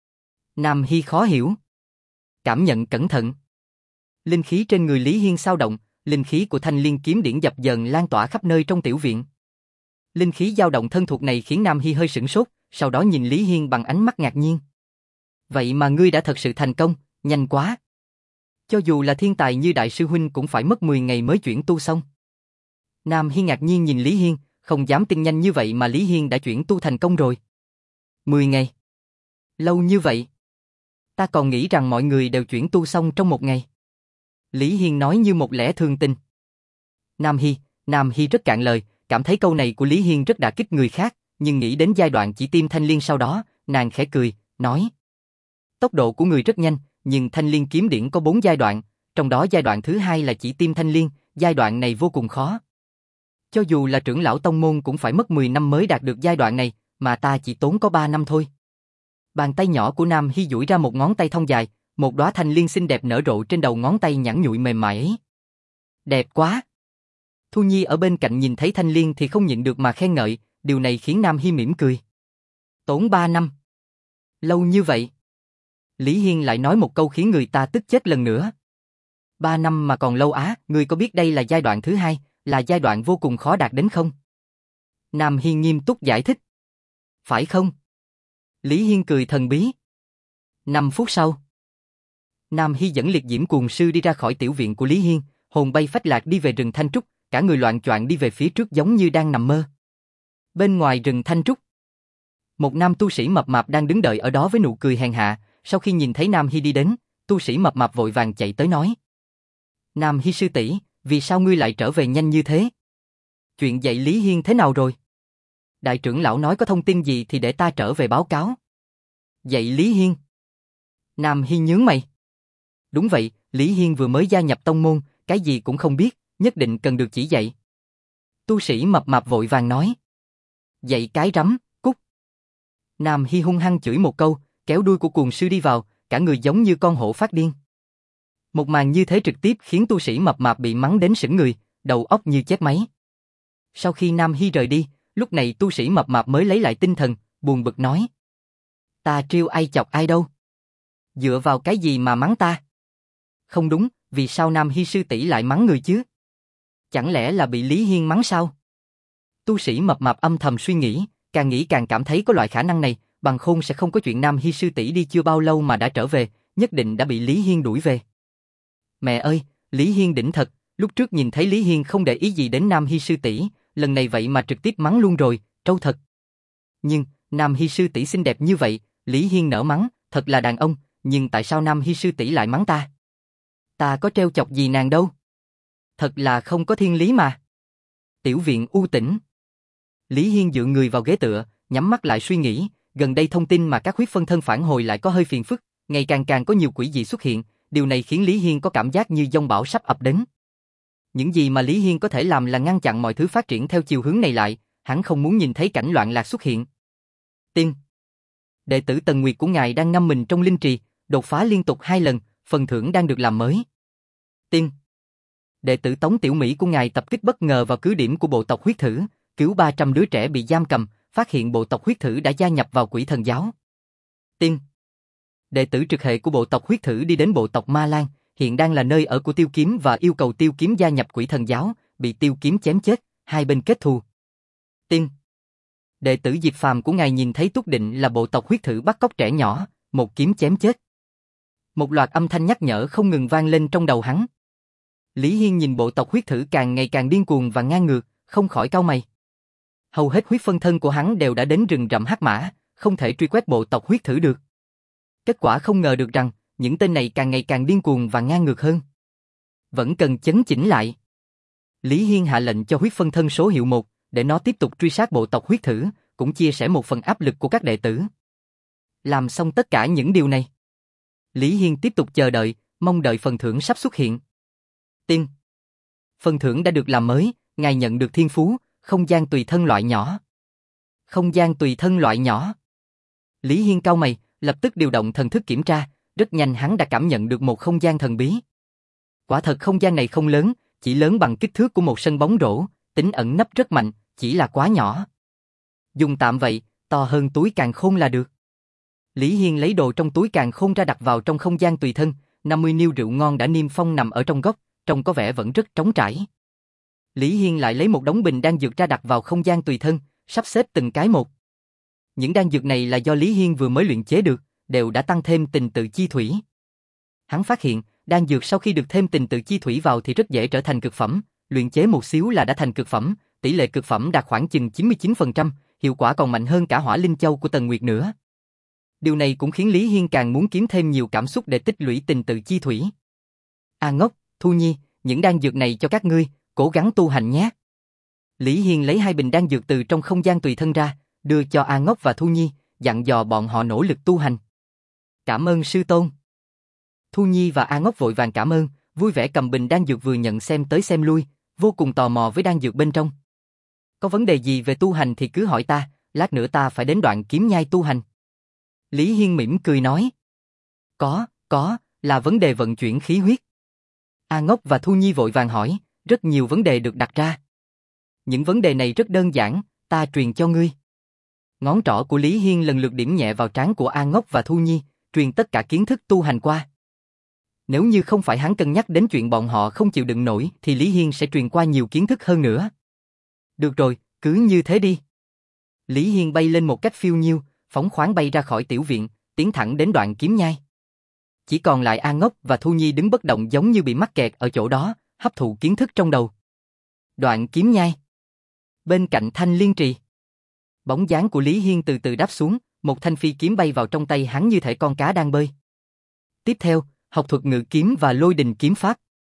A: Nam Hi khó hiểu. Cảm nhận cẩn thận. Linh khí trên người Lý Hiên xao động, linh khí của Thanh Liên kiếm điển dập dờn lan tỏa khắp nơi trong tiểu viện. Linh khí dao động thân thuộc này khiến Nam Hi hơi sửng sốt, sau đó nhìn Lý Hiên bằng ánh mắt ngạc nhiên. Vậy mà ngươi đã thật sự thành công, nhanh quá. Cho dù là thiên tài như đại sư huynh cũng phải mất mười ngày mới chuyển tu xong. Nam Hi ngạc nhiên nhìn Lý Hiên, không dám tin nhanh như vậy mà Lý Hiên đã chuyển tu thành công rồi. mười ngày. Lâu như vậy. Ta còn nghĩ rằng mọi người đều chuyển tu xong trong một ngày. Lý Hiên nói như một lẽ thường tình. Nam Hi, Nam Hi rất cạn lời, cảm thấy câu này của Lý Hiên rất đả kích người khác, nhưng nghĩ đến giai đoạn chỉ tiêm Thanh Liên sau đó, nàng khẽ cười, nói. Tốc độ của người rất nhanh, nhưng Thanh Liên kiếm điển có bốn giai đoạn, trong đó giai đoạn thứ hai là chỉ tiêm Thanh Liên, giai đoạn này vô cùng khó. Cho dù là trưởng lão tông môn cũng phải mất mười năm mới đạt được giai đoạn này, mà ta chỉ tốn có ba năm thôi. Bàn tay nhỏ của Nam Hy duỗi ra một ngón tay thon dài, một đóa thanh liên xinh đẹp nở rộ trên đầu ngón tay nhẵn nhụi mềm mại ấy. Đẹp quá! Thu Nhi ở bên cạnh nhìn thấy thanh liên thì không nhịn được mà khen ngợi, điều này khiến Nam Hy mỉm cười. Tốn ba năm. Lâu như vậy. Lý Hiên lại nói một câu khiến người ta tức chết lần nữa. Ba năm mà còn lâu á, ngươi có biết đây là giai đoạn thứ hai, là giai đoạn vô cùng khó đạt đến không? Nam Hiên nghiêm túc giải thích. Phải không? Lý Hiên cười thần bí. Năm phút sau, Nam Hy dẫn liệt diễm cuồng sư đi ra khỏi tiểu viện của Lý Hiên, hồn bay phách lạc đi về rừng Thanh Trúc, cả người loạng choạng đi về phía trước giống như đang nằm mơ. Bên ngoài rừng Thanh Trúc, một nam tu sĩ mập mạp đang đứng đợi ở đó với nụ cười hèn hạ, sau khi nhìn thấy Nam Hy đi đến, tu sĩ mập mạp vội vàng chạy tới nói. Nam Hy sư tỷ, vì sao ngươi lại trở về nhanh như thế? Chuyện dạy Lý Hiên thế nào rồi? Đại trưởng lão nói có thông tin gì thì để ta trở về báo cáo. Dạy Lý Hiên? Nam Hy nhướng mày. Đúng vậy, Lý Hiên vừa mới gia nhập tông môn, cái gì cũng không biết, nhất định cần được chỉ dạy. Tu sĩ mập mạp vội vàng nói. Dạy cái rắm, cút. Nam Hy hung hăng chửi một câu, kéo đuôi của cuồng sư đi vào, cả người giống như con hổ phát điên. Một màn như thế trực tiếp khiến tu sĩ mập mạp bị mắng đến sững người, đầu óc như chết máy. Sau khi Nam Hy rời đi, lúc này tu sĩ mập mạp mới lấy lại tinh thần, buồn bực nói. Ta trêu ai chọc ai đâu? Dựa vào cái gì mà mắng ta? Không đúng, vì sao Nam Hy sư tỷ lại mắng người chứ? Chẳng lẽ là bị Lý Hiên mắng sao? Tu sĩ mập mạp âm thầm suy nghĩ, càng nghĩ càng cảm thấy có loại khả năng này, bằng không sẽ không có chuyện Nam Hy sư tỷ đi chưa bao lâu mà đã trở về, nhất định đã bị Lý Hiên đuổi về. Mẹ ơi, Lý Hiên đỉnh thật, lúc trước nhìn thấy Lý Hiên không để ý gì đến Nam Hy sư tỷ, lần này vậy mà trực tiếp mắng luôn rồi, trâu thật. Nhưng, Nam Hy sư tỷ xinh đẹp như vậy, Lý Hiên nở mắng, thật là đàn ông, nhưng tại sao Nam Hy sư tỷ lại mắng ta? Ta có trêu chọc gì nàng đâu? Thật là không có thiên lý mà. Tiểu viện u tĩnh. Lý Hiên dựa người vào ghế tựa, nhắm mắt lại suy nghĩ, gần đây thông tin mà các huyết phân thân phản hồi lại có hơi phiền phức, ngày càng càng có nhiều quỷ dị xuất hiện, điều này khiến Lý Hiên có cảm giác như giông bão sắp ập đến. Những gì mà Lý Hiên có thể làm là ngăn chặn mọi thứ phát triển theo chiều hướng này lại, hắn không muốn nhìn thấy cảnh loạn lạc xuất hiện. Tiên. Đệ tử Tần Nguyệt của ngài đang ngâm mình trong linh trì, đột phá liên tục hai lần, phần thưởng đang được làm mới. Tiên. Đệ tử Tống Tiểu Mỹ của ngài tập kích bất ngờ vào cứ điểm của bộ tộc huyết thử, cứu ba trăm đứa trẻ bị giam cầm, phát hiện bộ tộc huyết thử đã gia nhập vào quỷ thần giáo. Tiên. Đệ tử trực hệ của bộ tộc huyết thử đi đến bộ tộc Ma Lan, hiện đang là nơi ở của Tiêu Kiếm và yêu cầu Tiêu Kiếm gia nhập quỷ thần giáo, bị Tiêu Kiếm chém chết, hai bên kết thù. Tiên. Đệ tử Diệp Phàm của ngài nhìn thấy Túc Định là bộ tộc huyết thử bắt cóc trẻ nhỏ, một kiếm chém chết. Một loạt âm thanh nhắc nhở không ngừng vang lên trong đầu hắn. Lý Hiên nhìn bộ tộc huyết thử càng ngày càng điên cuồng và ngang ngược, không khỏi cau mày. Hầu hết huyết phân thân của hắn đều đã đến rừng rậm hắc mã, không thể truy quét bộ tộc huyết thử được. Kết quả không ngờ được rằng, những tên này càng ngày càng điên cuồng và ngang ngược hơn. Vẫn cần chấn chỉnh lại. Lý Hiên hạ lệnh cho huyết phân thân số hiệu một, để nó tiếp tục truy sát bộ tộc huyết thử, cũng chia sẻ một phần áp lực của các đệ tử. Làm xong tất cả những điều này, Lý Hiên tiếp tục chờ đợi, mong đợi phần thưởng sắp xuất hiện. Tiên. Phần thưởng đã được làm mới, ngài nhận được thiên phú, không gian tùy thân loại nhỏ. Không gian tùy thân loại nhỏ. Lý Hiên cau mày, lập tức điều động thần thức kiểm tra, rất nhanh hắn đã cảm nhận được một không gian thần bí. Quả thật không gian này không lớn, chỉ lớn bằng kích thước của một sân bóng rổ, tính ẩn nấp rất mạnh, chỉ là quá nhỏ. Dùng tạm vậy, to hơn túi càn khôn là được. Lý Hiên lấy đồ trong túi càn khôn ra đặt vào trong không gian tùy thân, năm mươi niêu rượu ngon đã niêm phong nằm ở trong góc, trông có vẻ vẫn rất trống trải. Lý Hiên lại lấy một đống bình đan dược ra đặt vào không gian tùy thân, sắp xếp từng cái một. Những đan dược này là do Lý Hiên vừa mới luyện chế được, đều đã tăng thêm tình tự chi thủy. Hắn phát hiện, đan dược sau khi được thêm tình tự chi thủy vào thì rất dễ trở thành cực phẩm, luyện chế một xíu là đã thành cực phẩm, tỷ lệ cực phẩm đạt khoảng chừng chín mươi chín phần trăm, hiệu quả còn mạnh hơn cả hỏa linh châu của Tần Nguyệt nữa. Điều này cũng khiến Lý Hiên càng muốn kiếm thêm nhiều cảm xúc để tích lũy tình tự chi thủy. A Ngốc, Thu Nhi, những đan dược này cho các ngươi, cố gắng tu hành nhé. Lý Hiên lấy hai bình đan dược từ trong không gian tùy thân ra, đưa cho A Ngốc và Thu Nhi, dặn dò bọn họ nỗ lực tu hành. Cảm ơn sư tôn. Thu Nhi và A Ngốc vội vàng cảm ơn, vui vẻ cầm bình đan dược vừa nhận xem tới xem lui, vô cùng tò mò với đan dược bên trong. Có vấn đề gì về tu hành thì cứ hỏi ta, lát nữa ta phải đến đoạn kiếm nhai tu hành. Lý Hiên mỉm cười nói. Có, có, là vấn đề vận chuyển khí huyết. A Ngốc và Thu Nhi vội vàng hỏi, rất nhiều vấn đề được đặt ra. Những vấn đề này rất đơn giản, ta truyền cho ngươi. Ngón trỏ của Lý Hiên lần lượt điểm nhẹ vào trán của A Ngốc và Thu Nhi, truyền tất cả kiến thức tu hành qua. Nếu như không phải hắn cân nhắc đến chuyện bọn họ không chịu đựng nổi thì Lý Hiên sẽ truyền qua nhiều kiến thức hơn nữa. Được rồi, cứ như thế đi. Lý Hiên bay lên một cách phiêu nhiêu, phóng khoáng bay ra khỏi tiểu viện, tiến thẳng đến đoạn kiếm nhai. Chỉ còn lại A Ngốc và Thu Nhi đứng bất động giống như bị mắc kẹt ở chỗ đó, hấp thụ kiến thức trong đầu. Đoạn kiếm nhai. Bên cạnh Thanh Liên Trì. Bóng dáng của Lý Hiên từ từ đáp xuống, một thanh phi kiếm bay vào trong tay hắn như thể con cá đang bơi. Tiếp theo, học thuật ngự kiếm và lôi đình kiếm pháp.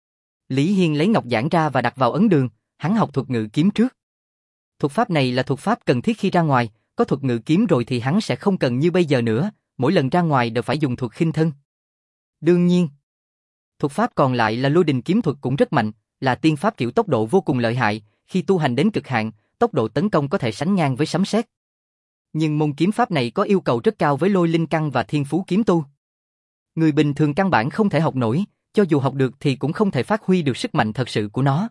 A: Lý Hiên lấy ngọc giản ra và đặt vào ấn đường, hắn học thuật ngự kiếm trước. Thuật pháp này là thuật pháp cần thiết khi ra ngoài, có thuật ngự kiếm rồi thì hắn sẽ không cần như bây giờ nữa, mỗi lần ra ngoài đều phải dùng thuật khinh thân. Đương nhiên, thuật pháp còn lại là lôi đình kiếm thuật cũng rất mạnh, là tiên pháp kiểu tốc độ vô cùng lợi hại, khi tu hành đến cực hạn, tốc độ tấn công có thể sánh ngang với sấm sét. Nhưng môn kiếm pháp này có yêu cầu rất cao với lôi linh căn và thiên phú kiếm tu. Người bình thường căn bản không thể học nổi, cho dù học được thì cũng không thể phát huy được sức mạnh thật sự của nó.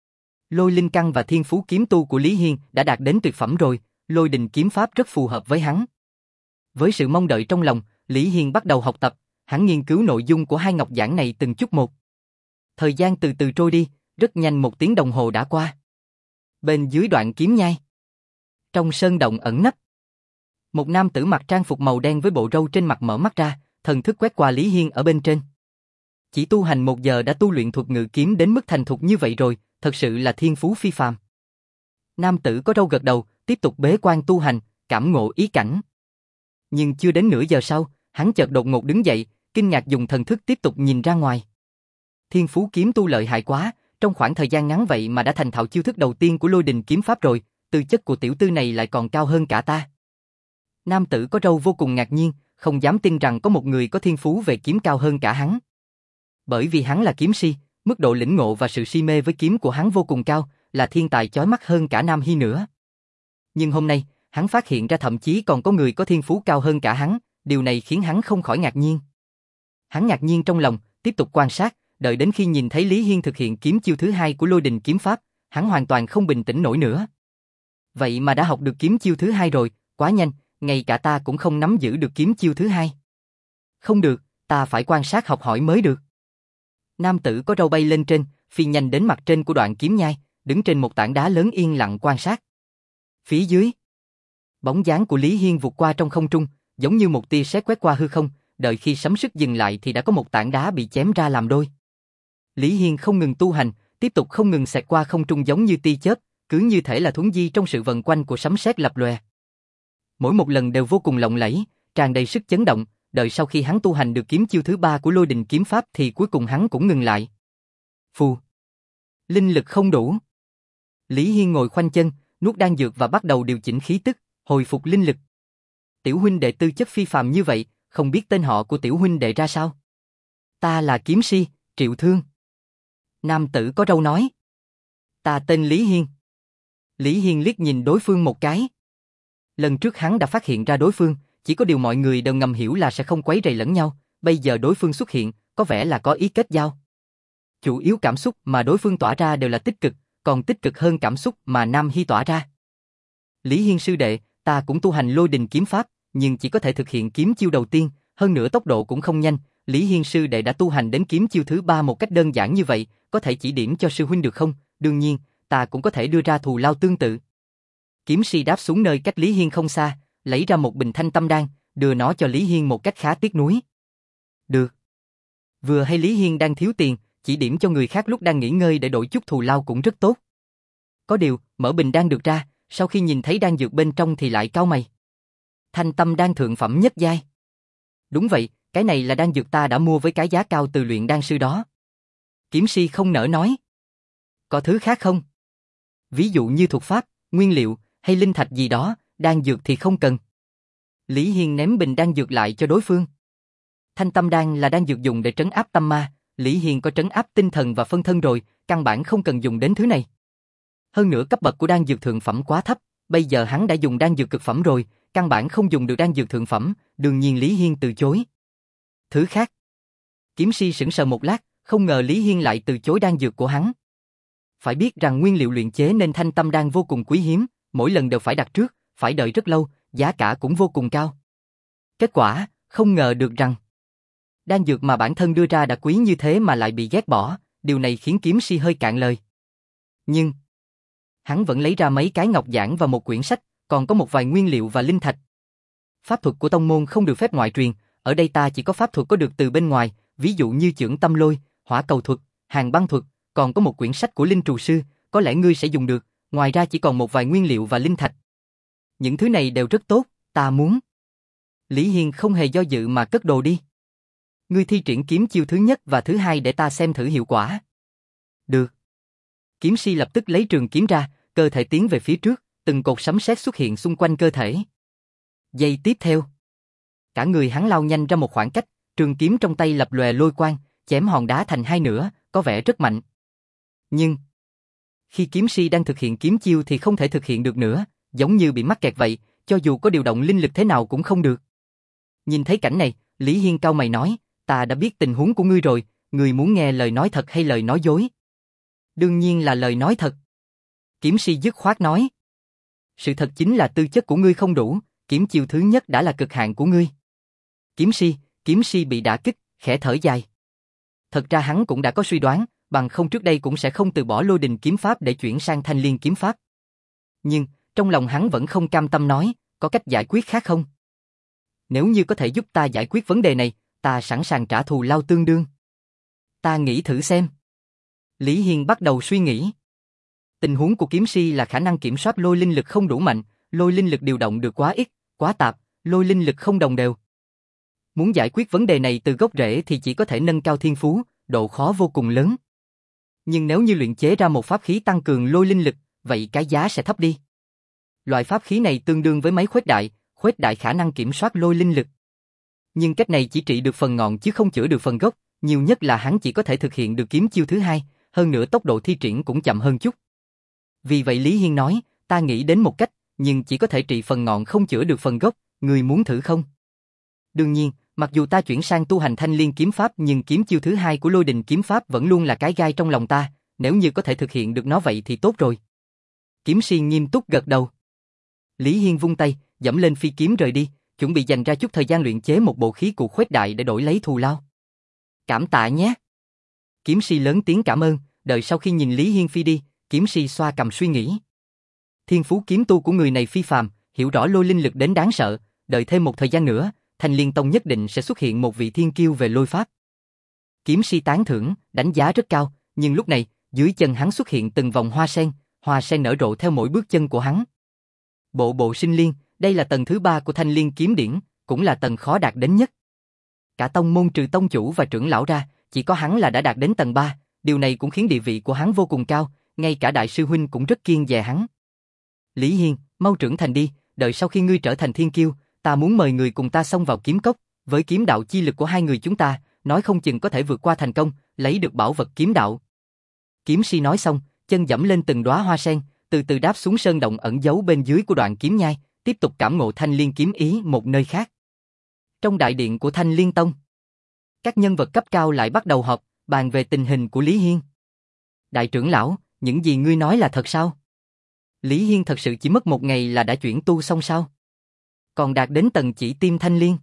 A: Lôi linh căn và thiên phú kiếm tu của Lý Hiên đã đạt đến tuyệt phẩm rồi, lôi đình kiếm pháp rất phù hợp với hắn. Với sự mong đợi trong lòng, Lý Hiên bắt đầu học tập, hắn nghiên cứu nội dung của hai ngọc giản này từng chút một. Thời gian từ từ trôi đi, rất nhanh một tiếng đồng hồ đã qua. Bên dưới đoạn kiếm nhai, trong sơn động ẩn nấp, một nam tử mặc trang phục màu đen với bộ râu trên mặt mở mắt ra, thần thức quét qua Lý Hiên ở bên trên. Chỉ tu hành một giờ đã tu luyện thuật ngự kiếm đến mức thành thục như vậy rồi, thật sự là thiên phú phi phàm. Nam tử có râu gật đầu, tiếp tục bế quan tu hành, cảm ngộ ý cảnh. Nhưng chưa đến nửa giờ sau, hắn chợt đột ngột đứng dậy, kinh ngạc dùng thần thức tiếp tục nhìn ra ngoài. Thiên phú kiếm tu lợi hại quá, trong khoảng thời gian ngắn vậy mà đã thành thạo chiêu thức đầu tiên của lôi đình kiếm pháp rồi, tư chất của tiểu tư này lại còn cao hơn cả ta. Nam tử có râu vô cùng ngạc nhiên, không dám tin rằng có một người có thiên phú về kiếm cao hơn cả hắn. Bởi vì hắn là kiếm si, mức độ lĩnh ngộ và sự si mê với kiếm của hắn vô cùng cao, là thiên tài chói mắt hơn cả Nam Hy nữa. Nhưng hôm nay, hắn phát hiện ra thậm chí còn có người có thiên phú cao hơn cả hắn, điều này khiến hắn không khỏi ngạc nhiên. Hắn ngạc nhiên trong lòng, tiếp tục quan sát, đợi đến khi nhìn thấy Lý Hiên thực hiện kiếm chiêu thứ hai của lôi đình kiếm pháp, hắn hoàn toàn không bình tĩnh nổi nữa. Vậy mà đã học được kiếm chiêu thứ hai rồi, quá nhanh, ngay cả ta cũng không nắm giữ được kiếm chiêu thứ hai. Không được, ta phải quan sát học hỏi mới được. Nam tử có râu bay lên trên, phi nhanh đến mặt trên của đoạn kiếm nhai, đứng trên một tảng đá lớn yên lặng quan sát. Phía dưới, bóng dáng của Lý Hiên vụt qua trong không trung, giống như một tia sét quét qua hư không, đợi khi sấm sét dừng lại thì đã có một tảng đá bị chém ra làm đôi. Lý Hiên không ngừng tu hành, tiếp tục không ngừng xẹt qua không trung giống như tia chớp, cứ như thể là thuấn di trong sự vần quanh của sấm sét lập lòe. Mỗi một lần đều vô cùng lộng lẫy, tràn đầy sức chấn động, đợi sau khi hắn tu hành được kiếm chiêu thứ ba của lôi đình kiếm pháp thì cuối cùng hắn cũng ngừng lại. Phù. Linh lực không đủ. Lý Hiên ngồi khoanh chân, nuốt đan dược và bắt đầu điều chỉnh khí tức, hồi phục linh lực. Tiểu huynh đệ tư chất phi phàm như vậy, không biết tên họ của tiểu huynh đệ ra sao? Ta là kiếm si, Triệu Thương. Nam tử có râu nói. Ta tên Lý Hiên. Lý Hiên liếc nhìn đối phương một cái. Lần trước hắn đã phát hiện ra đối phương, chỉ có điều mọi người đều ngầm hiểu là sẽ không quấy rầy lẫn nhau, bây giờ đối phương xuất hiện, có vẻ là có ý kết giao. Chủ yếu cảm xúc mà đối phương tỏa ra đều là tích cực, còn tích cực hơn cảm xúc mà Nam Hy tỏa ra. Lý Hiên sư đệ, ta cũng tu hành lôi đình kiếm pháp, nhưng chỉ có thể thực hiện kiếm chiêu đầu tiên, hơn nữa tốc độ cũng không nhanh. Lý Hiên sư đệ đã tu hành đến kiếm chiêu thứ ba một cách đơn giản như vậy, có thể chỉ điểm cho sư huynh được không? Đương nhiên, ta cũng có thể đưa ra thù lao tương tự. Kiếm si đáp xuống nơi cách Lý Hiên không xa, lấy ra một bình thanh tâm đan, đưa nó cho Lý Hiên một cách khá tiếc nuối. Được. Vừa hay Lý Hiên đang thiếu tiền, chỉ điểm cho người khác lúc đang nghỉ ngơi để đổi chút thù lao cũng rất tốt. Có điều, mở bình đan được ra, sau khi nhìn thấy đan dược bên trong thì lại cau mày. Thanh tâm đan thượng phẩm nhất giai. Đúng vậy, cái này là đan dược ta đã mua với cái giá cao từ luyện đan sư đó. Kiếm si không nỡ nói. Có thứ khác không? Ví dụ như thuật pháp, nguyên liệu, hay linh thạch gì đó, đan dược thì không cần. Lý Hiên ném bình đan dược lại cho đối phương. Thanh tâm đan là đan dược dùng để trấn áp tâm ma, Lý Hiên có trấn áp tinh thần và phân thân rồi, căn bản không cần dùng đến thứ này. Hơn nữa cấp bậc của đan dược thượng phẩm quá thấp, bây giờ hắn đã dùng đan dược cực phẩm rồi, căn bản không dùng được đan dược thượng phẩm, đương nhiên Lý Hiên từ chối. Thứ khác. Kiếm si sững sờ một lát, không ngờ Lý Hiên lại từ chối đan dược của hắn. Phải biết rằng nguyên liệu luyện chế nên thanh tâm đan vô cùng quý hiếm, mỗi lần đều phải đặt trước, phải đợi rất lâu, giá cả cũng vô cùng cao. Kết quả, không ngờ được rằng đan dược mà bản thân đưa ra đã quý như thế mà lại bị ghét bỏ, điều này khiến kiếm si hơi cạn lời. Nhưng hắn vẫn lấy ra mấy cái ngọc giản và một quyển sách, còn có một vài nguyên liệu và linh thạch. Pháp thuật của tông môn không được phép ngoại truyền, ở đây ta chỉ có pháp thuật có được từ bên ngoài, ví dụ như chưởng tâm lôi, hỏa cầu thuật, hàng băng thuật, còn có một quyển sách của linh trù sư, có lẽ ngươi sẽ dùng được, ngoài ra chỉ còn một vài nguyên liệu và linh thạch. Những thứ này đều rất tốt, ta muốn. Lý Hiên không hề do dự mà cất đồ đi. Ngươi thi triển kiếm chiêu thứ nhất và thứ hai để ta xem thử hiệu quả. Được. Kiếm si lập tức lấy trường kiếm ra, cơ thể tiến về phía trước, từng cột sấm sét xuất hiện xung quanh cơ thể. Giây tiếp theo, cả người hắn lao nhanh ra một khoảng cách, trường kiếm trong tay lập lòe lôi quang, chém hòn đá thành hai nửa, có vẻ rất mạnh. Nhưng khi kiếm si đang thực hiện kiếm chiêu thì không thể thực hiện được nữa, giống như bị mắc kẹt vậy, cho dù có điều động linh lực thế nào cũng không được. Nhìn thấy cảnh này, Lý Hiên cau mày nói, ta đã biết tình huống của ngươi rồi, ngươi muốn nghe lời nói thật hay lời nói dối? Đương nhiên là lời nói thật. Kiếm si dứt khoát nói. Sự thật chính là tư chất của ngươi không đủ, kiếm chiêu thứ nhất đã là cực hạn của ngươi. Kiếm si, kiếm si bị đả kích, khẽ thở dài. Thật ra hắn cũng đã có suy đoán, bằng không trước đây cũng sẽ không từ bỏ lôi đình kiếm pháp để chuyển sang thanh liên kiếm pháp. Nhưng, trong lòng hắn vẫn không cam tâm nói, có cách giải quyết khác không? Nếu như có thể giúp ta giải quyết vấn đề này, ta sẵn sàng trả thù lao tương đương. Ta nghĩ thử xem. Lý Hiên bắt đầu suy nghĩ. Tình huống của kiếm si là khả năng kiểm soát lôi linh lực không đủ mạnh, lôi linh lực điều động được quá ít, quá tạp, lôi linh lực không đồng đều. Muốn giải quyết vấn đề này từ gốc rễ thì chỉ có thể nâng cao thiên phú, độ khó vô cùng lớn. Nhưng nếu như luyện chế ra một pháp khí tăng cường lôi linh lực, vậy cái giá sẽ thấp đi. Loại pháp khí này tương đương với máy khuếch đại, khuếch đại khả năng kiểm soát lôi linh lực. Nhưng cách này chỉ trị được phần ngọn chứ không chữa được phần gốc, nhiều nhất là hắn chỉ có thể thực hiện được kiếm chiêu thứ hai, hơn nữa tốc độ thi triển cũng chậm hơn chút. Vì vậy Lý Hiên nói, ta nghĩ đến một cách, nhưng chỉ có thể trị phần ngọn không chữa được phần gốc, người muốn thử không? Đương nhiên, mặc dù ta chuyển sang tu hành thanh liên kiếm pháp nhưng kiếm chiêu thứ hai của lôi đình kiếm pháp vẫn luôn là cái gai trong lòng ta, nếu như có thể thực hiện được nó vậy thì tốt rồi. Kiếm si nghiêm túc gật đầu. Lý Hiên vung tay, dẫm lên phi kiếm rời đi, chuẩn bị dành ra chút thời gian luyện chế một bộ khí cụ khuếch đại để đổi lấy thù lao. Cảm tạ nhé. Kiếm si lớn tiếng cảm ơn, đợi sau khi nhìn Lý Hiên phi đi, kiếm si xoa cầm suy nghĩ. Thiên phú kiếm tu của người này phi phàm, hiểu rõ lôi linh lực đến đáng sợ, đợi thêm một thời gian nữa, Thanh Liên Tông nhất định sẽ xuất hiện một vị thiên kiêu về lôi pháp. Kiếm si tán thưởng, đánh giá rất cao, nhưng lúc này, dưới chân hắn xuất hiện từng vòng hoa sen, hoa sen nở rộ theo mỗi bước chân của hắn. Bộ bộ sinh liên, đây là tầng thứ ba của Thanh Liên kiếm điển, cũng là tầng khó đạt đến nhất. Cả tông môn trừ tông chủ và trưởng lão ra, chỉ có hắn là đã đạt đến tầng ba, điều này cũng khiến địa vị của hắn vô cùng cao, ngay cả đại sư huynh cũng rất kiêng dè hắn. Lý Hiên, mau trưởng thành đi, đợi sau khi ngươi trở thành thiên kiêu, ta muốn mời người cùng ta xông vào kiếm cốc, với kiếm đạo chi lực của hai người chúng ta, nói không chừng có thể vượt qua thành công, lấy được bảo vật kiếm đạo. Kiếm si nói xong, chân dẫm lên từng đóa hoa sen, từ từ đáp xuống sơn động ẩn giấu bên dưới của đoạn kiếm nhai, tiếp tục cảm ngộ Thanh Liên kiếm ý một nơi khác. Trong đại điện của Thanh Liên Tông, các nhân vật cấp cao lại bắt đầu họp, bàn về tình hình của Lý Hiên. Đại trưởng lão, những gì ngươi nói là thật sao? Lý Hiên thật sự chỉ mất một ngày là đã chuyển tu xong sao? Còn đạt đến tầng chỉ tim thanh liên?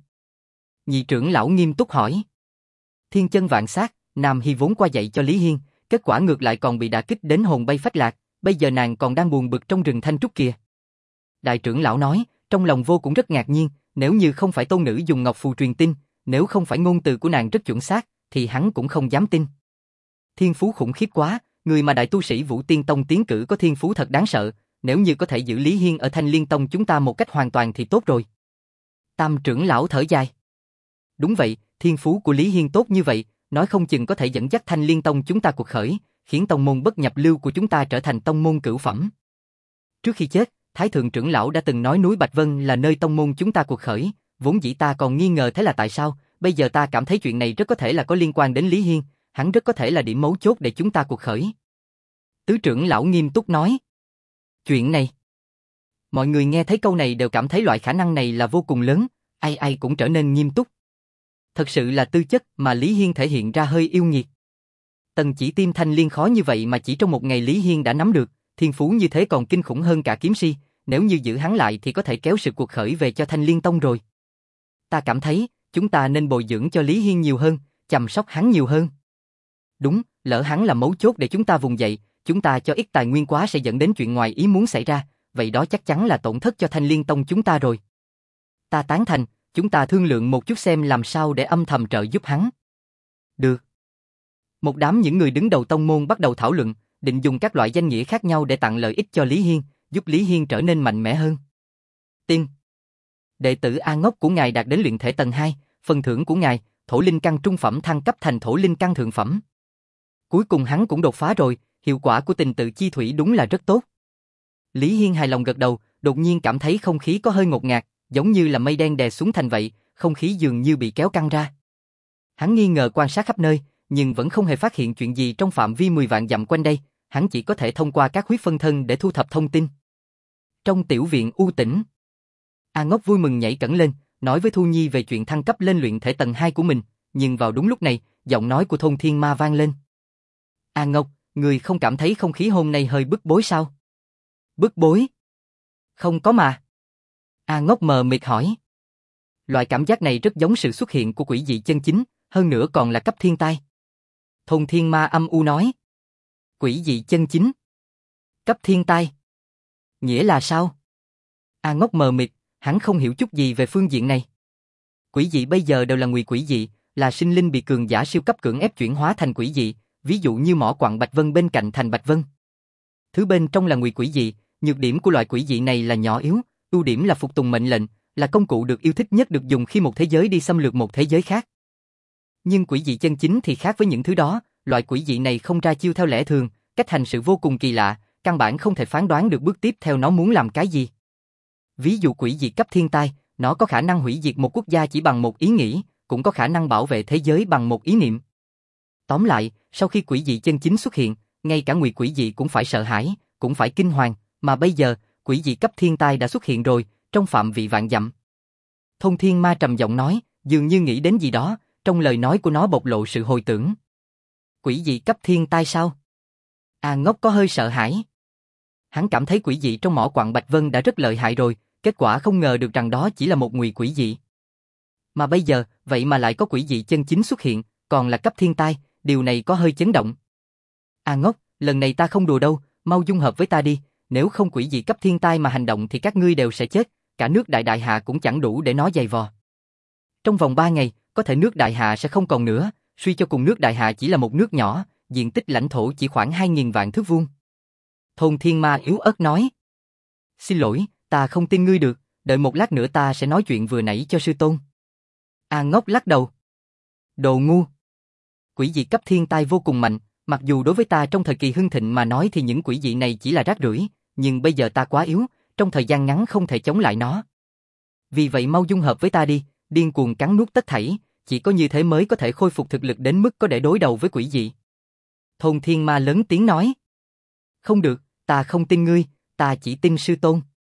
A: Nhị trưởng lão nghiêm túc hỏi. Thiên chân vạn sát, Nam Hy vốn qua dạy cho Lý Hiên, kết quả ngược lại còn bị đả kích đến hồn bay phách lạc, bây giờ nàng còn đang buồn bực trong rừng thanh trúc kìa. Đại trưởng lão nói, trong lòng vô cũng rất ngạc nhiên, nếu như không phải tôn nữ dùng ngọc phù truyền tin, nếu không phải ngôn từ của nàng rất chuẩn xác, thì hắn cũng không dám tin. Thiên phú khủng khiếp quá, người mà đại tu sĩ Vũ Tiên Tông tiến cử có thiên phú thật đáng sợ, nếu như có thể giữ Lý Hiên ở Thanh Liên Tông chúng ta một cách hoàn toàn thì tốt rồi. Tam trưởng lão thở dài. Đúng vậy, thiên phú của Lý Hiên tốt như vậy, nói không chừng có thể dẫn dắt Thanh Liên Tông chúng ta cuộc khởi, khiến tông môn bất nhập lưu của chúng ta trở thành tông môn cửu phẩm. Trước khi chết, Thái thượng trưởng lão đã từng nói núi Bạch Vân là nơi tông môn chúng ta cuộc khởi, vốn dĩ ta còn nghi ngờ thế là tại sao, bây giờ ta cảm thấy chuyện này rất có thể là có liên quan đến Lý Hiên, hắn rất có thể là điểm mấu chốt để chúng ta cuộc khởi. Tứ trưởng lão nghiêm túc nói. Chuyện này. Mọi người nghe thấy câu này đều cảm thấy loại khả năng này là vô cùng lớn, ai ai cũng trở nên nghiêm túc. Thật sự là tư chất mà Lý Hiên thể hiện ra hơi yêu nghiệt. Tần chỉ tim thanh liên khó như vậy mà chỉ trong một ngày Lý Hiên đã nắm được, thiên phú như thế còn kinh khủng hơn cả kiếm si, nếu như giữ hắn lại thì có thể kéo sự cuộc khởi về cho Thanh Liên Tông rồi. Ta cảm thấy, chúng ta nên bồi dưỡng cho Lý Hiên nhiều hơn, chăm sóc hắn nhiều hơn. Đúng, lỡ hắn là mấu chốt để chúng ta vùng dậy, chúng ta cho ít tài nguyên quá sẽ dẫn đến chuyện ngoài ý muốn xảy ra, vậy đó chắc chắn là tổn thất cho Thanh Liên Tông chúng ta rồi. Ta tán thành, chúng ta thương lượng một chút xem làm sao để âm thầm trợ giúp hắn. Được. Một đám những người đứng đầu tông môn bắt đầu thảo luận, định dùng các loại danh nghĩa khác nhau để tặng lợi ích cho Lý Hiên, giúp Lý Hiên trở nên mạnh mẽ hơn. Tiên. Đệ tử A Ngốc của ngài đạt đến luyện thể tầng hai, phần thưởng của ngài, thổ linh căn trung phẩm thăng cấp thành thổ linh căn thượng phẩm. Cuối cùng hắn cũng đột phá rồi, hiệu quả của tình tự chi thủy đúng là rất tốt. Lý Hiên hài lòng gật đầu, đột nhiên cảm thấy không khí có hơi ngột ngạt, giống như là mây đen đè xuống thành vậy, không khí dường như bị kéo căng ra. Hắn nghi ngờ quan sát khắp nơi, nhưng vẫn không hề phát hiện chuyện gì trong phạm vi mười vạn dặm quanh đây, hắn chỉ có thể thông qua các huyết phân thân để thu thập thông tin. Trong tiểu viện u tĩnh, A Ngốc vui mừng nhảy cẫng lên, nói với Thu Nhi về chuyện thăng cấp lên luyện thể tầng hai của mình, nhưng vào đúng lúc này, giọng nói của Thôn Thiên Ma vang lên. A Ngốc, người không cảm thấy không khí hôm nay hơi bức bối sao? Bức bối? Không có mà. A Ngốc mờ mịt hỏi. Loại cảm giác này rất giống sự xuất hiện của quỷ dị chân chính, hơn nữa còn là cấp thiên tai. Thôn Thiên Ma âm u nói. Quỷ dị chân chính. Cấp thiên tai. Nghĩa là sao? A Ngốc mờ mịt, hắn không hiểu chút gì về phương diện này. Quỷ dị bây giờ đều là ngụy quỷ dị, là sinh linh bị cường giả siêu cấp cưỡng ép chuyển hóa thành quỷ dị, ví dụ như mỏ quặng Bạch Vân bên cạnh thành Bạch Vân. Thứ bên trong là ngụy quỷ dị, nhược điểm của loại quỷ dị này là nhỏ yếu, ưu điểm là phục tùng mệnh lệnh, là công cụ được yêu thích nhất được dùng khi một thế giới đi xâm lược một thế giới khác. Nhưng quỷ dị chân chính thì khác với những thứ đó, loại quỷ dị này không ra chiêu theo lẽ thường, cách hành sự vô cùng kỳ lạ, căn bản không thể phán đoán được bước tiếp theo nó muốn làm cái gì. Ví dụ quỷ dị cấp thiên tai, nó có khả năng hủy diệt một quốc gia chỉ bằng một ý nghĩ, cũng có khả năng bảo vệ thế giới bằng một ý niệm. Tóm lại, sau khi quỷ dị chân chính xuất hiện, ngay cả ngụy quỷ dị cũng phải sợ hãi, cũng phải kinh hoàng, mà bây giờ, quỷ dị cấp thiên tai đã xuất hiện rồi, trong phạm vị vạn dặm. Thôn Thiên Ma trầm giọng nói, dường như nghĩ đến gì đó, trong lời nói của nó bộc lộ sự hồi tưởng. Quỷ dị cấp thiên tai sao? A Ngốc có hơi sợ hãi. Hắn cảm thấy quỷ dị trong mỏ quặng Bạch Vân đã rất lợi hại rồi, kết quả không ngờ được rằng đó chỉ là một ngụy quỷ dị. Mà bây giờ, vậy mà lại có quỷ dị chân chính xuất hiện, còn là cấp thiên tai, điều này có hơi chấn động. A Ngốc, lần này ta không đùa đâu, mau dung hợp với ta đi, nếu không quỷ dị cấp thiên tai mà hành động thì các ngươi đều sẽ chết, cả nước Đại Đại Hạ cũng chẳng đủ để nó giày vò. Trong vòng ba ngày, có thể nước Đại Hạ sẽ không còn nữa, suy cho cùng nước Đại Hạ chỉ là một nước nhỏ, diện tích lãnh thổ chỉ khoảng hai nghìn vạn thước vuông. Thôn Thiên Ma yếu ớt nói. Xin lỗi, ta không tin ngươi được, đợi một lát nữa ta sẽ nói chuyện vừa nãy cho sư tôn. A Ngốc lắc đầu. Đồ ngu. Quỷ dị cấp thiên tai vô cùng mạnh, mặc dù đối với ta trong thời kỳ hưng thịnh mà nói thì những quỷ dị này chỉ là rác rưởi, nhưng bây giờ ta quá yếu, trong thời gian ngắn không thể chống lại nó. Vì vậy mau dung hợp với ta đi, điên cuồng cắn nuốt tất thảy, chỉ có như thế mới có thể khôi phục thực lực đến mức có để đối đầu với quỷ dị. Thôn Thiên Ma lớn tiếng nói. Không được, ta không tin ngươi, ta chỉ tin sư tôn.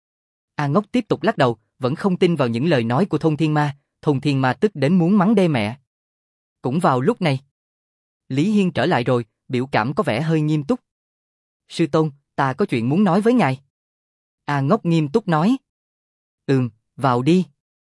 A: A Ngốc tiếp tục lắc đầu, vẫn không tin vào những lời nói của Thôn Thiên Ma, Thôn Thiên Ma tức đến muốn mắng đê mẹ. Cũng vào lúc này, Lý Hiên trở lại rồi, biểu cảm có vẻ hơi nghiêm túc. Sư tôn, ta có chuyện muốn nói với ngài. A Ngốc nghiêm túc nói. Ừm, vào đi.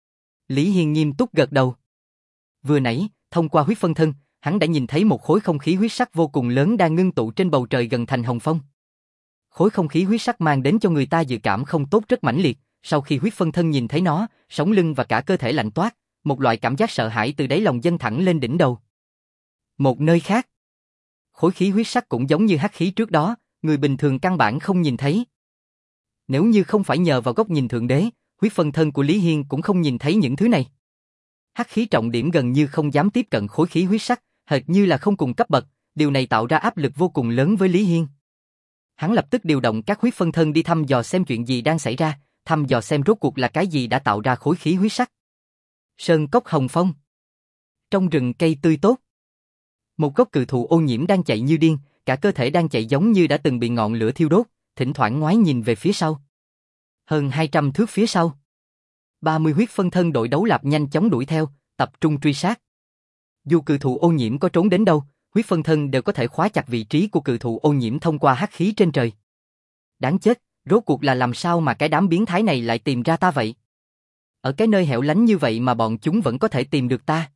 A: Lý Hiên nghiêm túc gật đầu. Vừa nãy, thông qua huyết phân thân, hắn đã nhìn thấy một khối không khí huyết sắc vô cùng lớn đang ngưng tụ trên bầu trời gần thành Hồng Phong. Khối không khí huyết sắc mang đến cho người ta dự cảm không tốt rất mãnh liệt, sau khi huyết phân thân nhìn thấy nó, sống lưng và cả cơ thể lạnh toát, một loại cảm giác sợ hãi từ đáy lòng dâng thẳng lên đỉnh đầu. Một nơi khác, khối khí huyết sắc cũng giống như hắc khí trước đó, người bình thường căn bản không nhìn thấy. Nếu như không phải nhờ vào góc nhìn thượng đế, huyết phân thân của Lý Hiên cũng không nhìn thấy những thứ này. Hắc khí trọng điểm gần như không dám tiếp cận khối khí huyết sắc, hệt như là không cùng cấp bậc, điều này tạo ra áp lực vô cùng lớn với Lý Hiên. Hắn lập tức điều động các huyết phân thân đi thăm dò xem chuyện gì đang xảy ra, thăm dò xem rốt cuộc là cái gì đã tạo ra khối khí huyết sắc. Sơn cốc Hồng Phong. Trong rừng cây tươi tốt, một gốc cự thụ ô nhiễm đang chạy như điên, cả cơ thể đang chạy giống như đã từng bị ngọn lửa thiêu đốt, thỉnh thoảng ngoái nhìn về phía sau. Hơn hai trăm thước phía sau, ba mươi huyết phân thân đội đấu lạp nhanh chóng đuổi theo, tập trung truy sát. Dù cự thụ ô nhiễm có trốn đến đâu, huyết phân thân đều có thể khóa chặt vị trí của cự thụ ô nhiễm thông qua hắc khí trên trời. Đáng chết, rốt cuộc là làm sao mà cái đám biến thái này lại tìm ra ta vậy? Ở cái nơi hẻo lánh như vậy mà bọn chúng vẫn có thể tìm được ta.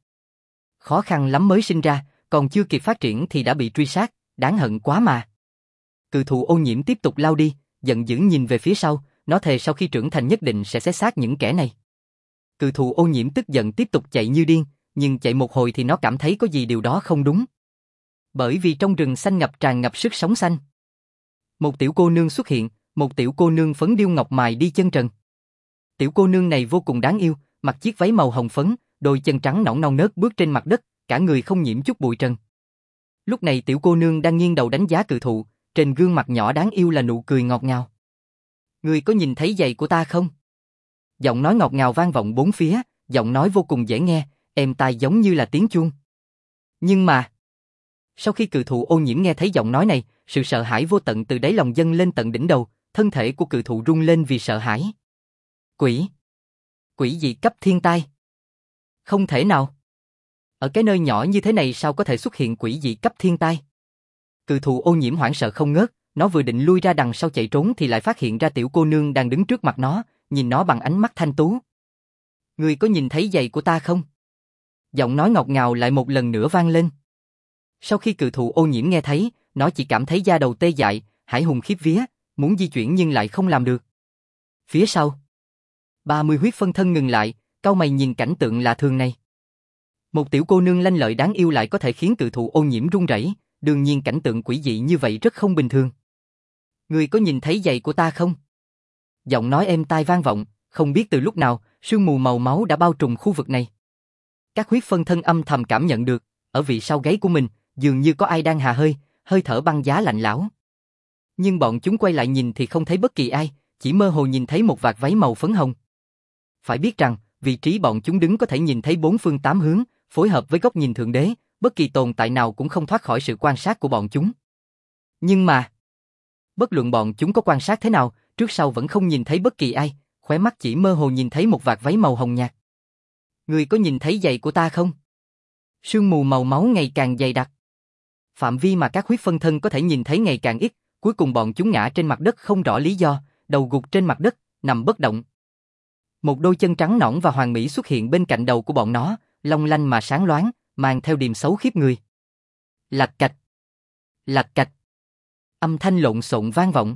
A: Khó khăn lắm mới sinh ra, còn chưa kịp phát triển thì đã bị truy sát, đáng hận quá mà. Cự thụ ô nhiễm tiếp tục lao đi, giận dữ nhìn về phía sau, nó thề sau khi trưởng thành nhất định sẽ xé xác những kẻ này. Cự thụ ô nhiễm tức giận tiếp tục chạy như điên, nhưng chạy một hồi thì nó cảm thấy có gì điều đó không đúng. Bởi vì trong rừng xanh ngập tràn ngập sức sống xanh. Một tiểu cô nương xuất hiện, một tiểu cô nương phấn điêu ngọc mài đi chân trần. Tiểu cô nương này vô cùng đáng yêu, mặc chiếc váy màu hồng phấn, đôi chân trắng nõn non nớt bước trên mặt đất, cả người không nhiễm chút bụi trần. Lúc này tiểu cô nương đang nghiêng đầu đánh giá cự thụ, trên gương mặt nhỏ đáng yêu là nụ cười ngọt ngào. Ngươi có nhìn thấy giày của ta không? Giọng nói ngọt ngào vang vọng bốn phía, giọng nói vô cùng dễ nghe, êm tai giống như là tiếng chuông. Nhưng mà, sau khi cự thụ ô nhiễm nghe thấy giọng nói này, sự sợ hãi vô tận từ đáy lòng dâng lên tận đỉnh đầu, thân thể của cự thụ rung lên vì sợ hãi. Quỷ! Quỷ dị cấp thiên tai! Không thể nào! Ở cái nơi nhỏ như thế này sao có thể xuất hiện quỷ dị cấp thiên tai? Cự thụ ô nhiễm hoảng sợ không ngớt, nó vừa định lui ra đằng sau chạy trốn thì lại phát hiện ra tiểu cô nương đang đứng trước mặt nó, nhìn nó bằng ánh mắt thanh tú. Ngươi có nhìn thấy giày của ta không? Giọng nói ngọt ngào lại một lần nữa vang lên. Sau khi cự thụ ô nhiễm nghe thấy, nó chỉ cảm thấy da đầu tê dại, hãi hùng khiếp vía, muốn di chuyển nhưng lại không làm được. Phía sau, ba mươi huyết phân thân ngừng lại, cau mày nhìn cảnh tượng lạ thường này. Một tiểu cô nương lanh lợi đáng yêu lại có thể khiến cự thụ ô nhiễm run rẩy, đương nhiên cảnh tượng quỷ dị như vậy rất không bình thường. Ngươi có nhìn thấy giày của ta không? Giọng nói êm tai vang vọng, không biết từ lúc nào, sương mù màu máu đã bao trùm khu vực này. Các huyết phân thân âm thầm cảm nhận được, ở vị sau gáy của mình, dường như có ai đang hà hơi, hơi thở băng giá lạnh lẽo. Nhưng bọn chúng quay lại nhìn thì không thấy bất kỳ ai, chỉ mơ hồ nhìn thấy một vạt váy màu phấn hồng. Phải biết rằng, vị trí bọn chúng đứng có thể nhìn thấy bốn phương tám hướng, phối hợp với góc nhìn thượng đế, bất kỳ tồn tại nào cũng không thoát khỏi sự quan sát của bọn chúng. Nhưng mà, bất luận bọn chúng có quan sát thế nào, trước sau vẫn không nhìn thấy bất kỳ ai, khóe mắt chỉ mơ hồ nhìn thấy một vạt váy màu hồng nhạt. Ngươi có nhìn thấy giày của ta không? Sương mù màu máu ngày càng dày đặc. Phạm vi mà các huyết phân thân có thể nhìn thấy ngày càng ít, cuối cùng bọn chúng ngã trên mặt đất không rõ lý do, đầu gục trên mặt đất, nằm bất động. Một đôi chân trắng nõn và hoàn mỹ xuất hiện bên cạnh đầu của bọn nó, long lanh mà sáng loáng, mang theo điềm xấu khiếp người. Lạch cạch, lạch cạch. Âm thanh lộn xộn vang vọng.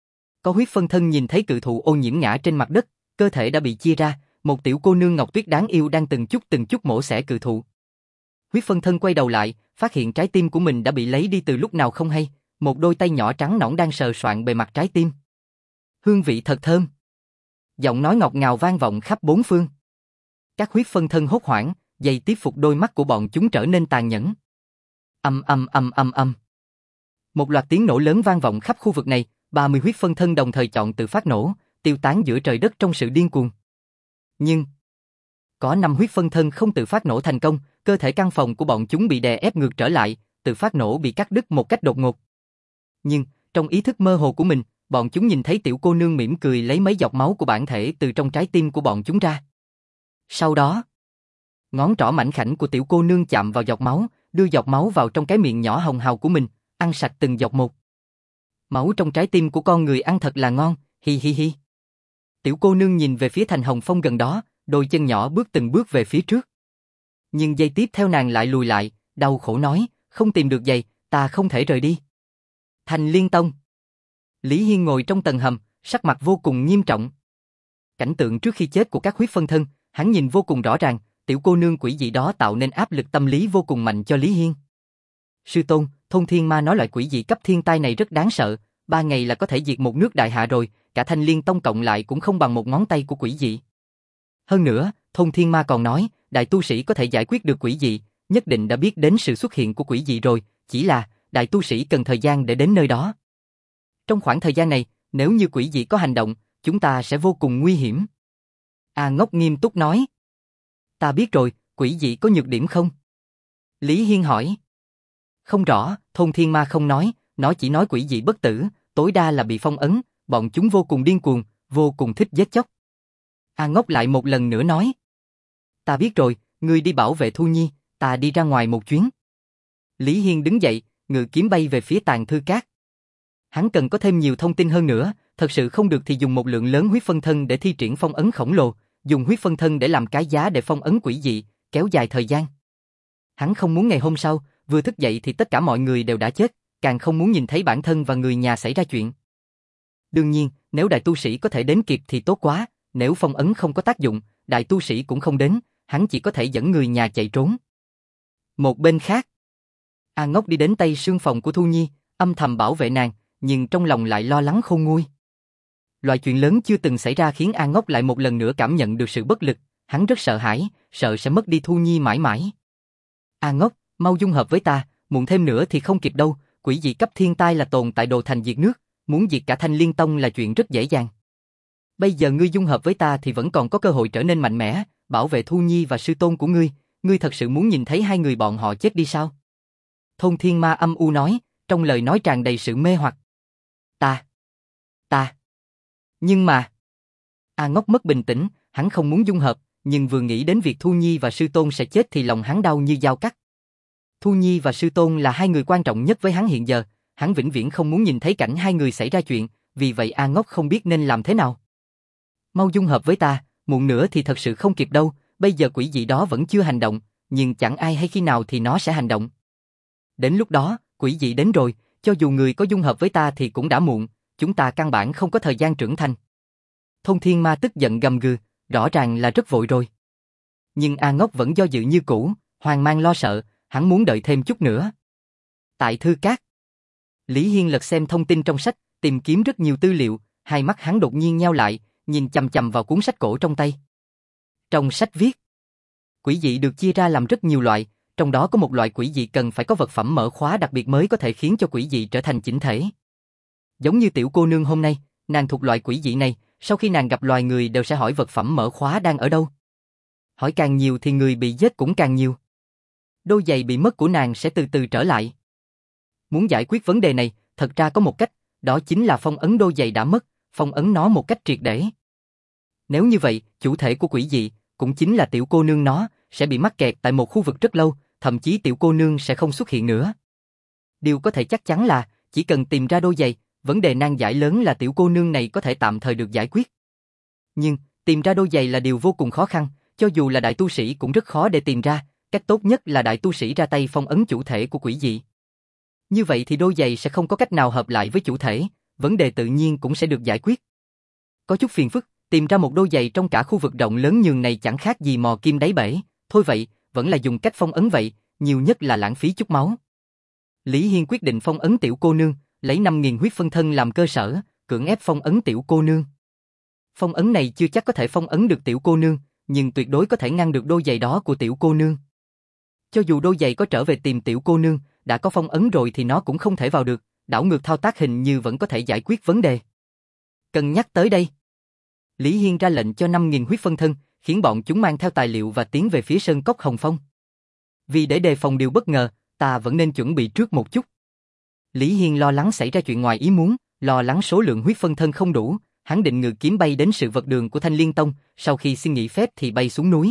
A: Có huyết phân thân nhìn thấy cự thụ ô nhiễm ngã trên mặt đất, cơ thể đã bị chia ra, một tiểu cô nương ngọc tuyết đáng yêu đang từng chút từng chút mổ xẻ cự thụ. Huyết phân thân quay đầu lại, phát hiện trái tim của mình đã bị lấy đi từ lúc nào không hay, một đôi tay nhỏ trắng nõn đang sờ soạng bề mặt trái tim. Hương vị thật thơm. Giọng nói ngọt ngào vang vọng khắp bốn phương. Các huyết phân thân hốt hoảng, giây tiếp phục đôi mắt của bọn chúng trở nên tàn nhẫn. Âm âm âm âm âm. Một loạt tiếng nổ lớn vang vọng khắp khu vực này, ba mươi huyết phân thân đồng thời chọn tự phát nổ, tiêu tán giữa trời đất trong sự điên cuồng. Nhưng có năm huyết phân thân không tự phát nổ thành công, cơ thể căn phòng của bọn chúng bị đè ép ngược trở lại, tự phát nổ bị cắt đứt một cách đột ngột. Nhưng, trong ý thức mơ hồ của mình, bọn chúng nhìn thấy tiểu cô nương mỉm cười lấy mấy giọt máu của bản thể từ trong trái tim của bọn chúng ra. Sau đó, ngón trỏ mảnh khảnh của tiểu cô nương chạm vào giọt máu, đưa giọt máu vào trong cái miệng nhỏ hồng hào của mình, ăn sạch từng giọt một. Máu trong trái tim của con người ăn thật là ngon, hi hi hi. Tiểu cô nương nhìn về phía thành hồng phong gần đó, đôi chân nhỏ bước từng bước về phía trước. Nhưng giây tiếp theo nàng lại lùi lại, đau khổ nói, không tìm được giày, ta không thể rời đi. Thành Liên Tông. Lý Hiên ngồi trong tầng hầm, sắc mặt vô cùng nghiêm trọng. Cảnh tượng trước khi chết của các huyết phân thân, hắn nhìn vô cùng rõ ràng, tiểu cô nương quỷ dị đó tạo nên áp lực tâm lý vô cùng mạnh cho Lý Hiên. Sư tôn, thôn thiên ma nói loại quỷ dị cấp thiên tai này rất đáng sợ, ba ngày là có thể diệt một nước đại hạ rồi, cả Thanh Liên Tông cộng lại cũng không bằng một ngón tay của quỷ dị. Hơn nữa, thôn thiên ma còn nói, đại tu sĩ có thể giải quyết được quỷ dị, nhất định đã biết đến sự xuất hiện của quỷ dị rồi, chỉ là, đại tu sĩ cần thời gian để đến nơi đó. Trong khoảng thời gian này, nếu như quỷ dị có hành động, chúng ta sẽ vô cùng nguy hiểm. A Ngốc nghiêm túc nói. Ta biết rồi, quỷ dị có nhược điểm không? Lý Hiên hỏi. Không rõ, thôn thiên ma không nói, nó chỉ nói quỷ dị bất tử, tối đa là bị phong ấn, bọn chúng vô cùng điên cuồng, vô cùng thích giết chóc. A Ngốc lại một lần nữa nói. Ta biết rồi, ngươi đi bảo vệ Thu Nhi, ta đi ra ngoài một chuyến. Lý Hiên đứng dậy, ngự kiếm bay về phía Tàn Thư Các. Hắn cần có thêm nhiều thông tin hơn nữa, thật sự không được thì dùng một lượng lớn huyết phân thân để thi triển phong ấn khổng lồ, dùng huyết phân thân để làm cái giá để phong ấn quỷ dị, kéo dài thời gian. Hắn không muốn ngày hôm sau, vừa thức dậy thì tất cả mọi người đều đã chết, càng không muốn nhìn thấy bản thân và người nhà xảy ra chuyện. Đương nhiên, nếu đại tu sĩ có thể đến kịp thì tốt quá, nếu phong ấn không có tác dụng, đại tu sĩ cũng không đến, hắn chỉ có thể dẫn người nhà chạy trốn. Một bên khác, A Ngốc đi đến tây sương phòng của Thu Nhi, âm thầm bảo vệ nàng, nhưng trong lòng lại lo lắng khôn nguôi. Loại chuyện lớn chưa từng xảy ra khiến A Ngốc lại một lần nữa cảm nhận được sự bất lực, hắn rất sợ hãi, sợ sẽ mất đi Thu Nhi mãi mãi. A Ngốc, mau dung hợp với ta, muộn thêm nữa thì không kịp đâu, quỷ dị cấp thiên tai là tồn tại đồ thành diệt nước, muốn diệt cả Thanh Liên Tông là chuyện rất dễ dàng. Bây giờ ngươi dung hợp với ta thì vẫn còn có cơ hội trở nên mạnh mẽ, bảo vệ Thu Nhi và sư tôn của ngươi, ngươi thật sự muốn nhìn thấy hai người bọn họ chết đi sao? Thôn Thiên Ma âm u nói, trong lời nói tràn đầy sự mê hoặc. Ta, ta, nhưng mà... A Ngốc mất bình tĩnh, hắn không muốn dung hợp, nhưng vừa nghĩ đến việc Thu Nhi và sư tôn sẽ chết thì lòng hắn đau như dao cắt. Thu Nhi và sư tôn là hai người quan trọng nhất với hắn hiện giờ, hắn vĩnh viễn không muốn nhìn thấy cảnh hai người xảy ra chuyện, vì vậy A Ngốc không biết nên làm thế nào. Mau dung hợp với ta, muộn nữa thì thật sự không kịp đâu, bây giờ quỷ dị đó vẫn chưa hành động, nhưng chẳng ai hay khi nào thì nó sẽ hành động. Đến lúc đó, quỷ dị đến rồi, cho dù người có dung hợp với ta thì cũng đã muộn, chúng ta căn bản không có thời gian trưởng thành. Thôn Thiên Ma tức giận gầm gừ, rõ ràng là rất vội rồi. Nhưng A Ngốc vẫn do dự như cũ, hoang mang lo sợ, hắn muốn đợi thêm chút nữa. Tại Thư Các, Lý Hiên lật xem thông tin trong sách, tìm kiếm rất nhiều tư liệu, hai mắt hắn đột nhiên nheo lại, nhìn chằm chằm vào cuốn sách cổ trong tay. Trong sách viết, quỷ dị được chia ra làm rất nhiều loại, trong đó có một loại quỷ dị cần phải có vật phẩm mở khóa đặc biệt mới có thể khiến cho quỷ dị trở thành chỉnh thể. Giống như tiểu cô nương hôm nay, nàng thuộc loại quỷ dị này, sau khi nàng gặp loài người đều sẽ hỏi vật phẩm mở khóa đang ở đâu. Hỏi càng nhiều thì người bị giết cũng càng nhiều. Đôi giày bị mất của nàng sẽ từ từ trở lại. Muốn giải quyết vấn đề này, thật ra có một cách, đó chính là phong ấn đôi giày đã mất, phong ấn nó một cách triệt để. Nếu như vậy, chủ thể của quỷ dị, cũng chính là tiểu cô nương nó, sẽ bị mắc kẹt tại một khu vực rất lâu, thậm chí tiểu cô nương sẽ không xuất hiện nữa. Điều có thể chắc chắn là, chỉ cần tìm ra đôi giày, vấn đề nan giải lớn là tiểu cô nương này có thể tạm thời được giải quyết. Nhưng, tìm ra đôi giày là điều vô cùng khó khăn, cho dù là đại tu sĩ cũng rất khó để tìm ra, cách tốt nhất là đại tu sĩ ra tay phong ấn chủ thể của quỷ dị. Như vậy thì đôi giày sẽ không có cách nào hợp lại với chủ thể, vấn đề tự nhiên cũng sẽ được giải quyết. Có chút phiền phức, tìm ra một đôi giày trong cả khu vực rộng lớn nhường này chẳng khác gì mò kim đáy bể, thôi vậy, vẫn là dùng cách phong ấn vậy, nhiều nhất là lãng phí chút máu. Lý Hiên quyết định phong ấn tiểu cô nương, lấy năm nghìn huyết phân thân làm cơ sở, cưỡng ép phong ấn tiểu cô nương. Phong ấn này chưa chắc có thể phong ấn được tiểu cô nương, nhưng tuyệt đối có thể ngăn được đôi giày đó của tiểu cô nương. Cho dù đôi giày có trở về tìm tiểu cô nương, đã có phong ấn rồi thì nó cũng không thể vào được, đảo ngược thao tác hình như vẫn có thể giải quyết vấn đề. Cân nhắc tới đây, Lý Hiên ra lệnh cho năm nghìn huyết phân thân, khiến bọn chúng mang theo tài liệu và tiến về phía sơn cốc Hồng Phong. Vì để đề phòng điều bất ngờ, ta vẫn nên chuẩn bị trước một chút. Lý Hiên lo lắng xảy ra chuyện ngoài ý muốn, lo lắng số lượng huyết phân thân không đủ, hắn định ngự kiếm bay đến sự vật đường của Thanh Liên Tông, sau khi xin nghỉ phép thì bay xuống núi.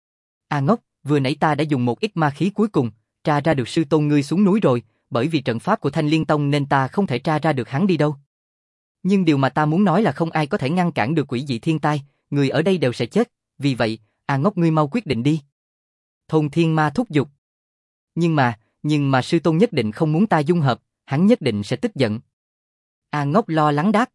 A: A Ngốc, vừa nãy ta đã dùng một ít ma khí cuối cùng, tra ra được sư tôn ngươi xuống núi rồi, bởi vì trận pháp của Thanh Liên Tông nên ta không thể tra ra được hắn đi đâu. Nhưng điều mà ta muốn nói là không ai có thể ngăn cản được quỷ dị thiên tai, người ở đây đều sẽ chết, vì vậy, A Ngốc ngươi mau quyết định đi. Thôn Thiên Ma thúc giục. Nhưng mà, nhưng mà sư tôn nhất định không muốn ta dung hợp, hắn nhất định sẽ tức giận. A Ngốc lo lắng đáp.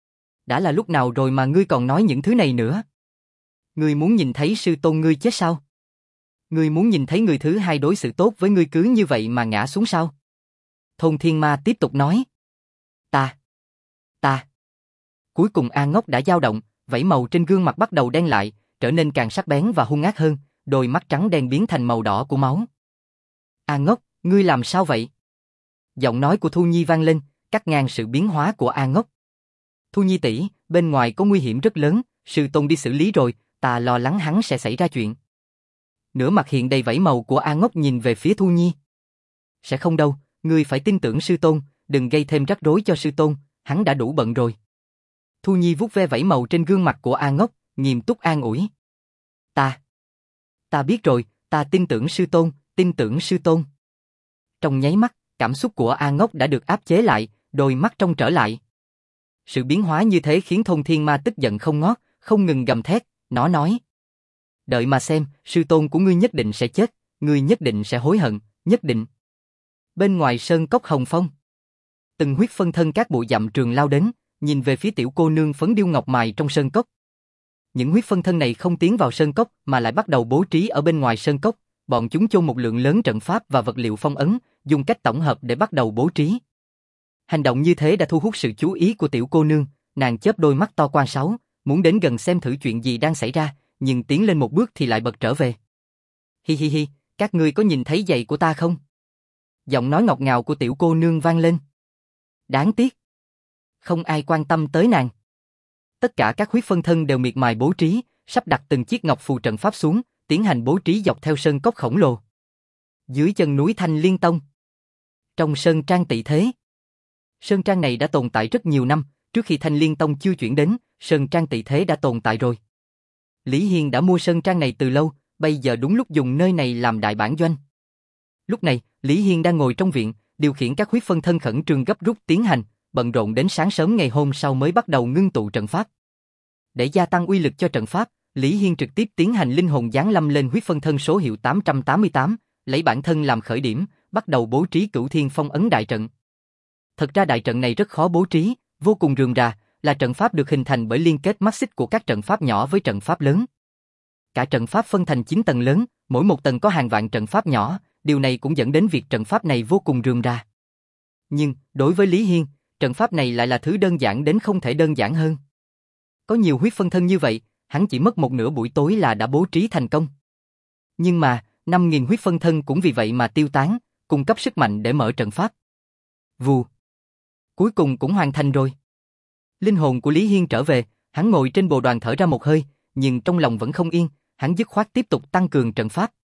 A: Đã là lúc nào rồi mà ngươi còn nói những thứ này nữa? Ngươi muốn nhìn thấy sư tôn ngươi chết sao? Ngươi muốn nhìn thấy người thứ hai đối xử tốt với ngươi cứ như vậy mà ngã xuống sao? Thôn Thiên Ma tiếp tục nói. Ta, ta. Cuối cùng A Ngốc đã dao động, vảy màu trên gương mặt bắt đầu đen lại, trở nên càng sắc bén và hung ác hơn, đôi mắt trắng đen biến thành màu đỏ của máu. A Ngốc, ngươi làm sao vậy? Giọng nói của Thu Nhi vang lên, cắt ngang sự biến hóa của A Ngốc. Thu Nhi tỷ, bên ngoài có nguy hiểm rất lớn, sư tôn đi xử lý rồi, ta lo lắng hắn sẽ xảy ra chuyện. Nửa mặt hiện đầy vảy màu của A Ngốc nhìn về phía Thu Nhi. Sẽ không đâu, ngươi phải tin tưởng sư tôn, đừng gây thêm rắc rối cho sư tôn, hắn đã đủ bận rồi. Thu Nhi vuốt ve vảy màu trên gương mặt của A Ngốc, nghiêm túc an ủi. Ta, ta biết rồi, ta tin tưởng sư tôn, tin tưởng sư tôn. Trong nháy mắt, cảm xúc của A Ngốc đã được áp chế lại, đôi mắt trong trở lại. Sự biến hóa như thế khiến Thôn Thiên Ma tức giận không ngót, không ngừng gầm thét, nó nói. Đợi mà xem, sư tôn của ngươi nhất định sẽ chết, ngươi nhất định sẽ hối hận, nhất định. Bên ngoài sơn cốc Hồng Phong, từng huyết phân thân các bụi dặm trường lao đến, nhìn về phía tiểu cô nương phấn điêu ngọc mài trong sơn cốc. Những huyết phân thân này không tiến vào sơn cốc mà lại bắt đầu bố trí ở bên ngoài sơn cốc, bọn chúng chôn một lượng lớn trận pháp và vật liệu phong ấn, dùng cách tổng hợp để bắt đầu bố trí. Hành động như thế đã thu hút sự chú ý của tiểu cô nương, nàng chớp đôi mắt to quan sáu, muốn đến gần xem thử chuyện gì đang xảy ra, nhưng tiến lên một bước thì lại bật trở về. Hi hi hi, các ngươi có nhìn thấy giày của ta không? Giọng nói ngọt ngào của tiểu cô nương vang lên. Đáng tiếc, không ai quan tâm tới nàng. Tất cả các huyết phân thân đều miệt mài bố trí, sắp đặt từng chiếc ngọc phù trận pháp xuống, tiến hành bố trí dọc theo sơn cốc khổng lồ. Dưới chân núi Thanh Liên Tông, trong sơn trang tị thế. Sơn trang này đã tồn tại rất nhiều năm, trước khi Thanh Liên Tông chưa chuyển đến, sơn trang tị thế đã tồn tại rồi. Lý Hiên đã mua sơn trang này từ lâu, bây giờ đúng lúc dùng nơi này làm đại bản doanh. Lúc này, Lý Hiên đang ngồi trong viện, điều khiển các huyết phân thân khẩn trương gấp rút tiến hành, bận rộn đến sáng sớm ngày hôm sau mới bắt đầu ngưng tụ trận pháp. Để gia tăng uy lực cho trận pháp, Lý Hiên trực tiếp tiến hành linh hồn giáng lâm lên huyết phân thân số hiệu tám trăm tám mươi tám, lấy bản thân làm khởi điểm, bắt đầu bố trí Cửu Thiên Phong ấn đại trận. Thật ra đại trận này rất khó bố trí, vô cùng rườm rà, là trận pháp được hình thành bởi liên kết mắt xích của các trận pháp nhỏ với trận pháp lớn. Cả trận pháp phân thành chín tầng lớn, mỗi một tầng có hàng vạn trận pháp nhỏ, điều này cũng dẫn đến việc trận pháp này vô cùng rườm rà. Nhưng, đối với Lý Hiên, trận pháp này lại là thứ đơn giản đến không thể đơn giản hơn. Có nhiều huyết phân thân như vậy, hắn chỉ mất một nửa buổi tối là đã bố trí thành công. Nhưng mà, năm nghìn huyết phân thân cũng vì vậy mà tiêu tán, cung cấp sức mạnh để mở trận pháp. Vù. Cuối cùng cũng hoàn thành rồi. Linh hồn của Lý Hiên trở về, hắn ngồi trên bồ đoàn thở ra một hơi, nhưng trong lòng vẫn không yên, hắn dứt khoát tiếp tục tăng cường trận pháp.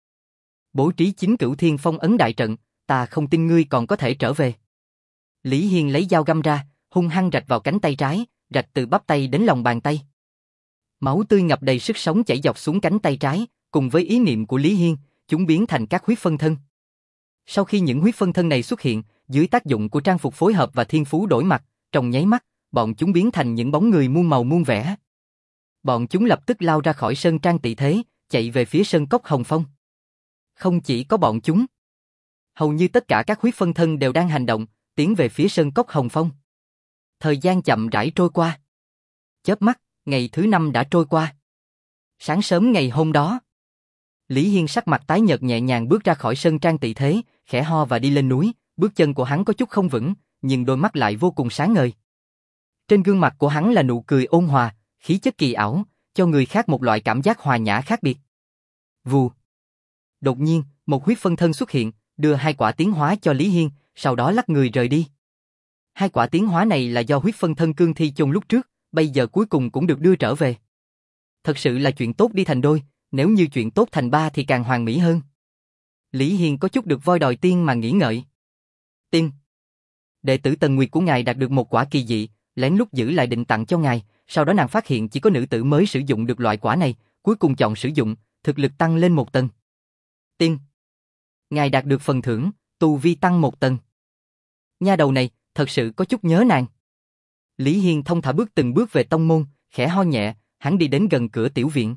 A: Bố trí chính Cửu Thiên Phong ấn đại trận, ta không tin ngươi còn có thể trở về. Lý Hiên lấy dao găm ra, hung hăng rạch vào cánh tay trái, rạch từ bắp tay đến lòng bàn tay. Máu tươi ngập đầy sức sống chảy dọc xuống cánh tay trái, cùng với ý niệm của Lý Hiên, chúng biến thành các huyết phân thân. Sau khi những huyết phân thân này xuất hiện, dưới tác dụng của trang phục phối hợp và thiên phú đổi mặt, trong nháy mắt, bọn chúng biến thành những bóng người muôn màu muôn vẻ. Bọn chúng lập tức lao ra khỏi sơn trang tị thế, chạy về phía sơn cốc Hồng Phong. Không chỉ có bọn chúng, hầu như tất cả các huyết phân thân đều đang hành động, tiến về phía sơn cốc Hồng Phong. Thời gian chậm rãi trôi qua. Chớp mắt, ngày thứ năm đã trôi qua. Sáng sớm ngày hôm đó, Lý Hiên sắc mặt tái nhợt nhẹ nhàng bước ra khỏi sơn trang tị thế, khẽ ho và đi lên núi, bước chân của hắn có chút không vững, nhưng đôi mắt lại vô cùng sáng ngời. Trên gương mặt của hắn là nụ cười ôn hòa, khí chất kỳ ảo, cho người khác một loại cảm giác hòa nhã khác biệt. Vù. Đột nhiên, một huyết phân thân xuất hiện, đưa hai quả tiến hóa cho Lý Hiên, sau đó lắc người rời đi. Hai quả tiến hóa này là do huyết phân thân cương thi chôn lúc trước, bây giờ cuối cùng cũng được đưa trở về. Thật sự là chuyện tốt đi thành đôi, nếu như chuyện tốt thành ba thì càng hoàn mỹ hơn. Lý Hiên có chút được voi đòi tiên mà nghĩ ngợi. Tiên. Đệ tử Tần Nguyệt của ngài đạt được một quả kỳ dị, lén lút giữ lại định tặng cho ngài, sau đó nàng phát hiện chỉ có nữ tử mới sử dụng được loại quả này, cuối cùng chọn sử dụng, thực lực tăng lên một tầng. Tiên. Ngài đạt được phần thưởng, tu vi tăng một tầng. Nha đầu này, thật sự có chút nhớ nàng. Lý Hiên thông thả bước từng bước về tông môn, khẽ ho nhẹ, hắn đi đến gần cửa tiểu viện.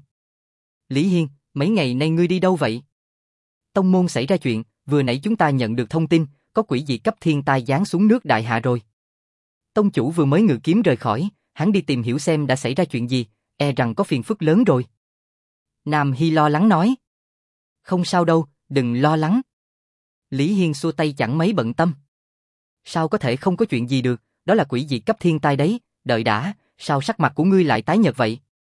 A: Lý Hiên, mấy ngày nay ngươi đi đâu vậy? Tông môn xảy ra chuyện, vừa nãy chúng ta nhận được thông tin, có quỷ dị cấp thiên tai giáng xuống nước Đại Hạ rồi. Tông chủ vừa mới ngự kiếm rời khỏi, hắn đi tìm hiểu xem đã xảy ra chuyện gì, e rằng có phiền phức lớn rồi. Nam Hy lo lắng nói. Không sao đâu, đừng lo lắng. Lý Hiên xua tay chẳng mấy bận tâm. Sao có thể không có chuyện gì được, đó là quỷ dị cấp thiên tai đấy, đợi đã, sao sắc mặt của ngươi lại tái nhợt vậy?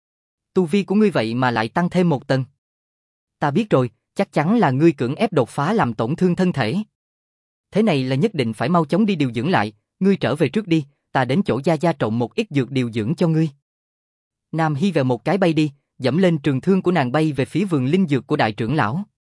A: Tu vi của ngươi vậy mà lại tăng thêm một tầng. Ta biết rồi, chắc chắn là ngươi cưỡng ép đột phá làm tổn thương thân thể. Thế này là nhất định phải mau chóng đi điều dưỡng lại, ngươi trở về trước đi, ta đến chỗ Gia Gia trộn một ít dược điều dưỡng cho ngươi. Nam Hy về một cái bay đi, dẫm lên trường thương của nàng bay về phía vườn linh dược của đại trưởng lão.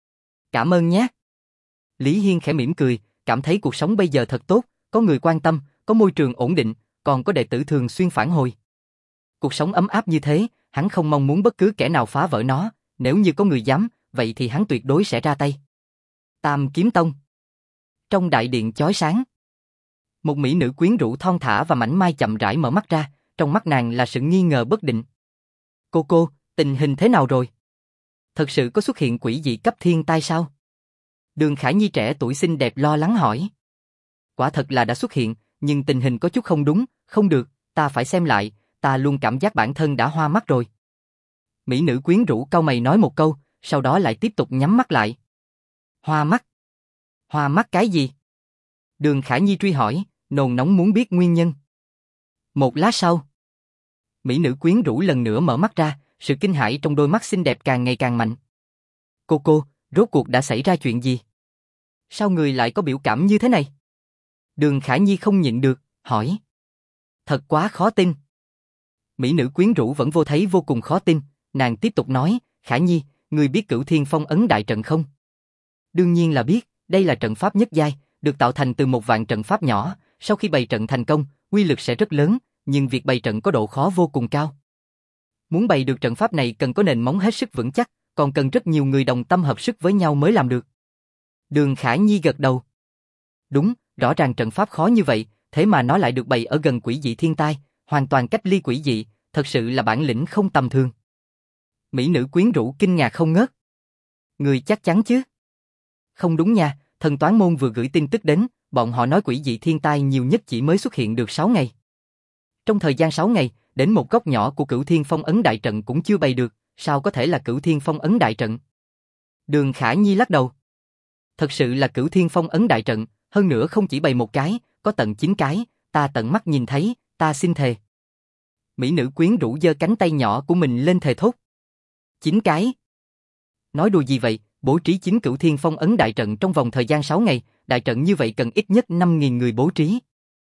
A: Cảm ơn nhé. Lý Hiên khẽ mỉm cười, cảm thấy cuộc sống bây giờ thật tốt, có người quan tâm, có môi trường ổn định, còn có đệ tử thường xuyên phản hồi. Cuộc sống ấm áp như thế, hắn không mong muốn bất cứ kẻ nào phá vỡ nó, nếu như có người dám, vậy thì hắn tuyệt đối sẽ ra tay. Tam Kiếm Tông. Trong đại điện chói sáng, một mỹ nữ quyến rũ thon thả và mảnh mai chậm rãi mở mắt ra, trong mắt nàng là sự nghi ngờ bất định. Cô cô, tình hình thế nào rồi? Thật sự có xuất hiện quỷ dị cấp thiên tai sao? Đường Khả Nhi trẻ tuổi xinh đẹp lo lắng hỏi. Quả thật là đã xuất hiện, nhưng tình hình có chút không đúng, không được, ta phải xem lại, ta luôn cảm giác bản thân đã hoa mắt rồi. Mỹ nữ quyến rũ cau mày nói một câu, sau đó lại tiếp tục nhắm mắt lại. Hoa mắt? Hoa mắt cái gì? Đường Khả Nhi truy hỏi, nôn nóng muốn biết nguyên nhân. Một lát sau, mỹ nữ quyến rũ lần nữa mở mắt ra, sự kinh hãi trong đôi mắt xinh đẹp càng ngày càng mạnh. Cô cô, rốt cuộc đã xảy ra chuyện gì? Sao người lại có biểu cảm như thế này? Đường Khả Nhi không nhịn được, hỏi. Thật quá khó tin. Mỹ nữ quyến rũ vẫn vô thấy vô cùng khó tin, nàng tiếp tục nói, Khả Nhi, người biết Cửu Thiên Phong Ấn Đại Trận không? Đương nhiên là biết, đây là trận pháp nhất giai, được tạo thành từ một vạn trận pháp nhỏ, sau khi bày trận thành công, uy lực sẽ rất lớn, nhưng việc bày trận có độ khó vô cùng cao. Muốn bày được trận pháp này cần có nền móng hết sức vững chắc, còn cần rất nhiều người đồng tâm hợp sức với nhau mới làm được. Đường Khả Nhi gật đầu. Đúng, rõ ràng trận pháp khó như vậy, thế mà nó lại được bày ở gần quỷ dị thiên tai, hoàn toàn cách ly quỷ dị, thật sự là bản lĩnh không tầm thường. Mỹ nữ quyến rũ kinh ngạc không ngớt. Người chắc chắn chứ? Không đúng nha, thần toán môn vừa gửi tin tức đến, bọn họ nói quỷ dị thiên tai nhiều nhất chỉ mới xuất hiện được sáu ngày. Trong thời gian sáu ngày, đến một góc nhỏ của Cửu Thiên Phong Ấn Đại Trận cũng chưa bày được, sao có thể là Cửu Thiên Phong Ấn Đại Trận? Đường Khả Nhi lắc đầu. Thật sự là Cửu Thiên Phong Ấn Đại Trận, hơn nữa không chỉ bày một cái, có tận chín cái, ta tận mắt nhìn thấy, ta xin thề. Mỹ nữ quyến rũ giơ cánh tay nhỏ của mình lên thề thốt. Chín cái? Nói đùa gì vậy, bố trí chín Cửu Thiên Phong Ấn Đại Trận trong vòng thời gian sáu ngày, đại trận như vậy cần ít nhất năm nghìn người bố trí.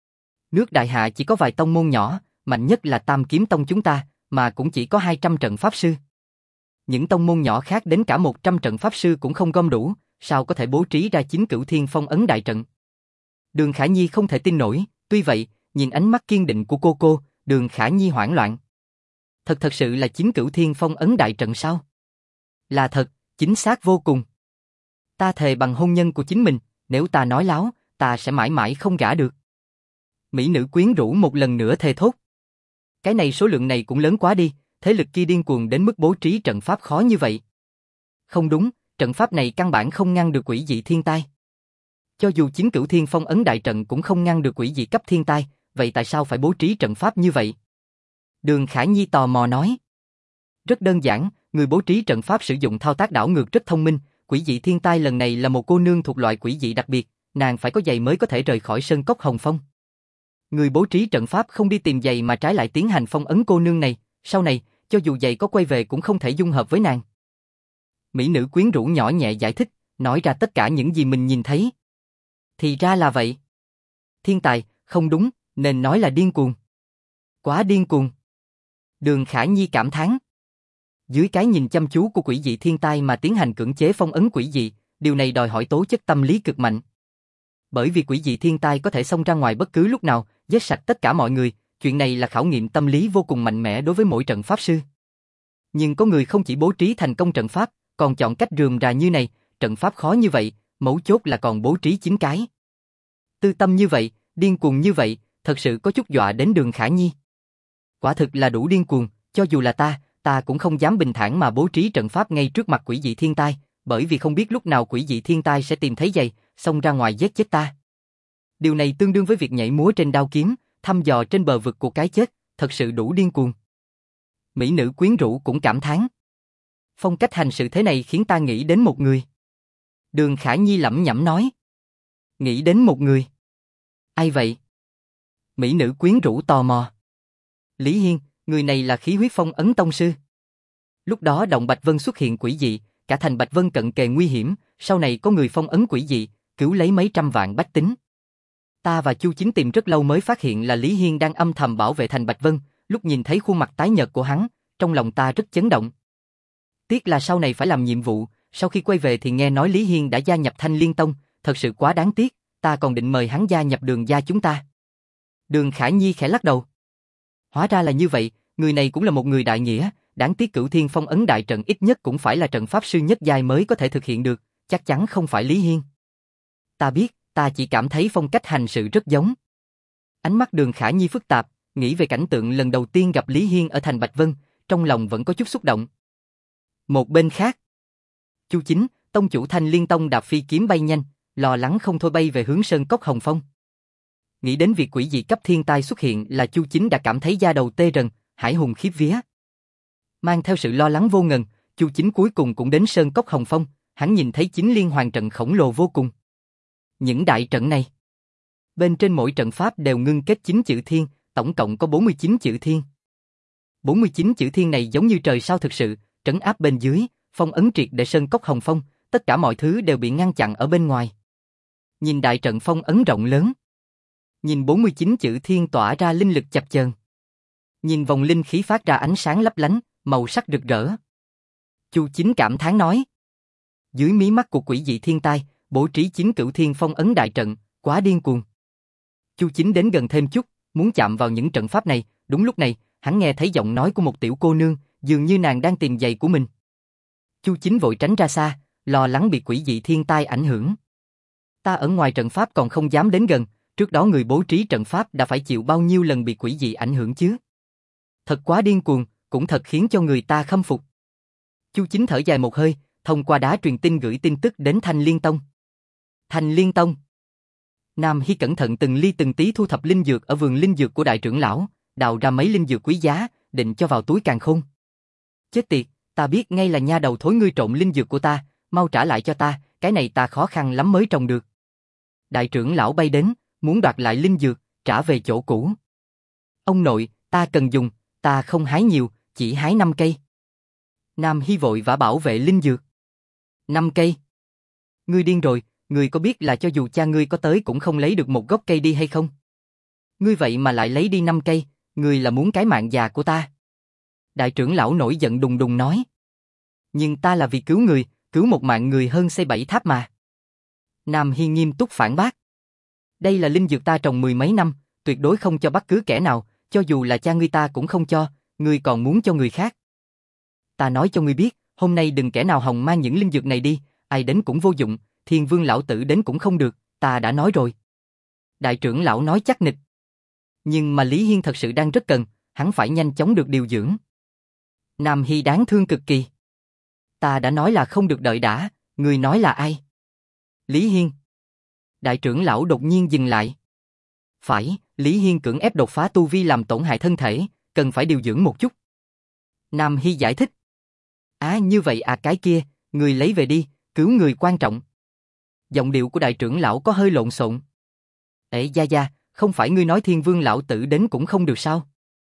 A: Nước Đại Hạ chỉ có vài tông môn nhỏ, mạnh nhất là Tam Kiếm Tông chúng ta, mà cũng chỉ có hai trăm trận pháp sư. Những tông môn nhỏ khác đến cả một trăm trận pháp sư cũng không gom đủ, sao có thể bố trí ra chín Cửu Thiên Phong Ấn Đại Trận? Đường Khả Nhi không thể tin nổi, tuy vậy, nhìn ánh mắt kiên định của cô cô, Đường Khả Nhi hoảng loạn. Thật thật sự là chín Cửu Thiên Phong Ấn Đại Trận sao? Là thật, chính xác vô cùng. Ta thề bằng hôn nhân của chính mình, nếu ta nói láo, ta sẽ mãi mãi không gả được. Mỹ nữ quyến rũ một lần nữa thề thốt. Cái này số lượng này cũng lớn quá đi, thế lực kia điên cuồng đến mức bố trí trận pháp khó như vậy. Không đúng, trận pháp này căn bản không ngăn được quỷ dị thiên tai. Cho dù chín Cửu Thiên Phong Ấn Đại Trận cũng không ngăn được quỷ dị cấp thiên tai, vậy tại sao phải bố trí trận pháp như vậy? Đường Khả Nhi tò mò nói. Rất đơn giản, người bố trí trận pháp sử dụng thao tác đảo ngược rất thông minh, quỷ dị thiên tai lần này là một cô nương thuộc loại quỷ dị đặc biệt, nàng phải có giày mới có thể rời khỏi sơn cốc Hồng Phong. Người bố trí trận pháp không đi tìm giày mà trái lại tiến hành phong ấn cô nương này, sau này, cho dù giày có quay về cũng không thể dung hợp với nàng. Mỹ nữ quyến rũ nhỏ nhẹ giải thích, nói ra tất cả những gì mình nhìn thấy. Thì ra là vậy. Thiên tài, không đúng, nên nói là điên cuồng. Quá điên cuồng. Đường Khả Nhi cảm thán. Dưới cái nhìn chăm chú của quỷ dị thiên tai mà tiến hành cưỡng chế phong ấn quỷ dị, điều này đòi hỏi tố chất tâm lý cực mạnh. Bởi vì quỷ dị thiên tai có thể xông ra ngoài bất cứ lúc nào, giết sạch tất cả mọi người, chuyện này là khảo nghiệm tâm lý vô cùng mạnh mẽ đối với mỗi trận pháp sư. Nhưng có người không chỉ bố trí thành công trận pháp, còn chọn cách rườm rà như này, trận pháp khó như vậy, mấu chốt là còn bố trí chín cái. Tư tâm như vậy, điên cuồng như vậy, thật sự có chút dọa đến Đường Khả Nhi. Quả thực là đủ điên cuồng, cho dù là ta, ta cũng không dám bình thản mà bố trí trận pháp ngay trước mặt quỷ dị thiên tai, bởi vì không biết lúc nào quỷ dị thiên tai sẽ tìm thấy giày, xông ra ngoài giết chết ta. Điều này tương đương với việc nhảy múa trên đao kiếm, thăm dò trên bờ vực của cái chết, thật sự đủ điên cuồng. Mỹ nữ quyến rũ cũng cảm thán. Phong cách hành sự thế này khiến ta nghĩ đến một người. Đường Khả Nhi lẩm nhẩm nói. Nghĩ đến một người. Ai vậy? Mỹ nữ quyến rũ tò mò. Lý Hiên, người này là khí huyết phong ấn tông sư. Lúc đó động Bạch Vân xuất hiện quỷ dị, cả thành Bạch Vân cận kề nguy hiểm, sau này có người phong ấn quỷ dị, cứu lấy mấy trăm vạn bách tính. Ta và Chu Chính tìm rất lâu mới phát hiện là Lý Hiên đang âm thầm bảo vệ thành Bạch Vân, lúc nhìn thấy khuôn mặt tái nhợt của hắn, trong lòng ta rất chấn động. Tiếc là sau này phải làm nhiệm vụ, sau khi quay về thì nghe nói Lý Hiên đã gia nhập Thanh Liên Tông, thật sự quá đáng tiếc, ta còn định mời hắn gia nhập Đường gia chúng ta. Đường Khả Nhi khẽ lắc đầu. Hóa ra là như vậy, người này cũng là một người đại nghĩa, đáng tiếc Cửu Thiên Phong ấn đại trận ít nhất cũng phải là trận pháp sư nhất giai mới có thể thực hiện được, chắc chắn không phải Lý Hiên. Ta biết, ta chỉ cảm thấy phong cách hành sự rất giống. Ánh mắt Đường Khả Nhi phức tạp, nghĩ về cảnh tượng lần đầu tiên gặp Lý Hiên ở thành Bạch Vân, trong lòng vẫn có chút xúc động. Một bên khác, Chu Chính, tông chủ Thanh Liên Tông đạp phi kiếm bay nhanh, lo lắng không thôi bay về hướng Sơn Cốc Hồng Phong. Nghĩ đến việc quỷ dị cấp thiên tai xuất hiện là Chu Chính đã cảm thấy da đầu tê rần, hải hùng khiếp vía. Mang theo sự lo lắng vô ngần, Chu Chính cuối cùng cũng đến Sơn Cốc Hồng Phong, hắn nhìn thấy chín liên hoàn trận khổng lồ vô cùng. Những đại trận này, bên trên mỗi trận pháp đều ngưng kết chín chữ thiên, tổng cộng có bốn mươi chín chữ thiên. bốn mươi chín chữ thiên này giống như trời sao thực sự, trấn áp bên dưới, phong ấn triệt để Sơn Cốc Hồng Phong, tất cả mọi thứ đều bị ngăn chặn ở bên ngoài. Nhìn đại trận phong ấn rộng lớn, nhìn bốn mươi chín chữ thiên tỏa ra linh lực chập chờn, nhìn vòng linh khí phát ra ánh sáng lấp lánh, màu sắc rực rỡ. Chu Chính cảm thán nói, dưới mí mắt của quỷ dị thiên tai, bố trí chín cửu thiên phong ấn đại trận, quá điên cuồng. Chu Chính đến gần thêm chút, muốn chạm vào những trận pháp này, đúng lúc này, hắn nghe thấy giọng nói của một tiểu cô nương, dường như nàng đang tìm giày của mình. Chu Chính vội tránh ra xa, lo lắng bị quỷ dị thiên tai ảnh hưởng. Ta ở ngoài trận pháp còn không dám đến gần, trước đó người bố trí trận pháp đã phải chịu bao nhiêu lần bị quỷ dị ảnh hưởng chứ. Thật quá điên cuồng, cũng thật khiến cho người ta khâm phục. Chu Chính thở dài một hơi, thông qua đá truyền tin gửi tin tức đến Thanh Liên Tông. Thanh Liên Tông. Nam Hy cẩn thận từng ly từng tí thu thập linh dược ở vườn linh dược của đại trưởng lão, đào ra mấy linh dược quý giá, định cho vào túi càn khôn. Chết tiệt, ta biết ngay là nha đầu thối ngươi trộn linh dược của ta, mau trả lại cho ta, cái này ta khó khăn lắm mới trồng được. Đại trưởng lão bay đến, muốn đoạt lại linh dược, trả về chỗ cũ. Ông nội, ta cần dùng, ta không hái nhiều, chỉ hái năm cây. Nam Hy vội vã bảo vệ linh dược. Năm cây? Ngươi điên rồi, ngươi có biết là cho dù cha ngươi có tới cũng không lấy được một gốc cây đi hay không? Ngươi vậy mà lại lấy đi năm cây, ngươi là muốn cái mạng già của ta. Đại trưởng lão nổi giận đùng đùng nói. Nhưng ta là vì cứu người, cứu một mạng người hơn xây bảy tháp mà. Nam Hy nghiêm túc phản bác. Đây là linh dược ta trồng mười mấy năm, tuyệt đối không cho bất cứ kẻ nào, cho dù là cha ngươi ta cũng không cho, ngươi còn muốn cho người khác. Ta nói cho ngươi biết, hôm nay đừng kẻ nào hòng mang những linh dược này đi, ai đến cũng vô dụng, Thiên Vương lão tử đến cũng không được, ta đã nói rồi. Đại trưởng lão nói chắc nịch. Nhưng mà Lý Hiên thật sự đang rất cần, hắn phải nhanh chóng được điều dưỡng. Nam Hy đáng thương cực kỳ. Ta đã nói là không được đợi đã, người nói là ai? Lý Hiên. Đại trưởng lão đột nhiên dừng lại. Phải, Lý Hiên cưỡng ép đột phá tu vi làm tổn hại thân thể, cần phải điều dưỡng một chút. Nam Hy giải thích. À như vậy à, cái kia, người lấy về đi, cứu người quan trọng. Giọng điệu của đại trưởng lão có hơi lộn xộn. Ê Gia Gia, không phải ngươi nói Thiên Vương lão tử đến cũng không được sao?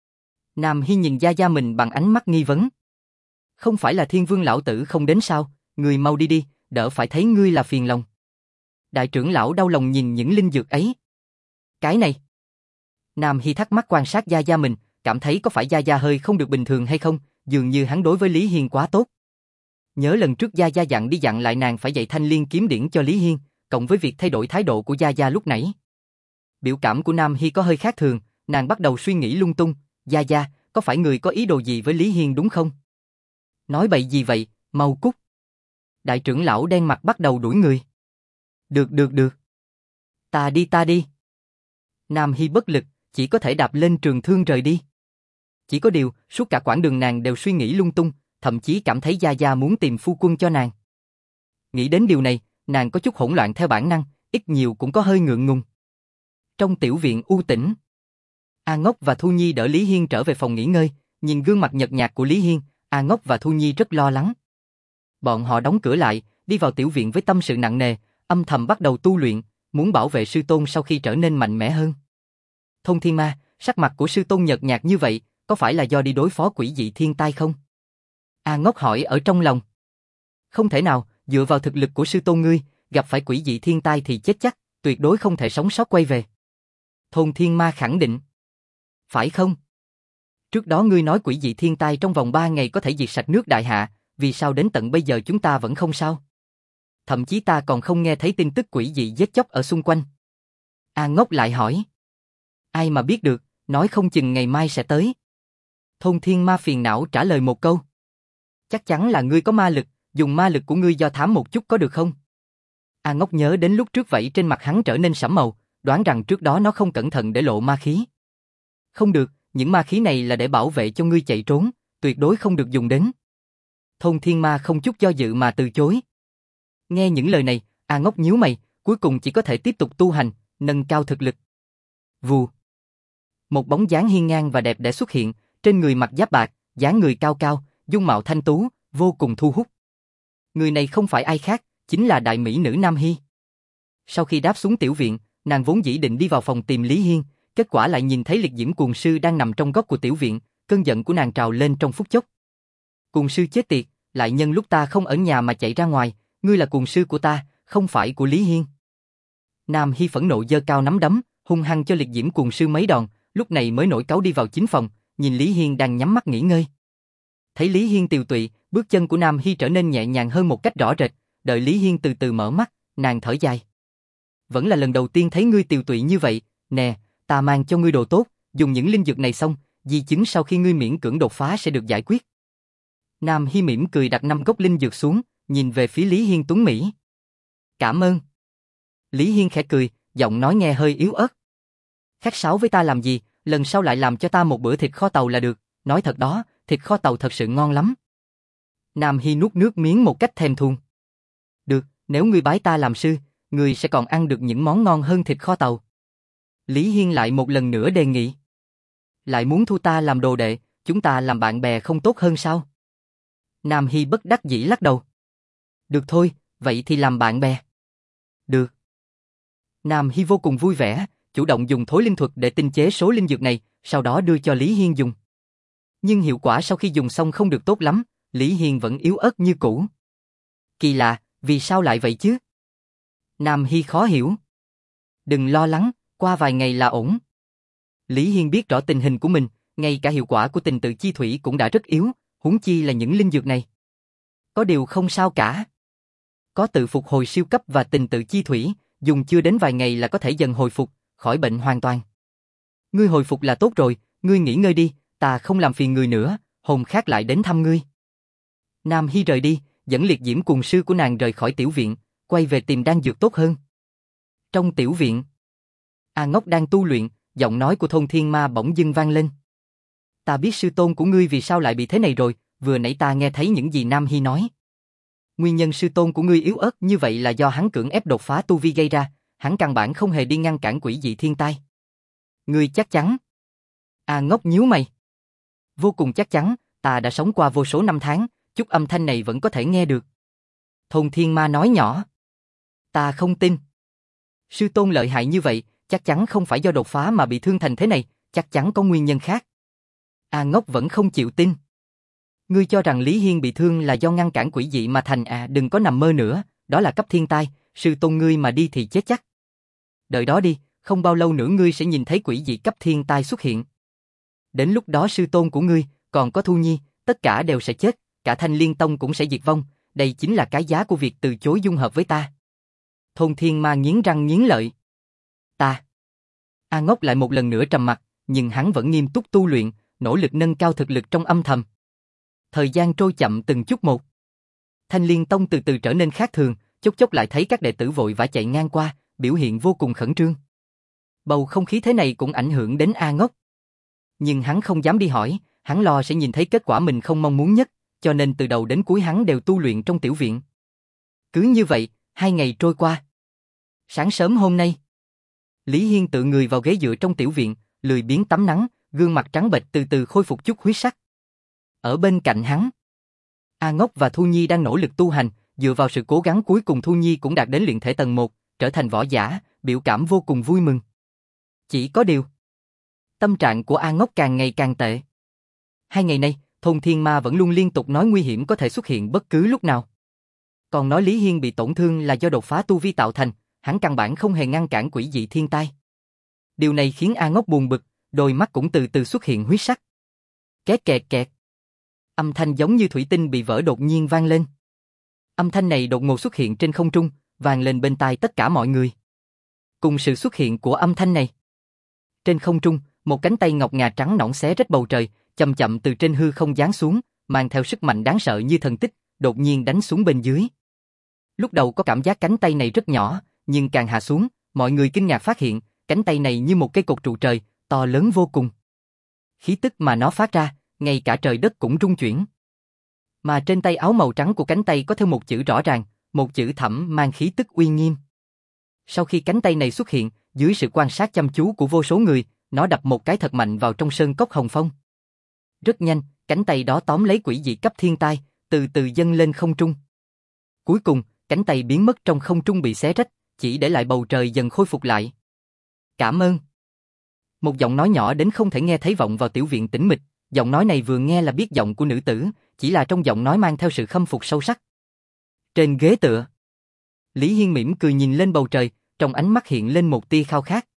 A: Nam Hy nhìn Gia Gia mình bằng ánh mắt nghi vấn. Không phải là Thiên Vương lão tử không đến sao, người mau đi đi, đỡ phải thấy ngươi là phiền lòng. Đại trưởng lão đau lòng nhìn những linh dược ấy. Cái này. Nam Hy thắc mắc quan sát Gia Gia mình, cảm thấy có phải Gia Gia hơi không được bình thường hay không, dường như hắn đối với Lý Hiên quá tốt. Nhớ lần trước Gia Gia dặn đi dặn lại nàng phải dạy Thanh Liên kiếm điển cho Lý Hiên, cộng với việc thay đổi thái độ của Gia Gia lúc nãy. Biểu cảm của Nam Hy có hơi khác thường, nàng bắt đầu suy nghĩ lung tung, Gia Gia, có phải người có ý đồ gì với Lý Hiên đúng không? Nói bậy gì vậy, mau cút. Đại trưởng lão đen mặt bắt đầu đuổi người. Được được được. Ta đi ta đi. Nam Hy bất lực, chỉ có thể đạp lên trường thương rời đi. Chỉ có điều, suốt cả quãng đường nàng đều suy nghĩ lung tung, thậm chí cảm thấy Gia Gia muốn tìm phu quân cho nàng. Nghĩ đến điều này, nàng có chút hỗn loạn theo bản năng, ít nhiều cũng có hơi ngượng ngùng. Trong tiểu viện u tĩnh, A Ngốc và Thu Nhi đỡ Lý Hiên trở về phòng nghỉ ngơi, nhìn gương mặt nhợt nhạt của Lý Hiên, A Ngốc và Thu Nhi rất lo lắng. Bọn họ đóng cửa lại, đi vào tiểu viện với tâm sự nặng nề, âm thầm bắt đầu tu luyện, muốn bảo vệ sư tôn sau khi trở nên mạnh mẽ hơn. Thôn Thiên Ma, sắc mặt của sư tôn nhợt nhạt như vậy, có phải là do đi đối phó quỷ dị thiên tai không? A Ngốc hỏi ở trong lòng. Không thể nào, dựa vào thực lực của sư tôn ngươi, gặp phải quỷ dị thiên tai thì chết chắc, tuyệt đối không thể sống sót quay về. Thôn Thiên Ma khẳng định. Phải không? Trước đó ngươi nói quỷ dị thiên tai trong vòng ba ngày có thể diệt sạch nước Đại Hạ, vì sao đến tận bây giờ chúng ta vẫn không sao? Thậm chí ta còn không nghe thấy tin tức quỷ dị giết chóc ở xung quanh. A Ngốc lại hỏi. Ai mà biết được, nói không chừng ngày mai sẽ tới. Thôn Thiên Ma phiền não trả lời một câu. Chắc chắn là ngươi có ma lực, dùng ma lực của ngươi do thám một chút có được không? A Ngốc nhớ đến lúc trước vảy trên mặt hắn trở nên sẫm màu, đoán rằng trước đó nó không cẩn thận để lộ ma khí. Không được, những ma khí này là để bảo vệ cho ngươi chạy trốn, tuyệt đối không được dùng đến. Thôn Thiên Ma không chút do dự mà từ chối. Nghe những lời này, A Ngốc nhíu mày, cuối cùng chỉ có thể tiếp tục tu hành, nâng cao thực lực. Vù. Một bóng dáng hiên ngang và đẹp đẽ xuất hiện, trên người mặc giáp bạc, dáng người cao cao, dung mạo thanh tú, vô cùng thu hút. Người này không phải ai khác, chính là đại mỹ nữ Nam Hy. Sau khi đáp xuống tiểu viện, nàng vốn dĩ định đi vào phòng tìm Lý Hiên, kết quả lại nhìn thấy liệt diễm cuồng sư đang nằm trong góc của tiểu viện, cơn giận của nàng trào lên trong phút chốc. Cuồng sư chết tiệt, lại nhân lúc ta không ở nhà mà chạy ra ngoài, ngươi là cuồng sư của ta, không phải của Lý Hiên. Nam Hy phẫn nộ giơ cao nắm đấm, hung hăng cho liệt diễm cuồng sư mấy đòn, lúc này mới nổi cáu đi vào chính phòng, nhìn Lý Hiên đang nhắm mắt nghỉ ngơi. Thấy Lý Hiên tiều tụy, bước chân của Nam Hy trở nên nhẹ nhàng hơn một cách rõ rệt, đợi Lý Hiên từ từ mở mắt, nàng thở dài. Vẫn là lần đầu tiên thấy ngươi tiều tụy như vậy, nè, ta mang cho ngươi đồ tốt, dùng những linh dược này xong, di chứng sau khi ngươi miễn cưỡng đột phá sẽ được giải quyết. Nam Hy mỉm cười đặt năm gốc linh dược xuống, nhìn về phía Lý Hiên tuấn mỹ. Cảm ơn. Lý Hiên khẽ cười, giọng nói nghe hơi yếu ớt. Khách sáo với ta làm gì, lần sau lại làm cho ta một bữa thịt kho tàu là được, nói thật đó, thịt kho tàu thật sự ngon lắm. Nam Hy nuốt nước miếng một cách thèm thuồng. Được, nếu ngươi bái ta làm sư, ngươi sẽ còn ăn được những món ngon hơn thịt kho tàu. Lý Hiên lại một lần nữa đề nghị. Lại muốn thu ta làm đồ đệ, chúng ta làm bạn bè không tốt hơn sao? Nam Hy bất đắc dĩ lắc đầu. Được thôi, vậy thì làm bạn bè. Được. Nam Hy vô cùng vui vẻ, chủ động dùng thối linh thuật để tinh chế số linh dược này, sau đó đưa cho Lý Hiên dùng. Nhưng hiệu quả sau khi dùng xong không được tốt lắm, Lý Hiên vẫn yếu ớt như cũ. Kỳ lạ, vì sao lại vậy chứ? Nam Hy khó hiểu. Đừng lo lắng, qua vài ngày là ổn. Lý Hiên biết rõ tình hình của mình, ngay cả hiệu quả của tình tự chi thủy cũng đã rất yếu, huống chi là những linh dược này. Có điều không sao cả. Có tự phục hồi siêu cấp và tình tự chi thủy, dùng chưa đến vài ngày là có thể dần hồi phục, khỏi bệnh hoàn toàn. Ngươi hồi phục là tốt rồi, ngươi nghỉ ngơi đi, ta không làm phiền người nữa, hôm khác lại đến thăm ngươi. Nam Hy rời đi, dẫn liệt diễm cuồng sư của nàng rời khỏi tiểu viện, quay về tìm đan dược tốt hơn. Trong tiểu viện, A Ngốc đang tu luyện, giọng nói của Thôn Thiên Ma bỗng dưng vang lên. Ta biết sư tôn của ngươi vì sao lại bị thế này rồi, vừa nãy ta nghe thấy những gì Nam Hy nói. Nguyên nhân sư tôn của ngươi yếu ớt như vậy là do hắn cưỡng ép đột phá tu vi gây ra, hắn căn bản không hề đi ngăn cản quỷ dị thiên tai. Ngươi chắc chắn? A Ngốc nhíu mày. Vô cùng chắc chắn, ta đã sống qua vô số năm tháng, chút âm thanh này vẫn có thể nghe được. Thôn Thiên Ma nói nhỏ. Ta không tin. Sư tôn lợi hại như vậy, chắc chắn không phải do đột phá mà bị thương thành thế này, chắc chắn có nguyên nhân khác. A Ngốc vẫn không chịu tin. Ngươi cho rằng Lý Hiên bị thương là do ngăn cản quỷ dị mà thành à, đừng có nằm mơ nữa, đó là cấp thiên tai, sư tôn ngươi mà đi thì chết chắc. Đợi đó đi, không bao lâu nữa ngươi sẽ nhìn thấy quỷ dị cấp thiên tai xuất hiện. Đến lúc đó sư tôn của ngươi, còn có Thu Nhi, tất cả đều sẽ chết, cả Thanh Liên Tông cũng sẽ diệt vong, đây chính là cái giá của việc từ chối dung hợp với ta. Thôn Thiên Ma nghiến răng nghiến lợi. Ta. A Ngốc lại một lần nữa trầm mặt, nhưng hắn vẫn nghiêm túc tu luyện, nỗ lực nâng cao thực lực trong âm thầm. Thời gian trôi chậm từng chút một. Thanh Liên Tông từ từ trở nên khác thường, chốc chốc lại thấy các đệ tử vội vã chạy ngang qua, biểu hiện vô cùng khẩn trương. Bầu không khí thế này cũng ảnh hưởng đến A Ngốc. Nhưng hắn không dám đi hỏi, hắn lo sẽ nhìn thấy kết quả mình không mong muốn nhất, cho nên từ đầu đến cuối hắn đều tu luyện trong tiểu viện. Cứ như vậy, hai ngày trôi qua. Sáng sớm hôm nay, Lý Hiên tự người vào ghế dựa trong tiểu viện, lười biếng tắm nắng, gương mặt trắng bệch từ từ khôi phục chút huyết sắc. Ở bên cạnh hắn, A Ngốc và Thu Nhi đang nỗ lực tu hành, dựa vào sự cố gắng cuối cùng Thu Nhi cũng đạt đến luyện thể tầng một, trở thành võ giả, biểu cảm vô cùng vui mừng. Chỉ có điều, tâm trạng của A Ngốc càng ngày càng tệ. Hai ngày nay, Thôn Thiên Ma vẫn luôn liên tục nói nguy hiểm có thể xuất hiện bất cứ lúc nào. Còn nói Lý Hiên bị tổn thương là do đột phá tu vi tạo thành, hắn căn bản không hề ngăn cản quỷ dị thiên tai. Điều này khiến A Ngốc buồn bực, đôi mắt cũng từ từ xuất hiện huyết sắc. Két kẹt kẹt. Âm thanh giống như thủy tinh bị vỡ đột nhiên vang lên. Âm thanh này đột ngột xuất hiện trên không trung, vang lên bên tai tất cả mọi người. Cùng sự xuất hiện của âm thanh này, Trên không trung, một cánh tay ngọc ngà trắng nõn xé rách bầu trời, chậm chậm từ trên hư không giáng xuống, mang theo sức mạnh đáng sợ như thần tích, đột nhiên đánh xuống bên dưới. Lúc đầu có cảm giác cánh tay này rất nhỏ, nhưng càng hạ xuống, mọi người kinh ngạc phát hiện, cánh tay này như một cây cột trụ trời, to lớn vô cùng. Khí tức mà nó phát ra, ngay cả trời đất cũng rung chuyển. Mà trên tay áo màu trắng của cánh tay có thêm một chữ rõ ràng, một chữ thẳm mang khí tức uy nghiêm. Sau khi cánh tay này xuất hiện, dưới sự quan sát chăm chú của vô số người, nó đập một cái thật mạnh vào trong sơn cốc Hồng Phong. Rất nhanh, cánh tay đó tóm lấy quỷ dị cấp thiên tai, từ từ dâng lên không trung. Cuối cùng, cánh tay biến mất trong không trung bị xé rách, chỉ để lại bầu trời dần khôi phục lại. Cảm ơn. Một giọng nói nhỏ đến không thể nghe thấy vọng vào tiểu viện tĩnh mịch, giọng nói này vừa nghe là biết giọng của nữ tử, chỉ là trong giọng nói mang theo sự khâm phục sâu sắc. Trên ghế tựa, Lý Hiên mỉm cười nhìn lên bầu trời, trong ánh mắt hiện lên một tia khao khát.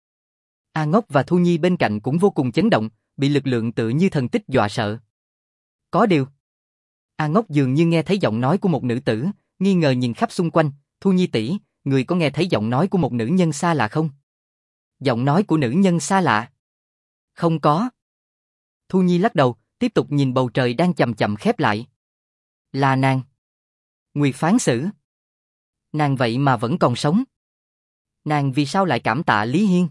A: A Ngốc và Thu Nhi bên cạnh cũng vô cùng chấn động, bị lực lượng tựa như thần tích dọa sợ. Có điều, A Ngốc dường như nghe thấy giọng nói của một nữ tử, nghi ngờ nhìn khắp xung quanh, Thu Nhi tỷ, người có nghe thấy giọng nói của một nữ nhân xa lạ không? Giọng nói của nữ nhân xa lạ? Không có. Thu Nhi lắc đầu, tiếp tục nhìn bầu trời đang chậm chậm khép lại. Là nàng. Nguyệt Phán Sử. Nàng vậy mà vẫn còn sống. Nàng vì sao lại cảm tạ Lý Hiên?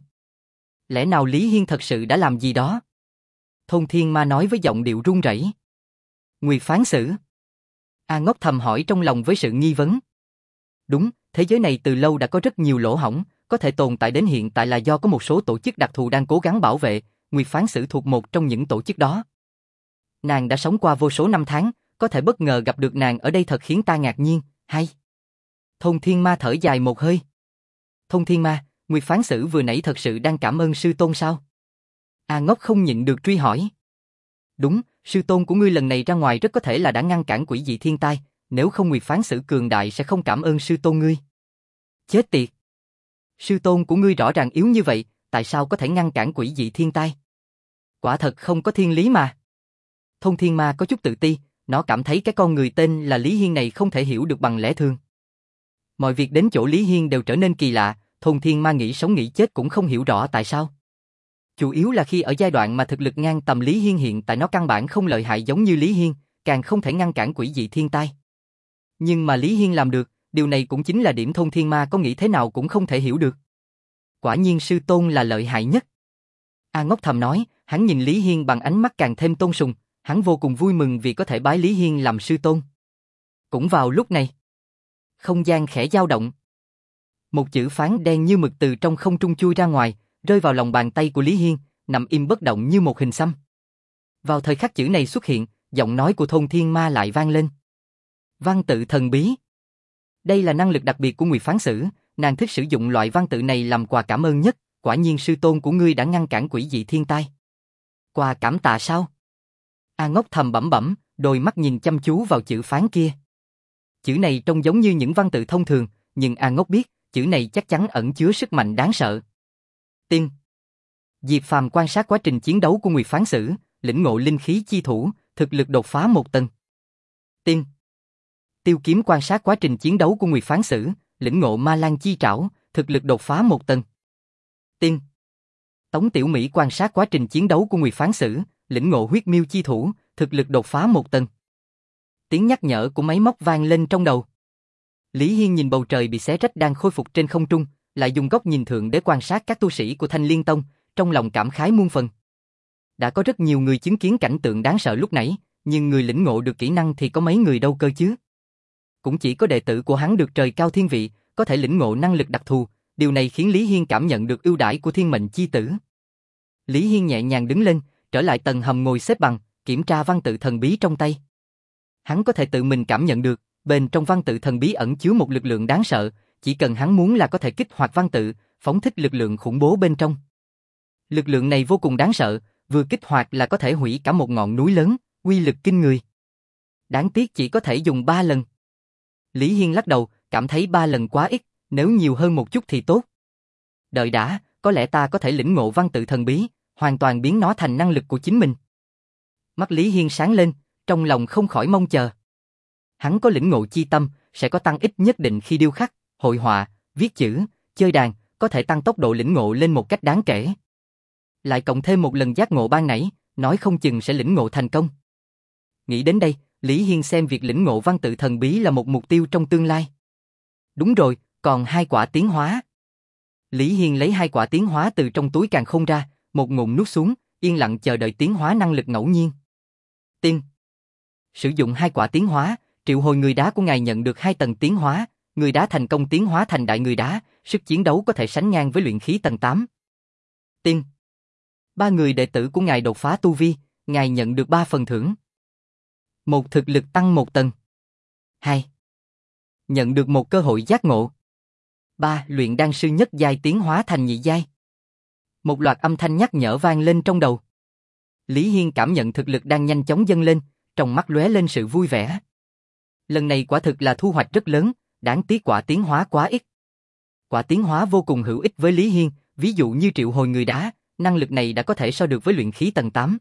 A: Lẽ nào Lý Hiên thật sự đã làm gì đó? Thôn Thiên Ma nói với giọng điệu run rẩy. Nguyệt Phán Sử. A Ngốc thầm hỏi trong lòng với sự nghi vấn. Đúng, thế giới này từ lâu đã có rất nhiều lỗ hổng, có thể tồn tại đến hiện tại là do có một số tổ chức đặc thù đang cố gắng bảo vệ, Nguyệt Phán Sử thuộc một trong những tổ chức đó. Nàng đã sống qua vô số năm tháng, có thể bất ngờ gặp được nàng ở đây thật khiến ta ngạc nhiên, hay. Thôn Thiên Ma thở dài một hơi. Thôn Thiên Ma, Nguyệt Phán Sử vừa nãy thật sự đang cảm ơn sư tôn sao? A Ngốc không nhịn được truy hỏi. Đúng, sư tôn của ngươi lần này ra ngoài rất có thể là đã ngăn cản quỷ dị thiên tai, nếu không Nguyệt Phán Sử cường đại sẽ không cảm ơn sư tôn ngươi. Chết tiệt! Sư tôn của ngươi rõ ràng yếu như vậy, tại sao có thể ngăn cản quỷ dị thiên tai? Quả thật không có thiên lý mà. Thôn Thiên Ma có chút tự ti, nó cảm thấy cái con người tên là Lý Hiên này không thể hiểu được bằng lẽ thường. Mọi việc đến chỗ Lý Hiên đều trở nên kỳ lạ, Thôn Thiên Ma nghĩ sống nghĩ chết cũng không hiểu rõ tại sao. Chủ yếu là khi ở giai đoạn mà thực lực ngang tầm Lý Hiên hiện tại nó căn bản không lợi hại giống như Lý Hiên, càng không thể ngăn cản quỷ dị thiên tai. Nhưng mà Lý Hiên làm được, điều này cũng chính là điểm Thôn Thiên Ma có nghĩ thế nào cũng không thể hiểu được. Quả nhiên sư tôn là lợi hại nhất. A Ngốc thầm nói, hắn nhìn Lý Hiên bằng ánh mắt càng thêm tôn sùng, hắn vô cùng vui mừng vì có thể bái Lý Hiên làm sư tôn. Cũng vào lúc này, không gian khẽ dao động. Một chữ phán đen như mực từ trong không trung chui ra ngoài, rơi vào lòng bàn tay của Lý Hiên, nằm im bất động như một hình xăm. Vào thời khắc chữ này xuất hiện, giọng nói của Thôn Thiên Ma lại vang lên. Văn tự thần bí. Đây là năng lực đặc biệt của Nguyệt Phán Sử, nàng thích sử dụng loại văn tự này làm quà cảm ơn nhất, quả nhiên sư tôn của ngươi đã ngăn cản quỷ dị thiên tai. Quà cảm tạ sao? A Ngốc thầm bẩm bẩm, đôi mắt nhìn chăm chú vào chữ phán kia. Chữ này trông giống như những văn tự thông thường, nhưng A Ngốc biết, chữ này chắc chắn ẩn chứa sức mạnh đáng sợ. Tin. Diệp Phàm quan sát quá trình chiến đấu của Nguyệt Phán Sử, lĩnh ngộ linh khí chi thủ, thực lực đột phá một tầng. Tin. Tiêu Kiếm quan sát quá trình chiến đấu của Nguyệt Phán Sử, lĩnh ngộ ma lan chi trảo, thực lực đột phá một tầng. Tin. Tống Tiểu Mỹ quan sát quá trình chiến đấu của Nguyệt Phán Sử, lĩnh ngộ huyết miêu chi thủ, thực lực đột phá một tầng. Tiếng nhắc nhở của máy móc vang lên trong đầu. Lý Hiên nhìn bầu trời bị xé rách đang khôi phục trên không trung, lại dùng góc nhìn thượng để quan sát các tu sĩ của Thanh Liên Tông, trong lòng cảm khái muôn phần. Đã có rất nhiều người chứng kiến cảnh tượng đáng sợ lúc nãy, nhưng người lĩnh ngộ được kỹ năng thì có mấy người đâu cơ chứ. Cũng chỉ có đệ tử của hắn được trời cao thiên vị, có thể lĩnh ngộ năng lực đặc thù, điều này khiến Lý Hiên cảm nhận được ưu đãi của thiên mệnh chi tử. Lý Hiên nhẹ nhàng đứng lên, trở lại tầng hầm ngồi xếp bằng, kiểm tra văn tự thần bí trong tay. Hắn có thể tự mình cảm nhận được, bên trong văn tự thần bí ẩn chứa một lực lượng đáng sợ, chỉ cần hắn muốn là có thể kích hoạt văn tự, phóng thích lực lượng khủng bố bên trong. Lực lượng này vô cùng đáng sợ, vừa kích hoạt là có thể hủy cả một ngọn núi lớn, uy lực kinh người. Đáng tiếc chỉ có thể dùng ba lần. Lý Hiên lắc đầu, cảm thấy ba lần quá ít, nếu nhiều hơn một chút thì tốt. Đợi đã, có lẽ ta có thể lĩnh ngộ văn tự thần bí, hoàn toàn biến nó thành năng lực của chính mình. Mắt Lý Hiên sáng lên, trong lòng không khỏi mong chờ. Hắn có lĩnh ngộ chi tâm, sẽ có tăng ích nhất định khi điêu khắc, hội họa, viết chữ, chơi đàn, có thể tăng tốc độ lĩnh ngộ lên một cách đáng kể. Lại cộng thêm một lần giác ngộ ban nãy, nói không chừng sẽ lĩnh ngộ thành công. Nghĩ đến đây, Lý Hiên xem việc lĩnh ngộ văn tự thần bí là một mục tiêu trong tương lai. Đúng rồi, còn hai quả tiến hóa. Lý Hiên lấy hai quả tiến hóa từ trong túi càn khôn ra, một ngụm nuốt xuống, yên lặng chờ đợi tiến hóa năng lực ngẫu nhiên. Tiên. Sử dụng hai quả tiến hóa, triệu hồi người đá của ngài nhận được hai tầng tiến hóa, người đá thành công tiến hóa thành đại người đá, sức chiến đấu có thể sánh ngang với luyện khí tầng tám. Tiên. Ba người đệ tử của ngài đột phá tu vi, ngài nhận được ba phần thưởng. Một, thực lực tăng một tầng. Hai, nhận được một cơ hội giác ngộ. Ba, luyện đan sư nhất giai tiến hóa thành nhị giai. Một loạt âm thanh nhắc nhở vang lên trong đầu. Lý Hiên cảm nhận thực lực đang nhanh chóng dâng lên, trong mắt lóe lên sự vui vẻ. Lần này quả thực là thu hoạch rất lớn, đáng tiếc quả tiến hóa quá ít. Quả tiến hóa vô cùng hữu ích với Lý Hiên, ví dụ như triệu hồi người đá, năng lực này đã có thể so được với luyện khí tầng tám.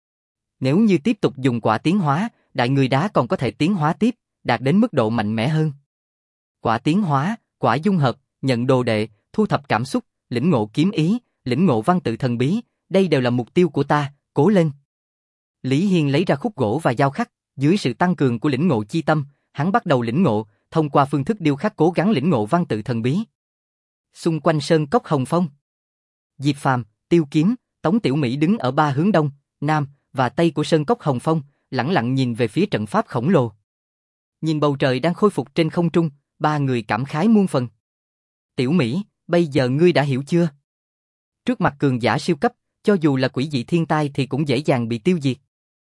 A: Nếu như tiếp tục dùng quả tiến hóa, đại người đá còn có thể tiến hóa tiếp, đạt đến mức độ mạnh mẽ hơn. Quả tiến hóa, quả dung hợp, nhận đồ đệ, thu thập cảm xúc, lĩnh ngộ kiếm ý, lĩnh ngộ văn tự thần bí, đây đều là mục tiêu của ta, cố lên. Lý Hiên lấy ra khúc gỗ và dao khắc, dưới sự tăng cường của lĩnh ngộ chi tâm, hắn bắt đầu lĩnh ngộ, thông qua phương thức điêu khắc cố gắng lĩnh ngộ văn tự thần bí. Xung quanh sơn cốc Hồng Phong, Diệp Phàm, Tiêu Kiếm, Tống Tiểu Mỹ đứng ở ba hướng đông, nam và tây của sơn cốc Hồng Phong, lẳng lặng nhìn về phía trận pháp khổng lồ. Nhìn bầu trời đang khôi phục trên không trung, ba người cảm khái muôn phần. Tiểu Mỹ, bây giờ ngươi đã hiểu chưa? Trước mặt cường giả siêu cấp, cho dù là quỷ dị thiên tai thì cũng dễ dàng bị tiêu diệt.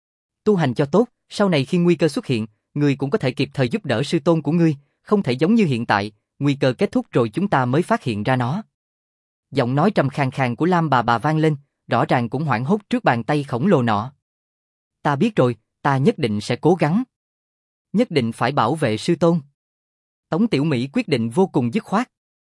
A: Tu hành cho tốt, sau này khi nguy cơ xuất hiện, ngươi cũng có thể kịp thời giúp đỡ sư tôn của ngươi, không thể giống như hiện tại, nguy cơ kết thúc rồi chúng ta mới phát hiện ra nó. Giọng nói trầm khàn khàn của Lam bà bà vang lên, rõ ràng cũng hoảng hốt trước bàn tay khổng lồ nọ. Ta biết rồi, ta nhất định sẽ cố gắng. Nhất định phải bảo vệ sư tôn. Tống Tiểu Mỹ quyết định vô cùng dứt khoát.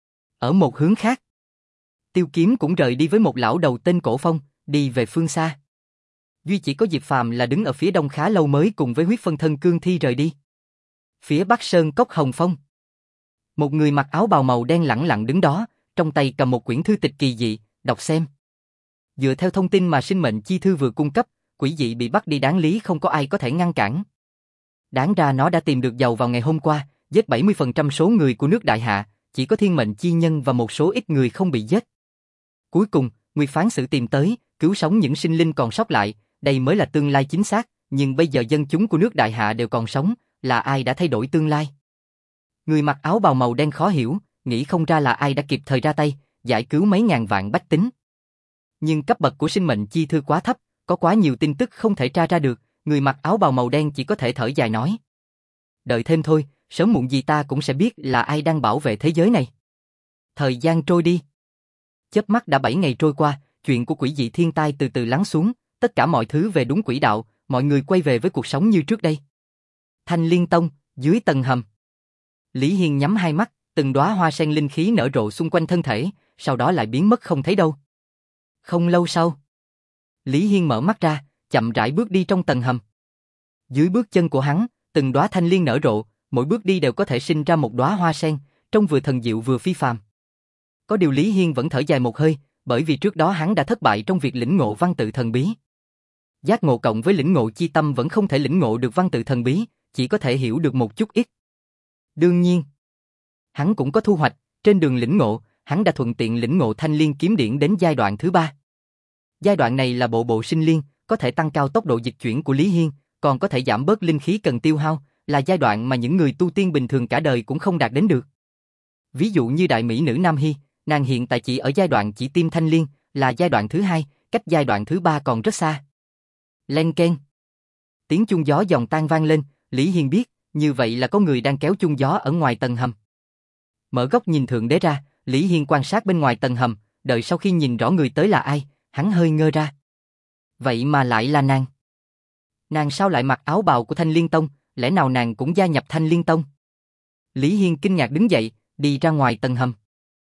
A: Ở một hướng khác, Tiêu Kiếm cũng rời đi với một lão đầu tên Cổ Phong, đi về phương xa. Duy chỉ có Diệp Phàm là đứng ở phía đông khá lâu mới cùng với huyết phân thân cương thi rời đi. Phía bắc sơn cốc Hồng Phong, một người mặc áo bào màu đen lẳng lặng đứng đó, trong tay cầm một quyển thư tịch kỳ dị, đọc xem. Dựa theo thông tin mà sinh mệnh chi thư vừa cung cấp, quỷ dị bị bắt đi đáng lý không có ai có thể ngăn cản. Đáng ra nó đã tìm được dầu vào ngày hôm qua, giết bảy mươi phần trăm số người của nước Đại Hạ, chỉ có thiên mệnh chi nhân và một số ít người không bị giết. Cuối cùng, Nguyệt phán xử tìm tới, cứu sống những sinh linh còn sót lại, đây mới là tương lai chính xác, nhưng bây giờ dân chúng của nước Đại Hạ đều còn sống, là ai đã thay đổi tương lai? Người mặc áo bào màu đen khó hiểu, nghĩ không ra là ai đã kịp thời ra tay, giải cứu mấy ngàn vạn bách tính. Nhưng cấp bậc của sinh mệnh chi thư quá thấp, có quá nhiều tin tức không thể tra ra được, người mặc áo bào màu đen chỉ có thể thở dài nói. Đợi thêm thôi, sớm muộn gì ta cũng sẽ biết là ai đang bảo vệ thế giới này. Thời gian trôi đi. Chớp mắt đã bảy ngày trôi qua, chuyện của quỷ dị thiên tai từ từ lắng xuống, tất cả mọi thứ về đúng quỹ đạo, mọi người quay về với cuộc sống như trước đây. Thanh Liên Tông, dưới tầng hầm. Lý Hiên nhắm hai mắt, từng đóa hoa sen linh khí nở rộ xung quanh thân thể, sau đó lại biến mất không thấy đâu. Không lâu sau, Lý Hiên mở mắt ra, chậm rãi bước đi trong tầng hầm. Dưới bước chân của hắn, từng đóa thanh liên nở rộ, mỗi bước đi đều có thể sinh ra một đóa hoa sen, trông vừa thần diệu vừa phi phàm. Có điều Lý Hiên vẫn thở dài một hơi, bởi vì trước đó hắn đã thất bại trong việc lĩnh ngộ văn tự thần bí. Giác ngộ cộng với lĩnh ngộ chi tâm vẫn không thể lĩnh ngộ được văn tự thần bí, chỉ có thể hiểu được một chút ít. Đương nhiên, hắn cũng có thu hoạch, trên đường lĩnh ngộ, hắn đã thuận tiện lĩnh ngộ thanh liên kiếm điển đến giai đoạn thứ ba. Giai đoạn này là bộ bộ sinh liên, có thể tăng cao tốc độ dịch chuyển của Lý Hiên, còn có thể giảm bớt linh khí cần tiêu hao, là giai đoạn mà những người tu tiên bình thường cả đời cũng không đạt đến được. Ví dụ như đại mỹ nữ Nam Hy, nàng hiện tại chỉ ở giai đoạn chỉ tiêm thanh liên, là giai đoạn thứ hai, cách giai đoạn thứ ba còn rất xa. Len keng. Tiếng chuông gió giòn tan vang lên, Lý Hiên biết, như vậy là có người đang kéo chuông gió ở ngoài tầng hầm. Mở góc nhìn thượng đế ra, Lý Hiên quan sát bên ngoài tầng hầm, đợi sau khi nhìn rõ người tới là ai, hắn hơi ngơ ra. Vậy mà lại là nàng. Nàng sao lại mặc áo bào của Thanh Liên Tông, lẽ nào nàng cũng gia nhập Thanh Liên Tông? Lý Hiên kinh ngạc đứng dậy, đi ra ngoài tầng hầm.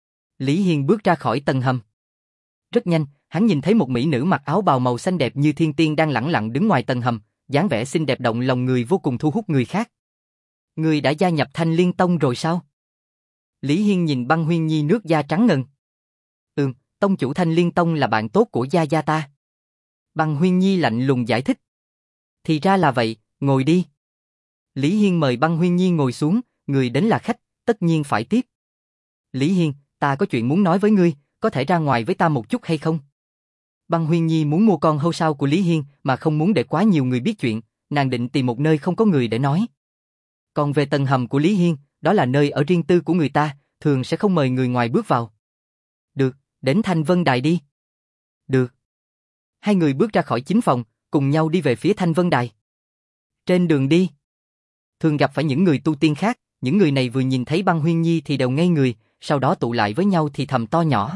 A: Lý Hiên bước ra khỏi tầng hầm. Rất nhanh, hắn nhìn thấy một mỹ nữ mặc áo bào màu xanh đẹp như thiên tiên đang lẳng lặng đứng ngoài tầng hầm, dáng vẻ xinh đẹp động lòng người vô cùng thu hút người khác. Người đã gia nhập Thanh Liên Tông rồi sao? Lý Hiên nhìn Băng Huyên Nhi nước da trắng ngần. Ừm, tông chủ Thanh Liên Tông là bạn tốt của gia gia ta. Băng Huyên Nhi lạnh lùng giải thích. Thì ra là vậy, ngồi đi. Lý Hiên mời Băng Huyên Nhi ngồi xuống, người đến là khách, tất nhiên phải tiếp. Lý Hiên, ta có chuyện muốn nói với ngươi, có thể ra ngoài với ta một chút hay không? Băng Huyên Nhi muốn mua con hươu sao của Lý Hiên mà không muốn để quá nhiều người biết chuyện, nàng định tìm một nơi không có người để nói. Còn về tầng hầm của Lý Hiên, đó là nơi ở riêng tư của người ta, thường sẽ không mời người ngoài bước vào. Được, đến Thanh Vân Đài đi. Được. Hai người bước ra khỏi chính phòng, cùng nhau đi về phía Thanh Vân Đài. Trên đường đi, thường gặp phải những người tu tiên khác, những người này vừa nhìn thấy Băng Huyên Nhi thì đều ngây người, sau đó tụ lại với nhau thì thầm to nhỏ.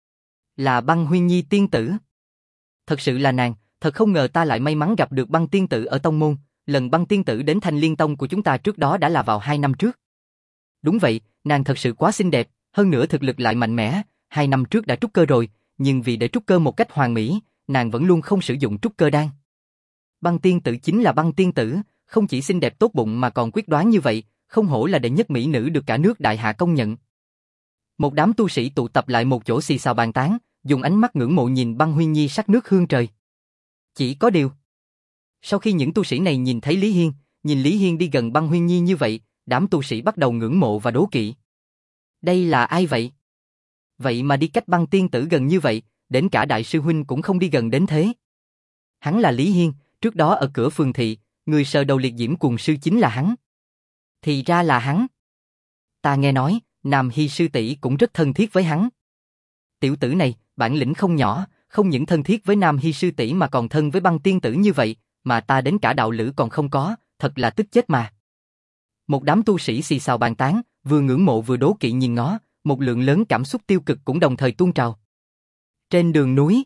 A: Là Băng Huyên Nhi tiên tử. Thật sự là nàng, thật không ngờ ta lại may mắn gặp được Băng tiên tử ở tông môn, lần Băng tiên tử đến Thanh Liên Tông của chúng ta trước đó đã là vào hai năm trước. Đúng vậy, nàng thật sự quá xinh đẹp, hơn nữa thực lực lại mạnh mẽ, hai năm trước đã trúc cơ rồi, nhưng vì để trúc cơ một cách hoàn mỹ, nàng vẫn luôn không sử dụng trúc cơ đan. Băng tiên tử chính là Băng tiên tử, không chỉ xinh đẹp tốt bụng mà còn quyết đoán như vậy, không hổ là đệ nhất mỹ nữ được cả nước đại hạ công nhận. Một đám tu sĩ tụ tập lại một chỗ xì xào bàn tán, dùng ánh mắt ngưỡng mộ nhìn Băng Huyên Nhi sắc nước hương trời. Chỉ có điều, sau khi những tu sĩ này nhìn thấy Lý Hiên, nhìn Lý Hiên đi gần Băng Huyên Nhi như vậy, đám tu sĩ bắt đầu ngưỡng mộ và đố kỵ. Đây là ai vậy? Vậy mà đi cách Băng tiên tử gần như vậy, đến cả đại sư huynh cũng không đi gần đến thế. Hắn là Lý Hiên, trước đó ở cửa phường thị, người sờ đầu liệt diễm cuồng sư chính là hắn. Thì ra là hắn. Ta nghe nói, Nam Hy sư tỷ cũng rất thân thiết với hắn. Tiểu tử này, bản lĩnh không nhỏ, không những thân thiết với Nam Hy sư tỷ mà còn thân với Băng tiên tử như vậy, mà ta đến cả đạo lữ còn không có, thật là tức chết mà. Một đám tu sĩ xì xào bàn tán, vừa ngưỡng mộ vừa đố kỵ nhìn ngó, một lượng lớn cảm xúc tiêu cực cũng đồng thời tuôn trào. Trên đường núi,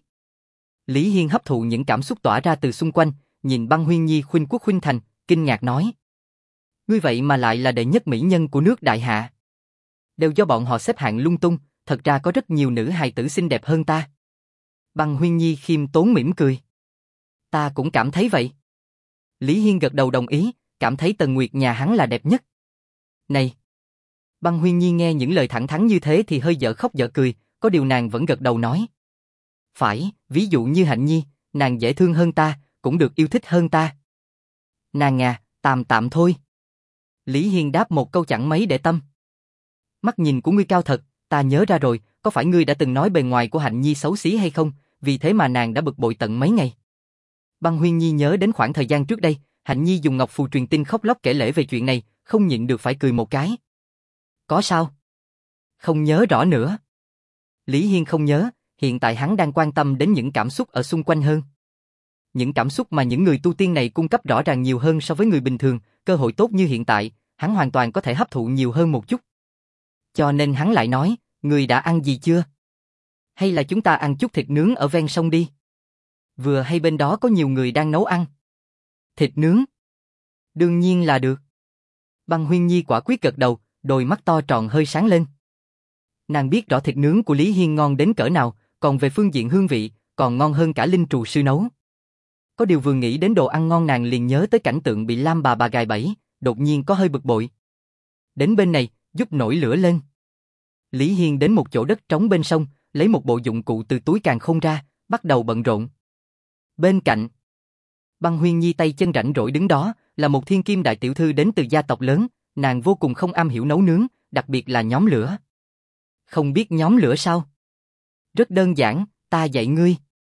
A: Lý Hiên hấp thụ những cảm xúc tỏa ra từ xung quanh, nhìn Băng Huyên Nhi khuynh quốc khuynh thành, kinh ngạc nói. Ngươi vậy mà lại là đệ nhất mỹ nhân của nước đại hạ. Đều do bọn họ xếp hạng lung tung, thật ra có rất nhiều nữ hài tử xinh đẹp hơn ta. Băng Huyên Nhi khiêm tốn mỉm cười. Ta cũng cảm thấy vậy. Lý Hiên gật đầu đồng ý, cảm thấy Tần Nguyệt nhà hắn là đẹp nhất. Này! Băng Huyên Nhi nghe những lời thẳng thắn như thế thì hơi dở khóc dở cười, có điều nàng vẫn gật đầu nói. Phải, ví dụ như Hạnh Nhi, nàng dễ thương hơn ta, cũng được yêu thích hơn ta. Nàng à, tạm tạm thôi. Lý Hiên đáp một câu chẳng mấy để tâm. Mắt nhìn của ngươi cao thật, ta nhớ ra rồi, có phải ngươi đã từng nói bề ngoài của Hạnh Nhi xấu xí hay không, vì thế mà nàng đã bực bội tận mấy ngày. Băng Huyên Nhi nhớ đến khoảng thời gian trước đây, Hạnh Nhi dùng ngọc phù truyền tin khóc lóc kể lể về chuyện này, không nhịn được phải cười một cái. Có sao? Không nhớ rõ nữa. Lý Hiên không nhớ, hiện tại hắn đang quan tâm đến những cảm xúc ở xung quanh hơn. Những cảm xúc mà những người tu tiên này cung cấp rõ ràng nhiều hơn so với người bình thường, cơ hội tốt như hiện tại, hắn hoàn toàn có thể hấp thụ nhiều hơn một chút. Cho nên hắn lại nói, người đã ăn gì chưa? Hay là chúng ta ăn chút thịt nướng ở ven sông đi? Vừa hay bên đó có nhiều người đang nấu ăn. Thịt nướng? Đương nhiên là được. Băng Huyên Nhi quả quyết gật đầu, đôi mắt to tròn hơi sáng lên. Nàng biết rõ thịt nướng của Lý Hiên ngon đến cỡ nào, còn về phương diện hương vị, còn ngon hơn cả linh trù sư nấu. Có điều vừa nghĩ đến đồ ăn ngon nàng liền nhớ tới cảnh tượng bị Lam bà bà gài bẫy, đột nhiên có hơi bực bội. Đến bên này, giúp nổi lửa lên. Lý Hiên đến một chỗ đất trống bên sông, lấy một bộ dụng cụ từ túi càn khôn ra, bắt đầu bận rộn. Bên cạnh, Băng Huyên Nhi tay chân rảnh rỗi đứng đó, là một thiên kim đại tiểu thư đến từ gia tộc lớn, nàng vô cùng không am hiểu nấu nướng, đặc biệt là nhóm lửa. Không biết nhóm lửa sao? Rất đơn giản, ta dạy ngươi.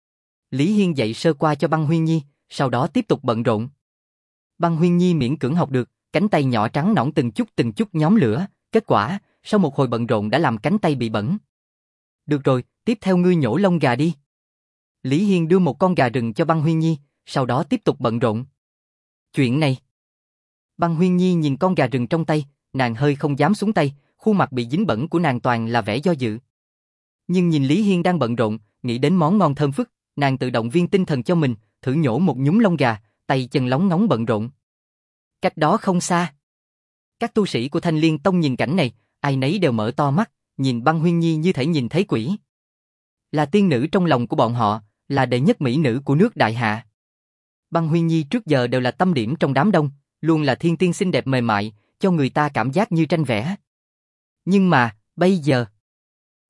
A: Lý Hiên dạy sơ qua cho Băng Huyên Nhi, sau đó tiếp tục bận rộn. Băng Huyên Nhi miễn cưỡng học được, cánh tay nhỏ trắng nõn từng chút từng chút nhóm lửa, kết quả, sau một hồi bận rộn đã làm cánh tay bị bẩn. Được rồi, tiếp theo ngươi nhổ lông gà đi. Lý Hiên đưa một con gà rừng cho Băng Huyên Nhi, sau đó tiếp tục bận rộn. Chuyện này. Băng Huyên Nhi nhìn con gà rừng trong tay, nàng hơi không dám xuống tay, khuôn mặt bị dính bẩn của nàng toàn là vẻ do dự. Nhưng nhìn Lý Hiên đang bận rộn, nghĩ đến món ngon thơm phức, nàng tự động viên tinh thần cho mình, thử nhổ một nhúm lông gà, tay chân lóng ngóng bận rộn. Cách đó không xa, các tu sĩ của Thanh Liên Tông nhìn cảnh này, ai nấy đều mở to mắt, nhìn Băng Huyên Nhi như thể nhìn thấy quỷ. Là tiên nữ trong lòng của bọn họ, là đệ nhất mỹ nữ của nước đại hạ. Băng Huyên Nhi trước giờ đều là tâm điểm trong đám đông, luôn là thiên tiên xinh đẹp mềm mại, cho người ta cảm giác như tranh vẽ. Nhưng mà, bây giờ,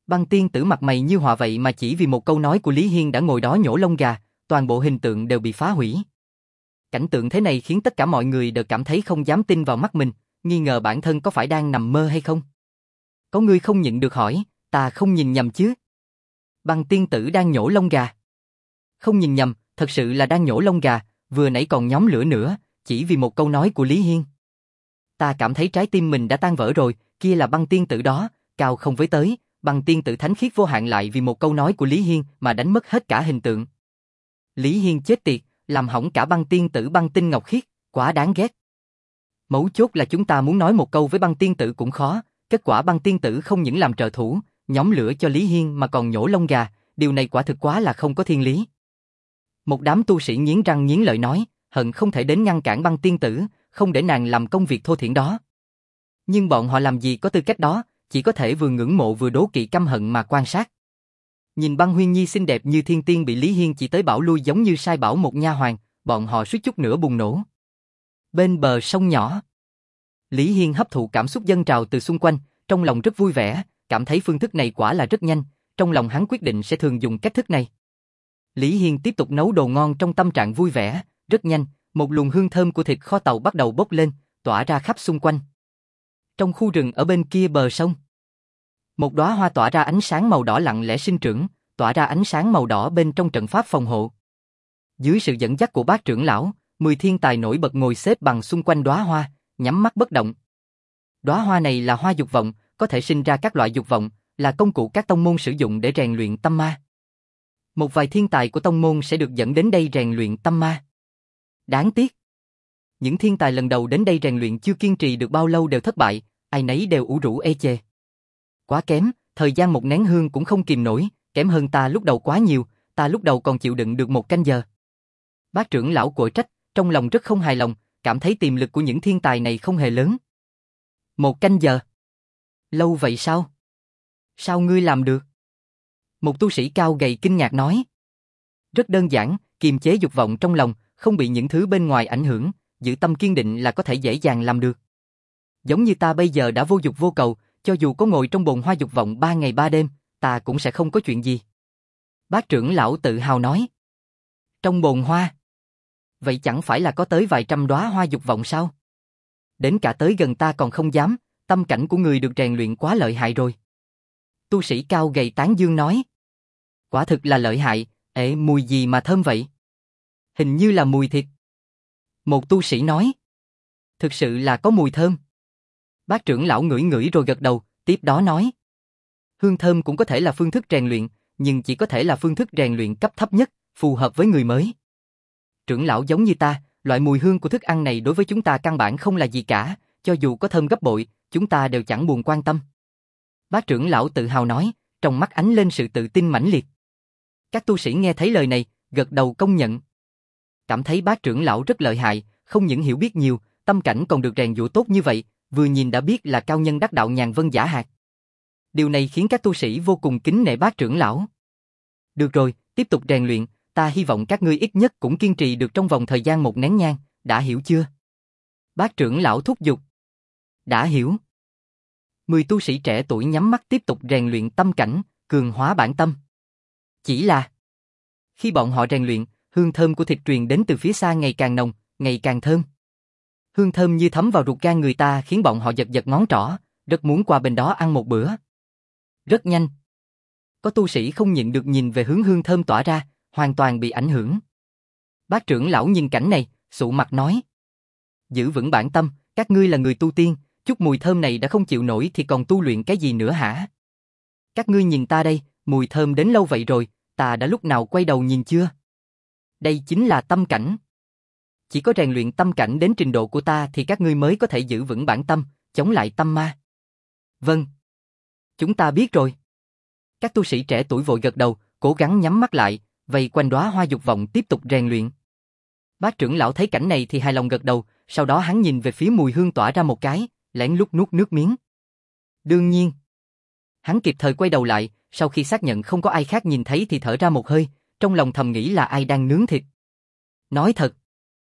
A: Băng tiên tử mặt mày như họa vậy mà chỉ vì một câu nói của Lý Hiên đã ngồi đó nhổ lông gà, toàn bộ hình tượng đều bị phá hủy. Cảnh tượng thế này khiến tất cả mọi người đều cảm thấy không dám tin vào mắt mình, nghi ngờ bản thân có phải đang nằm mơ hay không. Có người không nhịn được hỏi, ta không nhìn nhầm chứ? Băng tiên tử đang nhổ lông gà. Không nhìn nhầm, thật sự là đang nhổ lông gà, vừa nãy còn nhóm lửa nữa, chỉ vì một câu nói của Lý Hiên. Ta cảm thấy trái tim mình đã tan vỡ rồi, kia là băng tiên tử đó, cao không với tới, băng tiên tử thánh khiết vô hạn lại vì một câu nói của Lý Hiên mà đánh mất hết cả hình tượng. Lý Hiên chết tiệt, làm hỏng cả băng tiên tử băng tinh ngọc khiết, quá đáng ghét. Mấu chốt là chúng ta muốn nói một câu với băng tiên tử cũng khó, kết quả băng tiên tử không những làm trợ thủ, nhóm lửa cho Lý Hiên mà còn nhổ lông gà, điều này quả thực quá là không có thiên lý. Một đám tu sĩ nghiến răng nghiến lợi nói, hận không thể đến ngăn cản băng tiên tử, không để nàng làm công việc thô thiển đó. Nhưng bọn họ làm gì có tư cách đó, chỉ có thể vừa ngưỡng mộ vừa đố kỵ căm hận mà quan sát. Nhìn băng Huyên Nhi xinh đẹp như thiên tiên bị Lý Hiên chỉ tới bảo lui giống như sai bảo một nha hoàn, bọn họ suýt chút nữa bùng nổ. Bên bờ sông nhỏ, Lý Hiên hấp thụ cảm xúc dâng trào từ xung quanh, trong lòng rất vui vẻ, cảm thấy phương thức này quả là rất nhanh, trong lòng hắn quyết định sẽ thường dùng cách thức này. Lý Hiên tiếp tục nấu đồ ngon trong tâm trạng vui vẻ, rất nhanh, một luồng hương thơm của thịt kho tàu bắt đầu bốc lên, tỏa ra khắp xung quanh. Trong khu rừng ở bên kia bờ sông, một đóa hoa tỏa ra ánh sáng màu đỏ lặng lẽ sinh trưởng, tỏa ra ánh sáng màu đỏ bên trong trận pháp phòng hộ. Dưới sự dẫn dắt của bác trưởng lão, mười thiên tài nổi bật ngồi xếp bằng xung quanh đóa hoa, nhắm mắt bất động. Đóa hoa này là hoa dục vọng, có thể sinh ra các loại dục vọng, là công cụ các tông môn sử dụng để rèn luyện tâm ma. Một vài thiên tài của tông môn sẽ được dẫn đến đây rèn luyện tâm ma. Đáng tiếc, những thiên tài lần đầu đến đây rèn luyện chưa kiên trì được bao lâu đều thất bại, ai nấy đều ủ rũ ê chề. Quá kém, thời gian một nén hương cũng không kìm nổi, kém hơn ta lúc đầu quá nhiều, ta lúc đầu còn chịu đựng được một canh giờ. Bác trưởng lão quở trách, trong lòng rất không hài lòng, cảm thấy tiềm lực của những thiên tài này không hề lớn. Một canh giờ? Lâu vậy sao? Sao ngươi làm được? Một tu sĩ cao gầy kinh ngạc nói. Rất đơn giản, kiềm chế dục vọng trong lòng, không bị những thứ bên ngoài ảnh hưởng, giữ tâm kiên định là có thể dễ dàng làm được. Giống như ta bây giờ đã vô dục vô cầu, cho dù có ngồi trong bồn hoa dục vọng ba ngày ba đêm, ta cũng sẽ không có chuyện gì. Bác trưởng lão tự hào nói. Trong bồn hoa? Vậy chẳng phải là có tới vài trăm đóa hoa dục vọng sao? Đến cả tới gần ta còn không dám, tâm cảnh của người được rèn luyện quá lợi hại rồi. Tu sĩ cao gầy tán dương nói. Quả thực là lợi hại, ệ mùi gì mà thơm vậy? Hình như là mùi thịt. Một tu sĩ nói. Thực sự là có mùi thơm. Bác trưởng lão ngửi ngửi rồi gật đầu, tiếp đó nói. Hương thơm cũng có thể là phương thức rèn luyện, nhưng chỉ có thể là phương thức rèn luyện cấp thấp nhất, phù hợp với người mới. Trưởng lão giống như ta, loại mùi hương của thức ăn này đối với chúng ta căn bản không là gì cả, cho dù có thơm gấp bội, chúng ta đều chẳng buồn quan tâm. Bác trưởng lão tự hào nói, trong mắt ánh lên sự tự tin mãnh liệt. Các tu sĩ nghe thấy lời này, gật đầu công nhận. Cảm thấy bác trưởng lão rất lợi hại, không những hiểu biết nhiều, tâm cảnh còn được rèn giũa tốt như vậy, vừa nhìn đã biết là cao nhân đắc đạo nhàn vân giả hạt. Điều này khiến các tu sĩ vô cùng kính nể bác trưởng lão. Được rồi, tiếp tục rèn luyện, ta hy vọng các ngươi ít nhất cũng kiên trì được trong vòng thời gian một nén nhang, đã hiểu chưa? Bác trưởng lão thúc giục. Đã hiểu. Mười tu sĩ trẻ tuổi nhắm mắt tiếp tục rèn luyện tâm cảnh, cường hóa bản tâm. Chỉ là, khi bọn họ rèn luyện, hương thơm của thịt truyền đến từ phía xa ngày càng nồng, ngày càng thơm. Hương thơm như thấm vào ruột gan người ta khiến bọn họ giật giật ngón trỏ, rất muốn qua bên đó ăn một bữa. Rất nhanh. Có tu sĩ không nhịn được nhìn về hướng hương thơm tỏa ra, hoàn toàn bị ảnh hưởng. Bác trưởng lão nhìn cảnh này, sụ mặt nói. Giữ vững bản tâm, các ngươi là người tu tiên, chút mùi thơm này đã không chịu nổi thì còn tu luyện cái gì nữa hả? Các ngươi nhìn ta đây, mùi thơm đến lâu vậy rồi, ta đã lúc nào quay đầu nhìn chưa? Đây chính là tâm cảnh. Chỉ có rèn luyện tâm cảnh đến trình độ của ta thì các ngươi mới có thể giữ vững bản tâm, chống lại tâm ma. Vâng. Chúng ta biết rồi. Các tu sĩ trẻ tuổi vội gật đầu, cố gắng nhắm mắt lại, vây quanh đóa hoa dục vọng tiếp tục rèn luyện. Bác trưởng lão thấy cảnh này thì hài lòng gật đầu, sau đó hắn nhìn về phía mùi hương tỏa ra một cái, lén lút nuốt nước miếng. Đương nhiên. Hắn kịp thời quay đầu lại, sau khi xác nhận không có ai khác nhìn thấy thì thở ra một hơi, trong lòng thầm nghĩ là ai đang nướng thịt. Nói thật,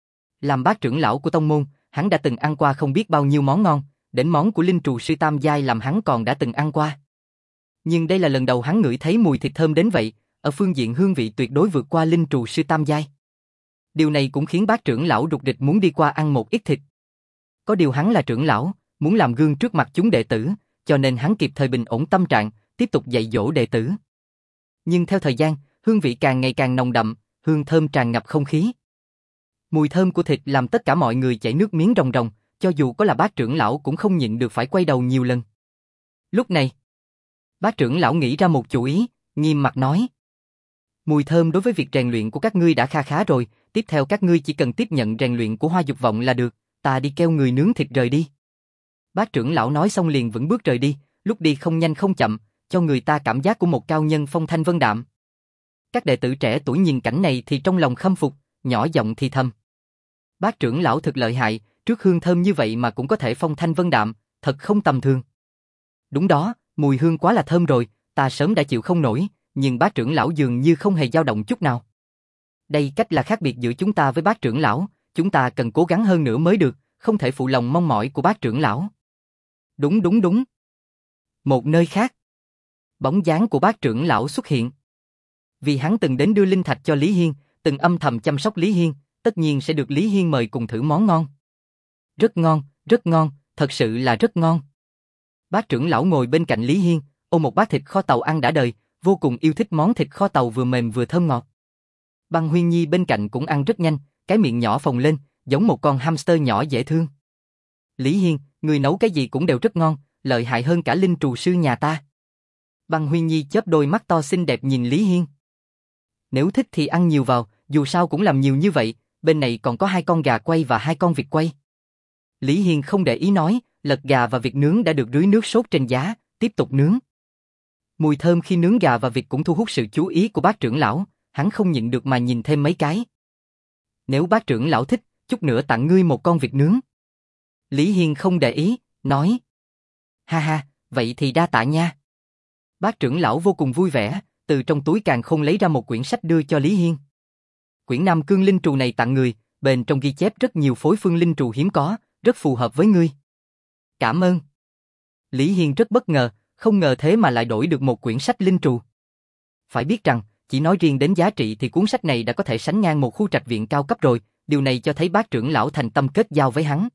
A: làm bác trưởng lão của tông môn, hắn đã từng ăn qua không biết bao nhiêu món ngon, đến món của linh trù sư tam giai làm hắn còn đã từng ăn qua. Nhưng đây là lần đầu hắn ngửi thấy mùi thịt thơm đến vậy, ở phương diện hương vị tuyệt đối vượt qua linh trù sư tam giai. Điều này cũng khiến bác trưởng lão rục rịch muốn đi qua ăn một ít thịt. Có điều hắn là trưởng lão, muốn làm gương trước mặt chúng đệ tử, cho nên hắn kịp thời bình ổn tâm trạng, tiếp tục dạy dỗ đệ tử. Nhưng theo thời gian, hương vị càng ngày càng nồng đậm, hương thơm tràn ngập không khí. Mùi thơm của thịt làm tất cả mọi người chảy nước miếng ròng ròng, cho dù có là bác trưởng lão cũng không nhịn được phải quay đầu nhiều lần. Lúc này, bác trưởng lão nghĩ ra một chủ ý, nghiêm mặt nói. Mùi thơm đối với việc rèn luyện của các ngươi đã kha khá rồi, tiếp theo các ngươi chỉ cần tiếp nhận rèn luyện của Hoa Dục Vọng là được, ta đi kêu người nướng thịt rời đi. Bác trưởng lão nói xong liền vững bước rời đi, lúc đi không nhanh không chậm, cho người ta cảm giác của một cao nhân phong thanh vân đạm. Các đệ tử trẻ tuổi nhìn cảnh này thì trong lòng khâm phục, nhỏ giọng thì thầm. Bác trưởng lão thực lợi hại, trước hương thơm như vậy mà cũng có thể phong thanh vân đạm, thật không tầm thường. Đúng đó, mùi hương quá là thơm rồi, ta sớm đã chịu không nổi, nhưng bác trưởng lão dường như không hề dao động chút nào. Đây cách là khác biệt giữa chúng ta với bác trưởng lão, chúng ta cần cố gắng hơn nữa mới được, không thể phụ lòng mong mỏi của bác trưởng lão. Đúng đúng đúng. Một nơi khác, bóng dáng của bác trưởng lão xuất hiện. Vì hắn từng đến đưa linh thạch cho Lý Hiên, từng âm thầm chăm sóc Lý Hiên, tất nhiên sẽ được Lý Hiên mời cùng thử món ngon. Rất ngon, rất ngon, thật sự là rất ngon. Bác trưởng lão ngồi bên cạnh Lý Hiên, ôm một bát thịt kho tàu ăn đã đời, vô cùng yêu thích món thịt kho tàu vừa mềm vừa thơm ngọt. Băng Huyên Nhi bên cạnh cũng ăn rất nhanh, cái miệng nhỏ phồng lên, giống một con hamster nhỏ dễ thương. Lý Hiên, người nấu cái gì cũng đều rất ngon, lợi hại hơn cả linh trù sư nhà ta. Băng Huyên Nhi chớp đôi mắt to xinh đẹp nhìn Lý Hiên. Nếu thích thì ăn nhiều vào, dù sao cũng làm nhiều như vậy, bên này còn có hai con gà quay và hai con vịt quay. Lý Hiên không để ý nói, lật gà và vịt nướng đã được rưới nước sốt trên giá, tiếp tục nướng. Mùi thơm khi nướng gà và vịt cũng thu hút sự chú ý của bác trưởng lão, hắn không nhịn được mà nhìn thêm mấy cái. Nếu bác trưởng lão thích, chút nữa tặng ngươi một con vịt nướng. Lý Hiên không để ý, nói. Ha ha, vậy thì đa tạ nha. Bác trưởng lão vô cùng vui vẻ, từ trong túi càn khôn lấy ra một quyển sách đưa cho Lý Hiên. Quyển Nam Cương Linh Trù này tặng người, bên trong ghi chép rất nhiều phối phương linh trù hiếm có, rất phù hợp với ngươi. Cảm ơn. Lý Hiên rất bất ngờ, không ngờ thế mà lại đổi được một quyển sách linh trù. Phải biết rằng, chỉ nói riêng đến giá trị thì cuốn sách này đã có thể sánh ngang một khu trạch viện cao cấp rồi, điều này cho thấy bác trưởng lão thành tâm kết giao với hắn.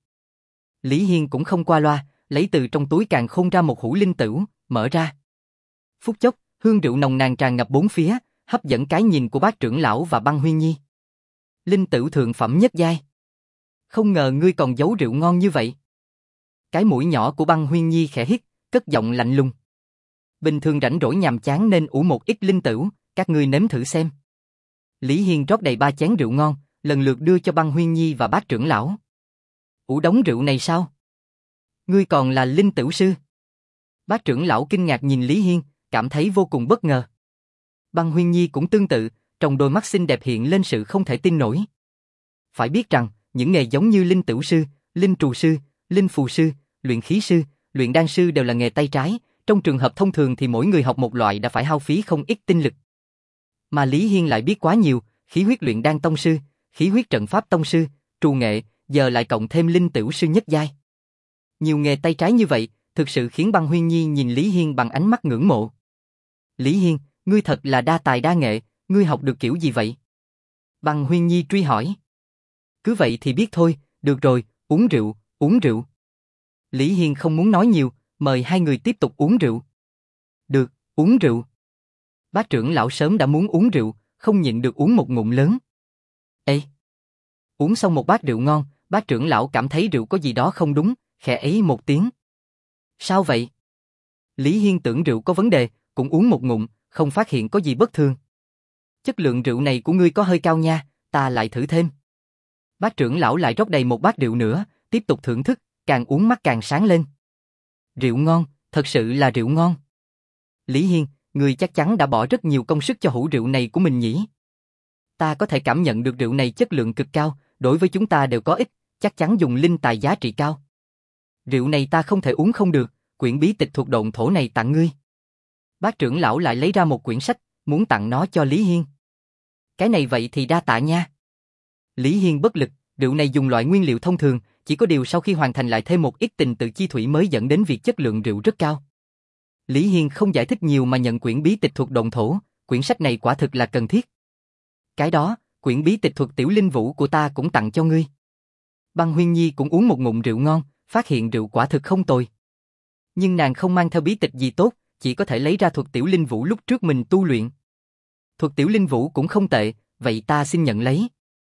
A: Lý Hiên cũng không qua loa, lấy từ trong túi càn khôn ra một hũ linh tửu, mở ra. Phút chốc, hương rượu nồng nàn tràn ngập bốn phía, hấp dẫn cái nhìn của bác trưởng lão và Băng Huyên Nhi. Linh tửu thượng phẩm nhất giai. Không ngờ ngươi còn giấu rượu ngon như vậy. Cái mũi nhỏ của Băng Huyên Nhi khẽ hít, cất giọng lạnh lùng. Bình thường rảnh rỗi nhàm chán nên ủ một ít linh tửu, các ngươi nếm thử xem. Lý Hiên rót đầy ba chén rượu ngon, lần lượt đưa cho Băng Huyên Nhi và bác trưởng lão. Ủ đống rượu này sao? Ngươi còn là linh tửu sư? Bác trưởng lão kinh ngạc nhìn Lý Hiên, cảm thấy vô cùng bất ngờ. Băng Huyên Nhi cũng tương tự, trong đôi mắt xinh đẹp hiện lên sự không thể tin nổi. Phải biết rằng, những nghề giống như linh tửu sư, linh trù sư, linh phù sư, luyện khí sư, luyện đan sư đều là nghề tay trái, trong trường hợp thông thường thì mỗi người học một loại đã phải hao phí không ít tinh lực. Mà Lý Hiên lại biết quá nhiều, khí huyết luyện đan tông sư, khí huyết trận pháp tông sư, trù nghệ, giờ lại cộng thêm linh tửu sư nhất giai. Nhiều nghề tay trái như vậy, thực sự khiến Băng Huyên Nhi nhìn Lý Hiên bằng ánh mắt ngưỡng mộ. Lý Hiên, ngươi thật là đa tài đa nghệ, ngươi học được kiểu gì vậy? Băng Huyên Nhi truy hỏi. Cứ vậy thì biết thôi, được rồi, uống rượu, uống rượu. Lý Hiên không muốn nói nhiều, mời hai người tiếp tục uống rượu. Được, uống rượu. Bác trưởng lão sớm đã muốn uống rượu, không nhịn được uống một ngụm lớn. Ê! Uống xong một bát rượu ngon, bác trưởng lão cảm thấy rượu có gì đó không đúng, khẽ ấy một tiếng. Sao vậy? Lý Hiên tưởng rượu có vấn đề, cũng uống một ngụm, không phát hiện có gì bất thường. Chất lượng rượu này của ngươi có hơi cao nha, ta lại thử thêm. Bác trưởng lão lại rót đầy một bát rượu nữa, tiếp tục thưởng thức, càng uống mắt càng sáng lên. Rượu ngon, thật sự là rượu ngon. Lý Hiên, ngươi chắc chắn đã bỏ rất nhiều công sức cho hũ rượu này của mình nhỉ? Ta có thể cảm nhận được rượu này chất lượng cực cao, đối với chúng ta đều có ích, chắc chắn dùng linh tài giá trị cao. Rượu này ta không thể uống không được, quyển bí tịch thuộc độn thổ này tặng ngươi. Bác trưởng lão lại lấy ra một quyển sách, muốn tặng nó cho Lý Hiên. Cái này vậy thì đa tạ nha. Lý Hiên bất lực, rượu này dùng loại nguyên liệu thông thường, chỉ có điều sau khi hoàn thành lại thêm một ít tình tự chi thủy mới dẫn đến việc chất lượng rượu rất cao. Lý Hiên không giải thích nhiều mà nhận quyển bí tịch thuật độn thổ, quyển sách này quả thực là cần thiết. Cái đó, quyển bí tịch thuật tiểu linh vũ của ta cũng tặng cho ngươi. Băng Huyên Nhi cũng uống một ngụm rượu ngon, phát hiện rượu quả thực không tồi. Nhưng nàng không mang theo bí tịch gì tốt, chỉ có thể lấy ra thuật tiểu linh vũ lúc trước mình tu luyện. Thuật tiểu linh vũ cũng không tệ, vậy ta xin nhận lấy.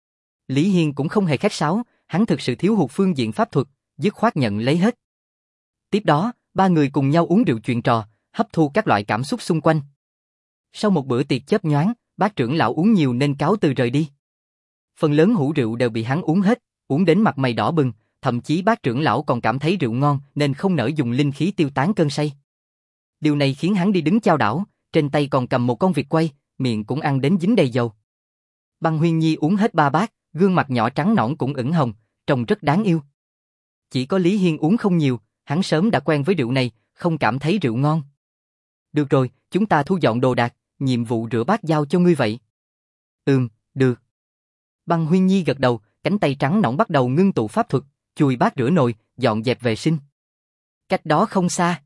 A: Lý Hiên cũng không hề khách sáo, hắn thực sự thiếu hụt phương diện pháp thuật, dứt khoát nhận lấy hết. Tiếp đó, ba người cùng nhau uống rượu chuyện trò, hấp thu các loại cảm xúc xung quanh. Sau một bữa tiệc chớp nhoáng, bác trưởng lão uống nhiều nên cáo từ rời đi. Phần lớn hũ rượu đều bị hắn uống hết, uống đến mặt mày đỏ bừng, thậm chí bác trưởng lão còn cảm thấy rượu ngon nên không nỡ dùng linh khí tiêu tán cơn say. Điều này khiến hắn đi đứng chao đảo, trên tay còn cầm một con vịt quay, miệng cũng ăn đến dính đầy dầu. Băng Huyên Nhi uống hết ba bát, gương mặt nhỏ trắng nõn cũng ửng hồng, trông rất đáng yêu. Chỉ có Lý Hiên uống không nhiều, hắn sớm đã quen với rượu này, không cảm thấy rượu ngon. Được rồi, chúng ta thu dọn đồ đạc, nhiệm vụ rửa bát giao cho ngươi vậy. Ừm, được. Băng Huyên Nhi gật đầu, cánh tay trắng nõn bắt đầu ngưng tụ pháp thuật, chùi bát rửa nồi, dọn dẹp vệ sinh. Cách đó không xa,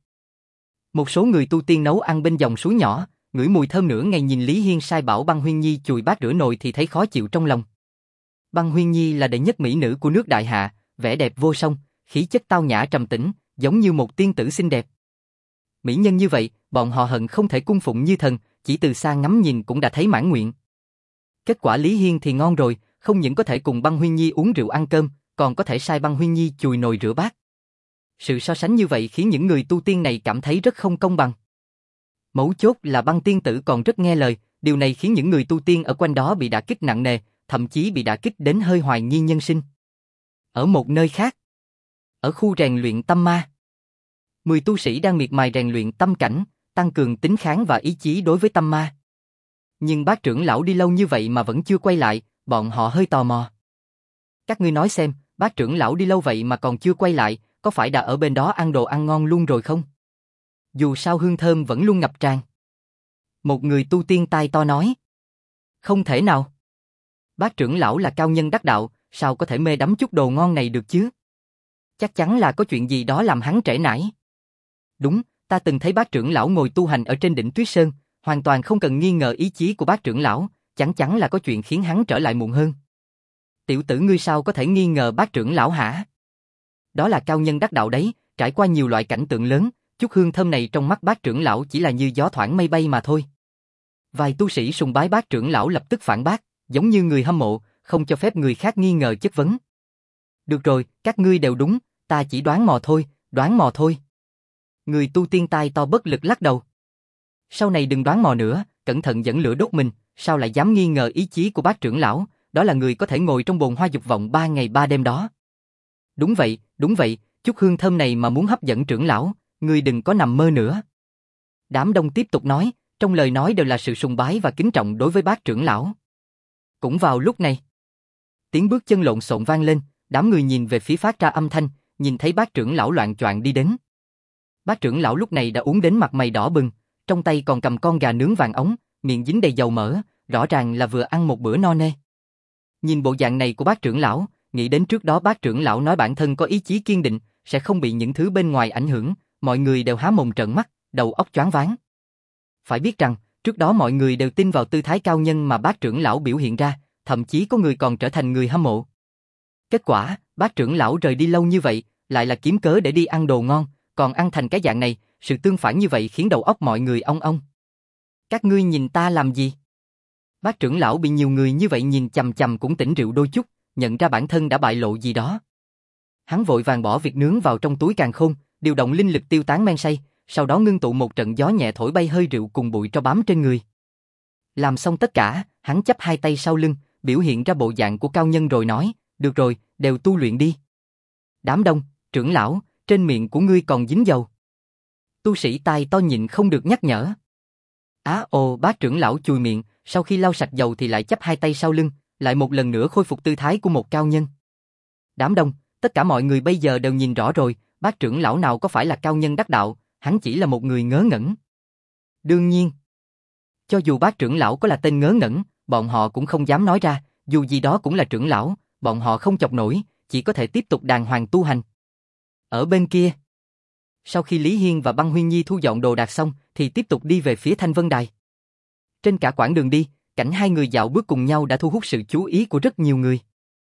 A: một số người tu tiên nấu ăn bên dòng suối nhỏ, ngửi mùi thơm nửa ngày nhìn Lý Hiên sai bảo Băng Huyên Nhi chùi bát rửa nồi thì thấy khó chịu trong lòng. Băng Huyên Nhi là đệ nhất mỹ nữ của nước Đại Hạ, vẻ đẹp vô song, khí chất tao nhã trầm tĩnh, giống như một tiên tử xinh đẹp. Mỹ nhân như vậy, bọn họ hận không thể cung phụng như thần, chỉ từ xa ngắm nhìn cũng đã thấy mãn nguyện. Kết quả Lý Hiên thì ngon rồi, không những có thể cùng Băng Huyên Nhi uống rượu ăn cơm, còn có thể sai Băng Huyên Nhi chùi nồi rửa bát. Sự so sánh như vậy khiến những người tu tiên này cảm thấy rất không công bằng. Mấu chốt là Băng tiên tử còn rất nghe lời, điều này khiến những người tu tiên ở quanh đó bị đả kích nặng nề, thậm chí bị đả kích đến hơi hoài nghi nhân sinh. Ở một nơi khác, ở khu rèn luyện tâm ma, mười tu sĩ đang miệt mài rèn luyện tâm cảnh, tăng cường tính kháng và ý chí đối với tâm ma. Nhưng bác trưởng lão đi lâu như vậy mà vẫn chưa quay lại, bọn họ hơi tò mò. Các ngươi nói xem, bác trưởng lão đi lâu vậy mà còn chưa quay lại, có phải đã ở bên đó ăn đồ ăn ngon luôn rồi không? Dù sao hương thơm vẫn luôn ngập tràn. Một người tu tiên tai to nói. Không thể nào. Bác trưởng lão là cao nhân đắc đạo, sao có thể mê đắm chút đồ ngon này được chứ? Chắc chắn là có chuyện gì đó làm hắn trễ nải. Đúng, ta từng thấy bác trưởng lão ngồi tu hành ở trên đỉnh Tuyết Sơn, hoàn toàn không cần nghi ngờ ý chí của bác trưởng lão, chắc chắn là có chuyện khiến hắn trở lại muộn hơn. Tiểu tử ngươi sao có thể nghi ngờ bác trưởng lão hả? Đó là cao nhân đắc đạo đấy, trải qua nhiều loại cảnh tượng lớn, chút hương thơm này trong mắt bác trưởng lão chỉ là như gió thoảng mây bay mà thôi. Vài tu sĩ sùng bái bác trưởng lão lập tức phản bác, giống như người hâm mộ, không cho phép người khác nghi ngờ chất vấn. Được rồi, các ngươi đều đúng, ta chỉ đoán mò thôi, đoán mò thôi. Người tu tiên tai to bất lực lắc đầu. Sau này đừng đoán mò nữa, cẩn thận dẫn lửa đốt mình, sao lại dám nghi ngờ ý chí của bác trưởng lão, đó là người có thể ngồi trong bồn hoa dục vọng ba ngày ba đêm đó. Đúng vậy, đúng vậy, chút hương thơm này mà muốn hấp dẫn trưởng lão, ngươi đừng có nằm mơ nữa. Đám đông tiếp tục nói, trong lời nói đều là sự sùng bái và kính trọng đối với bác trưởng lão. Cũng vào lúc này, tiếng bước chân lộn xộn vang lên, đám người nhìn về phía phát ra âm thanh, nhìn thấy bác trưởng lão loạng choạng đi đến. Bác trưởng lão lúc này đã uống đến mặt mày đỏ bừng, trong tay còn cầm con gà nướng vàng ống, miệng dính đầy dầu mỡ, rõ ràng là vừa ăn một bữa no nê. Nhìn bộ dạng này của bác trưởng lão, nghĩ đến trước đó bác trưởng lão nói bản thân có ý chí kiên định, sẽ không bị những thứ bên ngoài ảnh hưởng, mọi người đều há mồm trợn mắt, đầu óc choáng váng. Phải biết rằng, trước đó mọi người đều tin vào tư thái cao nhân mà bác trưởng lão biểu hiện ra, thậm chí có người còn trở thành người hâm mộ. Kết quả, bác trưởng lão rời đi lâu như vậy, lại là kiếm cớ để đi ăn đồ ngon, còn ăn thành cái dạng này, sự tương phản như vậy khiến đầu óc mọi người ong ong. Các ngươi nhìn ta làm gì? Bác trưởng lão bị nhiều người như vậy nhìn chằm chằm cũng tỉnh rượu đôi chút, nhận ra bản thân đã bại lộ gì đó. Hắn vội vàng bỏ việc nướng vào trong túi càn khôn, điều động linh lực tiêu tán men say, sau đó ngưng tụ một trận gió nhẹ thổi bay hơi rượu cùng bụi tro bám trên người. Làm xong tất cả, hắn chắp hai tay sau lưng, biểu hiện ra bộ dạng của cao nhân rồi nói, được rồi, đều tu luyện đi. Đám đông, trưởng lão, trên miệng của ngươi còn dính dầu. Tu sĩ tai to nhịn không được nhắc nhở. Á ồ, bác trưởng lão chùi miệng, sau khi lau sạch dầu thì lại chắp hai tay sau lưng, lại một lần nữa khôi phục tư thái của một cao nhân. Đám đông, tất cả mọi người bây giờ đều nhìn rõ rồi, bác trưởng lão nào có phải là cao nhân đắc đạo, hắn chỉ là một người ngớ ngẩn. Đương nhiên, cho dù bác trưởng lão có là tên ngớ ngẩn, bọn họ cũng không dám nói ra, dù gì đó cũng là trưởng lão, bọn họ không chọc nổi, chỉ có thể tiếp tục đàng hoàng tu hành. Ở bên kia, Sau khi Lý Hiên và Băng Huyên Nhi thu dọn đồ đạc xong, thì tiếp tục đi về phía Thanh Vân Đài. Trên cả quãng đường đi, cảnh hai người dạo bước cùng nhau đã thu hút sự chú ý của rất nhiều người.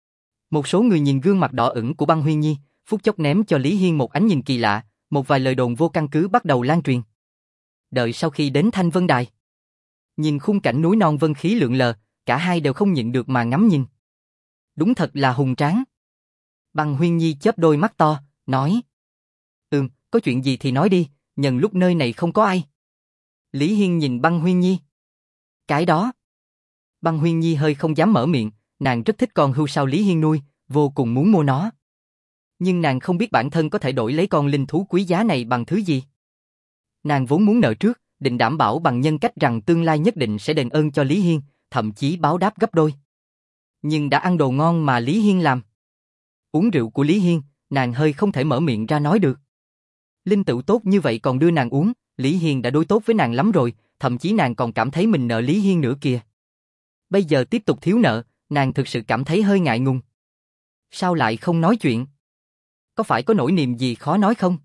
A: Một số người nhìn gương mặt đỏ ửng của Băng Huyên Nhi, phút chốc ném cho Lý Hiên một ánh nhìn kỳ lạ, một vài lời đồn vô căn cứ bắt đầu lan truyền. Đợi sau khi đến Thanh Vân Đài, nhìn khung cảnh núi non vân khí lượn lờ, cả hai đều không nhịn được mà ngắm nhìn. Đúng thật là hùng tráng. Băng Huyên Nhi chớp đôi mắt to, nói: Ừm, có chuyện gì thì nói đi, nhân lúc nơi này không có ai. Lý Hiên nhìn Băng Huyên Nhi. Cái đó. Băng Huyên Nhi hơi không dám mở miệng, nàng rất thích con hươu sao Lý Hiên nuôi, vô cùng muốn mua nó. Nhưng nàng không biết bản thân có thể đổi lấy con linh thú quý giá này bằng thứ gì. Nàng vốn muốn nợ trước, định đảm bảo bằng nhân cách rằng tương lai nhất định sẽ đền ơn cho Lý Hiên, thậm chí báo đáp gấp đôi. Nhưng đã ăn đồ ngon mà Lý Hiên làm, uống rượu của Lý Hiên, nàng hơi không thể mở miệng ra nói được. Linh tửu tốt như vậy còn đưa nàng uống, Lý Hiên đã đối tốt với nàng lắm rồi, thậm chí nàng còn cảm thấy mình nợ Lý Hiên nữa kìa. Bây giờ tiếp tục thiếu nợ, nàng thực sự cảm thấy hơi ngại ngùng. Sao lại không nói chuyện? Có phải có nỗi niềm gì khó nói không?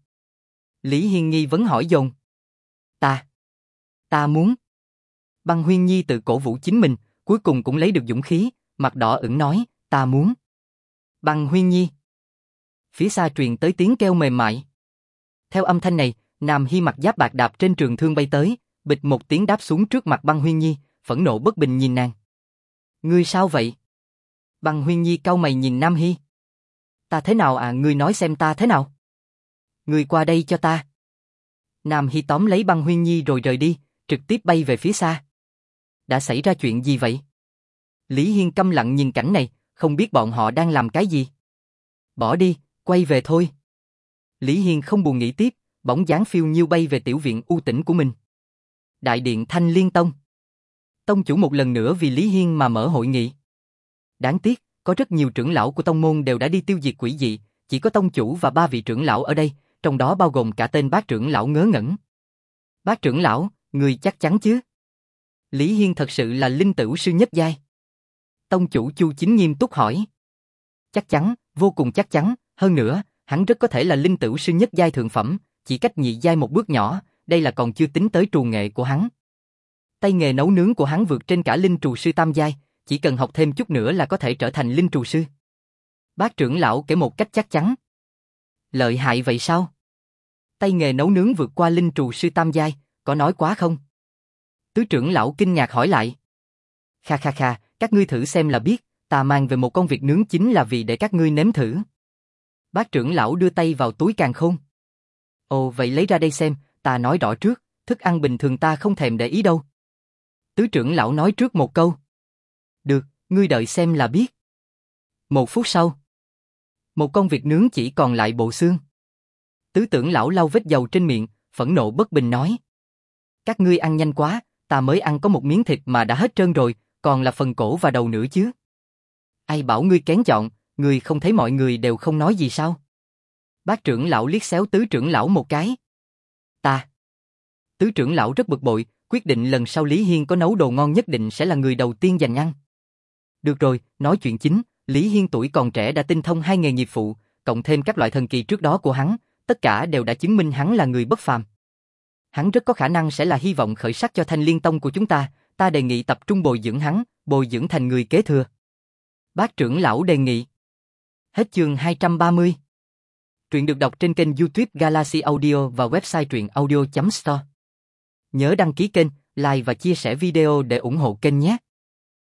A: Lý Hiên nghi vấn hỏi dồn. Ta, ta muốn. Băng Huyên Nhi tự cổ vũ chính mình, cuối cùng cũng lấy được dũng khí, mặt đỏ ửng nói, ta muốn. Băng Huyên Nhi. Phía xa truyền tới tiếng kêu mềm mại. Theo âm thanh này, Nam Hy mặc giáp bạc đạp trên trường thương bay tới, bịch một tiếng đáp xuống trước mặt Băng Huyên Nhi, phẫn nộ bất bình nhìn nàng. Ngươi sao vậy? Băng Huyên Nhi cau mày nhìn Nam Hy. Ta thế nào à, ngươi nói xem ta thế nào? Ngươi qua đây cho ta. Nam Hy tóm lấy Băng Huyên Nhi rồi rời đi, trực tiếp bay về phía xa. Đã xảy ra chuyện gì vậy? Lý Hiên câm lặng nhìn cảnh này, không biết bọn họ đang làm cái gì. Bỏ đi, quay về thôi. Lý Hiên không buồn nghĩ tiếp, bóng dáng phiêu nhiêu bay về tiểu viện u tĩnh của mình. Đại điện Thanh Liên Tông. Tông chủ một lần nữa vì Lý Hiên mà mở hội nghị. Đáng tiếc, có rất nhiều trưởng lão của tông môn đều đã đi tiêu diệt quỷ dị, chỉ có tông chủ và ba vị trưởng lão ở đây, trong đó bao gồm cả tên bác trưởng lão ngớ ngẩn. Bác trưởng lão, người chắc chắn chứ? Lý Hiên thật sự là linh tửu sư nhất giai. Tông chủ Chu Chính nghiêm túc hỏi. Chắc chắn, vô cùng chắc chắn, hơn nữa, hắn rất có thể là linh tửu sư nhất giai thượng phẩm, chỉ cách nhị giai một bước nhỏ, đây là còn chưa tính tới trù nghệ của hắn. Tay nghề nấu nướng của hắn vượt trên cả linh trù sư tam giai, chỉ cần học thêm chút nữa là có thể trở thành linh trù sư. Bác trưởng lão kể một cách chắc chắn. Lợi hại vậy sao? Tay nghề nấu nướng vượt qua linh trù sư tam giai, có nói quá không? Tứ trưởng lão kinh ngạc hỏi lại. Kha kha kha, các ngươi thử xem là biết, ta mang về một con vịt nướng chính là vì để các ngươi nếm thử. Bác trưởng lão đưa tay vào túi càn khôn. Ồ vậy lấy ra đây xem, ta nói rõ trước, thức ăn bình thường ta không thèm để ý đâu. Tứ trưởng lão nói trước một câu. Được, ngươi đợi xem là biết. Một phút sau, một con vịt nướng chỉ còn lại bộ xương. Tứ trưởng lão lau vết dầu trên miệng, phẫn nộ bất bình nói. Các ngươi ăn nhanh quá, ta mới ăn có một miếng thịt mà đã hết trơn rồi, còn là phần cổ và đầu nữa chứ. Ai bảo ngươi kén chọn, ngươi không thấy mọi người đều không nói gì sao? Bác trưởng lão liếc xéo tứ trưởng lão một cái. Ta. Tứ trưởng lão rất bực bội, quyết định lần sau Lý Hiên có nấu đồ ngon nhất định sẽ là người đầu tiên giành ăn. Được rồi, nói chuyện chính, Lý Hiên tuổi còn trẻ đã tinh thông hai nghề nghiệp phụ, cộng thêm các loại thần kỳ trước đó của hắn, tất cả đều đã chứng minh hắn là người bất phàm. Hắn rất có khả năng sẽ là hy vọng khởi sắc cho Thanh Liên Tông của chúng ta, ta đề nghị tập trung bồi dưỡng hắn, bồi dưỡng thành người kế thừa. Bác trưởng lão đề nghị. Hết chương hai trăm ba mươi. Truyện được đọc trên kênh YouTube Galaxy Audio và website truyện audio chấm store. Nhớ đăng ký kênh, like và chia sẻ video để ủng hộ kênh nhé.